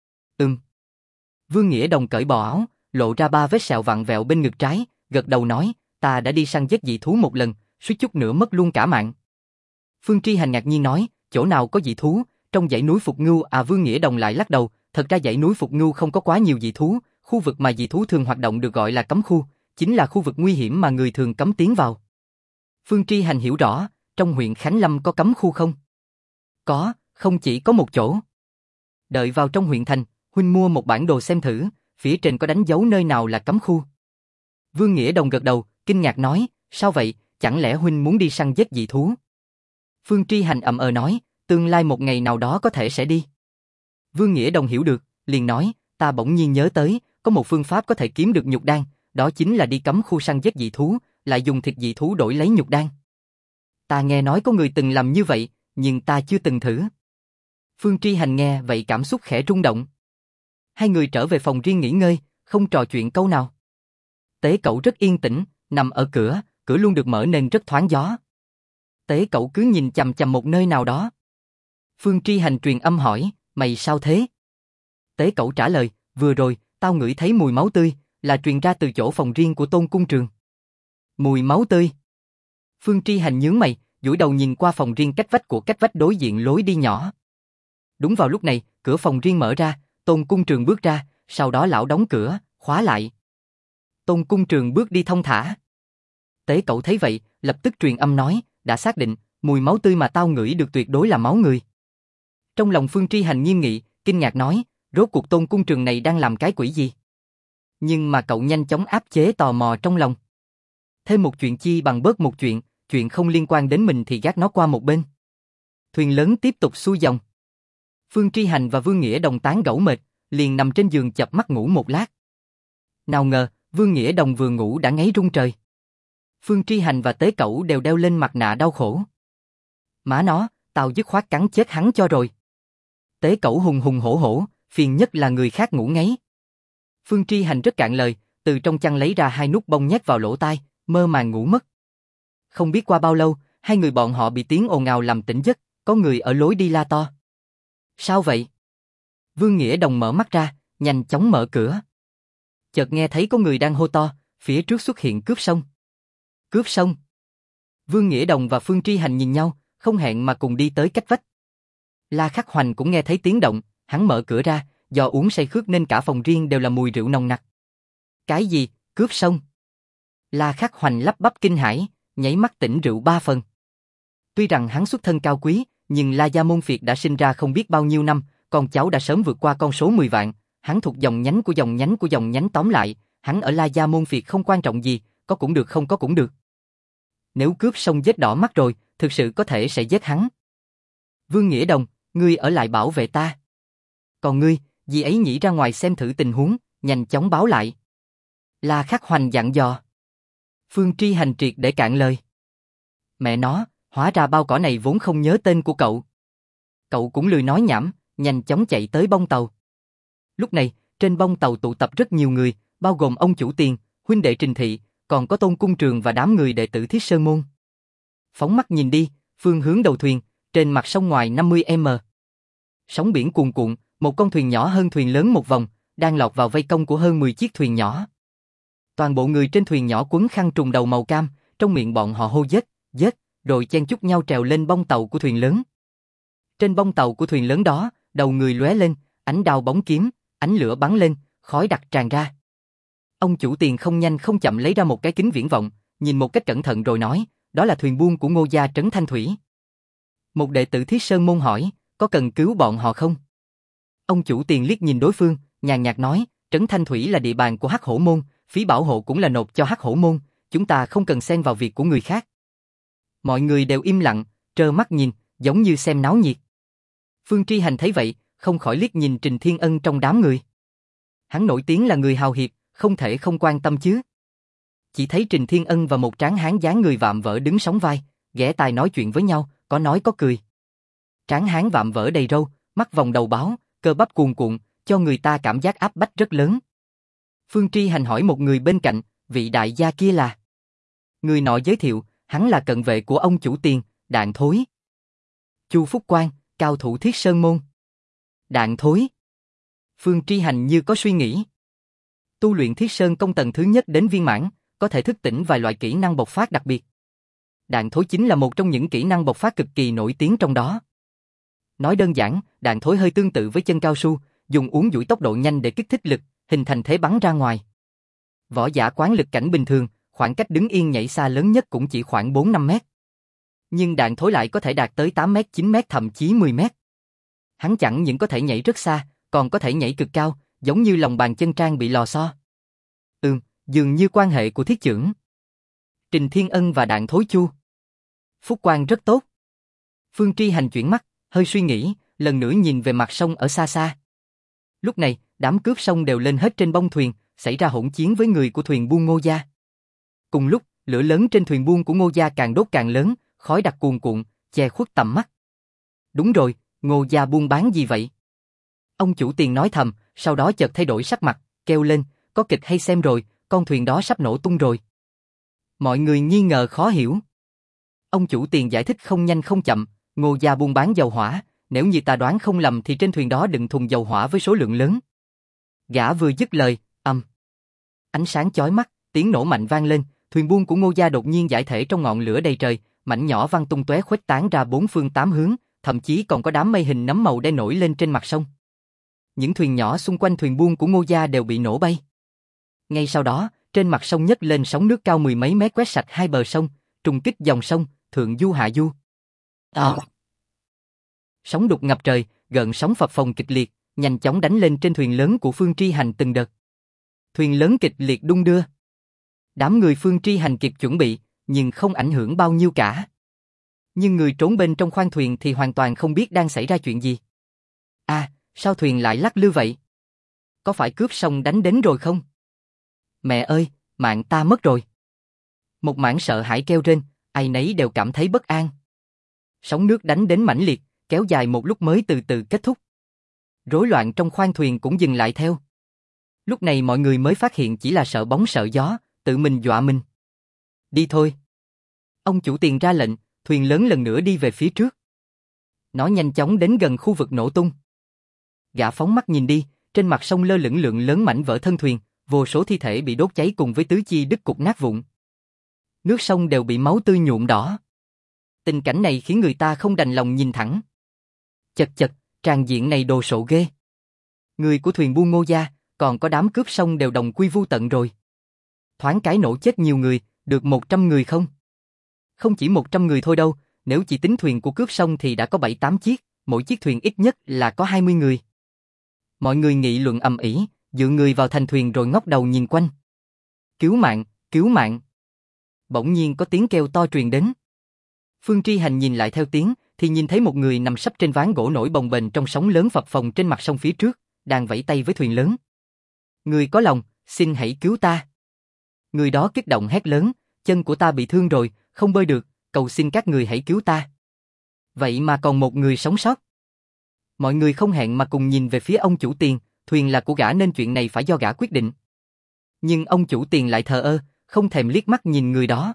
Vương Nghĩa Đồng cởi bỏ áo, lộ ra 3 vết sẹo vặn vẹo bên ngực trái, gật đầu nói, ta đã đi săn giết dị thú một lần, suýt chút nữa mất luôn cả mạng. Phương Tri Hành ngạc nhiên nói, chỗ nào có dị thú, trong dãy núi Phục Ngưu à? Vương Nghĩa Đồng lại lắc đầu, thật ra dãy núi Phục Ngưu không có quá nhiều dị thú, khu vực mà dị thú thường hoạt động được gọi là cấm khu, chính là khu vực nguy hiểm mà người thường cấm tiến vào. Phương Tri Hành hiểu rõ, trong huyện Khánh Lâm có cấm khu không? Có, không chỉ có một chỗ. Đợi vào trong huyện thành, huynh mua một bản đồ xem thử, phía trên có đánh dấu nơi nào là cấm khu. Vương Nghĩa Đồng gật đầu, kinh ngạc nói, sao vậy, chẳng lẽ huynh muốn đi săn giết dị thú? Phương Tri Hành ậm ờ nói, tương lai một ngày nào đó có thể sẽ đi. Vương Nghĩa Đồng hiểu được, liền nói, ta bỗng nhiên nhớ tới, có một phương pháp có thể kiếm được nhục đan, đó chính là đi cấm khu săn giết dị thú, lại dùng thịt dị thú đổi lấy nhục đan. Ta nghe nói có người từng làm như vậy, nhưng ta chưa từng thử. Phương Tri Hành nghe vậy cảm xúc khẽ rung động. Hai người trở về phòng riêng nghỉ ngơi, không trò chuyện câu nào. Tế Cẩu rất yên tĩnh, nằm ở cửa luôn được mở nên rất thoáng gió. Tế Cẩu cứ nhìn chằm chằm một nơi nào đó. Phương Tri Hành truyền âm hỏi, mày sao thế? Tế Cẩu trả lời, vừa rồi, tao ngửi thấy mùi máu tươi, là truyền ra từ chỗ phòng riêng của Tôn Cung Trường. Mùi máu tươi? Phương Tri Hành nhướng mày, duỗi đầu nhìn qua phòng riêng cách vách đối diện lối đi nhỏ. Đúng vào lúc này, cửa phòng riêng mở ra, Tôn Cung Trường bước ra, sau đó lão đóng cửa, khóa lại. Tôn Cung Trường bước đi thong thả. Tế Cẩu thấy vậy, lập tức truyền âm nói, đã xác định, mùi máu tươi mà tao ngửi được tuyệt đối là máu người. Trong lòng Phương Tri Hành nghiêm nghị, kinh ngạc nói, rốt cuộc Tôn Cung Trường này đang làm cái quỷ gì? Nhưng mà cậu nhanh chóng áp chế tò mò trong lòng. Thêm một chuyện chi bằng bớt một chuyện, chuyện không liên quan đến mình thì gác nó qua một bên. Thuyền lớn tiếp tục xuôi dòng. Phương Tri Hành và Vương Nghĩa Đồng tán gẫu mệt, liền nằm trên giường chợp mắt ngủ một lát. Nào ngờ, Vương Nghĩa Đồng vừa ngủ đã ngáy rung trời. Phương Tri Hành và Tế Cẩu đều đeo lên mặt nạ đau khổ. Má nó, tao dứt khoát cắn chết hắn cho rồi. Tế Cẩu hùng hùng hổ hổ, phiền nhất là người khác ngủ ngáy. Phương Tri Hành rất cạn lời, từ trong chăn lấy ra 2 nút bông nhét vào lỗ tai, mơ màng ngủ mất. Không biết qua bao lâu, hai người bọn họ bị tiếng ồn ào làm tỉnh giấc, có người ở lối đi la to. Sao vậy? Vương Nghĩa Đồng mở mắt ra, nhanh chóng mở cửa. Chợt nghe thấy có người đang hô to, phía trước xuất hiện cướp sông. Cướp sông. Vương Nghĩa Đồng và Phương Tri Hành nhìn nhau, không hẹn mà cùng đi tới cách vách. La Khắc Hoành cũng nghe thấy tiếng động, hắn mở cửa ra, do uống say khướt nên cả phòng riêng đều là mùi rượu nồng nặc. Cái gì, cướp sông? La Khắc Hoành lắp bắp kinh hãi, nháy mắt tỉnh rượu 3 phần. Tuy rằng hắn xuất thân cao quý, nhưng La Gia Môn Phiệt đã sinh ra không biết bao nhiêu năm, con cháu đã sớm vượt qua con số 10 vạn, hắn thuộc dòng nhánh của dòng nhánh của dòng nhánh, tóm lại, hắn ở La Gia Môn Phiệt không quan trọng gì, có cũng được không có cũng được. Nếu cướp sông giết đỏ mắt rồi, thực sự có thể sẽ giết hắn. Vương Nghĩa Đồng, ngươi ở lại bảo vệ ta. Còn ngươi, dì ấy nhảy ra ngoài xem thử tình huống, nhanh chóng báo lại. La Khắc Hoành dặn dò. Phương Tri Hành triệt để cạn lời. Mẹ nó, hóa ra bao cỏ này vốn không nhớ tên của cậu. Cậu cũng lười nói nhảm, nhanh chóng chạy tới bông tàu. Lúc này, trên bông tàu tụ tập rất nhiều người, bao gồm ông chủ tiền, huynh đệ Trình Thị, còn có Tôn Cung Trường và đám người đệ tử Thiết Sơn Môn. Phóng mắt nhìn đi, phương hướng đầu thuyền, trên mặt sông ngoài 50m. Sóng biển cuồn cuộn, một con thuyền nhỏ hơn thuyền lớn một vòng, đang lọt vào vây công của hơn 10 chiếc thuyền nhỏ. Toàn bộ người trên thuyền nhỏ quấn khăn trùng đầu màu cam, trong miệng bọn họ hô giết, giết, rồi chen chúc nhau trèo lên bông tàu của thuyền lớn. Trên bông tàu của thuyền lớn đó, đầu người lóe lên, ánh đao bóng kiếm, ánh lửa bắn lên, khói đặc tràn ra. Ông chủ tiền không nhanh không chậm lấy ra một cái kính viễn vọng, nhìn một cách cẩn thận rồi nói, đó là thuyền buôn của Ngô gia Trấn Thanh Thủy. Một đệ tử Thiết Sơn Môn hỏi, có cần cứu bọn họ không? Ông chủ tiền liếc nhìn đối phương, nhàn nhạt nói, Trấn Thanh Thủy là địa bàn của Hắc Hổ Môn, phí bảo hộ cũng là nộp cho Hắc Hổ Môn, chúng ta không cần xen vào việc của người khác. Mọi người đều im lặng, trơ mắt nhìn, giống như xem náo nhiệt. Phương Tri Hành thấy vậy, không khỏi liếc nhìn Trình Thiên Ân trong đám người. Hắn nổi tiếng là người hào hiệp, không thể không quan tâm chứ. Chỉ thấy Trình Thiên Ân và một tráng hán dáng người vạm vỡ đứng sóng vai, ghé tai nói chuyện với nhau, có nói có cười. Tráng hán vạm vỡ đầy râu, mắt vòng đầu báo, cơ bắp cuồn cuộn, cho người ta cảm giác áp bách rất lớn. Phương Tri Hành hỏi một người bên cạnh, vị đại gia kia là? Người nọ giới thiệu, hắn là cận vệ của ông chủ tiền, Đạn Thối. Chu Phúc Quang, cao thủ Thiết Sơn Môn. Đạn Thối. Phương Tri Hành như có suy nghĩ. Tu luyện Thiết Sơn công tầng thứ nhất đến viên mãn, có thể thức tỉnh vài loại kỹ năng bộc phát đặc biệt. Đạn Thối chính là một trong những kỹ năng bộc phát cực kỳ nổi tiếng trong đó. Nói đơn giản, Đạn Thối hơi tương tự với chân cao su, dùng uốn duỗi tốc độ nhanh để kích thích lực, hình thành thế bắn ra ngoài. Võ giả quán lực cảnh bình thường, khoảng cách đứng yên nhảy xa lớn nhất cũng chỉ khoảng 4-5 mét. Nhưng Đạn Thối lại có thể đạt tới 8 mét, 9 mét, thậm chí 10 mét. Hắn chẳng những có thể nhảy rất xa, còn có thể nhảy cực cao, giống như lòng bàn chân trang bị lò xo. Dường như quan hệ của thiết chưởng Trình Thiên Ân và Đạn Thối Chu Phúc Quang rất tốt. Phương Tri Hành chuyển mắt, hơi suy nghĩ, lần nữa nhìn về mặt sông ở xa xa. Lúc này, đám cướp sông đều lên hết trên bông thuyền, xảy ra hỗn chiến với người của thuyền buôn Ngô gia. Cùng lúc, lửa lớn trên thuyền buôn của Ngô gia càng đốt càng lớn, khói đặc cuồn cuộn, che khuất tầm mắt. Đúng rồi, Ngô gia buôn bán gì vậy? Ông chủ tiền nói thầm, sau đó chợt thay đổi sắc mặt, kêu lên, có kịch hay xem rồi, con thuyền đó sắp nổ tung rồi. Mọi người nghi ngờ khó hiểu. Ông chủ tiền giải thích không nhanh không chậm, Ngô gia buôn bán dầu hỏa, nếu như ta đoán không lầm thì trên thuyền đó đựng thùng dầu hỏa với số lượng lớn. Gã vừa dứt lời, ánh sáng chói mắt, tiếng nổ mạnh vang lên, thuyền buôn của Ngô gia đột nhiên giải thể trong ngọn lửa đầy trời, mảnh nhỏ văng tung tóe khuếch tán ra 4 phương 8 hướng, thậm chí còn có đám mây hình nấm màu đen nổi lên trên mặt sông. Những thuyền nhỏ xung quanh thuyền buôn của Ngô gia đều bị nổ bay. Ngay sau đó, trên mặt sông nhấc lên sóng nước cao 10 mấy mét quét sạch hai bờ sông, trùng kích dòng sông, thượng du hạ du. Sóng đục ngập trời, gợn sóng phập phồng kịch liệt, nhanh chóng đánh lên trên thuyền lớn của Phương Tri Hành từng đợt. Thuyền lớn kịch liệt đung đưa. Đám người Phương Tri Hành kịp chuẩn bị, nhưng không ảnh hưởng bao nhiêu cả. Nhưng người trốn bên trong khoang thuyền thì hoàn toàn không biết đang xảy ra chuyện gì. À, sao thuyền lại lắc lư vậy? Có phải cướp sông đánh đến rồi không? Mẹ ơi, mạng ta mất rồi. Một mảng sợ hãi kêu trên, ai nấy đều cảm thấy bất an. Sóng nước đánh đến mãnh liệt, kéo dài một lúc mới từ từ kết thúc. Rối loạn trong khoang thuyền cũng dừng lại theo. Lúc này mọi người mới phát hiện chỉ là sợ bóng sợ gió, tự mình dọa mình. Đi thôi. Ông chủ tiền ra lệnh, thuyền lớn lần nữa đi về phía trước. Nó nhanh chóng đến gần khu vực nổ tung. Gã phóng mắt nhìn đi, trên mặt sông lơ lửng lượng lớn mảnh vỡ thân thuyền, vô số thi thể bị đốt cháy cùng với tứ chi đứt cục nát vụn. Nước sông đều bị máu tươi nhuộm đỏ. Tình cảnh này khiến người ta không đành lòng nhìn thẳng. Chật chật, tràng diện này đồ sộ ghê. Người của thuyền buôn Ngô Gia, còn có đám cướp sông đều đồng quy vu tận rồi. Thoáng cái nổ chết nhiều người, được 100 người không? Không chỉ 100 người thôi đâu, nếu chỉ tính thuyền của cướp sông thì đã có 7-8 chiếc, mỗi chiếc thuyền ít nhất là có 20 người. Mọi người nghị luận ầm ĩ, dựa người vào thành thuyền rồi ngóc đầu nhìn quanh. Cứu mạng, cứu mạng. Bỗng nhiên có tiếng kêu to truyền đến. Phương Tri Hành nhìn lại theo tiếng, thì nhìn thấy một người nằm sấp trên ván gỗ nổi bồng bềnh trong sóng lớn phập phồng trên mặt sông phía trước, đang vẫy tay với thuyền lớn. Người có lòng, xin hãy cứu ta. Người đó kích động hét lớn, chân của ta bị thương rồi, không bơi được, cầu xin các người hãy cứu ta. Vậy mà còn một người sống sót. Mọi người không hẹn mà cùng nhìn về phía ông chủ tiền, thuyền là của gã nên chuyện này phải do gã quyết định. Nhưng ông chủ tiền lại thờ ơ, không thèm liếc mắt nhìn người đó.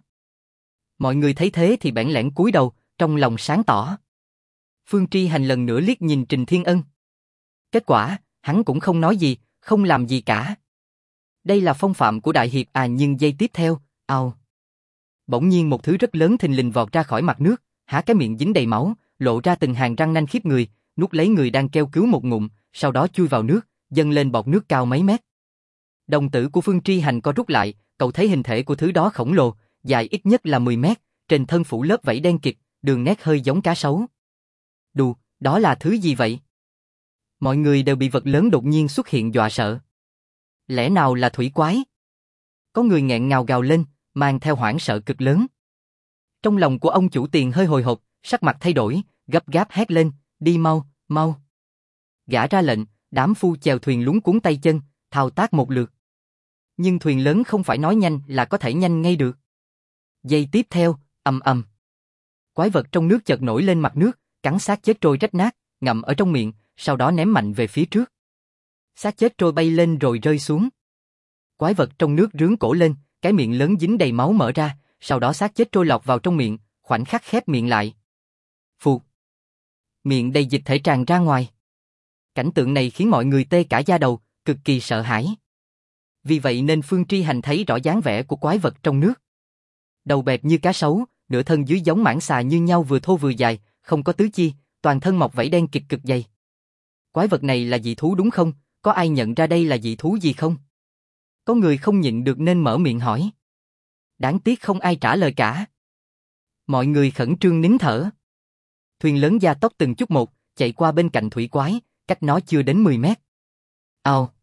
Mọi người thấy thế thì bẽn lẽn cúi đầu, trong lòng sáng tỏ. Phương Tri Hành lần nữa liếc nhìn Trình Thiên Ân. Kết quả, hắn cũng không nói gì, không làm gì cả. Đây là phong phạm của đại hiệp à, nhưng giây tiếp theo, ao. Bỗng nhiên một thứ rất lớn thình lình vọt ra khỏi mặt nước, há cái miệng dính đầy máu, lộ ra từng hàng răng nanh khiếp người, nuốt lấy người đang kêu cứu một ngụm, sau đó chui vào nước, dâng lên bọt nước cao mấy mét. Đồng tử của Phương Tri Hành co rút lại, cậu thấy hình thể của thứ đó khổng lồ, dài ít nhất là 10 mét, trên thân phủ lớp vảy đen kịt, đường nét hơi giống cá sấu. Đù, đó là thứ gì vậy? Mọi người đều bị vật lớn đột nhiên xuất hiện dọa sợ. Lẽ nào là thủy quái? Có người nghẹn ngào gào lên, mang theo hoảng sợ cực lớn. Trong lòng của ông chủ tiền hơi hồi hộp, sắc mặt thay đổi, gấp gáp hét lên, đi mau, mau. Gã ra lệnh, đám phu chèo thuyền luống cuống tay chân, thao tác một lượt. Nhưng thuyền lớn không phải nói nhanh là có thể nhanh ngay được. Giây tiếp theo, ầm ầm. Quái vật trong nước chợt nổi lên mặt nước, cắn xác chết trôi rách nát, ngậm ở trong miệng, sau đó ném mạnh về phía trước. Xác chết trôi bay lên rồi rơi xuống. Quái vật trong nước rướn cổ lên, cái miệng lớn dính đầy máu mở ra, sau đó xác chết trôi lọt vào trong miệng, khoảnh khắc khép miệng lại. Phụt. Miệng đầy dịch thể tràn ra ngoài. Cảnh tượng này khiến mọi người tê cả da đầu, cực kỳ sợ hãi. Vì vậy nên Phương Tri Hành thấy rõ dáng vẻ của quái vật trong nước. Đầu bẹp như cá sấu, nửa thân dưới giống mãng xà như nhau vừa thô vừa dài, không có tứ chi, toàn thân mọc vảy đen kịt cực dày. Quái vật này là dị thú đúng không? Có ai nhận ra đây là dị thú gì không? Có người không nhịn được nên mở miệng hỏi. Đáng tiếc không ai trả lời cả. Mọi người khẩn trương nín thở. Thuyền lớn gia tốc từng chút một, chạy qua bên cạnh thủy quái, cách nó chưa đến 10 mét. Ao.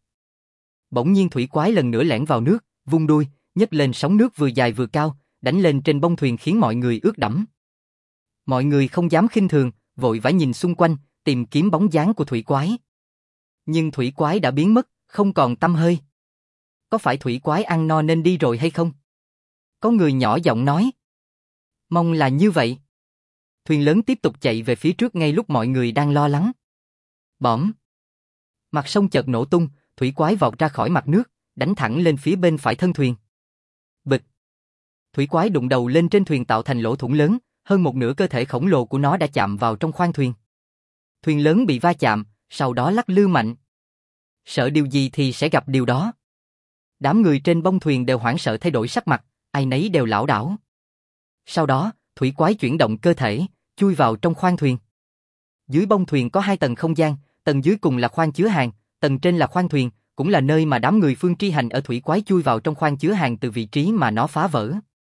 Bỗng nhiên thủy quái lần nữa lẻn vào nước, vung đuôi, nhấc lên sóng nước vừa dài vừa cao, đánh lên trên bông thuyền khiến mọi người ướt đẫm. Mọi người không dám khinh thường, vội vã nhìn xung quanh, tìm kiếm bóng dáng của thủy quái. Nhưng thủy quái đã biến mất, không còn tăm hơi. Có phải thủy quái ăn no nên đi rồi hay không? Có người nhỏ giọng nói. Mong là như vậy. Thuyền lớn tiếp tục chạy về phía trước ngay lúc mọi người đang lo lắng. Bỏm. Mặt sông chợt nổ tung, thủy quái vọt ra khỏi mặt nước, đánh thẳng lên phía bên phải thân thuyền. Bịch. Thủy quái đụng đầu lên trên thuyền tạo thành lỗ thủng lớn, hơn một nửa cơ thể khổng lồ của nó đã chạm vào trong khoang thuyền. Thuyền lớn bị va chạm, sau đó lắc lư mạnh. Sợ điều gì thì sẽ gặp điều đó. Đám người trên bông thuyền đều hoảng sợ thay đổi sắc mặt, ai nấy đều lảo đảo. Sau đó, thủy quái chuyển động cơ thể, chui vào trong khoang thuyền. Dưới bông thuyền có 2 tầng không gian, tầng dưới cùng là khoang chứa hàng, tầng trên là khoang thuyền, cũng là nơi mà đám người Phương Tri Hành ở thủy quái chui vào trong khoang chứa hàng từ vị trí mà nó phá vỡ.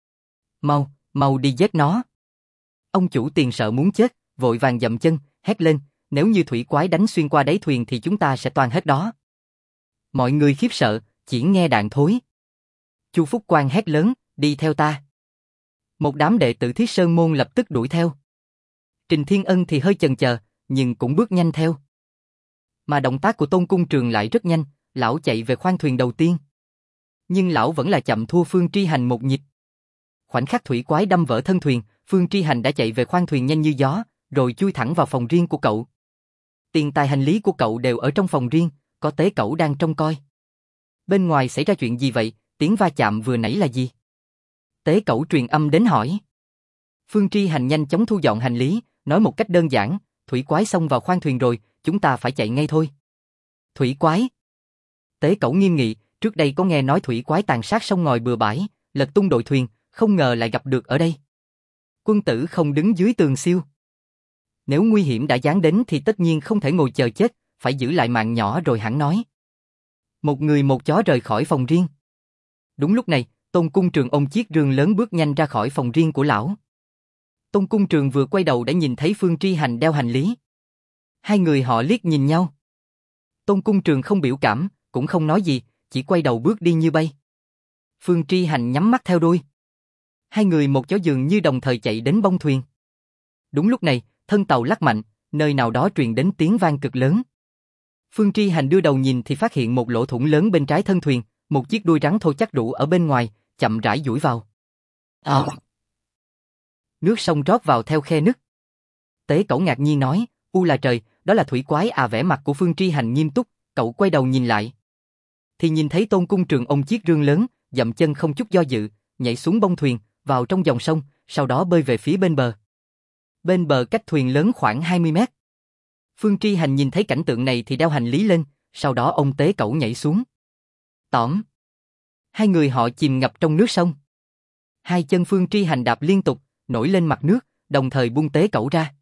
Mau, mau đi giết nó. Ông chủ tiền sợ muốn chết, vội vàng dậm chân, hét lên, nếu như thủy quái đánh xuyên qua đáy thuyền thì chúng ta sẽ toàn hết đó. Mọi người khiếp sợ, chỉ nghe đạn thối. Chu Phúc Quang hét lớn, đi theo ta. Một đám đệ tử Thiết Sơn Môn lập tức đuổi theo. Trình Thiên Ân thì hơi chần chờ, nhưng cũng bước nhanh theo. Mà động tác của Tôn Cung Trường lại rất nhanh, lão chạy về khoang thuyền đầu tiên. Nhưng lão vẫn là chậm thua Phương Tri Hành một nhịp. Khoảnh khắc thủy quái đâm vỡ thân thuyền, Phương Tri Hành đã chạy về khoang thuyền nhanh như gió, rồi chui thẳng vào phòng riêng của cậu. Tiền tài hành lý của cậu đều ở trong phòng riêng, có Tế Cẩu đang trông coi. Bên ngoài xảy ra chuyện gì vậy, tiếng va chạm vừa nãy là gì? Tế Cẩu truyền âm đến hỏi. Phương Tri Hành nhanh chóng thu dọn hành lý, nói một cách đơn giản, thủy quái xông vào khoang thuyền rồi, chúng ta phải chạy ngay thôi. Thủy quái? Tế Cẩu nghiêm nghị, trước đây có nghe nói thủy quái tàn sát sông ngòi bừa bãi, lật tung đội thuyền, không ngờ lại gặp được ở đây. Quân tử không đứng dưới tường siêu. Nếu nguy hiểm đã giáng đến thì tất nhiên không thể ngồi chờ chết, phải giữ lại mạng nhỏ rồi hẳn nói. Một người một chó rời khỏi phòng riêng. Đúng lúc này, Tôn Cung Trường ôm chiếc rương lớn bước nhanh ra khỏi phòng riêng của lão. Tôn Cung Trường vừa quay đầu đã nhìn thấy Phương Tri Hành đeo hành lý. Hai người họ liếc nhìn nhau. Tôn Cung Trường không biểu cảm, cũng không nói gì, chỉ quay đầu bước đi như bay. Phương Tri Hành nhắm mắt theo đuôi. Hai người một chó dường như đồng thời chạy đến bông thuyền. Đúng lúc này, thân tàu lắc mạnh, nơi nào đó truyền đến tiếng vang cực lớn. Phương Tri Hành đưa đầu nhìn thì phát hiện một lỗ thủng lớn bên trái thân thuyền, một chiếc đuôi rắn thô chắc rũ ở bên ngoài, chậm rãi duỗi vào. Nước sông rót vào theo khe nứt. Tế Cẩu ngạc nhiên nói, u là trời, đó là thủy quái à. Vẻ mặt của Phương Tri Hành nghiêm túc, cậu quay đầu nhìn lại. Thì nhìn thấy Tôn Cung Trường ôm chiếc rương lớn, dậm chân không chút do dự, nhảy xuống bông thuyền, vào trong dòng sông, sau đó bơi về phía bên bờ. Bên bờ cách thuyền lớn khoảng 20 mét. Phương Tri Hành nhìn thấy cảnh tượng này thì đeo hành lý lên, sau đó ông Tế Cẩu nhảy xuống. Tỏm. Hai người họ chìm ngập trong nước sông. Hai chân Phương Tri Hành đạp liên tục, nổi lên mặt nước, đồng thời buông Tế Cẩu ra.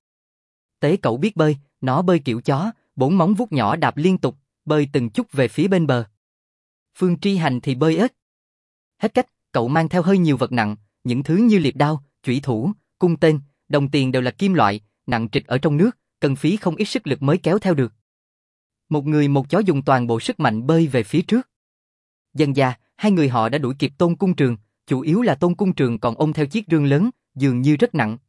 Tế Cẩu biết bơi, nó bơi kiểu chó, bốn móng vuốt nhỏ đạp liên tục, bơi từng chút về phía bên bờ. Phương Tri Hành thì bơi ếch. Hết cách, cậu mang theo hơi nhiều vật nặng, những thứ như liệp đao, chủy thủ, cung tên, đồng tiền đều là kim loại, nặng trịch ở trong nước, cần phí không ít sức lực mới kéo theo được. Một người một chó dùng toàn bộ sức mạnh bơi về phía trước. Dần dà, hai người họ đã đuổi kịp Tôn Cung Trường, chủ yếu là Tôn Cung Trường còn ôm theo chiếc rương lớn, dường như rất nặng.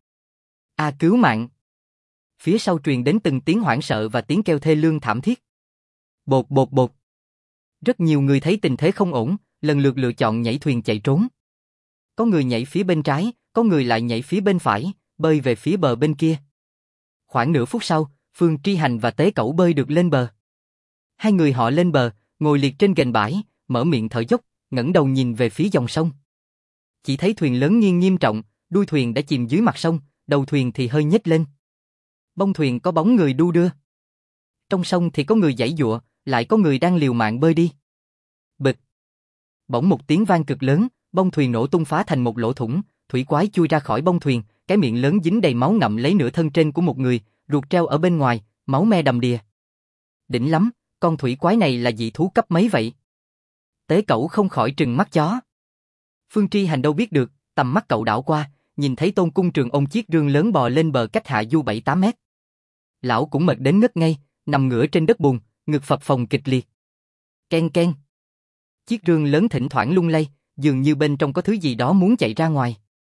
A cứu mạng! Phía sau truyền đến từng tiếng hoảng sợ và tiếng kêu thê lương thảm thiết. Bột bột bột. Rất nhiều người thấy tình thế không ổn, lần lượt lựa chọn nhảy thuyền chạy trốn. Có người nhảy phía bên trái, có người lại nhảy phía bên phải, bơi về phía bờ bên kia. Khoảng nửa phút sau, Phương Tri Hành và Tế Cẩu bơi được lên bờ. Hai người họ lên bờ, ngồi liệt trên ghềnh bãi, mở miệng thở dốc, ngẩng đầu nhìn về phía dòng sông. Chỉ thấy thuyền lớn nghiêng nghiêm trọng, đuôi thuyền đã chìm dưới mặt sông, đầu thuyền thì hơi nhếch lên. Bông thuyền có bóng người đu đưa. Trong sông thì có người giãy giụa, lại có người đang liều mạng bơi đi. Bịch. Bỗng một tiếng vang cực lớn, bông thuyền nổ tung phá thành một lỗ thủng, thủy quái chui ra khỏi bông thuyền, cái miệng lớn dính đầy máu ngậm lấy nửa thân trên của một người, ruột treo ở bên ngoài, máu me đầm đìa. Đỉnh lắm, con thủy quái này là dị thú cấp mấy vậy? Tế Cẩu không khỏi trừng mắt chó. Phương Tri Hành đâu biết được, tầm mắt cậu đảo qua, nhìn thấy Tôn Cung Trường ôm chiếc rương lớn bò lên bờ cách hạ du 7-8 mét. Lão cũng mệt đến ngất ngây, nằm ngửa trên đất bùn, ngực phập phồng kịch liệt. Ken ken. Chiếc rương lớn thỉnh thoảng lung lay, dường như bên trong có thứ gì đó muốn chạy ra ngoài.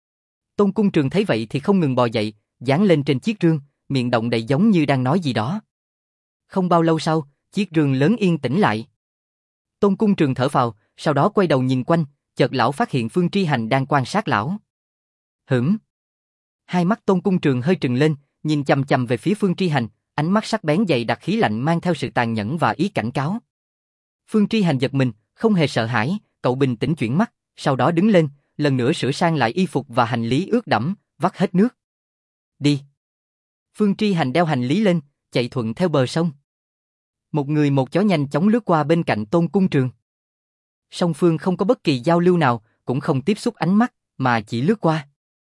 Tôn Cung Trường thấy vậy thì không ngừng bò dậy, dán lên trên chiếc rương, miệng động đậy giống như đang nói gì đó. Không bao lâu sau, chiếc rương lớn yên tĩnh lại. Tôn Cung Trường thở phào, sau đó quay đầu nhìn quanh, chợt lão phát hiện Phương Tri Hành đang quan sát lão. Hửm. Hai mắt Tôn Cung Trường hơi trừng lên, nhìn chằm chằm về phía Phương Tri Hành, ánh mắt sắc bén dày đặc khí lạnh mang theo sự tàn nhẫn và ý cảnh cáo. Phương Tri Hành giật mình, không hề sợ hãi, cậu bình tĩnh chuyển mắt, sau đó đứng lên, lần nữa sửa sang lại y phục và hành lý ướt đẫm, vắt hết nước. Đi. Phương Tri Hành đeo hành lý lên, chạy thuận theo bờ sông. Một người một chó nhanh chóng lướt qua bên cạnh Tôn Cung Trường. Song phương không có bất kỳ giao lưu nào, cũng không tiếp xúc ánh mắt, mà chỉ lướt qua.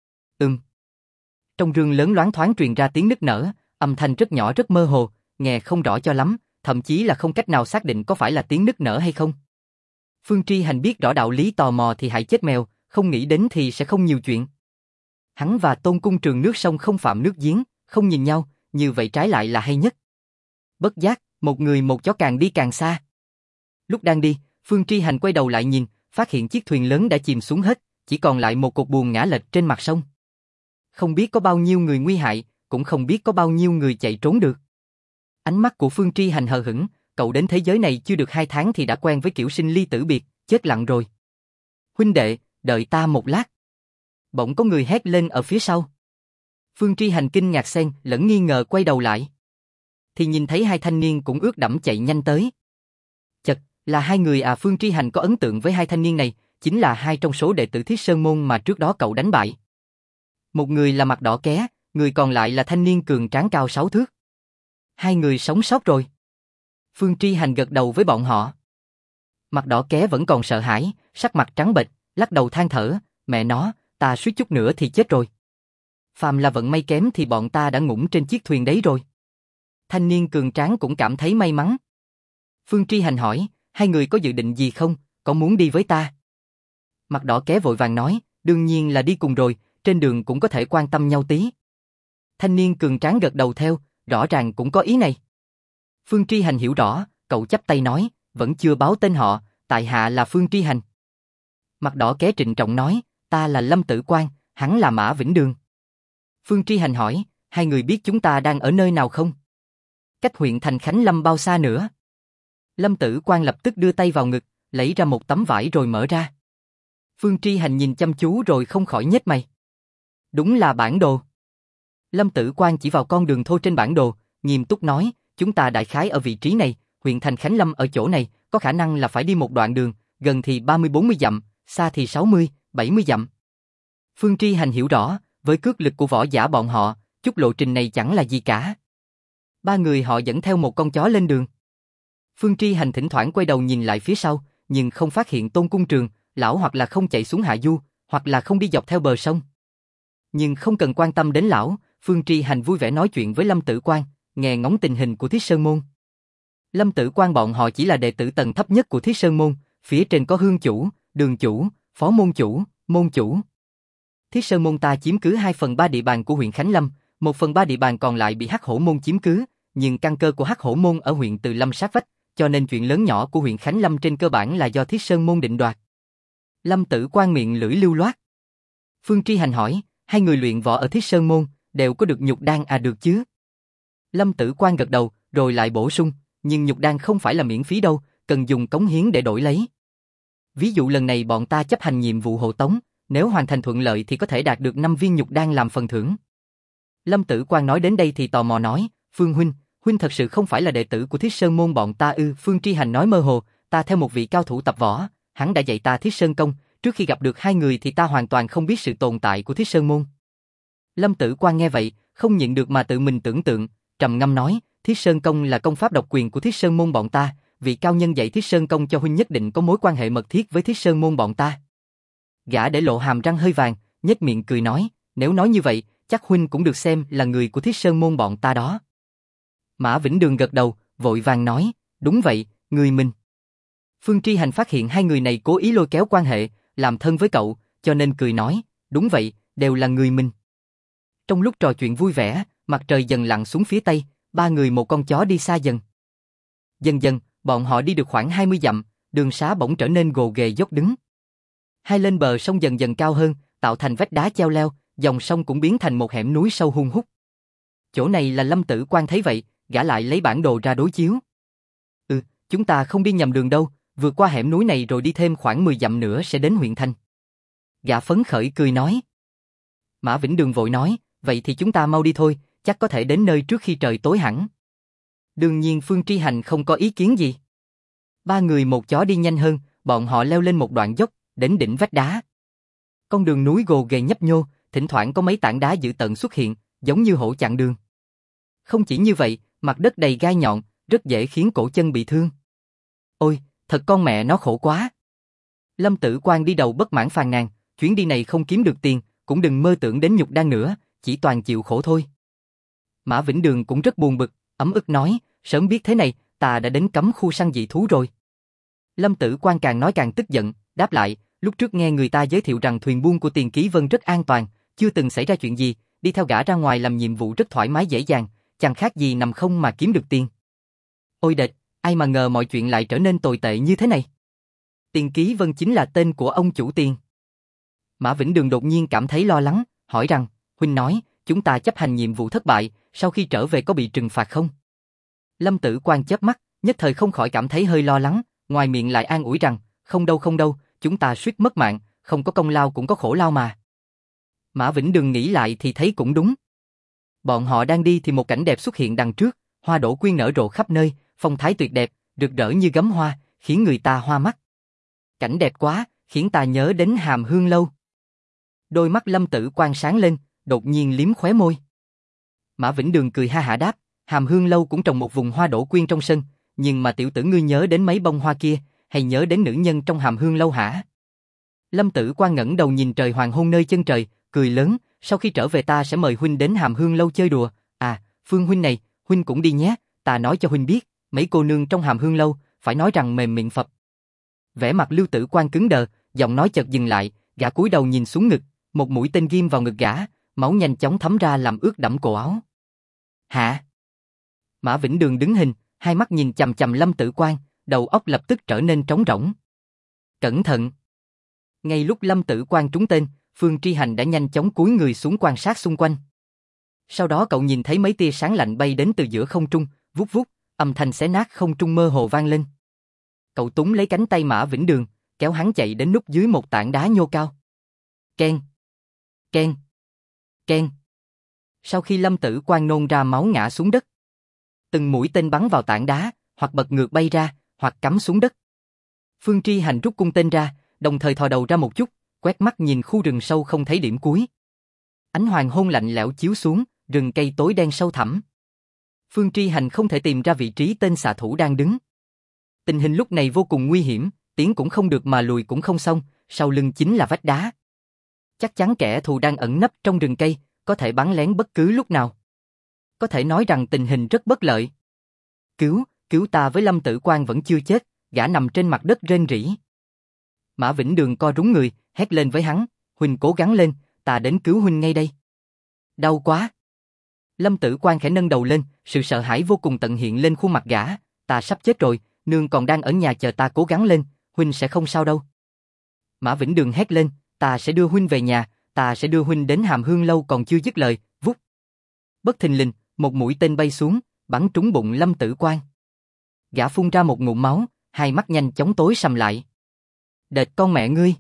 Trong rương lớn loáng thoáng truyền ra tiếng nức nở, âm thanh rất nhỏ rất mơ hồ, nghe không rõ cho lắm, thậm chí là không cách nào xác định có phải là tiếng nức nở hay không. Phương Tri Hành biết rõ đạo lý tò mò thì hại chết mèo, không nghĩ đến thì sẽ không nhiều chuyện. Hắn và Tôn Cung Trường nước sông không phạm nước giếng, không nhìn nhau, như vậy trái lại là hay nhất. bất giác, một người một chó càng đi càng xa. Lúc đang đi, Phương Tri Hành quay đầu lại nhìn, phát hiện chiếc thuyền lớn đã chìm xuống hết, chỉ còn lại một cột buồm ngã lệch trên mặt sông. Không biết có bao nhiêu người nguy hại, cũng không biết có bao nhiêu người chạy trốn được. Ánh mắt của Phương Tri Hành hờ hững, cậu đến thế giới này chưa được 2 tháng thì đã quen với kiểu sinh ly tử biệt, chết lặng rồi. Huynh đệ, đợi ta một lát. Bỗng có người hét lên ở phía sau. Phương Tri Hành kinh ngạc xen lẫn nghi ngờ quay đầu lại. Thì nhìn thấy 2 thanh niên cũng ướt đẫm chạy nhanh tới. Chật, là 2 người à? Phương Tri Hành có ấn tượng với 2 thanh niên này, chính là 2 trong số đệ tử Thiết Sơn Môn mà trước đó cậu đánh bại. Một người là mặt đỏ ké, người còn lại là thanh niên cường tráng cao 6 thước. 2 người sống sót rồi. Phương Tri Hành gật đầu với bọn họ. Mặt đỏ ké vẫn còn sợ hãi, sắc mặt trắng bệch, lắc đầu than thở, mẹ nó, ta suýt chút nữa thì chết rồi. Phàm là vận may kém thì bọn ta đã ngủm trên chiếc thuyền đấy rồi. Thanh niên cường tráng cũng cảm thấy may mắn. Phương Tri Hành hỏi, 2 người có dự định gì không, có muốn đi với ta? Mặt đỏ ké vội vàng nói, đương nhiên là đi cùng rồi, trên đường cũng có thể quan tâm nhau tí. Thanh niên cường tráng gật đầu theo, rõ ràng cũng có ý này. Phương Tri Hành hiểu rõ, cậu chắp tay nói, vẫn chưa báo tên họ, tại hạ là Phương Tri Hành. Mặt đỏ ké trịnh trọng nói, ta là Lâm Tử Quang, hắn là Mã Vĩnh Đường. Phương Tri Hành hỏi, 2 người biết chúng ta đang ở nơi nào không? Cách huyện thành Khánh Lâm bao xa nữa? Lâm Tử Quang lập tức đưa tay vào ngực, lấy ra một tấm vải rồi mở ra. Phương Tri Hành nhìn chăm chú rồi không khỏi nhếch mày. Đúng là bản đồ. Lâm Tử Quang chỉ vào con đường thô trên bản đồ, nghiêm túc nói, chúng ta đại khái ở vị trí này, huyện thành Khánh Lâm ở chỗ này, có khả năng là phải đi một đoạn đường, gần thì 30-40 dặm, xa thì 60-70 dặm. Phương Tri Hành hiểu rõ, với cước lực của võ giả bọn họ, chút lộ trình này chẳng là gì cả. 3 người họ dẫn theo một con chó lên đường. Phương Tri Hành thỉnh thoảng quay đầu nhìn lại phía sau, nhưng không phát hiện Tôn Cung Trường, lão hoặc là không chạy xuống hạ du, hoặc là không đi dọc theo bờ sông. Nhưng không cần quan tâm đến lão, Phương Tri Hành vui vẻ nói chuyện với Lâm Tử Quang, nghe ngóng tình hình của Thiết Sơn Môn. Lâm Tử Quang bọn họ chỉ là đệ tử tầng thấp nhất của Thiết Sơn Môn, phía trên có hương chủ, đường chủ, phó môn chủ, môn chủ. Thiết Sơn Môn ta chiếm cứ 2/3 địa bàn của huyện Khánh Lâm, 1/3 địa bàn còn lại bị Hắc Hổ Môn chiếm cứ, nhưng căn cơ của Hắc Hổ Môn ở huyện Từ Lâm sát vách, cho nên chuyện lớn nhỏ của huyện Khánh Lâm trên cơ bản là do Thiết Sơn Môn định đoạt. Lâm Tử Quang miệng lưỡi lưu loát. Phương Tri Hành hỏi, 2 người luyện võ ở Thiết Sơn Môn, đều có được nhục đan à? Được chứ? Lâm Tử Quang gật đầu, rồi lại bổ sung, nhưng nhục đan không phải là miễn phí đâu, cần dùng cống hiến để đổi lấy. Ví dụ lần này bọn ta chấp hành nhiệm vụ hộ tống, nếu hoàn thành thuận lợi thì có thể đạt được 5 viên nhục đan làm phần thưởng. Lâm Tử Quang nói đến đây thì tò mò nói, Phương huynh thật sự không phải là đệ tử của Thiết Sơn Môn bọn ta ư? Phương Tri Hành nói mơ hồ, ta theo một vị cao thủ tập võ, hắn đã dạy ta Thiết Sơn Công, trước khi gặp được 2 người thì ta hoàn toàn không biết sự tồn tại của Thiết Sơn Môn. Lâm Tử Quang nghe vậy, không nhịn được mà tự mình tưởng tượng, trầm ngâm nói, Thiết Sơn Công là công pháp độc quyền của Thiết Sơn Môn bọn ta, vị cao nhân dạy Thiết Sơn Công cho huynh nhất định có mối quan hệ mật thiết với Thiết Sơn Môn bọn ta. Gã để lộ hàm răng hơi vàng, nhếch miệng cười nói, nếu nói như vậy, chắc huynh cũng được xem là người của Thiết Sơn Môn bọn ta đó. Mã Vĩnh Đường gật đầu, vội vàng nói, đúng vậy, người mình. Phương Tri Hành phát hiện 2 người này cố ý lôi kéo quan hệ, làm thân với cậu, cho nên cười nói, đúng vậy, đều là người mình. Trong lúc trò chuyện vui vẻ, mặt trời dần lặn xuống phía tây, 3 người một con chó đi xa dần. Dần dần, bọn họ đi được khoảng 20 dặm, đường xá bỗng trở nên gồ ghề dốc đứng. Hai bên bờ sông dần dần cao hơn, tạo thành vách đá cheo leo, dòng sông cũng biến thành một hẻm núi sâu hun hút. Chỗ này là Lâm Tử Quang thấy vậy, gã lại lấy bản đồ ra đối chiếu. Chúng ta không đi nhầm đường đâu, vượt qua hẻm núi này rồi đi thêm khoảng 10 dặm nữa sẽ đến huyện thành. Gã phấn khởi cười nói. Mã Vĩnh Đường vội nói, vậy thì chúng ta mau đi thôi, chắc có thể đến nơi trước khi trời tối hẳn. Đương nhiên Phương Tri Hành không có ý kiến gì. 3 người một chó đi nhanh hơn, bọn họ leo lên một đoạn dốc, đến đỉnh vách đá. Con đường núi gồ ghề nhấp nhô, thỉnh thoảng có mấy tảng đá dữ tợn xuất hiện, giống như hổ chặn đường. Không chỉ như vậy, mặt đất đầy gai nhọn, rất dễ khiến cổ chân bị thương. Ôi, thật con mẹ nó khổ quá. Lâm Tử Quang đi đầu bất mãn phàn nàn, chuyến đi này không kiếm được tiền, cũng đừng mơ tưởng đến nhục đan nữa, chỉ toàn chịu khổ thôi. Mã Vĩnh Đường cũng rất buồn bực, ấm ức nói, sớm biết thế này, ta đã đến cấm khu săn dị thú rồi. Lâm Tử Quang càng nói càng tức giận, đáp lại, lúc trước nghe người ta giới thiệu rằng thuyền buôn của Tiền Ký Vân rất an toàn, chưa từng xảy ra chuyện gì, đi theo gã ra ngoài làm nhiệm vụ rất thoải mái dễ dàng, chẳng khác gì nằm không mà kiếm được tiền. Ôi đệt, ai mà ngờ mọi chuyện lại trở nên tồi tệ như thế này. Tiền Ký Vân chính là tên của ông chủ Tiền. Mã Vĩnh Đường đột nhiên cảm thấy lo lắng, hỏi rằng, huynh nói, chúng ta chấp hành nhiệm vụ thất bại, sau khi trở về có bị trừng phạt không? Lâm Tử Quang chớp mắt, nhất thời không khỏi cảm thấy hơi lo lắng, ngoài miệng lại an ủi rằng, không đâu, chúng ta suýt mất mạng, không có công lao cũng có khổ lao mà. Mã Vĩnh Đường nghĩ lại thì thấy cũng đúng. Bọn họ đang đi thì một cảnh đẹp xuất hiện đằng trước, hoa đỗ quyên nở rộ khắp nơi, phong thái tuyệt đẹp, rực rỡ như gấm hoa, khiến người ta hoa mắt. Cảnh đẹp quá, khiến ta nhớ đến Hàm Hương Lâu. Đôi mắt Lâm Tử Quang sáng lên, đột nhiên liếm khóe môi. Mã Vĩnh Đường cười ha hả đáp, Hàm Hương Lâu cũng trồng một vùng hoa đỗ quyên trong sân, nhưng mà tiểu tử ngươi nhớ đến mấy bông hoa kia, hay nhớ đến nữ nhân trong Hàm Hương Lâu hả? Lâm Tử Quang ngẩng đầu nhìn trời hoàng hôn nơi chân trời, cười lớn, sau khi trở về ta sẽ mời huynh đến Hàm Hương Lâu chơi đùa. À, Phương huynh này, huynh cũng đi nhé, ta nói cho huynh biết, mấy cô nương trong Hàm Hương Lâu, phải nói rằng mềm miệng phập. Vẻ mặt Lưu Tử Quang cứng đờ, giọng nói chợt dừng lại, gã cúi đầu nhìn xuống ngực, một mũi tên ghim vào ngực gã, máu nhanh chóng thấm ra làm ướt đẫm cổ áo. Hả? Mã Vĩnh Đường đứng hình, hai mắt nhìn chằm chằm Lâm Tử Quang, đầu óc lập tức trở nên trống rỗng. Cẩn thận! Ngay lúc Lâm Tử Quang trúng tên, Phương Tri Hành đã nhanh chóng cúi người xuống quan sát xung quanh. Sau đó cậu nhìn thấy mấy tia sáng lạnh bay đến từ giữa không trung, vút vút, âm thanh xé nát không trung mơ hồ vang lên. Cậu túm lấy cánh tay Mã Vĩnh Đường, kéo hắn chạy đến núp dưới một tảng đá nhô cao. Keng! Keng! Keng! Sau khi Lâm Tử Quang nôn ra máu ngã xuống đất, từng mũi tên bắn vào tảng đá, hoặc bật ngược bay ra, hoặc cắm xuống đất. Phương Tri Hành rút cung tên ra, đồng thời thò đầu ra một chút, quét mắt nhìn khu rừng sâu không thấy điểm cuối. Ánh hoàng hôn lạnh lẽo chiếu xuống, rừng cây tối đen sâu thẳm. Phương Tri Hành không thể tìm ra vị trí tên xạ thủ đang đứng. Tình hình lúc này vô cùng nguy hiểm, tiến cũng không được mà lùi cũng không xong, sau lưng chính là vách đá. Chắc chắn kẻ thù đang ẩn nấp trong rừng cây, có thể bắn lén bất cứ lúc nào. Có thể nói rằng tình hình rất bất lợi. Cứu ta với Lâm Tử Quang vẫn chưa chết, gã nằm trên mặt đất rên rỉ. Mã Vĩnh Đường co rúm người, hét lên với hắn, huynh cố gắng lên, ta đến cứu huynh ngay đây. Đau quá. Lâm Tử Quang khẽ nâng đầu lên, sự sợ hãi vô cùng tận hiện lên khuôn mặt gã, ta sắp chết rồi, nương còn đang ở nhà chờ ta cố gắng lên, huynh sẽ không sao đâu. Mã Vĩnh Đường hét lên, ta sẽ đưa huynh về nhà, ta sẽ đưa huynh đến Hàm Hương Lâu. Còn chưa dứt lời, vút. Bất thình lình, một mũi tên bay xuống, bắn trúng bụng Lâm Tử Quang. Gã phun ra một ngụm máu, hai mắt nhanh chóng tối sầm lại. Đệt con mẹ ngươi!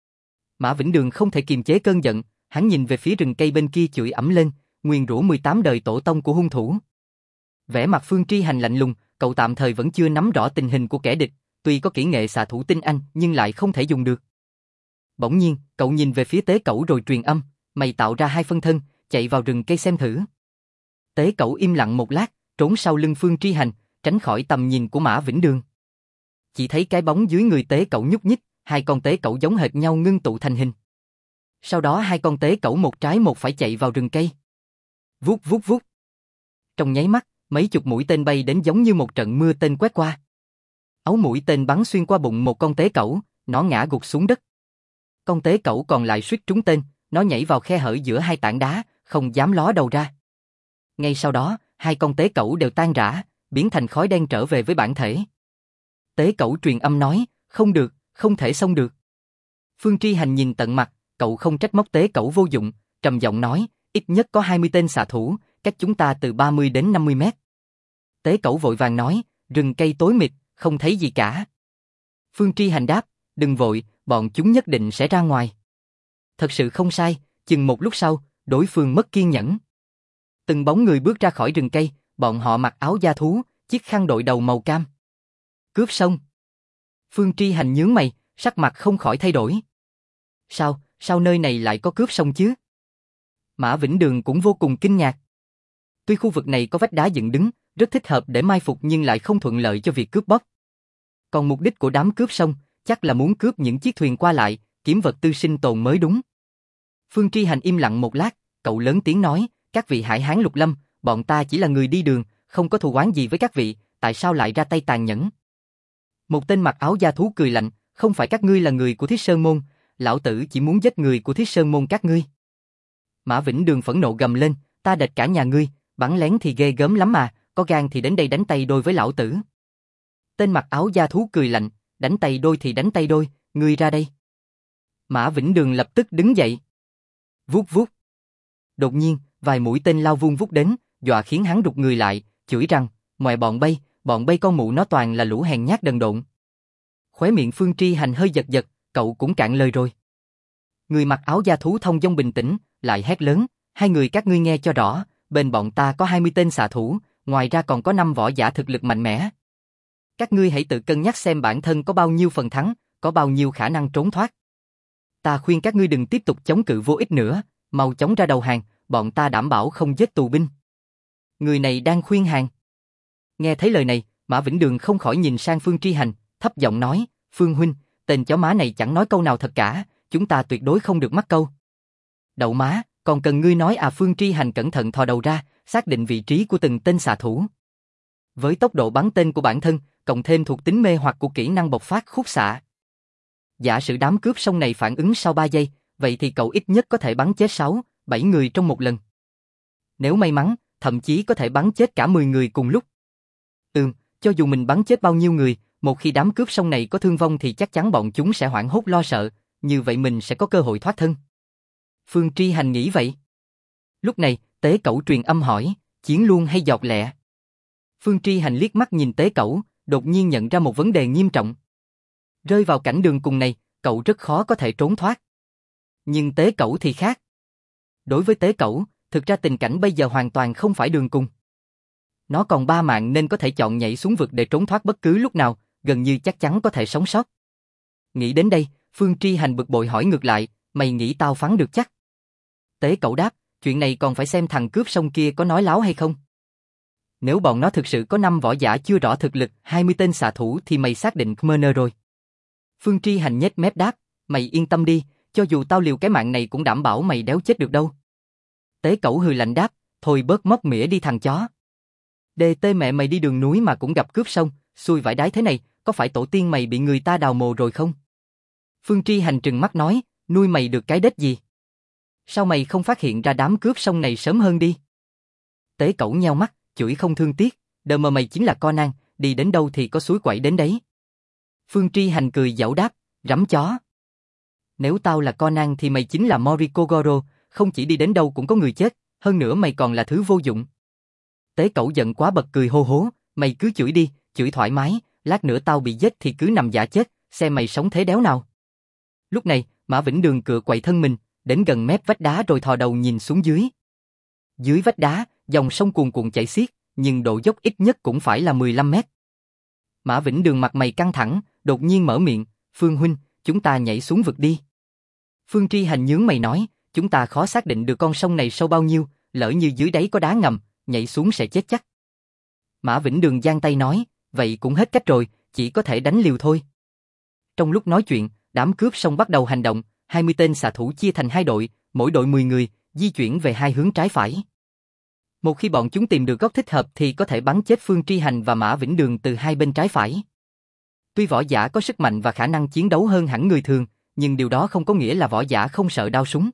Mã Vĩnh Đường không thể kiềm chế cơn giận, hắn nhìn về phía rừng cây bên kia chửi ẩm lên, nguyền rủa 18 đời tổ tông của hung thủ. Vẻ mặt Phương Tri Hành lạnh lùng, cậu tạm thời vẫn chưa nắm rõ tình hình của kẻ địch, tuy có kỹ nghệ xạ thủ tinh anh nhưng lại không thể dùng được. Bỗng nhiên, cậu nhìn về phía Tế Cẩu rồi truyền âm, mày tạo ra hai phân thân, chạy vào rừng cây xem thử. Tế Cẩu im lặng một lát, trốn sau lưng Phương Tri Hành, tránh khỏi tầm nhìn của Mã Vĩnh Đường. Chỉ thấy cái bóng dưới người Tế Cẩu nhúc nhích, hai con Tế Cẩu giống hệt nhau ngưng tụ thành hình. Sau đó hai con Tế Cẩu một trái một phải chạy vào rừng cây. Vút vút vút. Trong nháy mắt, mấy chục mũi tên bay đến giống như một trận mưa tên quét qua. Ống mũi tên bắn xuyên qua bụng một con Tế Cẩu, nó ngã gục xuống đất. Con Tế Cẩu còn lại suýt trúng tên, nó nhảy vào khe hở giữa hai tảng đá, không dám ló đầu ra. Ngay sau đó, hai con Tế Cẩu đều tan rã, biến thành khói đen trở về với bản thể. Tế Cẩu truyền âm nói, không được, không thể xong được. Phương Tri Hành nhìn tận mặt, cậu không trách móc Tế Cẩu vô dụng, trầm giọng nói, ít nhất có 20 tên xạ thủ, cách chúng ta từ 30 đến 50 mét. Tế Cẩu vội vàng nói, rừng cây tối mịt, không thấy gì cả. Phương Tri Hành đáp, đừng vội, bọn chúng nhất định sẽ ra ngoài. Thật sự không sai, chừng một lúc sau, đối phương mất kiên nhẫn. Từng bóng người bước ra khỏi rừng cây, bọn họ mặc áo da thú, chiếc khăn đội đầu màu cam. Cướp xong. Phương Tri Hành nhướng mày, sắc mặt không khỏi thay đổi. Sao nơi này lại có cướp xong chứ? Mã Vĩnh Đường cũng vô cùng kinh ngạc. Tuy khu vực này có vách đá dựng đứng, rất thích hợp để mai phục nhưng lại không thuận lợi cho việc cướp bóc. Còn mục đích của đám cướp xong, chắc là muốn cướp những chiếc thuyền qua lại, kiếm vật tư sinh tồn mới đúng. Phương Tri Hành im lặng một lát, cậu lớn tiếng nói, các vị hải hán lục lâm, bọn ta chỉ là người đi đường, không có thù oán gì với các vị, tại sao lại ra tay tàn nhẫn? Một tên mặc áo da thú cười lạnh, không phải các ngươi là người của Thiết Sơn Môn, lão tử chỉ muốn giết người của Thiết Sơn Môn các ngươi. Mã Vĩnh Đường phẫn nộ gầm lên, ta đệt cả nhà ngươi, bắn lén thì ghê gớm lắm mà, có gan thì đến đây đánh tay đôi với lão tử. Tên mặc áo da thú cười lạnh, đánh tay đôi thì đánh tay đôi, ngươi ra đây. Mã Vĩnh Đường lập tức đứng dậy. Vút vút. Đột nhiên, vài mũi tên lao vun vút đến, dọa khiến hắn rụt người lại, chửi rằng, mẹ bọn bay con mụ nó toàn là lũ hèn nhát đần độn. Khóe miệng Phương Tri Hành hơi giật giật, cậu cũng cạn lời rồi. Người mặc áo da thú thông dong bình tĩnh, lại hét lớn, hai người các ngươi nghe cho rõ, bên bọn ta có 20 tên xạ thủ, ngoài ra còn có 5 võ giả thực lực mạnh mẽ. Các ngươi hãy tự cân nhắc xem bản thân có bao nhiêu phần thắng, có bao nhiêu khả năng trốn thoát. Ta khuyên các ngươi đừng tiếp tục chống cự vô ích nữa, mau chóng ra đầu hàng, bọn ta đảm bảo không giết tù binh. Người này đang khuyên hàng. Nghe thấy lời này, Mã Vĩnh Đường không khỏi nhìn sang Phương Tri Hành, thấp giọng nói, Phương huynh, tên chó má này chẳng nói câu nào thật cả, chúng ta tuyệt đối không được mắc câu. Đậu má, còn cần ngươi nói à? Phương Tri Hành cẩn thận thò đầu ra, xác định vị trí của từng tên xạ thủ. Với tốc độ bắn tên của bản thân, cộng thêm thuộc tính mê hoặc của kỹ năng bộc phát khúc xạ. Giả sử đám cướp sông này phản ứng sau 3 giây, vậy thì cậu ít nhất có thể bắn chết 6, 7 người trong một lần. Nếu may mắn, thậm chí có thể bắn chết cả 10 người cùng lúc. Cho dù mình bắn chết bao nhiêu người, một khi đám cướp sông này có thương vong thì chắc chắn bọn chúng sẽ hoảng hốt lo sợ, như vậy mình sẽ có cơ hội thoát thân. Phương Tri Hành nghĩ vậy. Lúc này, Tế Cẩu truyền âm hỏi, chiến luôn hay giọt lẹ? Phương Tri Hành liếc mắt nhìn Tế Cẩu, đột nhiên nhận ra một vấn đề nghiêm trọng. Rơi vào cảnh đường cùng này, cậu rất khó có thể trốn thoát. Nhưng Tế Cẩu thì khác. Đối với Tế Cẩu, thực ra tình cảnh bây giờ hoàn toàn không phải đường cùng. Nó còn 3 mạng nên có thể chọn nhảy xuống vực để trốn thoát bất cứ lúc nào, gần như chắc chắn có thể sống sót. Nghĩ đến đây, Phương Tri Hành bực bội hỏi ngược lại, mày nghĩ tao phán được chắc? Tế Cẩu đáp, chuyện này còn phải xem thằng cướp sông kia có nói láo hay không. Nếu bọn nó thực sự có 5 võ giả chưa rõ thực lực, 20 tên xạ thủ thì mày xác định Khmer rồi. Phương Tri Hành nhếch mép đáp, mày yên tâm đi, cho dù tao liều cái mạng này cũng đảm bảo mày đéo chết được đâu. Tế Cẩu hừ lạnh đáp, thôi bớt móc mỉa đi thằng chó. Đê tê mẹ mày đi đường núi mà cũng gặp cướp sông, xui vãi đái thế này, có phải tổ tiên mày bị người ta đào mồ rồi không? Phương Tri Hành trừng mắt nói, nuôi mày được cái đếch gì? Sao mày không phát hiện ra đám cướp sông này sớm hơn đi? Tế Cẩu nheo mắt, chửi không thương tiếc, đờ mà mày chính là Conan, đi đến đâu thì có suối quậy đến đấy. Phương Tri Hành cười giễu đáp, rắm chó. Nếu tao là Conan thì mày chính là Morikogoro, không chỉ đi đến đâu cũng có người chết, hơn nữa mày còn là thứ vô dụng. Tế Cẩu giận quá bật cười hô hố, mày cứ chửi đi, chửi thoải mái, lát nữa tao bị giết thì cứ nằm giả chết, xem mày sống thế đéo nào. Lúc này, Mã Vĩnh Đường cựa quậy thân mình, đến gần mép vách đá rồi thò đầu nhìn xuống dưới. Dưới vách đá, dòng sông cuồn cuộn chảy xiết, nhưng độ dốc ít nhất cũng phải là 15 mét. Mã Vĩnh Đường mặt mày căng thẳng, đột nhiên mở miệng, Phương huynh, chúng ta nhảy xuống vực đi. Phương Tri Hành nhướng mày nói, chúng ta khó xác định được con sông này sâu bao nhiêu, lỡ như dưới đáy có đá ngầm, nhảy xuống sẽ chết chắc. Mã Vĩnh Đường giang tay nói, vậy cũng hết cách rồi, chỉ có thể đánh liều thôi. Trong lúc nói chuyện, đám cướp sông bắt đầu hành động, 20 tên xạ thủ chia thành 2 đội, mỗi đội 10 người, di chuyển về 2 hướng trái phải. Một khi bọn chúng tìm được góc thích hợp thì có thể bắn chết Phương Tri Hành và Mã Vĩnh Đường từ hai bên trái phải. Tuy võ giả có sức mạnh và khả năng chiến đấu hơn hẳn người thường, nhưng điều đó không có nghĩa là võ giả không sợ đao súng.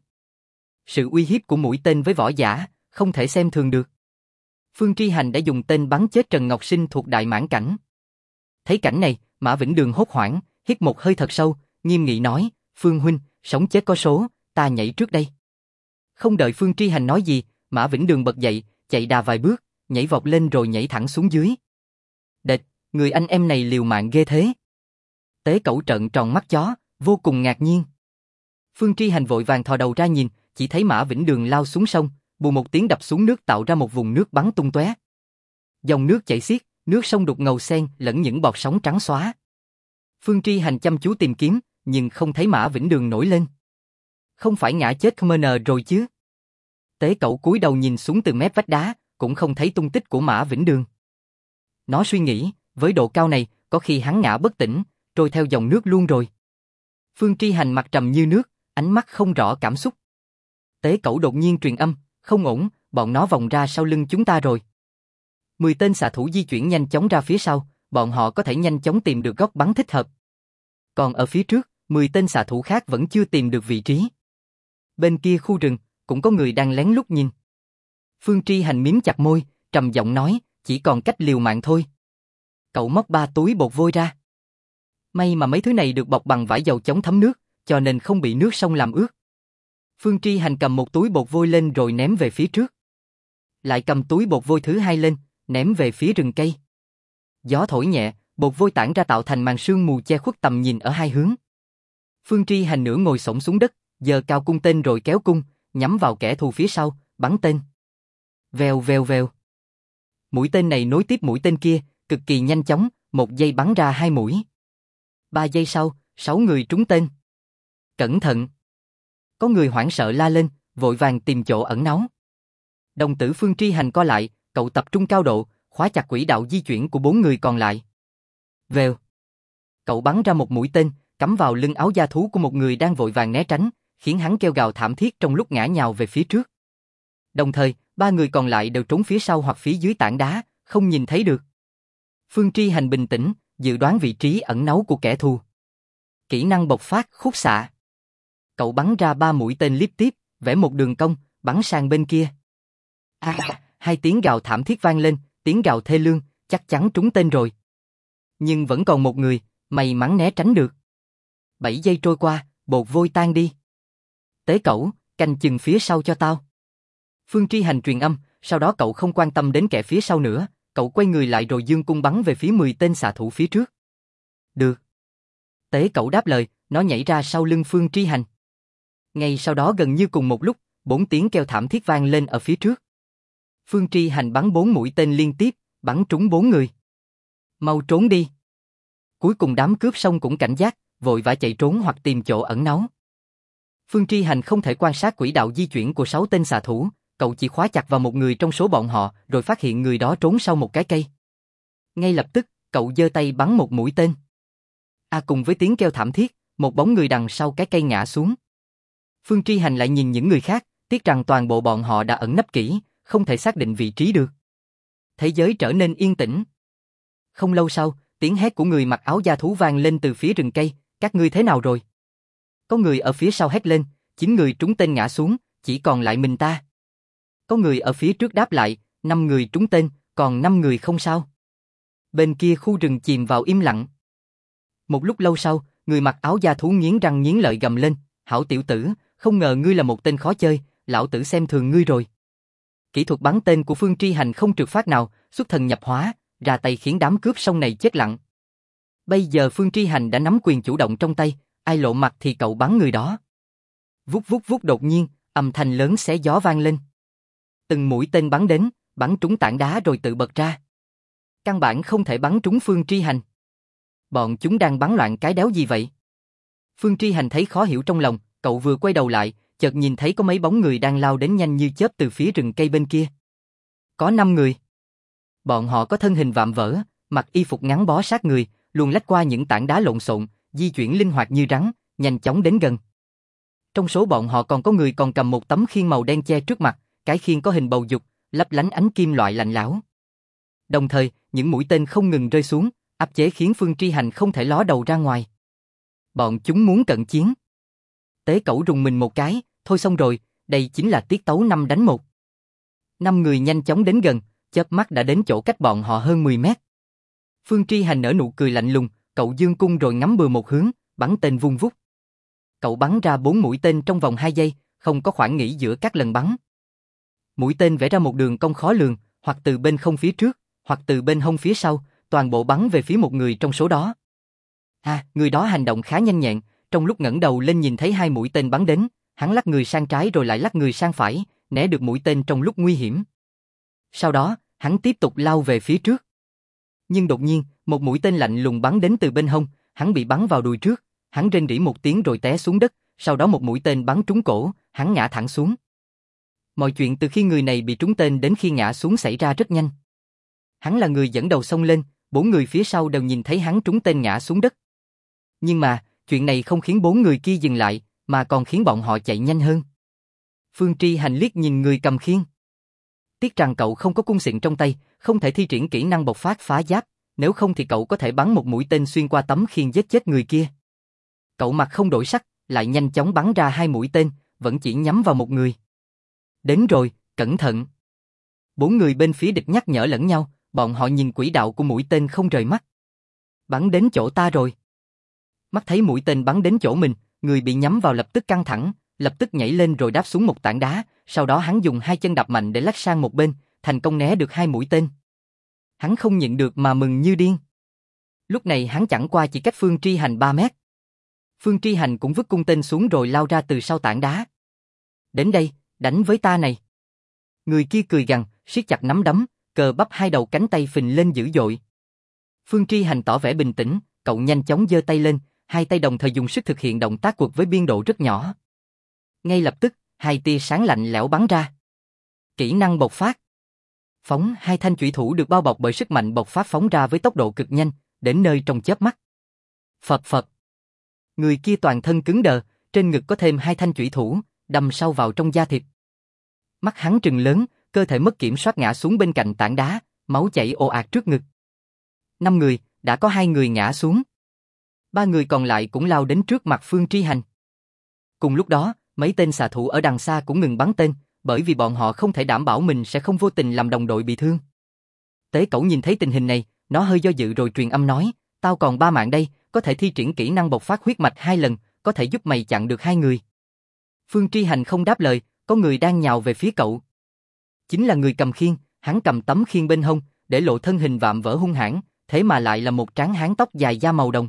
Sự uy hiếp của mũi tên với võ giả không thể xem thường được. Phương Tri Hành đã dùng tên bắn chết Trần Ngọc Sinh thuộc Đại Mãn Cảnh. Thấy cảnh này, Mã Vĩnh Đường hốt hoảng, hít một hơi thật sâu, nghiêm nghị nói, Phương huynh, sống chết có số, ta nhảy trước đây. Không đợi Phương Tri Hành nói gì, Mã Vĩnh Đường bật dậy, chạy đà vài bước, nhảy vọt lên rồi nhảy thẳng xuống dưới. Đệt, người anh em này liều mạng ghê thế. Tế Cẩu trợn tròn mắt chó, vô cùng ngạc nhiên. Phương Tri Hành vội vàng thò đầu ra nhìn, chỉ thấy Mã Vĩnh Đường lao xuống sông, bù một tiếng đập xuống nước tạo ra một vùng nước bắn tung tóe. Dòng nước chảy xiết, nước sông đục ngầu xen lẫn những bọt sóng trắng xóa. Phương Tri Hành chăm chú tìm kiếm, nhưng không thấy Mã Vĩnh Đường nổi lên. Không phải ngã chết Khmer rồi chứ? Tế Cẩu cúi đầu nhìn xuống từ mép vách đá, cũng không thấy tung tích của Mã Vĩnh Đường. Nó suy nghĩ, với độ cao này, có khi hắn ngã bất tỉnh, trôi theo dòng nước luôn rồi. Phương Tri Hành mặt trầm như nước, ánh mắt không rõ cảm xúc. Tế Cẩu đột nhiên truyền âm, không ổn, bọn nó vòng ra sau lưng chúng ta rồi. 10 tên xạ thủ di chuyển nhanh chóng ra phía sau, bọn họ có thể nhanh chóng tìm được góc bắn thích hợp. Còn ở phía trước, 10 tên xạ thủ khác vẫn chưa tìm được vị trí. Bên kia khu rừng, cũng có người đang lén lút nhìn. Phương Tri Hành mím chặt môi, trầm giọng nói, chỉ còn cách liều mạng thôi. Cậu móc 3 túi bột vôi ra. May mà mấy thứ này được bọc bằng vải dầu chống thấm nước, cho nên không bị nước sông làm ướt. Phương Tri Hành cầm một túi bột vôi lên rồi ném về phía trước. Lại cầm túi bột vôi thứ hai lên, ném về phía rừng cây. Gió thổi nhẹ, bột vôi tản ra tạo thành màn sương mù che khuất tầm nhìn ở hai hướng. Phương Tri Hành nửa ngồi xổm xuống đất, giơ cao cung tên rồi kéo cung, nhắm vào kẻ thù phía sau, bắn tên. Vèo vèo vèo. Mũi tên này nối tiếp mũi tên kia, cực kỳ nhanh chóng, 1 giây bắn ra 2 mũi. 3 giây sau, 6 người trúng tên. Cẩn thận! Có người hoảng sợ la lên, vội vàng tìm chỗ ẩn náu. Đồng tử Phương Tri Hành co lại, cậu tập trung cao độ, khóa chặt quỹ đạo di chuyển của 4 người còn lại. Vèo! Cậu bắn ra một mũi tên, cắm vào lưng áo da thú của một người đang vội vàng né tránh, khiến hắn kêu gào thảm thiết trong lúc ngã nhào về phía trước. Đồng thời, 3 người còn lại đều trốn phía sau hoặc phía dưới tảng đá, không nhìn thấy được. Phương Tri Hành bình tĩnh, dự đoán vị trí ẩn náu của kẻ thù. Kỹ năng bộc phát khúc xạ. Cậu bắn ra 3 mũi tên liên tiếp, vẽ một đường cong, bắn sang bên kia. Hai tiếng gào thảm thiết vang lên, tiếng gào thê lương, chắc chắn trúng tên rồi. Nhưng vẫn còn một người, may mắn né tránh được. 7 giây trôi qua, bột vôi tan đi. Tế Cẩu, canh chừng phía sau cho tao. Phương Tri Hành truyền âm, sau đó cậu không quan tâm đến kẻ phía sau nữa, cậu quay người lại rồi giương cung bắn về phía 10 tên xạ thủ phía trước. Được. Tế Cẩu đáp lời, nó nhảy ra sau lưng Phương Tri Hành. Ngay sau đó gần như cùng một lúc, 4 tiếng kêu thảm thiết vang lên ở phía trước. Phương Tri Hành bắn 4 mũi tên liên tiếp, bắn trúng 4 người. Mau trốn đi. Cuối cùng đám cướp xong cũng cảnh giác, vội vã chạy trốn hoặc tìm chỗ ẩn náu. Phương Tri Hành không thể quan sát quỹ đạo di chuyển của 6 tên xạ thủ, cậu chỉ khóa chặt vào một người trong số bọn họ, rồi phát hiện người đó trốn sau một cái cây. Ngay lập tức, cậu giơ tay bắn một mũi tên. Cùng với tiếng kêu thảm thiết, một bóng người đằng sau cái cây ngã xuống. Phương Tri Hành lại nhìn những người khác, tiếc rằng toàn bộ bọn họ đã ẩn nấp kỹ, không thể xác định vị trí được. Thế giới trở nên yên tĩnh. Không lâu sau, tiếng hét của người mặc áo da thú vang lên từ phía rừng cây, các ngươi thế nào rồi? Có người ở phía sau hét lên, 9 người trúng tên ngã xuống, chỉ còn lại mình ta. Có người ở phía trước đáp lại, 5 người trúng tên, còn 5 người không sao. Bên kia khu rừng chìm vào im lặng. Một lúc lâu sau, người mặc áo da thú nghiến răng nghiến lợi gầm lên, hảo tiểu tử, không ngờ ngươi là một tên khó chơi, lão tử xem thường ngươi rồi. Kỹ thuật bắn tên của Phương Tri Hành không trượt phát nào, xuất thần nhập hóa, ra tay khiến đám cướp sông này chết lặng. Bây giờ Phương Tri Hành đã nắm quyền chủ động trong tay, ai lộ mặt thì cậu bắn người đó. Vút vút vút, đột nhiên, âm thanh lớn xé gió vang lên. Từng mũi tên bắn đến, bắn trúng tảng đá rồi tự bật ra. Căn bản không thể bắn trúng Phương Tri Hành. Bọn chúng đang bắn loạn cái đéo gì vậy? Phương Tri Hành thấy khó hiểu trong lòng, cậu vừa quay đầu lại, chợt nhìn thấy có mấy bóng người đang lao đến nhanh như chớp từ phía rừng cây bên kia. Có 5 người. Bọn họ có thân hình vạm vỡ, mặc y phục ngắn bó sát người, luồn lách qua những tảng đá lộn xộn, di chuyển linh hoạt như rắn, nhanh chóng đến gần. Trong số bọn họ còn có người còn cầm một tấm khiên màu đen che trước mặt, cái khiên có hình bầu dục, lấp lánh ánh kim loại lạnh lẽo. Đồng thời, những mũi tên không ngừng rơi xuống, áp chế khiến Phương Tri Hành không thể ló đầu ra ngoài. Bọn chúng muốn cận chiến. Tế Cẩu rùng mình một cái, thôi xong rồi, đây chính là tiết tấu 5 đánh 1. 5 người nhanh chóng đến gần, chớp mắt đã đến chỗ cách bọn họ hơn 10 mét. Phương Tri Hành nở nụ cười lạnh lùng, cậu giương cung rồi ngắm bừa một hướng, bắn tên vung vút. Cậu bắn ra 4 mũi tên trong vòng 2 giây, không có khoảng nghỉ giữa các lần bắn. Mũi tên vẽ ra một đường cong khó lường, hoặc từ bên hông phía trước, hoặc từ bên hông phía sau, toàn bộ bắn về phía một người trong số đó. Người đó hành động khá nhanh nhẹn, trong lúc ngẩng đầu lên nhìn thấy 2 mũi tên bắn đến, hắn lắc người sang trái rồi lại lắc người sang phải, né được mũi tên trong lúc nguy hiểm. Sau đó, hắn tiếp tục lao về phía trước. Nhưng đột nhiên, một mũi tên lạnh lùng bắn đến từ bên hông, hắn bị bắn vào đùi trước, hắn rên rỉ một tiếng rồi té xuống đất, sau đó một mũi tên bắn trúng cổ, hắn ngã thẳng xuống. Mọi chuyện từ khi người này bị trúng tên đến khi ngã xuống xảy ra rất nhanh. Hắn là người dẫn đầu xông lên, 4 người phía sau đều nhìn thấy hắn trúng tên ngã xuống đất. Nhưng mà, chuyện này không khiến 4 người kia dừng lại, mà còn khiến bọn họ chạy nhanh hơn. Phương Tri Hành liếc nhìn người cầm khiên. Tiếc rằng cậu không có cung xịn trong tay, không thể thi triển kỹ năng bộc phát phá giáp, nếu không thì cậu có thể bắn một mũi tên xuyên qua tấm khiên giết chết người kia. Cậu mặt không đổi sắc, lại nhanh chóng bắn ra 2 mũi tên, vẫn chỉ nhắm vào một người. Đến rồi, cẩn thận. 4 người bên phía địch nhắc nhở lẫn nhau, bọn họ nhìn quỹ đạo của mũi tên không rời mắt. Bắn đến chỗ ta rồi. Mắt thấy mũi tên bắn đến chỗ mình, người bị nhắm vào lập tức căng thẳng, lập tức nhảy lên rồi đáp xuống một tảng đá, sau đó hắn dùng hai chân đạp mạnh để lách sang một bên, thành công né được hai mũi tên. Hắn không nhịn được mà mừng như điên. Lúc này hắn chẳng qua chỉ cách Phương Tri Hành 3 mét. Phương Tri Hành cũng vứt cung tên xuống rồi lao ra từ sau tảng đá. Đến đây, đánh với ta này. Người kia cười gằn, siết chặt nắm đấm, cờ bắp hai đầu cánh tay phình lên dữ dội. Phương Tri Hành tỏ vẻ bình tĩnh, cậu nhanh chóng giơ tay lên, hai tay đồng thời dùng sức thực hiện động tác quật với biên độ rất nhỏ. Ngay lập tức, hai tia sáng lạnh lẽo bắn ra. Kỹ năng bộc phát. Phóng, hai thanh chủy thủ được bao bọc bởi sức mạnh bộc phát phóng ra với tốc độ cực nhanh, đến nơi trong chớp mắt. Phập phập. Người kia toàn thân cứng đờ, trên ngực có thêm hai thanh chủy thủ, đâm sâu vào trong da thịt. Mắt hắn trừng lớn, cơ thể mất kiểm soát ngã xuống bên cạnh tảng đá, máu chảy ồ ạt trước ngực. 5 người, đã có 2 người ngã xuống. 3 người còn lại cũng lao đến trước mặt Phương Tri Hành. Cùng lúc đó, mấy tên xạ thủ ở đằng xa cũng ngừng bắn tên, bởi vì bọn họ không thể đảm bảo mình sẽ không vô tình làm đồng đội bị thương. Tế Cẩu nhìn thấy tình hình này, nó hơi do dự rồi truyền âm nói, tao còn 3 mạng đây, có thể thi triển kỹ năng bộc phát huyết mạch 2 lần, có thể giúp mày chặn được 2 người. Phương Tri Hành không đáp lời, có người đang nhào về phía cậu. Chính là người cầm khiên, hắn cầm tấm khiên bên hông, để lộ thân hình vạm vỡ hung hãn, thế mà lại là một tráng hán tóc dài da màu đồng.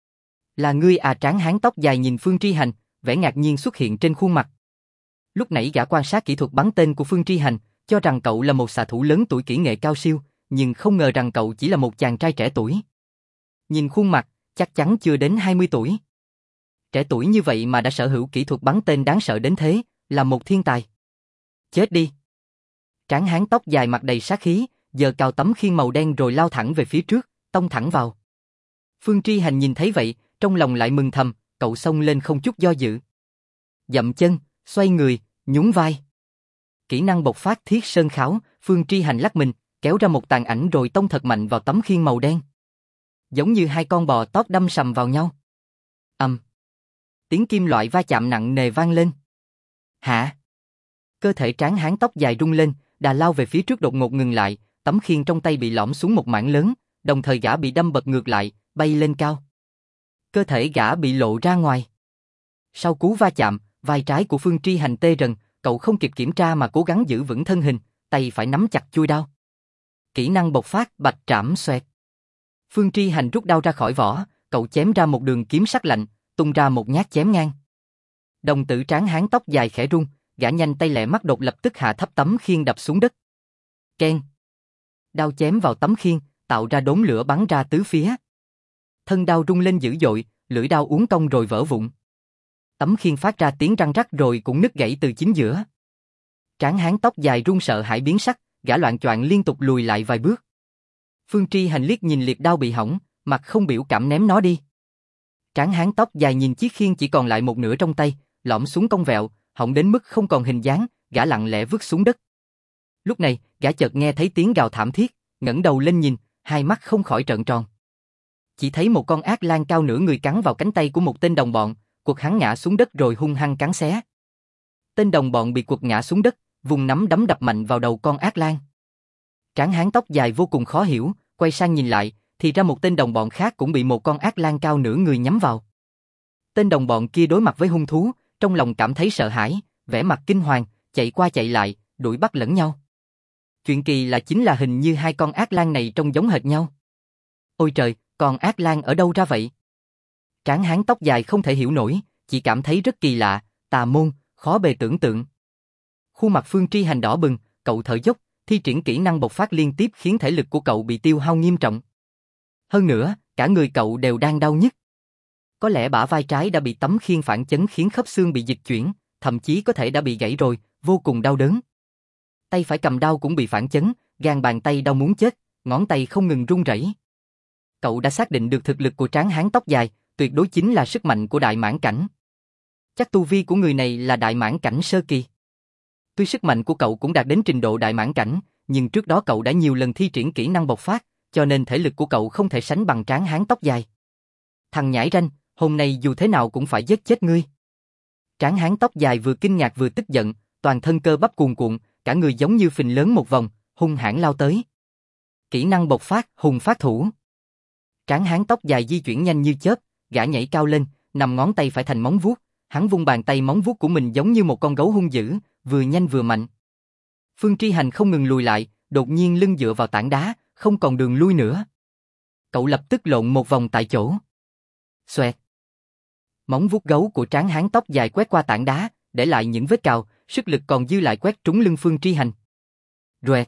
Là ngươi à? Tráng hán tóc dài nhìn Phương Tri Hành, vẻ ngạc nhiên xuất hiện trên khuôn mặt. Lúc nãy gã quan sát kỹ thuật bắn tên của Phương Tri Hành, cho rằng cậu là một xạ thủ lớn tuổi kỹ nghệ cao siêu, nhưng không ngờ rằng cậu chỉ là một chàng trai trẻ tuổi. Nhìn khuôn mặt, chắc chắn chưa đến 20 tuổi. Trẻ tuổi như vậy mà đã sở hữu kỹ thuật bắn tên đáng sợ đến thế, là một thiên tài. Chết đi! Tráng hán tóc dài mặt đầy sát khí, giơ cao tấm khiên màu đen rồi lao thẳng về phía trước, tông thẳng vào. Phương Tri Hành nhìn thấy vậy, trong lòng lại mừng thầm, cậu xông lên không chút do dự. Dậm chân, xoay người, nhún vai. Kỹ năng bộc phát Thiết Sơn Khảo, Phương Tri Hành lắc mình, kéo ra một tàn ảnh rồi tông thật mạnh vào tấm khiên màu đen. Giống như hai con bò tót đâm sầm vào nhau. Tiếng kim loại va chạm nặng nề vang lên. Hả? Cơ thể tráng hán tóc dài rung lên, đà lao về phía trước đột ngột ngừng lại, tấm khiên trong tay bị lõm xuống một mảng lớn, đồng thời gã bị đâm bật ngược lại, bay lên cao. Cơ thể gã bị lộ ra ngoài. Sau cú va chạm, vai trái của Phương Tri Hành tê rần, cậu không kịp kiểm tra mà cố gắng giữ vững thân hình, tay phải nắm chặt chuôi đao. Kỹ năng bộc phát Bạch Trảm Xoẹt. Phương Tri Hành rút đao ra khỏi vỏ, cậu chém ra một đường kiếm sắc lạnh, tung ra một nhát chém ngang. Đồng tử tráng hán tóc dài khẽ rung, gã nhanh tay lẹ mắt đột lập tức hạ thấp tấm khiên đập xuống đất. Keng. Đao chém vào tấm khiên, tạo ra đốm lửa bắn ra tứ phía. Thân đao rung lên dữ dội, lưỡi đao uốn cong rồi vỡ vụn. Tấm khiên phát ra tiếng răng rắc rồi cũng nứt gãy từ chính giữa. Tráng hán tóc dài run sợ hãi biến sắc, gã loạng choạng liên tục lùi lại vài bước. Phương Tri Hành liếc nhìn liệt đao bị hỏng, mặt không biểu cảm ném nó đi. Tráng hán tóc dài nhìn chiếc khiên chỉ còn lại một nửa trong tay, lõm xuống cong vẹo, hỏng đến mức không còn hình dáng, gã lặng lẽ vứt xuống đất. Lúc này, gã chợt nghe thấy tiếng gào thảm thiết, ngẩng đầu lên nhìn, hai mắt không khỏi trợn tròn. Chỉ thấy một con ác lang cao nửa người cắn vào cánh tay của một tên đồng bọn, quật hắn ngã xuống đất rồi hung hăng cắn xé. Tên đồng bọn bị quật ngã xuống đất, vùng nắm đấm đập mạnh vào đầu con ác lang. Tráng hán tóc dài vô cùng khó hiểu, quay sang nhìn lại, thì ra một tên đồng bọn khác cũng bị một con ác lang cao nửa người nhắm vào. Tên đồng bọn kia đối mặt với hung thú, trong lòng cảm thấy sợ hãi, vẻ mặt kinh hoàng, chạy qua chạy lại, đuổi bắt lẫn nhau. Chuyện kỳ lạ chính là hình như hai con ác lang này trông giống hệt nhau. Ôi trời, con ác lang ở đâu ra vậy? Tráng hán tóc dài không thể hiểu nổi, chỉ cảm thấy rất kỳ lạ, tà môn, khó bề tưởng tượng. Khuôn mặt Phương Tri Hành đỏ bừng, cậu thở dốc, thi triển kỹ năng bộc phát liên tiếp khiến thể lực của cậu bị tiêu hao nghiêm trọng. Hơn nữa, cả người cậu đều đang đau nhức. Có lẽ bả vai trái đã bị tấm khiên phản chấn khiến khớp xương bị dịch chuyển, thậm chí có thể đã bị gãy rồi, vô cùng đau đớn. Tay phải cầm đao cũng bị phản chấn, gan bàn tay đau muốn chết, ngón tay không ngừng run rẩy. Cậu đã xác định được thực lực của tráng hán tóc dài, tuyệt đối chính là sức mạnh của đại mãn cảnh. Chắc tu vi của người này là đại mãn cảnh sơ kỳ. Tuy sức mạnh của cậu cũng đạt đến trình độ đại mãn cảnh, nhưng trước đó cậu đã nhiều lần thi triển kỹ năng bộc phát, cho nên thể lực của cậu không thể sánh bằng tráng hán tóc dài. Thằng nhãi ranh, hôm nay dù thế nào cũng phải giết chết ngươi. Tráng hán tóc dài vừa kinh ngạc vừa tức giận, toàn thân cơ bắp cuồn cuộn, cả người giống như phình lớn một vòng, hung hãn lao tới. Kỹ năng bộc phát, hùng phát thủ. Tráng hán tóc dài di chuyển nhanh như chớp, gã nhảy cao lên, nằm ngón tay phải thành móng vuốt, hắn vung bàn tay móng vuốt của mình giống như một con gấu hung dữ, vừa nhanh vừa mạnh. Phương Tri Hành không ngừng lùi lại, đột nhiên lưng dựa vào tảng đá, không còn đường lui nữa. Cậu lập tức lộn một vòng tại chỗ. Xoẹt. Móng vuốt gấu của tráng hán tóc dài quét qua tảng đá, để lại những vết cào, sức lực còn dư lại quét trúng lưng Phương Tri Hành. Roẹt.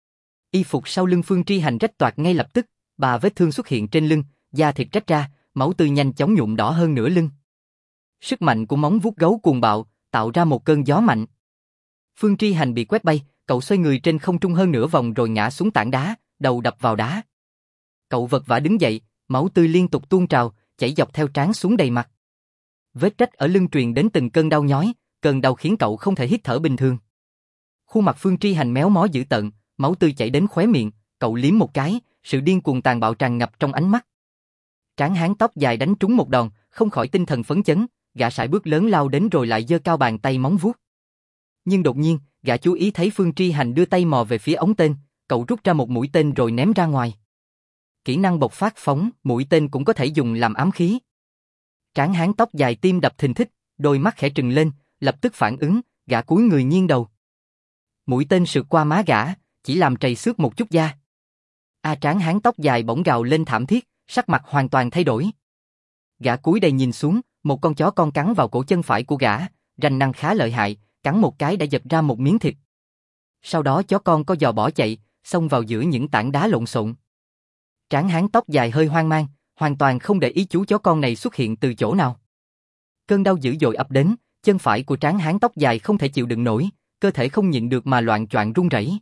Y phục sau lưng Phương Tri Hành rách toạc ngay lập tức, 3 vết thương xuất hiện trên lưng, da thịt rách ra, máu tươi nhanh chóng nhuộm đỏ hơn nửa lưng. Sức mạnh của móng vuốt gấu cuồng bạo, tạo ra một cơn gió mạnh. Phương Tri Hành bị quét bay, cậu xoay người trên không trung hơn nửa vòng rồi ngã xuống tảng đá, đầu đập vào đá. Cậu vật vã đứng dậy, máu tươi liên tục tuôn trào, chảy dọc theo trán xuống đầy mặt. Vết rách ở lưng truyền đến từng cơn đau nhói, cơn đau khiến cậu không thể hít thở bình thường. Khuôn mặt Phương Tri Hành méo mó dữ tợn, máu tươi chảy đến khóe miệng, cậu liếm một cái, sự điên cuồng tàn bạo tràn ngập trong ánh mắt. Tráng hán tóc dài đánh trúng một đòn, không khỏi tinh thần phấn chấn, gã sải bước lớn lao đến rồi lại giơ cao bàn tay móng vuốt. Nhưng đột nhiên, gã chú ý thấy Phương Tri Hành đưa tay mò về phía ống tên, cậu rút ra một mũi tên rồi ném ra ngoài. Kỹ năng bộc phát phóng, mũi tên cũng có thể dùng làm ám khí. Tráng hán tóc dài tim đập thình thịch, đôi mắt khẽ trừng lên, lập tức phản ứng, gã cúi người nghiêng đầu. Mũi tên sượt qua má gã, chỉ làm trầy xước một chút da. Tráng hán tóc dài bỗng gào lên thảm thiết, sắc mặt hoàn toàn thay đổi. Gã cúi đầy nhìn xuống, một con chó con cắn vào cổ chân phải của gã, ranh năng khá lợi hại, cắn một cái đã giật ra một miếng thịt. Sau đó chó con có giò bỏ chạy, xông vào giữa những tảng đá lộn xộn. Tráng hán tóc dài hơi hoang mang, hoàn toàn không để ý chú chó con này xuất hiện từ chỗ nào. Cơn đau dữ dội ập đến, chân phải của tráng hán tóc dài không thể chịu đựng nổi, cơ thể không nhịn được mà loạng choạng run rẩy.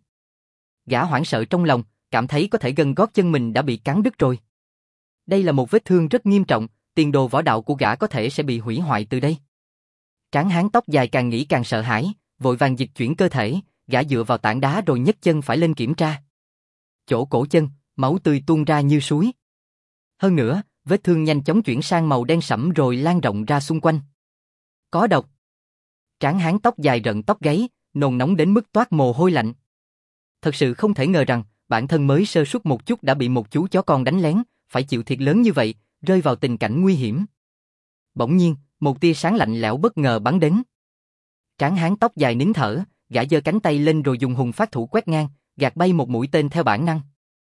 Gã hoảng sợ trong lòng, cảm thấy có thể gân gót chân mình đã bị cắn đứt rồi. Đây là một vết thương rất nghiêm trọng, tiền đồ võ đạo của gã có thể sẽ bị hủy hoại từ đây. Tráng hán tóc dài càng nghĩ càng sợ hãi, vội vàng dịch chuyển cơ thể, gã dựa vào tảng đá rồi nhấc chân phải lên kiểm tra. Chỗ cổ chân, máu tươi tuôn ra như suối. Hơn nữa, vết thương nhanh chóng chuyển sang màu đen sẫm rồi lan rộng ra xung quanh. Có độc. Tráng hán tóc dài rợn tóc gáy, nôn nóng đến mức toát mồ hôi lạnh. Thật sự không thể ngờ rằng, bản thân mới sơ suất một chút đã bị một chú chó con đánh lén, phải chịu thiệt lớn như vậy, rơi vào tình cảnh nguy hiểm. Bỗng nhiên, một tia sáng lạnh lẽo bất ngờ bắn đến. Tráng hán tóc dài nín thở, gã giơ cánh tay lên rồi dùng hùng phát thủ quét ngang, gạt bay một mũi tên theo bản năng.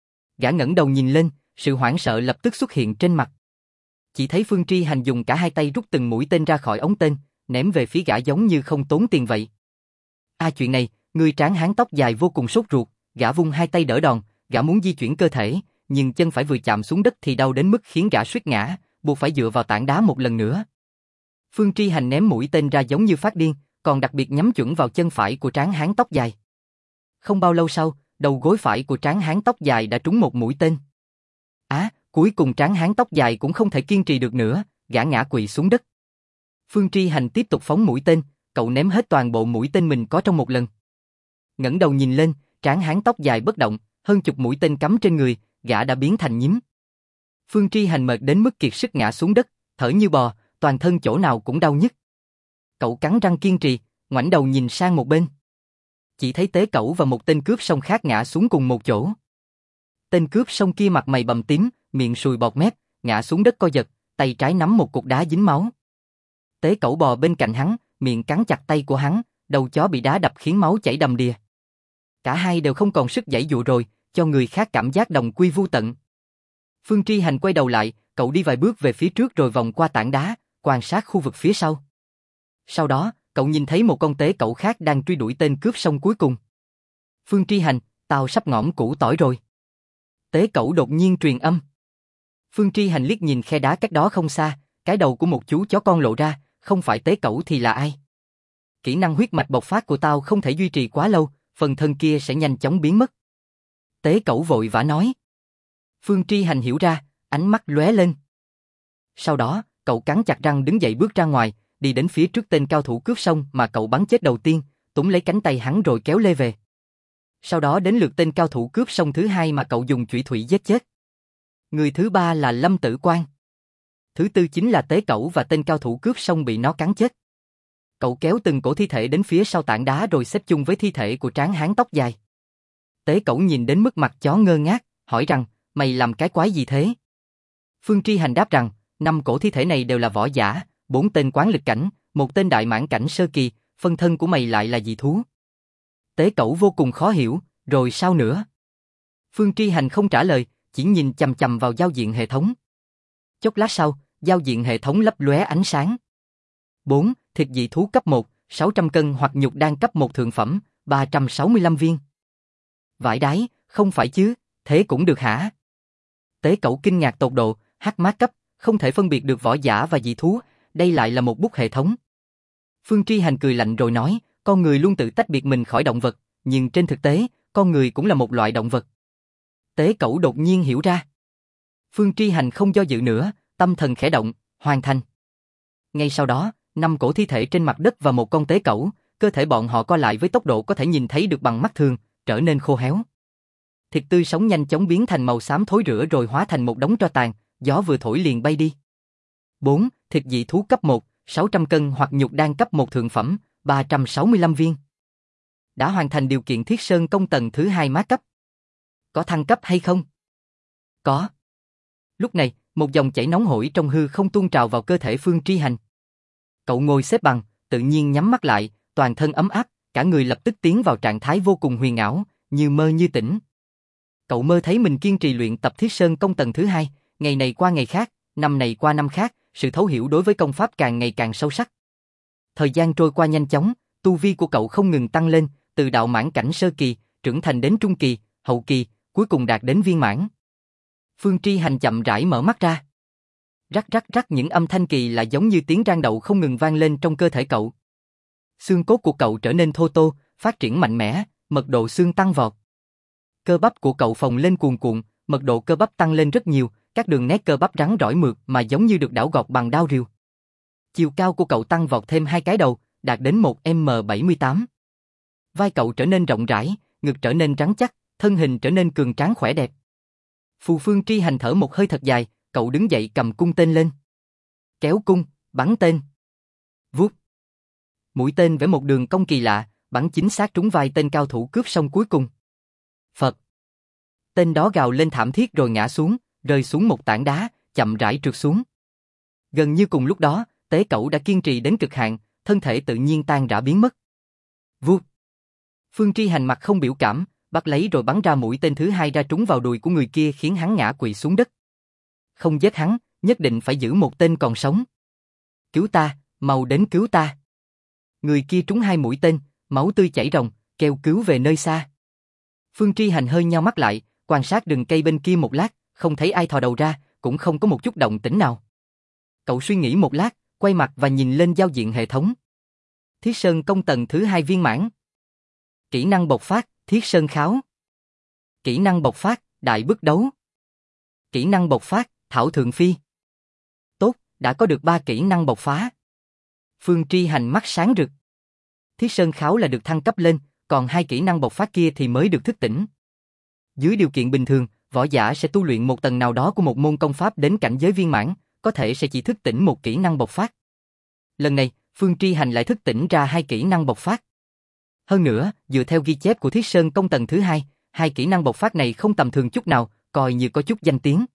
Gã ngẩng đầu nhìn lên, sự hoảng sợ lập tức xuất hiện trên mặt. Chỉ thấy Phương Tri Hành dùng cả hai tay rút từng mũi tên ra khỏi ống tên, ném về phía gã giống như không tốn tiền vậy. Chuyện này, người tráng hán tóc dài vô cùng sốt ruột, gã vung hai tay đỡ đòn, gã muốn di chuyển cơ thể, nhưng chân phải vừa chạm xuống đất thì đau đến mức khiến gã suýt ngã, buộc phải dựa vào tảng đá một lần nữa. Phương Tri Hành ném mũi tên ra giống như phát điên, còn đặc biệt nhắm chuẩn vào chân phải của tráng hán tóc dài. Không bao lâu sau, đầu gối phải của tráng hán tóc dài đã trúng một mũi tên. Cuối cùng tráng hán tóc dài cũng không thể kiên trì được nữa, gã ngã quỵ xuống đất. Phương Tri Hành tiếp tục phóng mũi tên, cậu ném hết toàn bộ mũi tên mình có trong một lần. Ngẩng đầu nhìn lên, tráng hán tóc dài bất động, hơn chục mũi tên cắm trên người, gã đã biến thành nhím. Phương Tri Hành mệt đến mức kiệt sức ngã xuống đất, thở như bò, toàn thân chỗ nào cũng đau nhức. Cậu cắn răng kiên trì, ngoảnh đầu nhìn sang một bên. Chỉ thấy Tế Cẩu và một tên cướp sông khác ngã xuống cùng một chỗ. Tên cướp sông kia mặt mày bầm tím, miệng sùi bọt mép, ngã xuống đất co giật, tay trái nắm một cục đá dính máu. Tế Cẩu bò bên cạnh hắn, miệng cắn chặt tay của hắn, đầu chó bị đá đập khiến máu chảy đầm đìa. Cả hai đều không còn sức giãy dụa rồi, cho người khác cảm giác đồng quy vu tận. Phương Tri Hành quay đầu lại, cậu đi vài bước về phía trước rồi vòng qua tảng đá, quan sát khu vực phía sau. Sau đó, cậu nhìn thấy một con Tế Cẩu khác đang truy đuổi tên cướp sông cuối cùng. Phương Tri Hành, tao sắp ngõm củ tỏi rồi. Tế Cẩu đột nhiên truyền âm. Phương Tri Hành liếc nhìn khe đá cách đó không xa, cái đầu của một chú chó con lộ ra, không phải Tế Cẩu thì là ai? Kỹ năng huyết mạch bộc phát của tao không thể duy trì quá lâu, phần thân kia sẽ nhanh chóng biến mất. Tế Cẩu vội vã nói. Phương Tri Hành hiểu ra, ánh mắt lóe lên. Sau đó, cậu cắn chặt răng đứng dậy bước ra ngoài, đi đến phía trước tên cao thủ cướp sông mà cậu bắn chết đầu tiên, túm lấy cánh tay hắn rồi kéo lê về. Sau đó đến lượt tên cao thủ cướp sông thứ hai mà cậu dùng chủy thủy giết chết. Người thứ ba là Lâm Tử Quang. Thứ tư chính là Tế Cẩu và tên cao thủ cướp sông bị nó cắn chết. Cậu kéo từng cổ thi thể đến phía sau tảng đá rồi xếp chung với thi thể của tráng hán tóc dài. Tế Cẩu nhìn đến mức mặt chó ngơ ngác, hỏi rằng, mày làm cái quái gì thế? Phương Tri Hành đáp rằng, 5 cổ thi thể này đều là võ giả, 4 tên quán lực cảnh, 1 tên đại mãn cảnh sơ kỳ, phân thân của mày lại là dị thú. Tế Cẩu vô cùng khó hiểu, rồi sao nữa? Phương Tri Hành không trả lời, chỉ nhìn chằm chằm vào giao diện hệ thống. Chốc lát sau, giao diện hệ thống lấp lóe ánh sáng. 4. Thịt dị thú cấp 1, 600 cân hoặc nhục đan cấp 1 thượng phẩm, 365 viên. Vãi đái, không phải chứ, thế cũng được hả? Tế Cẩu kinh ngạc tột độ, hắc mát cấp, không thể phân biệt được võ giả và dị thú, đây lại là một bút hệ thống. Phương Tri Hành cười lạnh rồi nói, con người luôn tự tách biệt mình khỏi động vật, nhưng trên thực tế, con người cũng là một loại động vật. Tế Cẩu đột nhiên hiểu ra. Phương Tri Hành không do dự nữa, tâm thần khẽ động, hoàn thành. Ngay sau đó, 5 cổ thi thể trên mặt đất và một con tế cẩu, cơ thể bọn họ co lại với tốc độ có thể nhìn thấy được bằng mắt thường, trở nên khô héo. Thịt tươi sống nhanh chóng biến thành màu xám thối rữa rồi hóa thành một đống tro tàn, gió vừa thổi liền bay đi. 4. Thịt dị thú cấp 1, 600 cân hoặc nhục đan cấp 1 thượng phẩm, 365 viên. Đã hoàn thành điều kiện Thiết Sơn Công tầng thứ 2 má cấp. Có thăng cấp hay không? Có. Lúc này, một dòng chảy nóng hổi trong hư không tuôn trào vào cơ thể Phương Tri Hành. Cậu ngồi xếp bằng, tự nhiên nhắm mắt lại, toàn thân ấm áp, cả người lập tức tiến vào trạng thái vô cùng huyền ảo, như mơ như tỉnh. Cậu mơ thấy mình kiên trì luyện tập Thiết Sơn Công tầng thứ 2, ngày này qua ngày khác, năm này qua năm khác, sự thấu hiểu đối với công pháp càng ngày càng sâu sắc. Thời gian trôi qua nhanh chóng, tu vi của cậu không ngừng tăng lên, từ đạo mãn cảnh sơ kỳ, trưởng thành đến trung kỳ, hậu kỳ, cuối cùng đạt đến viên mãn. Phương Tri Hành chậm rãi mở mắt ra. Rắc rắc rắc, những âm thanh kỳ lạ giống như tiếng rang đậu không ngừng vang lên trong cơ thể cậu. Xương cốt của cậu trở nên thô tô, phát triển mạnh mẽ, mật độ xương tăng vọt. Cơ bắp của cậu phồng lên cuồn cuộn, mật độ cơ bắp tăng lên rất nhiều, các đường nét cơ bắp rắn rỏi mượt mà giống như được đảo gọt bằng đao rìu. Chiều cao của cậu tăng vọt thêm 2 cái đầu, đạt đến 1m78. Vai cậu trở nên rộng rãi, ngực trở nên rắn chắc, thân hình trở nên cường tráng khỏe đẹp. Phương Tri Hành thở một hơi thật dài, cậu đứng dậy cầm cung tên lên. Kéo cung, bắn tên. Vút. Mũi tên vẽ một đường cong kỳ lạ, bắn chính xác trúng vai tên cao thủ cướp xong cuối cùng. Phật. Tên đó gào lên thảm thiết rồi ngã xuống, rơi xuống một tảng đá, chậm rãi trượt xuống. Gần như cùng lúc đó, Tế Cẩu đã kiên trì đến cực hạn, thân thể tự nhiên tan rã biến mất. Vút. Phương Tri Hành mặt không biểu cảm, bắt lấy rồi bắn ra mũi tên thứ 2 ra trúng vào đùi của người kia khiến hắn ngã quỵ xuống đất. Không giết hắn, nhất định phải giữ một tên còn sống. Cứu ta, mau đến cứu ta. Người kia trúng 2 mũi tên, máu tươi chảy ròng, kêu cứu về nơi xa. Phương Tri Hành hơi nheo mắt lại, quan sát rừng cây bên kia một lát, không thấy ai thò đầu ra, cũng không có một chút động tĩnh nào. Cậu suy nghĩ một lát, quay mặt và nhìn lên giao diện hệ thống. Thiết Sơn Công tầng thứ 2 viên mãn. Kỹ năng bộc phát, Thiết Sơn Kháo. Kỹ năng bộc phát, Đại Bức Đấu. Kỹ năng bộc phát, Thảo Thượng Phi. Tốt, đã có được 3 kỹ năng bộc phá. Phương Tri Hành mắt sáng rực. Thiết Sơn Kháo là được thăng cấp lên, còn 2 kỹ năng bộc phát kia thì mới được thức tỉnh. Dưới điều kiện bình thường, võ giả sẽ tu luyện một tầng nào đó của một môn công pháp đến cảnh giới viên mãn, có thể sẽ chỉ thức tỉnh một kỹ năng bộc phát. Lần này, Phương Tri Hành lại thức tỉnh ra 2 kỹ năng bộc phát. Hơn nữa, dựa theo ghi chép của Thiết Sơn Công tầng thứ 2, 2 kỹ năng bộc phát này không tầm thường chút nào, coi như có chút danh tiếng.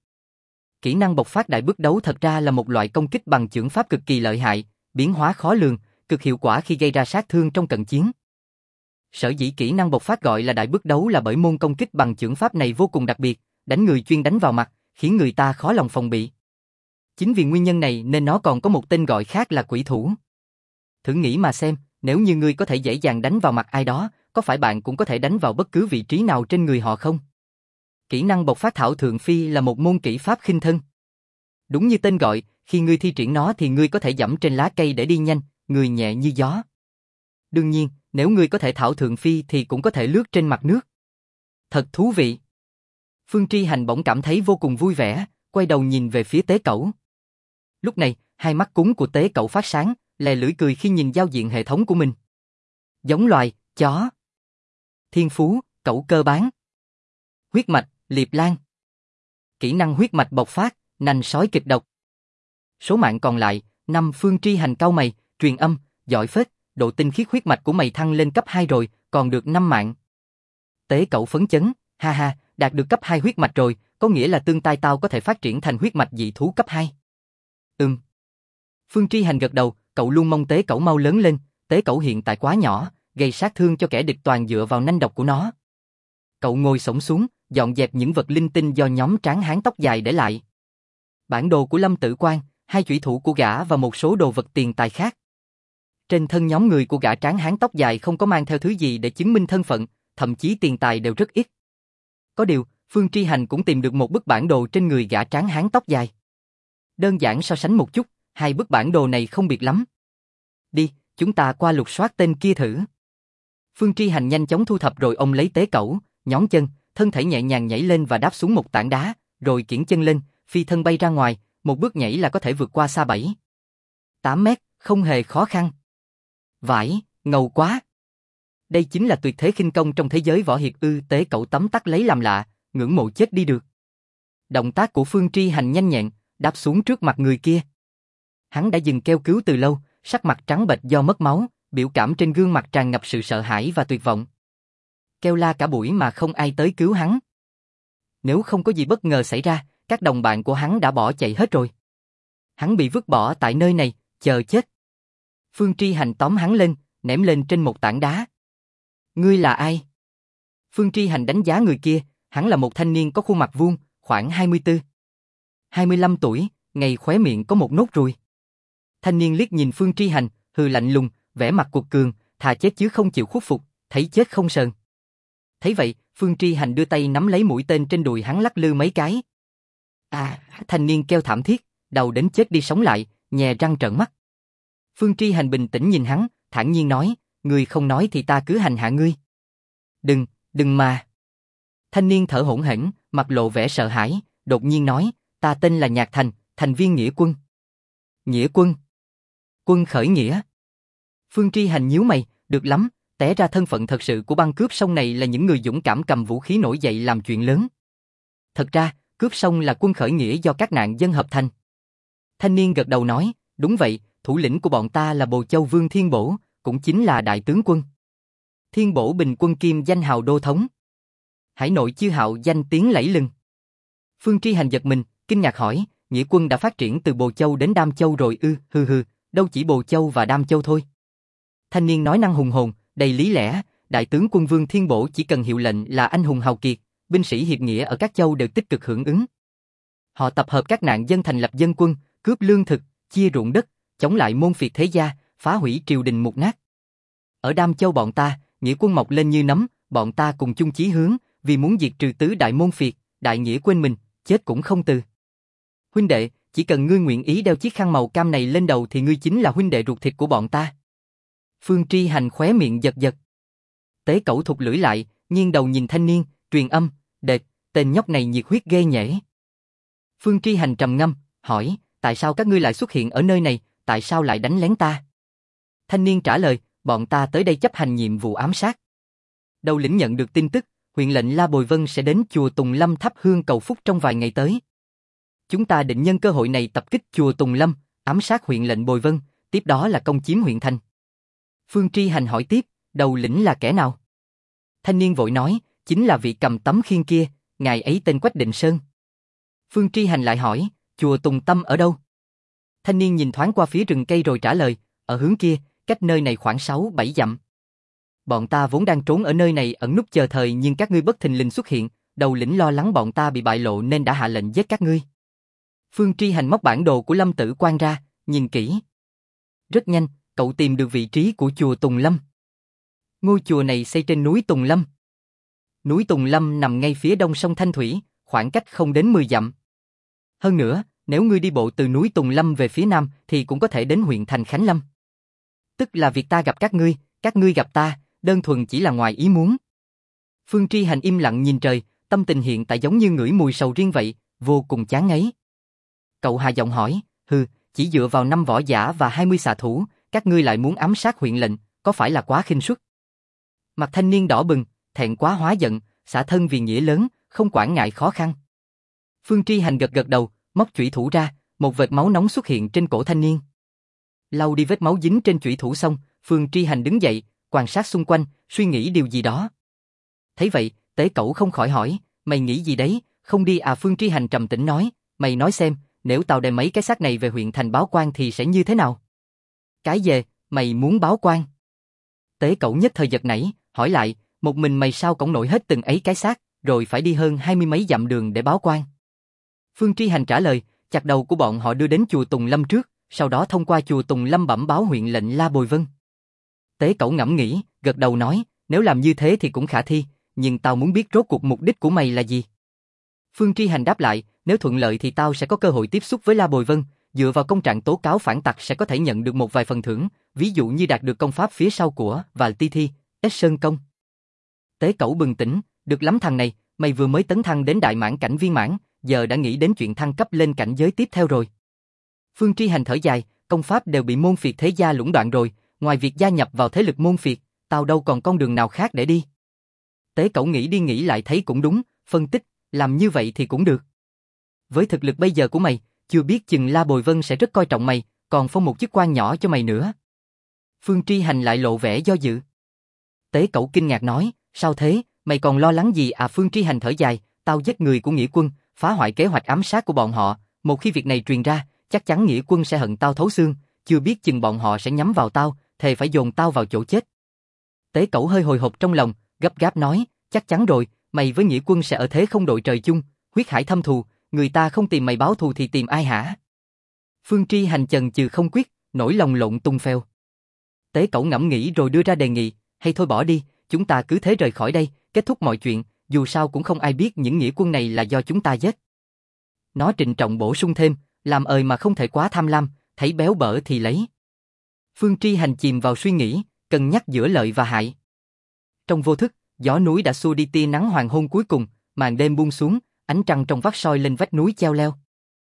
Kỹ năng bộc phát Đại Bức Đấu thật ra là một loại công kích bằng chưởng pháp cực kỳ lợi hại, biến hóa khó lường, cực hiệu quả khi gây ra sát thương trong cận chiến. Sở dĩ kỹ năng bộc phát gọi là Đại Bức Đấu là bởi môn công kích bằng chưởng pháp này vô cùng đặc biệt, đánh người chuyên đánh vào mặt, khiến người ta khó lòng phòng bị. Chính vì nguyên nhân này nên nó còn có một tên gọi khác là Quỷ Thủ. Thử nghĩ mà xem, nếu như ngươi có thể dễ dàng đánh vào mặt ai đó, có phải bạn cũng có thể đánh vào bất cứ vị trí nào trên người họ không? Kỹ năng bộc phát Thảo Thượng Phi là một môn kỹ pháp khinh thân. Đúng như tên gọi, khi ngươi thi triển nó thì ngươi có thể giẫm trên lá cây để đi nhanh, người nhẹ như gió. Đương nhiên, nếu ngươi có thể Thảo Thượng Phi thì cũng có thể lướt trên mặt nước. Thật thú vị. Phương Tri Hành bỗng cảm thấy vô cùng vui vẻ, quay đầu nhìn về phía Tế Cẩu. Lúc này, hai mắt cúng của Tế Cẩu phát sáng, lè lưỡi cười khi nhìn giao diện hệ thống của mình. Giống loài, chó. Thiên phú, cẩu cơ bán. Huyết mạch, Liệp Lan. Kỹ năng huyết mạch bộc phát, nành sói kịch độc. Số mạng còn lại, 5. Phương Tri Hành cau mày, truyền âm, giỏi phết, độ tinh khiết huyết mạch của mày thăng lên cấp 2 rồi, còn được 5 mạng. Tế Cẩu phấn chấn, ha ha, đạt được cấp 2 huyết mạch rồi, có nghĩa là tương lai tao có thể phát triển thành huyết mạch dị thú cấp 2. Phương Tri Hành gật đầu, cậu luôn mong tế cẩu mau lớn lên, tế cẩu hiện tại quá nhỏ, gây sát thương cho kẻ địch toàn dựa vào nanh độc của nó. Cậu ngồi xổm xuống, dọn dẹp những vật linh tinh do nhóm tráng hán tóc dài để lại. Bản đồ của Lâm Tử Quang, 2 chủy thủ của gã và một số đồ vật tiền tài khác. Trên thân nhóm người của gã tráng hán tóc dài không có mang theo thứ gì để chứng minh thân phận, thậm chí tiền tài đều rất ít. Có điều, Phương Tri Hành cũng tìm được một bức bản đồ trên người gã tráng hán tóc dài. Đơn giản so sánh một chút, 2 bức bản đồ này không biệt lắm. Đi, chúng ta qua lục soát tên kia thử. Phương Tri Hành nhanh chóng thu thập rồi ông lấy tế cẩu, nhón chân, thân thể nhẹ nhàng nhảy lên và đáp xuống một tảng đá, rồi kiễng chân lên, phi thân bay ra ngoài, một bước nhảy là có thể vượt qua xa 7-8 mét, không hề khó khăn. Vãi, ngầu quá. Đây chính là tuyệt thế khinh công trong thế giới võ hiệp ư. Tế cẩu tấm tắc lấy làm lạ, ngưỡng mộ chết đi được. Động tác của Phương Tri Hành nhanh nhẹn, đáp xuống trước mặt người kia. Hắn đã dừng kêu cứu từ lâu, sắc mặt trắng bệch do mất máu, biểu cảm trên gương mặt tràn ngập sự sợ hãi và tuyệt vọng. Kêu la cả buổi mà không ai tới cứu hắn. Nếu không có gì bất ngờ xảy ra, các đồng bạn của hắn đã bỏ chạy hết rồi. Hắn bị vứt bỏ tại nơi này, chờ chết. Phương Tri Hành tóm hắn lên, ném lên trên một tảng đá. Ngươi là ai? Phương Tri Hành đánh giá người kia, hắn là một thanh niên có khuôn mặt vuông, khoảng 24-25 tuổi, ngay khóe miệng có một nốt ruồi. Thanh niên liếc nhìn Phương Tri Hành, hừ lạnh lùng, vẻ mặt cuột cường, thà chết chứ không chịu khuất phục, thấy chết không sờn. Thấy vậy, Phương Tri Hành đưa tay nắm lấy mũi tên trên đùi hắn lắc lư mấy cái. Thanh niên kêu thảm thiết, đầu đến chết đi sống lại, nhè răng trợn mắt. Phương Tri Hành bình tĩnh nhìn hắn, thản nhiên nói, ngươi không nói thì ta cứ hành hạ ngươi. Đừng mà. Thanh niên thở hổn hển, mặt lộ vẻ sợ hãi, đột nhiên nói, ta tên là Nhạc Thành, thành viên nghĩa quân. Nghĩa quân? Quân khởi nghĩa? Phương Tri Hành nhíu mày, được lắm, té ra thân phận thật sự của băng cướp sông này là những người dũng cảm cầm vũ khí nổi dậy làm chuyện lớn. Thật ra, cướp sông là quân khởi nghĩa do các nạn dân hợp thành. Thanh niên gật đầu nói, đúng vậy, thủ lĩnh của bọn ta là Bồ Châu Vương Thiên Bổ, cũng chính là đại tướng quân. Thiên Bổ bình quân kim danh hào đô thống. Hải nội chư hạo danh tiếng lẫy lừng. Phương Tri Hành giật mình, kinh ngạc hỏi, nghĩa quân đã phát triển từ Bồ Châu đến Đam Châu rồi ư? Đâu chỉ Bồ Châu và Đam Châu thôi. Thanh niên nói năng hùng hồn, đầy lý lẽ, đại tướng quân Vương Thiên Bổ chỉ cần hiệu lệnh là anh hùng hào kiệt, binh sĩ hiệp nghĩa ở các châu đều tích cực hưởng ứng. Họ tập hợp các nạn dân thành lập dân quân, cướp lương thực, chia ruộng đất, chống lại môn phiệt thế gia, phá hủy triều đình mục nát. Ở Đam Châu bọn ta, nghĩa quân mọc lên như nấm, bọn ta cùng chung chí hướng, vì muốn diệt trừ tứ đại môn phiệt, đại nghĩa quên mình, chết cũng không từ. Huynh đệ, chỉ cần ngươi nguyện ý đeo chiếc khăn màu cam này lên đầu thì ngươi chính là huynh đệ ruột thịt của bọn ta. Phương Tri Hành khóe miệng giật giật. Tế Cẩu thụt lưỡi lại, nghiêng đầu nhìn thanh niên, truyền âm, đệt, tên nhóc này nhiệt huyết ghê nhễ. Phương Tri Hành trầm ngâm, hỏi, tại sao các ngươi lại xuất hiện ở nơi này, tại sao lại đánh lén ta? Thanh niên trả lời, bọn ta tới đây chấp hành nhiệm vụ ám sát. Đầu lĩnh nhận được tin tức, huyện lệnh La Bồi Vân sẽ đến chùa Tùng Lâm thắp hương cầu phúc trong vài ngày tới. Chúng ta định nhân cơ hội này tập kích chùa Tùng Lâm, ám sát huyện lệnh Bồi Vân, tiếp đó là công chiếm huyện thành. Phương Tri Hành hỏi tiếp, đầu lĩnh là kẻ nào? Thanh niên vội nói, chính là vị cầm tấm khiên kia, ngài ấy tên Quách Định Sơn. Phương Tri Hành lại hỏi, chùa Tùng Tâm ở đâu? Thanh niên nhìn thoáng qua phía rừng cây rồi trả lời, ở hướng kia, cách nơi này khoảng 6-7 dặm. Bọn ta vốn đang trốn ở nơi này ẩn núp chờ thời nhưng các ngươi bất thình lình xuất hiện, đầu lĩnh lo lắng bọn ta bị bại lộ nên đã hạ lệnh giết các ngươi. Phương Tri Hành móc bản đồ của Lâm Tử Quang ra, nhìn kỹ. Rất nhanh, cậu tìm được vị trí của chùa Tùng Lâm. Ngôi chùa này xây trên núi Tùng Lâm. Núi Tùng Lâm nằm ngay phía đông sông Thanh Thủy, khoảng cách không đến 10 dặm. Hơn nữa, nếu ngươi đi bộ từ núi Tùng Lâm về phía nam thì cũng có thể đến huyện thành Khánh Lâm. Tức là việc ta gặp các ngươi gặp ta, đơn thuần chỉ là ngoài ý muốn. Phương Tri Hành im lặng nhìn trời, tâm tình hiện tại giống như ngửi mùi sầu riêng vậy, vô cùng chán ngấy. Cậu hạ giọng hỏi, chỉ dựa vào 5 võ giả và 20 xạ thủ, các ngươi lại muốn ám sát huyện lệnh, có phải là quá khinh suất? Mặt thanh niên đỏ bừng, thẹn quá hóa giận, xả thân vì nghĩa lớn, không quản ngại khó khăn. Phương Tri Hành gật đầu, móc chủy thủ ra, một vệt máu nóng xuất hiện trên cổ thanh niên. Lau đi vết máu dính trên chủy thủ xong, Phương Tri Hành đứng dậy, quan sát xung quanh, suy nghĩ điều gì đó. Thấy vậy, Tế Cẩu không khỏi hỏi, mày nghĩ gì đấy, không đi à? Phương Tri Hành trầm tĩnh nói, mày nói xem, nếu tao đem mấy cái xác này về huyện thành báo quan thì sẽ như thế nào? Cái gì, mày muốn báo quan? Tế Cẩu nhất thời giật nảy, hỏi lại, một mình mày sao cõng nổi hết từng ấy cái xác, rồi phải đi hơn 20 mấy dặm đường để báo quan? Phương Tri Hành trả lời, chặt đầu của bọn họ đưa đến chùa Tùng Lâm trước, sau đó thông qua chùa Tùng Lâm bẩm báo huyện lệnh La Bồi Vân. Tế Cẩu ngẫm nghĩ, gật đầu nói, nếu làm như thế thì cũng khả thi, nhưng tao muốn biết rốt cuộc mục đích của mày là gì? Phương Tri Hành đáp lại, nếu thuận lợi thì tao sẽ có cơ hội tiếp xúc với La Bồi Vân, dựa vào công trạng tố cáo phản tặc sẽ có thể nhận được một vài phần thưởng, ví dụ như đạt được công pháp phía sau của Vài Ti Thi, Ết Sơn Công. Tế Cẩu bừng tỉnh, được lắm thằng này, mày vừa mới tấn thăng đến đại mãn cảnh viên mãn, giờ đã nghĩ đến chuyện thăng cấp lên cảnh giới tiếp theo rồi. Phương Tri Hành thở dài, công pháp đều bị môn phiệt thế gia lũng đoạn rồi, ngoài việc gia nhập vào thế lực môn phiệt, tao đâu còn con đường nào khác để đi. Tế Cẩu nghĩ đi nghĩ lại thấy cũng đúng, phân tích, làm như vậy thì cũng được. Với thực lực bây giờ của mày, chưa biết chừng La Bồi Vân sẽ rất coi trọng mày, còn phong một chức quan nhỏ cho mày nữa. Phương Tri Hành lại lộ vẻ do dự. Tế Cẩu kinh ngạc nói, sao thế, mày còn lo lắng gì à? Phương Tri Hành thở dài, tao giết người của Nghĩa Quân, phá hoại kế hoạch ám sát của bọn họ, một khi việc này truyền ra, chắc chắn Nghĩa Quân sẽ hận tao thấu xương, chưa biết chừng bọn họ sẽ nhắm vào tao, thề phải dồn tao vào chỗ chết. Tế Cẩu hơi hồi hộp trong lòng, gấp gáp nói, chắc chắn rồi, mày với Nghĩa Quân sẽ ở thế không đội trời chung, huyết hải thâm thù, người ta không tìm mày báo thù thì tìm ai hả? Phương Tri Hành chần chừ không quyết, nỗi lòng lộn tung phèo. Tế Cẩu ngẫm nghĩ rồi đưa ra đề nghị, hay thôi bỏ đi, chúng ta cứ thế rời khỏi đây, kết thúc mọi chuyện, dù sao cũng không ai biết những Nghĩa Quân này là do chúng ta giết. Nó trịnh trọng bổ sung thêm, làm ời mà không thể quá tham lam, thấy béo bở thì lấy. Phương Tri Hành chìm vào suy nghĩ, cân nhắc giữa lợi và hại. Trong vô thức, gió núi đã xua đi tia nắng hoàng hôn cuối cùng, màn đêm buông xuống, ánh trăng trong vắt soi lên vách núi treo leo.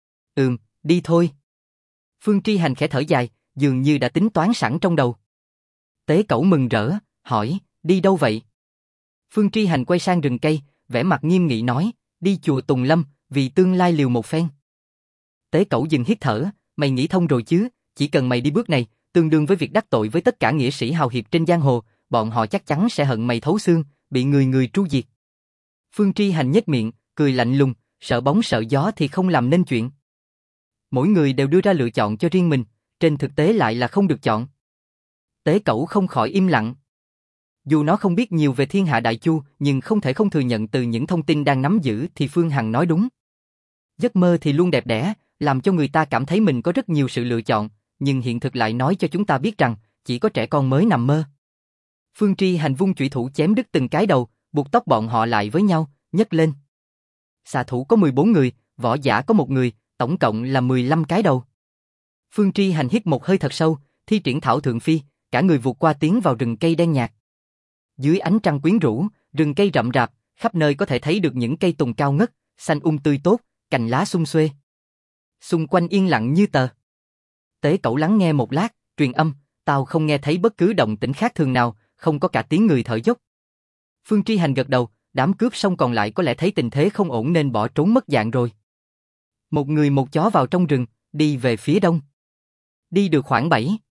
Đi thôi. Phương Tri Hành khẽ thở dài, dường như đã tính toán sẵn trong đầu. Tế Cẩu mừng rỡ, hỏi, đi đâu vậy? Phương Tri Hành quay sang rừng cây, vẻ mặt nghiêm nghị nói, đi chùa Tùng Lâm, vì tương lai liều một phen. Tế Cẩu dừng hít thở, mày nghĩ thông rồi chứ, chỉ cần mày đi bước này, tương đương với việc đắc tội với tất cả nghĩa sĩ hào hiệp trên giang hồ, bọn họ chắc chắn sẽ hận mày thấu xương, bị người người tru diệt. Phương Tri Hành nhếch miệng, cười lạnh lùng, sợ bóng sợ gió thì không làm nên chuyện. Mỗi người đều đưa ra lựa chọn cho riêng mình, trên thực tế lại là không được chọn. Tế Cẩu không khỏi im lặng. Dù nó không biết nhiều về thiên hạ đại chu, nhưng không thể không thừa nhận từ những thông tin đang nắm giữ thì Phương Hằng nói đúng. Giấc mơ thì luôn đẹp đẽ, làm cho người ta cảm thấy mình có rất nhiều sự lựa chọn, nhưng hiện thực lại nói cho chúng ta biết rằng, chỉ có trẻ con mới nằm mơ. Phương Tri Hành vung chủy thủ chém đứt từng cái đầu, buộc tóc bọn họ lại với nhau, nhấc lên. Xạ thủ có 14 người, võ giả có 1 người, tổng cộng là 15 cái đầu. Phương Tri Hành hít một hơi thật sâu, thi triển thảo thượng phi, cả người vụt qua tiến vào rừng cây đen nhạt. Dưới ánh trăng quyến rũ, rừng cây rậm rạp, khắp nơi có thể thấy được những cây tùng cao ngất, xanh tươi tốt, cành lá sum xuê. Xung quanh yên lặng như tờ. Tế Cẩu lắng nghe một lát, truyền âm, tao không nghe thấy bất cứ động tĩnh khác thường nào, không có cả tiếng người thở dốc. Phương Tri Hành gật đầu, đám cướp xong còn lại có lẽ thấy tình thế không ổn nên bỏ trốn mất dạng rồi. Một người một chó vào trong rừng, đi về phía đông. Đi được khoảng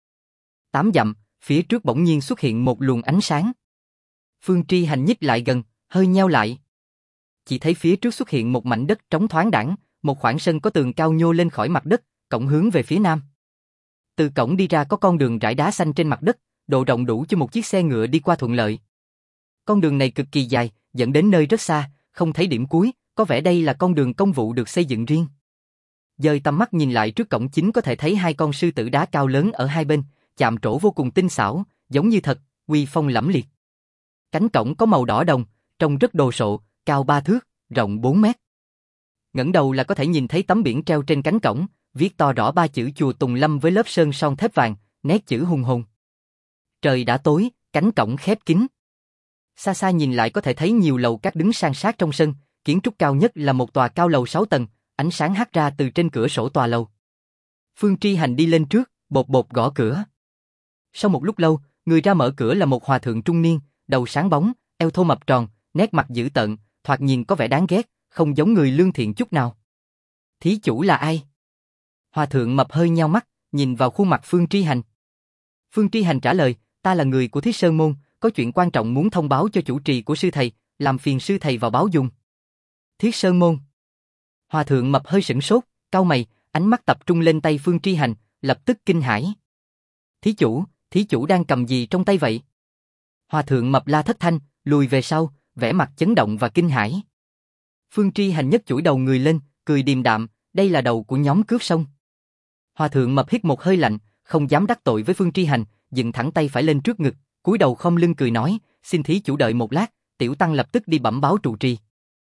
7-8 dặm, phía trước bỗng nhiên xuất hiện một luồng ánh sáng. Phương Tri Hành nhích lại gần, hơi nheo lại. Chỉ thấy phía trước xuất hiện một mảnh đất trống thoáng đãng, một khoảng sân có tường cao nhô lên khỏi mặt đất, cổng hướng về phía nam. Từ cổng đi ra có con đường rải đá xanh trên mặt đất, độ rộng đủ cho một chiếc xe ngựa đi qua thuận lợi. Con đường này cực kỳ dài, dẫn đến nơi rất xa, không thấy điểm cuối, có vẻ đây là con đường công vụ được xây dựng riêng. Dời tầm mắt nhìn lại trước cổng chính có thể thấy 2 con sư tử đá cao lớn ở hai bên, chạm trổ vô cùng tinh xảo, giống như thật, uy phong lẫm liệt. Cánh cổng có màu đỏ đồng, trông rất đồ sộ, cao 3 thước, rộng 4 mét. Ngẩng đầu là có thể nhìn thấy tấm biển treo trên cánh cổng, viết to rõ 3 chữ chùa Tùng Lâm với lớp sơn son thép vàng, nét chữ hùng hồn. Trời đã tối, cánh cổng khép kín. Xa xa nhìn lại có thể thấy nhiều lầu các đứng san sát trong sân, kiến trúc cao nhất là một tòa cao lầu 6 tầng, ánh sáng hắt ra từ trên cửa sổ tòa lầu. Phương Tri Hành đi lên trước, bột bột gõ cửa. Sau một lúc lâu, người ra mở cửa là một hòa thượng trung niên, đầu sáng bóng, eo thô mập tròn, nét mặt dữ tợn, thoạt nhìn có vẻ đáng ghét, không giống người lương thiện chút nào. Thí chủ là ai? Hòa thượng mập hơi nheo mắt, nhìn vào khuôn mặt Phương Tri Hành. Phương Tri Hành trả lời, ta là người của Thiết Sơn Môn, có chuyện quan trọng muốn thông báo cho chủ trì của sư thầy, làm phiền sư thầy vào báo dùng. Thiết Sơn Môn. Hòa thượng Mập hơi sửng sốt, cau mày, ánh mắt tập trung lên tay Phương Tri Hành, lập tức kinh hãi. Thí chủ đang cầm gì trong tay vậy? Hòa thượng Mập la thất thanh, lùi về sau, vẻ mặt chấn động và kinh hãi. Phương Tri Hành nhấc chũi đầu người lên, cười điềm đạm, đây là đầu của nhóm cướp sông. Hòa thượng Mập hít một hơi lạnh, không dám đắc tội với Phương Tri Hành, dựng thẳng tay phải lên trước ngực, cúi đầu khom lưng cười nói, xin thí chủ đợi một lát, tiểu tăng lập tức đi bẩm báo trụ trì.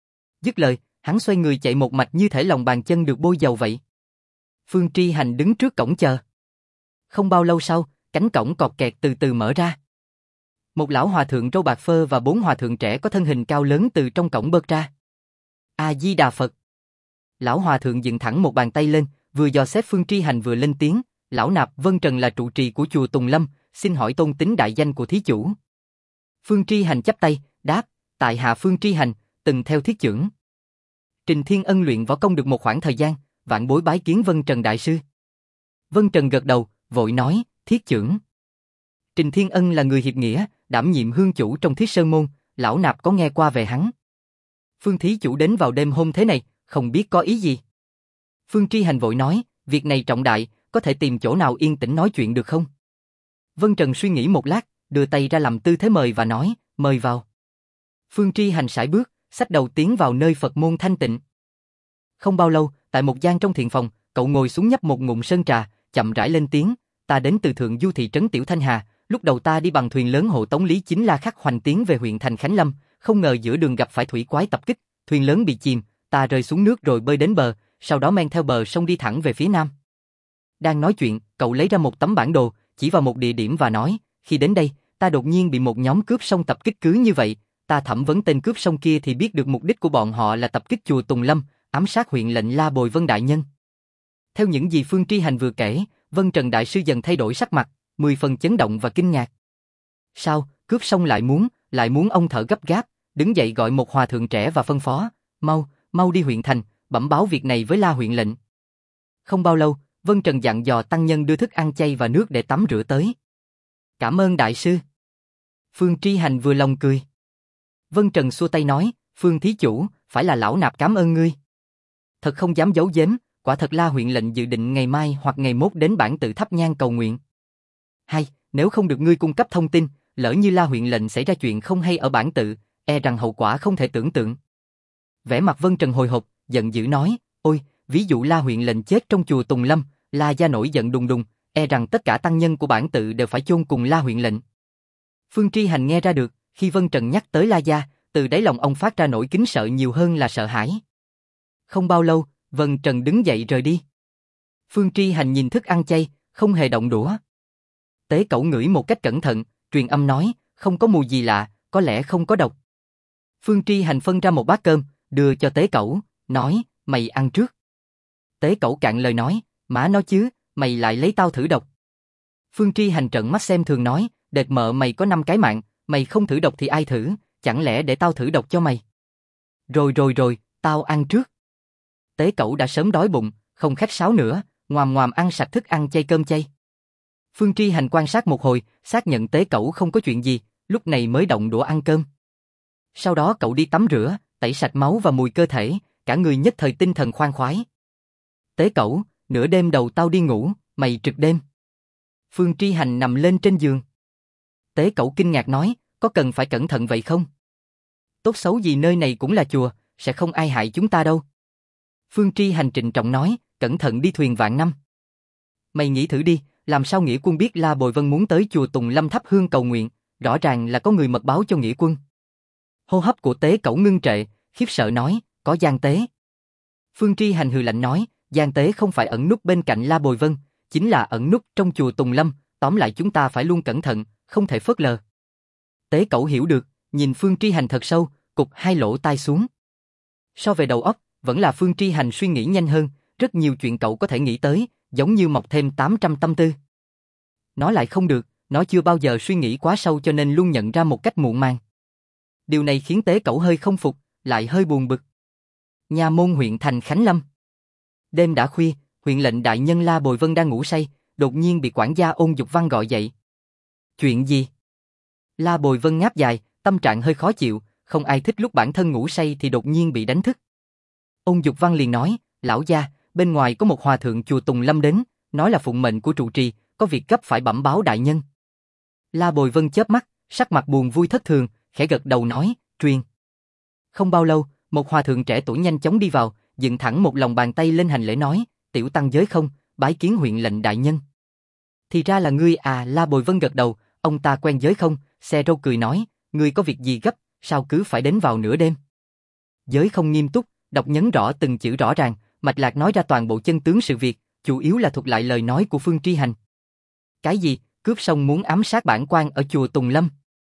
Dứt lời, hắn xoay người chạy một mạch như thể lòng bàn chân được bôi dầu vậy. Phương Tri Hành đứng trước cổng chờ. Không bao lâu sau, cánh cổng cọt kẹt từ từ mở ra. Một lão hòa thượng râu bạc phơ và 4 hòa thượng trẻ có thân hình cao lớn từ trong cổng bước ra. A Di Đà Phật. Lão hòa thượng dựng thẳng một bàn tay lên, vừa dò xét Phương Tri Hành vừa lên tiếng, lão nạp Vân Trần là trụ trì của chùa Tùng Lâm, xin hỏi tôn tính đại danh của thí chủ. Phương Tri Hành chắp tay, đáp, tại hạ Phương Tri Hành, từng theo thiết chưởng Trình Thiên Ân luyện võ công được một khoảng thời gian, vạn bối bái kiến Vân Trần đại sư. Vân Trần gật đầu, vội nói, thiết chưởng Trình Thiên Ân là người hiệp nghĩa, đảm nhiệm hương chủ trong Thiết Sơn Môn, lão nạp có nghe qua về hắn. Phương thí chủ đến vào đêm hôm thế này, không biết có ý gì. Phương Tri Hành vội nói, việc này trọng đại, có thể tìm chỗ nào yên tĩnh nói chuyện được không? Vân Trần suy nghĩ một lát, đưa tay ra làm tư thế mời và nói, mời vào. Phương Tri Hành sải bước, xách đầu tiến vào nơi Phật môn thanh tịnh. Không bao lâu, tại một gian trong thiện phòng, cậu ngồi xuống nhấp một ngụm sơn trà, chậm rãi lên tiếng, ta đến từ Thượng Du thị trấn Tiểu Thanh Hà, lúc đầu ta đi bằng thuyền lớn hộ tống Lý Chính La Khắc hoành tiến về huyện thành Khánh Lâm, không ngờ giữa đường gặp phải thủy quái tập kích, thuyền lớn bị chìm, ta rơi xuống nước rồi bơi đến bờ, sau đó men theo bờ sông đi thẳng về phía nam. Đang nói chuyện, cậu lấy ra một tấm bản đồ, chỉ vào một địa điểm và nói, khi đến đây, ta đột nhiên bị một nhóm cướp sông tập kích cứ như vậy, ta thẩm vấn tên cướp sông kia thì biết được mục đích của bọn họ là tập kích chùa Tùng Lâm, ám sát huyện lệnh La Bồi Vân đại nhân. Theo những gì Phương Tri Hành vừa kể, Vân Trần đại sư dần thay đổi sắc mặt, 10 phần chấn động và kinh ngạc. Sao, cướp sông lại muốn ông thở gấp gáp, đứng dậy gọi một hòa thượng trẻ và phân phó, mau đi huyện thành, bẩm báo việc này với La huyện lệnh. Không bao lâu, Vân Trần dặn dò tăng nhân đưa thức ăn chay và nước để tắm rửa tới. Cảm ơn đại sư. Phương Tri Hành vừa lòng cười. Vân Trần xua tay nói, Phương thí chủ, phải là lão nạp cảm ơn ngươi. Thật không dám giấu giếm, quả thật La huyện lệnh dự định ngày mai hoặc ngày mốt đến bản tự thắp nhang cầu nguyện. Hay, nếu không được ngươi cung cấp thông tin, lỡ như La huyện lệnh xảy ra chuyện không hay ở bản tự, e rằng hậu quả không thể tưởng tượng. Vẻ mặt Vân Trần hồi hộp, giận dữ nói, ôi, ví dụ La huyện lệnh chết trong chùa Tùng Lâm, La gia nổi giận đùng đùng, e rằng tất cả tăng nhân của bản tự đều phải chôn cùng La huyện lệnh. Phương Tri Hành nghe ra được, khi Vân Trần nhắc tới La gia, từ đáy lòng ông phát ra nỗi kính sợ nhiều hơn là sợ hãi. Không bao lâu, Vân Trần đứng dậy rời đi. Phương Tri Hành nhìn thức ăn chay, không hề động đũa. Tế Cẩu ngửi một cách cẩn thận, truyền âm nói, không có mùi gì lạ, có lẽ không có độc. Phương Tri Hành phân ra một bát cơm, đưa cho Tế Cẩu, nói, mày ăn trước. Tế Cẩu cạn lời nói, má nói chứ, mày lại lấy tao thử độc. Phương Tri Hành trợn mắt xem thường nói, đệt mợ mày có 5 cái mạng, mày không thử độc thì ai thử, chẳng lẽ để tao thử độc cho mày. Rồi, tao ăn trước. Tế Cẩu đã sớm đói bụng, không khách sáo nữa, ngoàm ngoàm ăn sạch thức ăn chay cơm chay. Phương Tri Hành quan sát một hồi, xác nhận Tế Cẩu không có chuyện gì, lúc này mới động đũa ăn cơm. Sau đó cậu đi tắm rửa, tẩy sạch máu và mùi cơ thể, cả người nhất thời tinh thần khoan khoái. Tế Cẩu, nửa đêm đầu tao đi ngủ, mày trực đêm. Phương Tri Hành nằm lên trên giường. Tế Cẩu kinh ngạc nói, có cần phải cẩn thận vậy không? Tốt xấu gì nơi này cũng là chùa, sẽ không ai hại chúng ta đâu. Phương Tri Hành trịnh trọng nói, cẩn thận đi thuyền vạn năm. Mày nghĩ thử đi, làm sao nghĩa quân biết La Bồi Vân muốn tới chùa Tùng Lâm thắp hương cầu nguyện, rõ ràng là có người mật báo cho nghĩa quân. Hô hấp của Tế Cẩu ngưng trệ, khiếp sợ nói, có gian tế. Phương Tri Hành hừ lạnh nói, gian tế không phải ẩn núp bên cạnh La Bồi Vân, chính là ẩn núp trong chùa Tùng Lâm, tóm lại chúng ta phải luôn cẩn thận, không thể phớt lờ. Tế Cẩu hiểu được, nhìn Phương Tri Hành thật sâu, cụp hai lỗ tai xuống. So về đầu óc, vẫn là Phương Tri Hành suy nghĩ nhanh hơn, rất nhiều chuyện cậu có thể nghĩ tới, giống như mọc thêm 800 tâm tư. Nó lại không được, nó chưa bao giờ suy nghĩ quá sâu cho nên luôn nhận ra một cách muộn màng. Điều này khiến Tế Cẩu hơi không phục, lại hơi buồn bực. Nha môn huyện thành Khánh Lâm. Đêm đã khuya, huyện lệnh đại nhân La Bồi Vân đang ngủ say, đột nhiên bị quản gia Ôn Dục Văn gọi dậy. Chuyện gì? La Bồi Vân ngáp dài, tâm trạng hơi khó chịu, không ai thích lúc bản thân ngủ say thì đột nhiên bị đánh thức. Ôn Dục Văn liền nói, lão gia, bên ngoài có một hòa thượng chùa Tùng Lâm đến, nói là phụng mệnh của trụ trì, có việc gấp phải bẩm báo đại nhân. La Bồi Vân chớp mắt, sắc mặt buồn vui thất thường, khẽ gật đầu nói, truyền. Không bao lâu, một hòa thượng trẻ tuổi nhanh chóng đi vào, dựng thẳng một lòng bàn tay lên hành lễ nói, tiểu tăng Giới Không, bái kiến huyện lệnh đại nhân. Thì ra là ngươi à, La Bồi Vân gật đầu, ông ta quen Giới Không, xe râu cười nói, ngươi có việc gì gấp, sao cứ phải đến vào nửa đêm. Giới Không nghiêm túc, đọc nhấn rõ từng chữ rõ ràng, mạch lạc nói ra toàn bộ chân tướng sự việc, chủ yếu là thuật lại lời nói của Phương Tri Hành. Cái gì, cướp xong muốn ám sát bản quan ở chùa Tùng Lâm?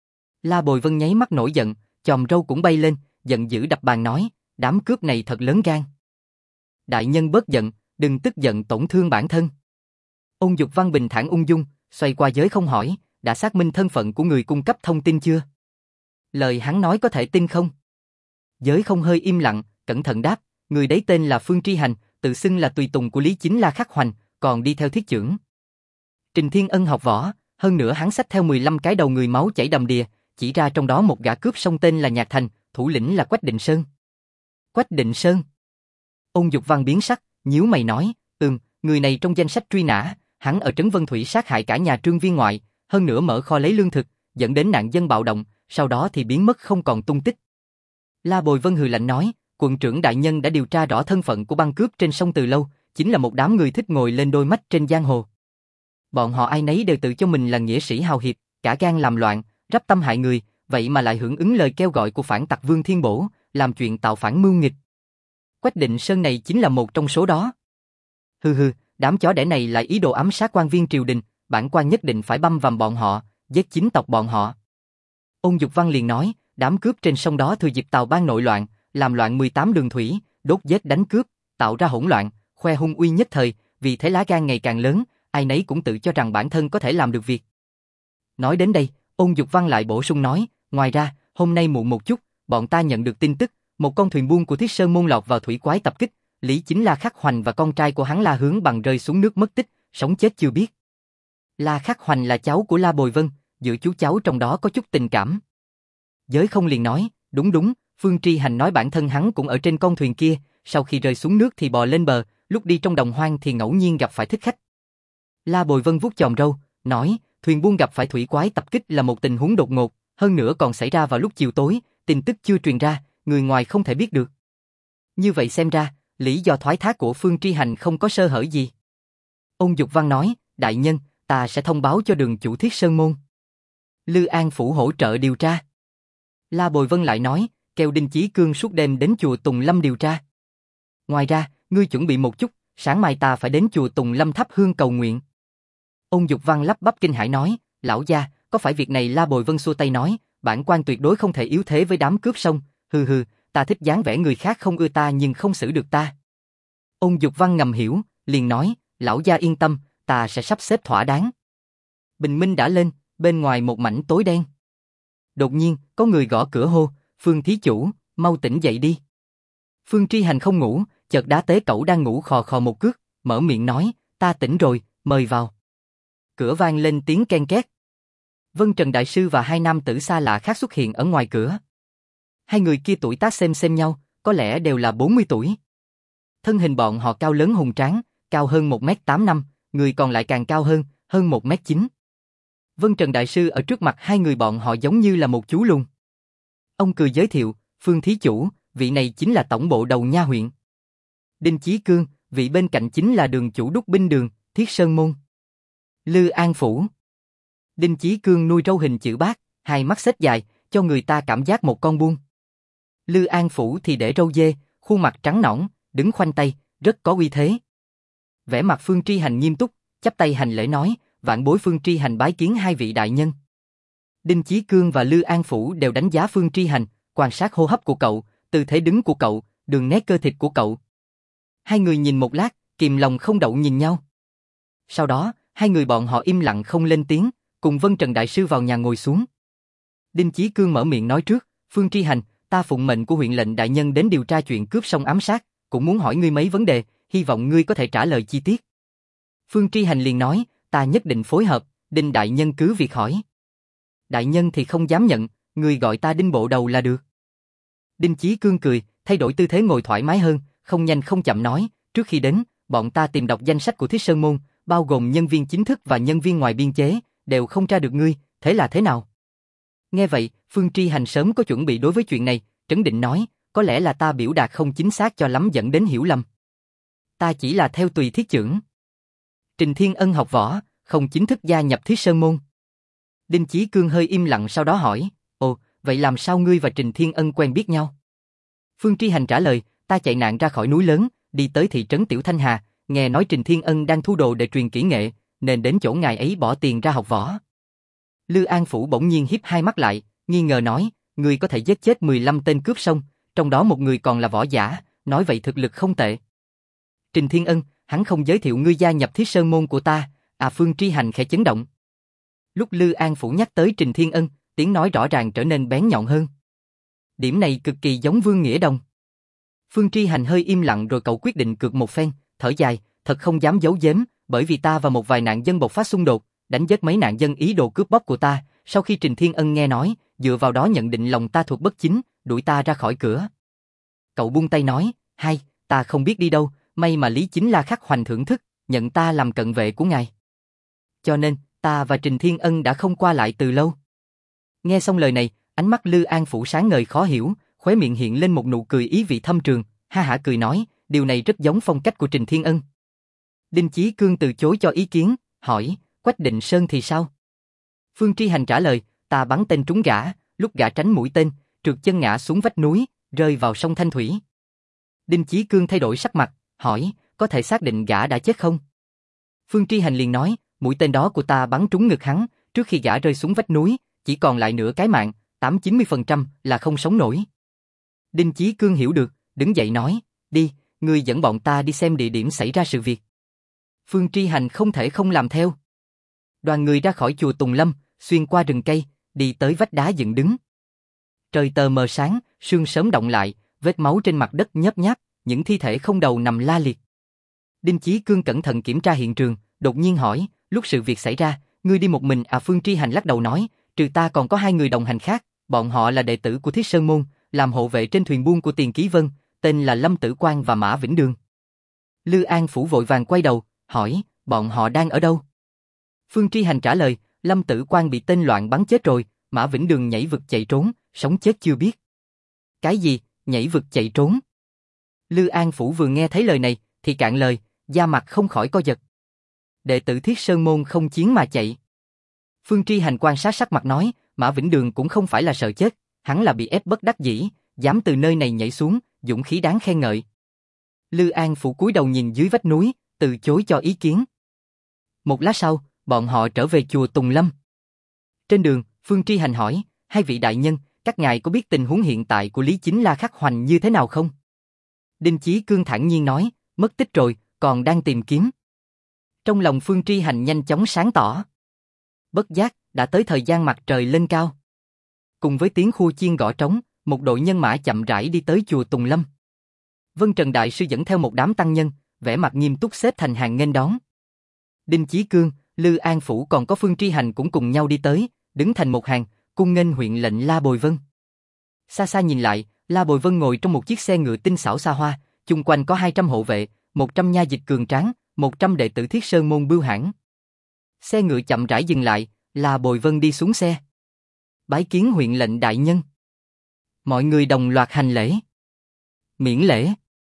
La Bồi Vân nháy mắt nổi giận, chòm râu cũng bay lên, giận dữ đập bàn nói, đám cướp này thật lớn gan. Đại nhân bớt giận, đừng tức giận tổn thương bản thân. Ôn Dục Văn bình thản ung dung, xoay qua Giới Không hỏi, đã xác minh thân phận của người cung cấp thông tin chưa? Lời hắn nói có thể tin không? Giới Không hơi im lặng, cẩn thận đáp, người đấy tên là Phương Tri Hành, tự xưng là tùy tùng của Lý Chính La Khắc Hoành, còn đi theo thiết chưởng. Trình Thiên Ân học võ, hơn nữa hắn xách theo 15 cái đầu người máu chảy đầm đìa, chỉ ra trong đó một gã cướp song tên là Nhạc Thành, thủ lĩnh là Quách Định Sơn. Quách Định Sơn? Ôn Dục Văn biến sắc, nhíu mày nói, người này trong danh sách truy nã, hắn ở Trấn Vân Thủy sát hại cả nhà Trương Viên ngoại, hơn nữa mở kho lấy lương thực, dẫn đến nạn dân bạo động, sau đó thì biến mất không còn tung tích. La Bồi Vân hừ lạnh nói, quận trưởng đại nhân đã điều tra rõ thân phận của băng cướp trên sông từ lâu, chính là một đám người thích ngồi lên đôi mắt trên giang hồ. Bọn họ ai nấy đều tự cho mình là nghĩa sĩ hào hiệp, cả gan làm loạn, rắp tâm hại người, vậy mà lại hưởng ứng lời kêu gọi của phản tặc Vương Thiên Bổ, làm chuyện tạo phản mưu nghịch. Quách Định Sơn này chính là một trong số đó. Hừ, đám chó đẻ này lại ý đồ ám sát quan viên triều đình, bản quan nhất định phải băm vằm bọn họ, giết chính tộc bọn họ. Ôn Dục Văn liền nói, đám cướp trên sông đó thừa dịp Tào Bang nội loạn, làm loạn 18 đường thủy, đốt giết đánh cướp, tạo ra hỗn loạn, khoe hung uy nhất thời, vì thế lá gan ngày càng lớn, ai nấy cũng tự cho rằng bản thân có thể làm được việc. Nói đến đây, Ôn Dục Văn lại bổ sung nói, ngoài ra, hôm nay muộn một chút, bọn ta nhận được tin tức, một con thuyền buôn của Thiết Sơn môn lọt vào thủy quái tập kích, Lý Chính La Khắc Hoành và con trai của hắn La Hướng Bằng rơi xuống nước mất tích, sống chết chưa biết. La Khắc Hoành là cháu của La Bồi Vân, giữa chú cháu trong đó có chút tình cảm. Giới Không liền nói, đúng, Phương Tri Hành nói bản thân hắn cũng ở trên con thuyền kia, sau khi rơi xuống nước thì bò lên bờ, lúc đi trong đồng hoang thì ngẫu nhiên gặp phải thích khách. La Bồi Vân vuốt chòm râu, nói, thuyền buôn gặp phải thủy quái tập kích là một tình huống đột ngột, hơn nữa còn xảy ra vào lúc chiều tối, tin tức chưa truyền ra, người ngoài không thể biết được. Như vậy xem ra, lý do thoái thác của Phương Tri Hành không có sơ hở gì. Ôn Dục Văn nói, đại nhân, ta sẽ thông báo cho đường chủ Thiết Sơn môn. Lư An phủ hỗ trợ điều tra. La Bồi Vân lại nói, kêu Đinh Chí Cương suốt đêm đến chùa Tùng Lâm điều tra. Ngoài ra, ngươi chuẩn bị một chút, sáng mai ta phải đến chùa Tùng Lâm thắp hương cầu nguyện. Ôn Dục Văn lắp bắp kinh hãi nói, lão gia, có phải việc này? La Bồi Vân xua tay nói, bản quan tuyệt đối không thể yếu thế với đám cướp sông, hừ, ta thích dáng vẻ người khác không ưa ta nhưng không xử được ta. Ôn Dục Văn ngầm hiểu, liền nói, lão gia yên tâm, ta sẽ sắp xếp thỏa đáng. Bình minh đã lên, bên ngoài một mảnh tối đen. Đột nhiên, có người gõ cửa hô, Phương thí chủ, mau tỉnh dậy đi. Phương Tri Hành không ngủ, chợt đá Tế Cẩu đang ngủ khò khò một cước, mở miệng nói, ta tỉnh rồi, mời vào. Cửa vang lên tiếng ken két. Vân Trần Đại Sư và hai nam tử xa lạ khác xuất hiện ở ngoài cửa. Hai người kia tuổi tác xem nhau, có lẽ đều là 40 tuổi. Thân hình bọn họ cao lớn hùng tráng, cao hơn 1m85, người còn lại càng cao hơn 1m9. Vân Trần Đại Sư ở trước mặt hai người bọn họ giống như là một chú lùn. Ông cười giới thiệu, Phương thí chủ, vị này chính là tổng bộ đầu nha huyện. Đinh Chí Cương, vị bên cạnh chính là đường chủ đúc binh đường, Thiết Sơn môn. Lư An phủ. Đinh Chí Cương nuôi râu hình chữ bát, hai mắt xếp dài, cho người ta cảm giác một con buôn. Lư An phủ thì để râu dê, khuôn mặt trắng nõn, đứng khoanh tay, rất có uy thế. Vẻ mặt Phương Tri Hành nghiêm túc, chắp tay hành lễ nói, vạn bối Phương Tri Hành bái kiến hai vị đại nhân. Đinh Chí Cương và Lư An phủ đều đánh giá Phương Tri Hành, quan sát hô hấp của cậu, tư thế đứng của cậu, đường nét cơ thịt của cậu. Hai người nhìn một lát, kìm lòng không đậu nhìn nhau. Sau đó, hai người bọn họ im lặng không lên tiếng, cùng Vân Trần Đại Sư vào nhà ngồi xuống. Đinh Chí Cương mở miệng nói trước, Phương Tri Hành, ta phụng mệnh của huyện lệnh đại nhân đến điều tra chuyện cướp sông ám sát, cũng muốn hỏi ngươi mấy vấn đề, hy vọng ngươi có thể trả lời chi tiết. Phương Tri Hành liền nói, ta nhất định phối hợp, Đinh đại nhân cứ việc hỏi. Đại nhân thì không dám nhận, ngươi gọi ta Đinh bộ đầu là được. Đinh Chí Cương cười, thay đổi tư thế ngồi thoải mái hơn, không nhanh không chậm nói, trước khi đến, bọn ta tìm đọc danh sách của Thiết Sơn Môn, bao gồm nhân viên chính thức và nhân viên ngoài biên chế, đều không tra được ngươi, thế là thế nào? Nghe vậy, Phương Tri Hành sớm có chuẩn bị đối với chuyện này, trấn định nói, có lẽ là ta biểu đạt không chính xác cho lắm dẫn đến hiểu lầm. Ta chỉ là theo tùy thiết chưởng. Trình Thiên Ân học võ, không chính thức gia nhập Thiết Sơn Môn. Đinh Chí Cương hơi im lặng sau đó hỏi, ồ, vậy làm sao ngươi và Trình Thiên Ân quen biết nhau? Phương Tri Hành trả lời, ta chạy nạn ra khỏi núi lớn, đi tới thị trấn Tiểu Thanh Hà, nghe nói Trình Thiên Ân đang thu đồ để truyền kỹ nghệ, nên đến chỗ ngài ấy bỏ tiền ra học võ. Lư An Phủ bỗng nhiên híp hai mắt lại, nghi ngờ nói, ngươi có thể giết chết 15 tên cướp sông, trong đó một người còn là võ giả, nói vậy thực lực không tệ. Trình Thiên Ân, hắn không giới thiệu ngươi gia nhập Thiết Sơn Môn của ta, Phương Tri Hành khẽ chấn động. Lúc Lư An Phủ nhắc tới Trình Thiên Ân, tiếng nói rõ ràng trở nên bén nhọn hơn. Điểm này cực kỳ giống Vương Nghĩa Đồng. Phương Tri Hành hơi im lặng rồi cậu quyết định cược một phen, thở dài, thật không dám giấu giếm, bởi vì ta và một vài nạn dân bộc phát xung đột, đánh giết mấy nạn dân ý đồ cướp bóc của ta, sau khi Trình Thiên Ân nghe nói, dựa vào đó nhận định lòng ta thuộc bất chính, đuổi ta ra khỏi cửa. Cậu buông tay nói, hay, ta không biết đi đâu, may mà Lý Chính La Khắc Hoành thưởng thức, nhận ta làm cận vệ của ngài. Cho nên, ta và Trình Thiên Ân đã không qua lại từ lâu. Nghe xong lời này, ánh mắt Lư An Phủ sáng ngời khó hiểu, khóe miệng hiện lên một nụ cười ý vị thâm trường, ha hả cười nói, điều này rất giống phong cách của Trình Thiên Ân. Đinh Chí Cương từ chối cho ý kiến, hỏi, Quách Định Sơn thì sao? Phương Tri Hành trả lời, ta bắn tên trúng gã, lúc gã tránh mũi tên, trượt chân ngã xuống vách núi, rơi vào sông Thanh Thủy. Đinh Chí Cương thay đổi sắc mặt, hỏi, có thể xác định gã đã chết không? Phương Tri Hành liền nói, mũi tên đó của ta bắn trúng ngực hắn, trước khi gã rơi xuống vách núi, chỉ còn lại nửa cái mạng, 80-90% là không sống nổi. Đinh Chí Cương hiểu được, đứng dậy nói, đi, ngươi dẫn bọn ta đi xem địa điểm xảy ra sự việc. Phương Tri Hành không thể không làm theo. Đoàn người ra khỏi chùa Tùng Lâm, xuyên qua rừng cây, đi tới vách đá dựng đứng. Trời tờ mờ sáng, sương sớm động lại, vết máu trên mặt đất nhấp nháp, những thi thể không đầu nằm la liệt. Đinh Chí Cương cẩn thận kiểm tra hiện trường, đột nhiên hỏi, lúc sự việc xảy ra, ngươi đi một mình? Phương Tri Hành lắc đầu nói, trừ ta còn có 2 người đồng hành khác, bọn họ là đệ tử của Thiết Sơn Môn, làm hộ vệ trên thuyền buôn của Tiền Ký Vân, tên là Lâm Tử Quang và Mã Vĩnh Đường. Lư An Phủ vội vàng quay đầu, hỏi, bọn họ đang ở đâu? Phương Tri Hành trả lời, Lâm Tử Quang bị tên loạn bắn chết rồi, Mã Vĩnh Đường nhảy vực chạy trốn, sống chết chưa biết. Cái gì, nhảy vực chạy trốn? Lư An Phủ vừa nghe thấy lời này, thì cạn lời, da mặt không khỏi co giật. Đệ tử Thiết Sơn Môn không chiến mà chạy. Phương Tri Hành quan sát sắc mặt nói, Mã Vĩnh Đường cũng không phải là sợ chết, hắn là bị ép bất đắc dĩ, dám từ nơi này nhảy xuống, dũng khí đáng khen ngợi. Lư An Phủ cúi đầu nhìn dưới vách núi, từ chối cho ý kiến. Một lát sau, bọn họ trở về chùa Tùng Lâm. Trên đường, Phương Tri Hành hỏi, 2 vị đại nhân, các ngài có biết tình huống hiện tại của Lý Chính La Khắc Hoành như thế nào không? Đinh Chí Cương thản nhiên nói, mất tích rồi, còn đang tìm kiếm. Trong lòng Phương Tri Hành nhanh chóng sáng tỏ. Bất giác, đã tới thời gian mặt trời lên cao. Cùng với tiếng khua chiên gõ trống, một đội nhân mã chậm rãi đi tới chùa Tùng Lâm. Vân Trần Đại Sư dẫn theo một đám tăng nhân, vẻ mặt nghiêm túc xếp thành hàng nghênh đón. Đinh Chí Cương, Lư An Phủ còn có Phương Tri Hành cũng cùng nhau đi tới, đứng thành một hàng, cung nghênh huyện lệnh La Bồi Vân. Xa xa nhìn lại, La Bồi Vân ngồi trong một chiếc xe ngựa tinh xảo xa hoa, chung quanh có 200 hộ vệ, 100 nha dịch cường tráng, 100 đệ tử Thiết Sơn Môn bưu hãn. Xe ngựa chậm rãi dừng lại, La Bồi Vân đi xuống xe. Bái kiến huyện lệnh đại nhân. Mọi người đồng loạt hành lễ. Miễn lễ.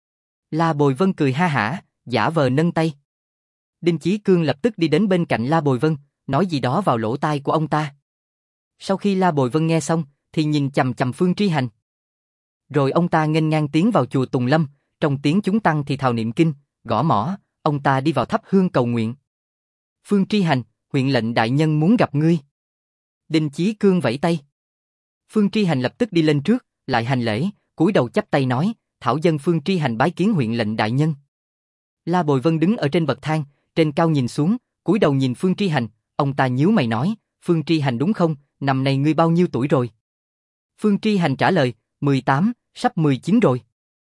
La Bồi Vân cười ha hả, giả vờ nâng tay. Đinh Chí Cương lập tức đi đến bên cạnh La Bồi Vân, nói gì đó vào lỗ tai của ông ta. Sau khi La Bồi Vân nghe xong, thì nhìn chằm chằm Phương Tri Hành. Rồi ông ta nghênh ngang tiến vào chùa Tùng Lâm, trong tiếng chúng tăng thì thào niệm kinh, gõ mõ, ông ta đi vào thắp hương cầu nguyện. Phương Tri Hành, huyện lệnh đại nhân muốn gặp ngươi. Đinh Chí Cương vẫy tay. Phương Tri Hành lập tức đi lên trước, lại hành lễ, cúi đầu chắp tay nói, thảo dân Phương Tri Hành bái kiến huyện lệnh đại nhân. La Bồi Vân đứng ở trên bậc thang, trên cao nhìn xuống, cúi đầu nhìn Phương Tri Hành, ông ta nhíu mày nói, Phương Tri Hành đúng không, năm nay ngươi bao nhiêu tuổi rồi? Phương Tri Hành trả lời, 18, sắp 19 rồi.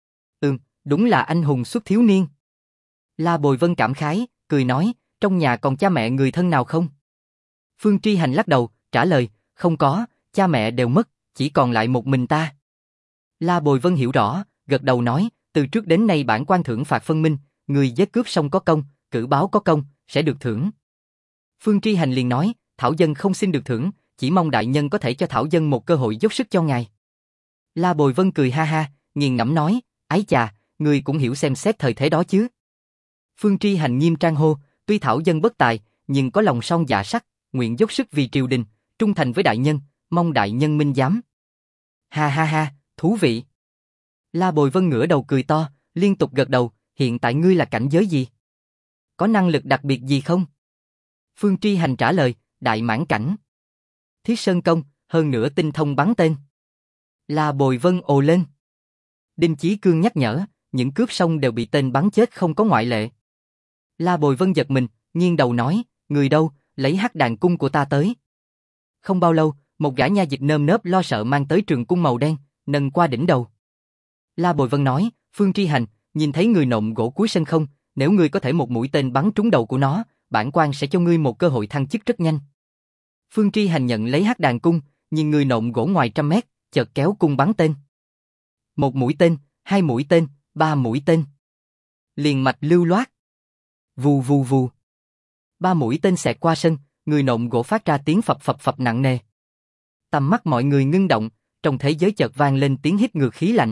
Đúng là anh hùng xuất thiếu niên. La Bồi Vân cảm khái, cười nói, trong nhà còn cha mẹ người thân nào không? Phương Tri Hành lắc đầu, trả lời, không có, cha mẹ đều mất, chỉ còn lại một mình ta. La Bồi Vân hiểu rõ, gật đầu nói, từ trước đến nay bản quan thưởng phạt phân minh, người giết cướp xong có công, cử báo có công, sẽ được thưởng. Phương Tri Hành liền nói, Thảo dân không xin được thưởng, chỉ mong đại nhân có thể cho Thảo dân một cơ hội dốc sức cho ngài. La Bồi Vân cười ha ha, nghiền ngẫm nói, ái chà, người cũng hiểu xem xét thời thế đó chứ. Phương Tri Hành nghiêm trang hô, tuy Thảo dân bất tài, nhưng có lòng son dạ sắt, nguyện dốc sức vì triều đình, trung thành với đại nhân, mong đại nhân minh giám. Ha ha ha, thú vị. La Bồi Vân ngửa đầu cười to, liên tục gật đầu, hiện tại ngươi là cảnh giới gì? Có năng lực đặc biệt gì không? Phương Tri Hành trả lời, đại mãn cảnh. Thiết Sơn Công, hơn nữa tinh thông bắn tên. La Bồi Vân ồ lên. Đinh Chí Cương nhắc nhở, những cướp xong đều bị tên bắn chết không có ngoại lệ. La Bồi Vân giật mình, nghiêng đầu nói, người đâu, lấy hắc đàn cung của ta tới. Không bao lâu, một gã nha dịch nơm nớp lo sợ mang tới trường cung màu đen, nâng qua đỉnh đầu. La Bồi Vân nói, Phương Tri Hành, nhìn thấy người nộm gỗ cuối sân không, nếu ngươi có thể một mũi tên bắn trúng đầu của nó, bản quan sẽ cho ngươi một cơ hội thăng chức rất nhanh. Phương Tri Hành nhận lấy hắc đàn cung, nhìn người nộm gỗ ngoài 100 mét, chợt kéo cung bắn tên. Một mũi tên, hai mũi tên, ba mũi tên. Liền mạch lưu loát. Vù vù vù. Ba mũi tên xẹt qua sân, người nộm gỗ phát ra tiếng phập phập phập nặng nề. Tầm mắt mọi người ngưng động, trong thế giới chợt vang lên tiếng hít ngược khí lạnh.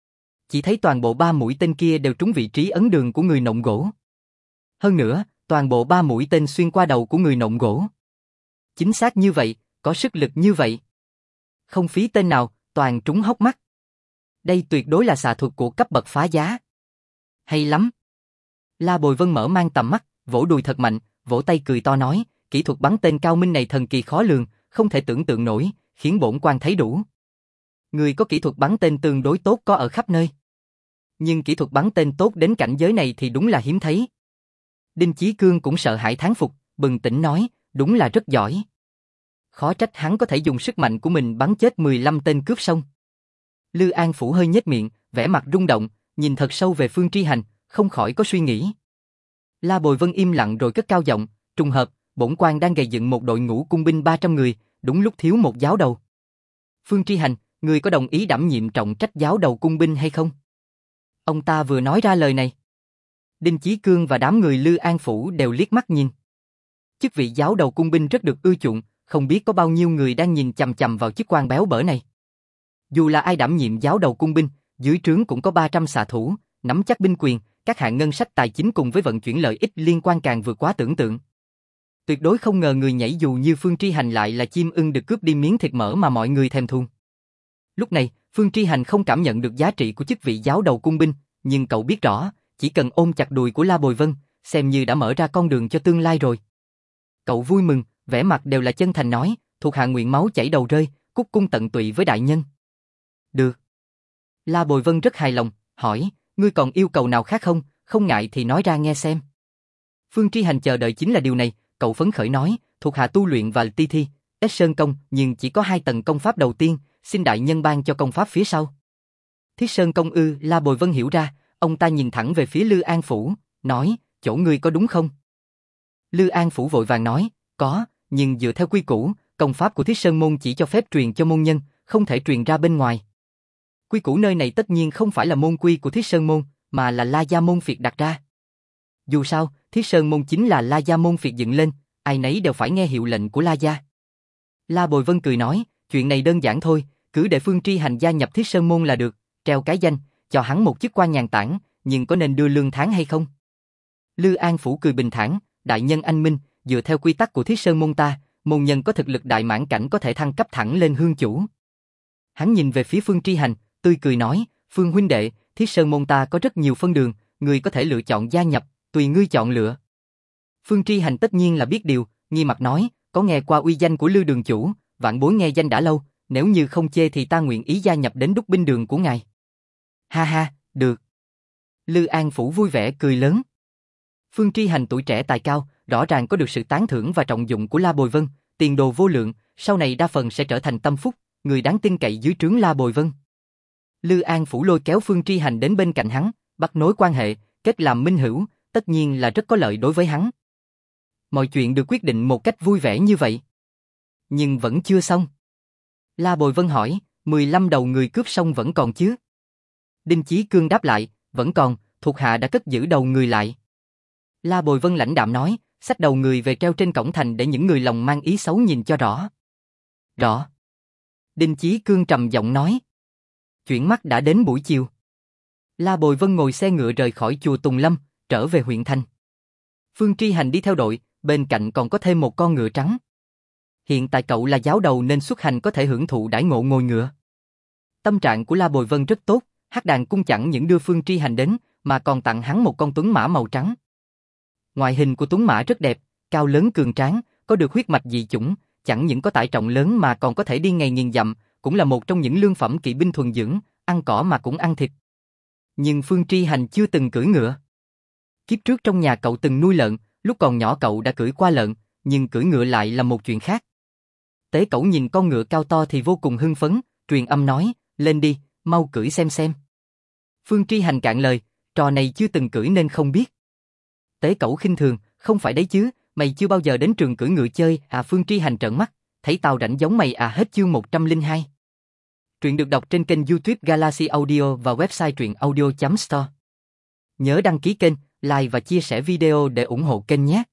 Chỉ thấy toàn bộ ba mũi tên kia đều trúng vị trí ấn đường của người nộm gỗ. Hơn nữa, toàn bộ ba mũi tên xuyên qua đầu của người nộm gỗ. Chính xác như vậy, có sức lực như vậy. Không phí tên nào, toàn trúng hốc mắt. Đây tuyệt đối là xạ thuật của cấp bậc phá giá. Hay lắm. La Bồi Vân mở mang tầm mắt, vỗ đùi thật mạnh, vỗ tay cười to nói, kỹ thuật bắn tên cao minh này thần kỳ khó lường, không thể tưởng tượng nổi, khiến bổn quan thấy đủ. Người có kỹ thuật bắn tên tương đối tốt có ở khắp nơi. Nhưng kỹ thuật bắn tên tốt đến cảnh giới này thì đúng là hiếm thấy. Đinh Chí Cương cũng sợ hãi thán phục, bừng tỉnh nói, đúng là rất giỏi. Khó trách hắn có thể dùng sức mạnh của mình bắn chết 15 tên cướp xong. Lư An Phủ hơi nhếch miệng, vẻ mặt rung động, nhìn thật sâu về Phương Tri Hành, không khỏi có suy nghĩ. La Bồi Vân im lặng rồi cất cao giọng, trùng hợp, bổn quan đang gầy dựng một đội ngũ cung binh 300 người, đúng lúc thiếu một giáo đầu. Phương Tri Hành, người có đồng ý đảm nhiệm trọng trách giáo đầu cung binh hay không? Ông ta vừa nói ra lời này. Đinh Chí Cương và đám người Lư An Phủ đều liếc mắt nhìn. Chức vị giáo đầu cung binh rất được ưa chuộng, không biết có bao nhiêu người đang nhìn chằm chằm vào chức quan béo bở này. Dù là ai đảm nhiệm giáo đầu cung binh, dưới trướng cũng có 300 xạ thủ, nắm chắc binh quyền, các hạng ngân sách tài chính cùng với vận chuyển lợi ích liên quan càng vượt quá tưởng tượng. Tuyệt đối không ngờ người nhảy dù như Phương Tri Hành lại là chim ưng được cướp đi miếng thịt mỡ mà mọi người thèm thuồng. Lúc này, Phương Tri Hành không cảm nhận được giá trị của chức vị giáo đầu cung binh, nhưng cậu biết rõ, chỉ cần ôm chặt đùi của La Bồi Vân, xem như đã mở ra con đường cho tương lai rồi. Cậu vui mừng, vẻ mặt đều là chân thành nói, thuộc hạ nguyện máu chảy đầu rơi, cúc cung tận tụy với đại nhân. Được. La Bồi Vân rất hài lòng, hỏi, ngươi còn yêu cầu nào khác không, không ngại thì nói ra nghe xem. Phương Tri Hành chờ đợi chính là điều này, cậu phấn khởi nói, thuộc hạ tu luyện và ti thi, Ích Sơn Công, nhưng chỉ có 2 tầng công pháp đầu tiên, xin đại nhân ban cho công pháp phía sau. Thiết Sơn Công ư? La Bồi Vân hiểu ra, ông ta nhìn thẳng về phía Lư An Phủ, nói, chỗ ngươi có đúng không? Lư An Phủ vội vàng nói, có, nhưng dựa theo quy củ, công pháp của Thiết Sơn Môn chỉ cho phép truyền cho môn nhân, không thể truyền ra bên ngoài. Quy củ nơi này tất nhiên không phải là môn quy của Thiết Sơn Môn, mà là La Gia Môn Phiệt đặt ra. Dù sao, Thiết Sơn Môn chính là La Gia Môn Phiệt dựng lên, ai nấy đều phải nghe hiệu lệnh của La Gia. La Bồi Vân cười nói, chuyện này đơn giản thôi, cứ để Phương Tri Hành gia nhập Thiết Sơn Môn là được, treo cái danh, cho hắn một chức quan nhàn tản, nhưng có nên đưa lương tháng hay không? Lư An Phủ cười bình thản, đại nhân anh minh, dựa theo quy tắc của Thiết Sơn Môn ta, môn nhân có thực lực đại mãn cảnh có thể thăng cấp thẳng lên hương chủ. Hắn nhìn về phía Phương Tri Hành, tươi cười nói, Phương huynh đệ, Thiết Sơn Môn ta có rất nhiều phân đường, ngươi có thể lựa chọn gia nhập, tùy ngươi chọn lựa. Phương Tri Hành tất nhiên là biết điều, nghi mặt nói, có nghe qua uy danh của Lư đường chủ, vạn bối nghe danh đã lâu, nếu như không chê thì ta nguyện ý gia nhập đến đúc binh đường của ngài. Ha ha, được. Lư An Phủ vui vẻ cười lớn. Phương Tri Hành tuổi trẻ tài cao, rõ ràng có được sự tán thưởng và trọng dụng của La Bồi Vân, tiền đồ vô lượng, sau này đa phần sẽ trở thành tâm phúc, người đáng tin cậy dưới trướng La Bồi Vân. Lư An Phủ lôi kéo Phương Tri Hành đến bên cạnh hắn, bắt nối quan hệ, kết làm minh hữu, tất nhiên là rất có lợi đối với hắn. Mọi chuyện được quyết định một cách vui vẻ như vậy. Nhưng vẫn chưa xong. La Bồi Vân hỏi, 15 đầu người cướp xong vẫn còn chứ? Đinh Chí Cương đáp lại, Vẫn còn, thuộc hạ đã cất giữ đầu người lại. La Bồi Vân lãnh đạm nói, xách đầu người về treo trên cổng thành để những người lòng mang ý xấu nhìn cho rõ. Rõ. Đinh Chí Cương trầm giọng nói. Chuyển mắt đã đến buổi chiều. La Bồi Vân ngồi xe ngựa rời khỏi chùa Tùng Lâm, trở về huyện thành. Phương Tri Hành đi theo đội, bên cạnh còn có thêm một con ngựa trắng. Hiện tại cậu là giáo đầu nên xuất hành có thể hưởng thụ đãi ngộ ngồi ngựa. Tâm trạng của La Bồi Vân rất tốt, Hắc Đàn Cung chẳng những đưa Phương Tri Hành đến, mà còn tặng hắn một con tuấn mã màu trắng. Ngoại hình của tuấn mã rất đẹp, cao lớn cường tráng, có được huyết mạch dị chủng, chẳng những có tải trọng lớn mà còn có thể đi ngày nghìn dặm, cũng là một trong những lương phẩm kỵ binh thuần dưỡng, ăn cỏ mà cũng ăn thịt. Nhưng Phương Tri Hành chưa từng cưỡi ngựa. Kiếp trước trong nhà cậu từng nuôi lợn, lúc còn nhỏ cậu đã cưỡi qua lợn, nhưng cưỡi ngựa lại là một chuyện khác. Tế Cẩu nhìn con ngựa cao to thì vô cùng hưng phấn, truyền âm nói, lên đi, mau cưỡi xem. Phương Tri Hành cạn lời, trò này chưa từng cưỡi nên không biết. Tế Cẩu khinh thường, không phải đấy chứ, mày chưa bao giờ đến trường cưỡi ngựa chơi à? Phương Tri Hành trợn mắt, thấy tao rảnh giống mày à? Hết chương 102. Truyện được đọc trên kênh YouTube Galaxy Audio và website truyện audio.store. Nhớ đăng ký kênh, like và chia sẻ video để ủng hộ kênh nhé.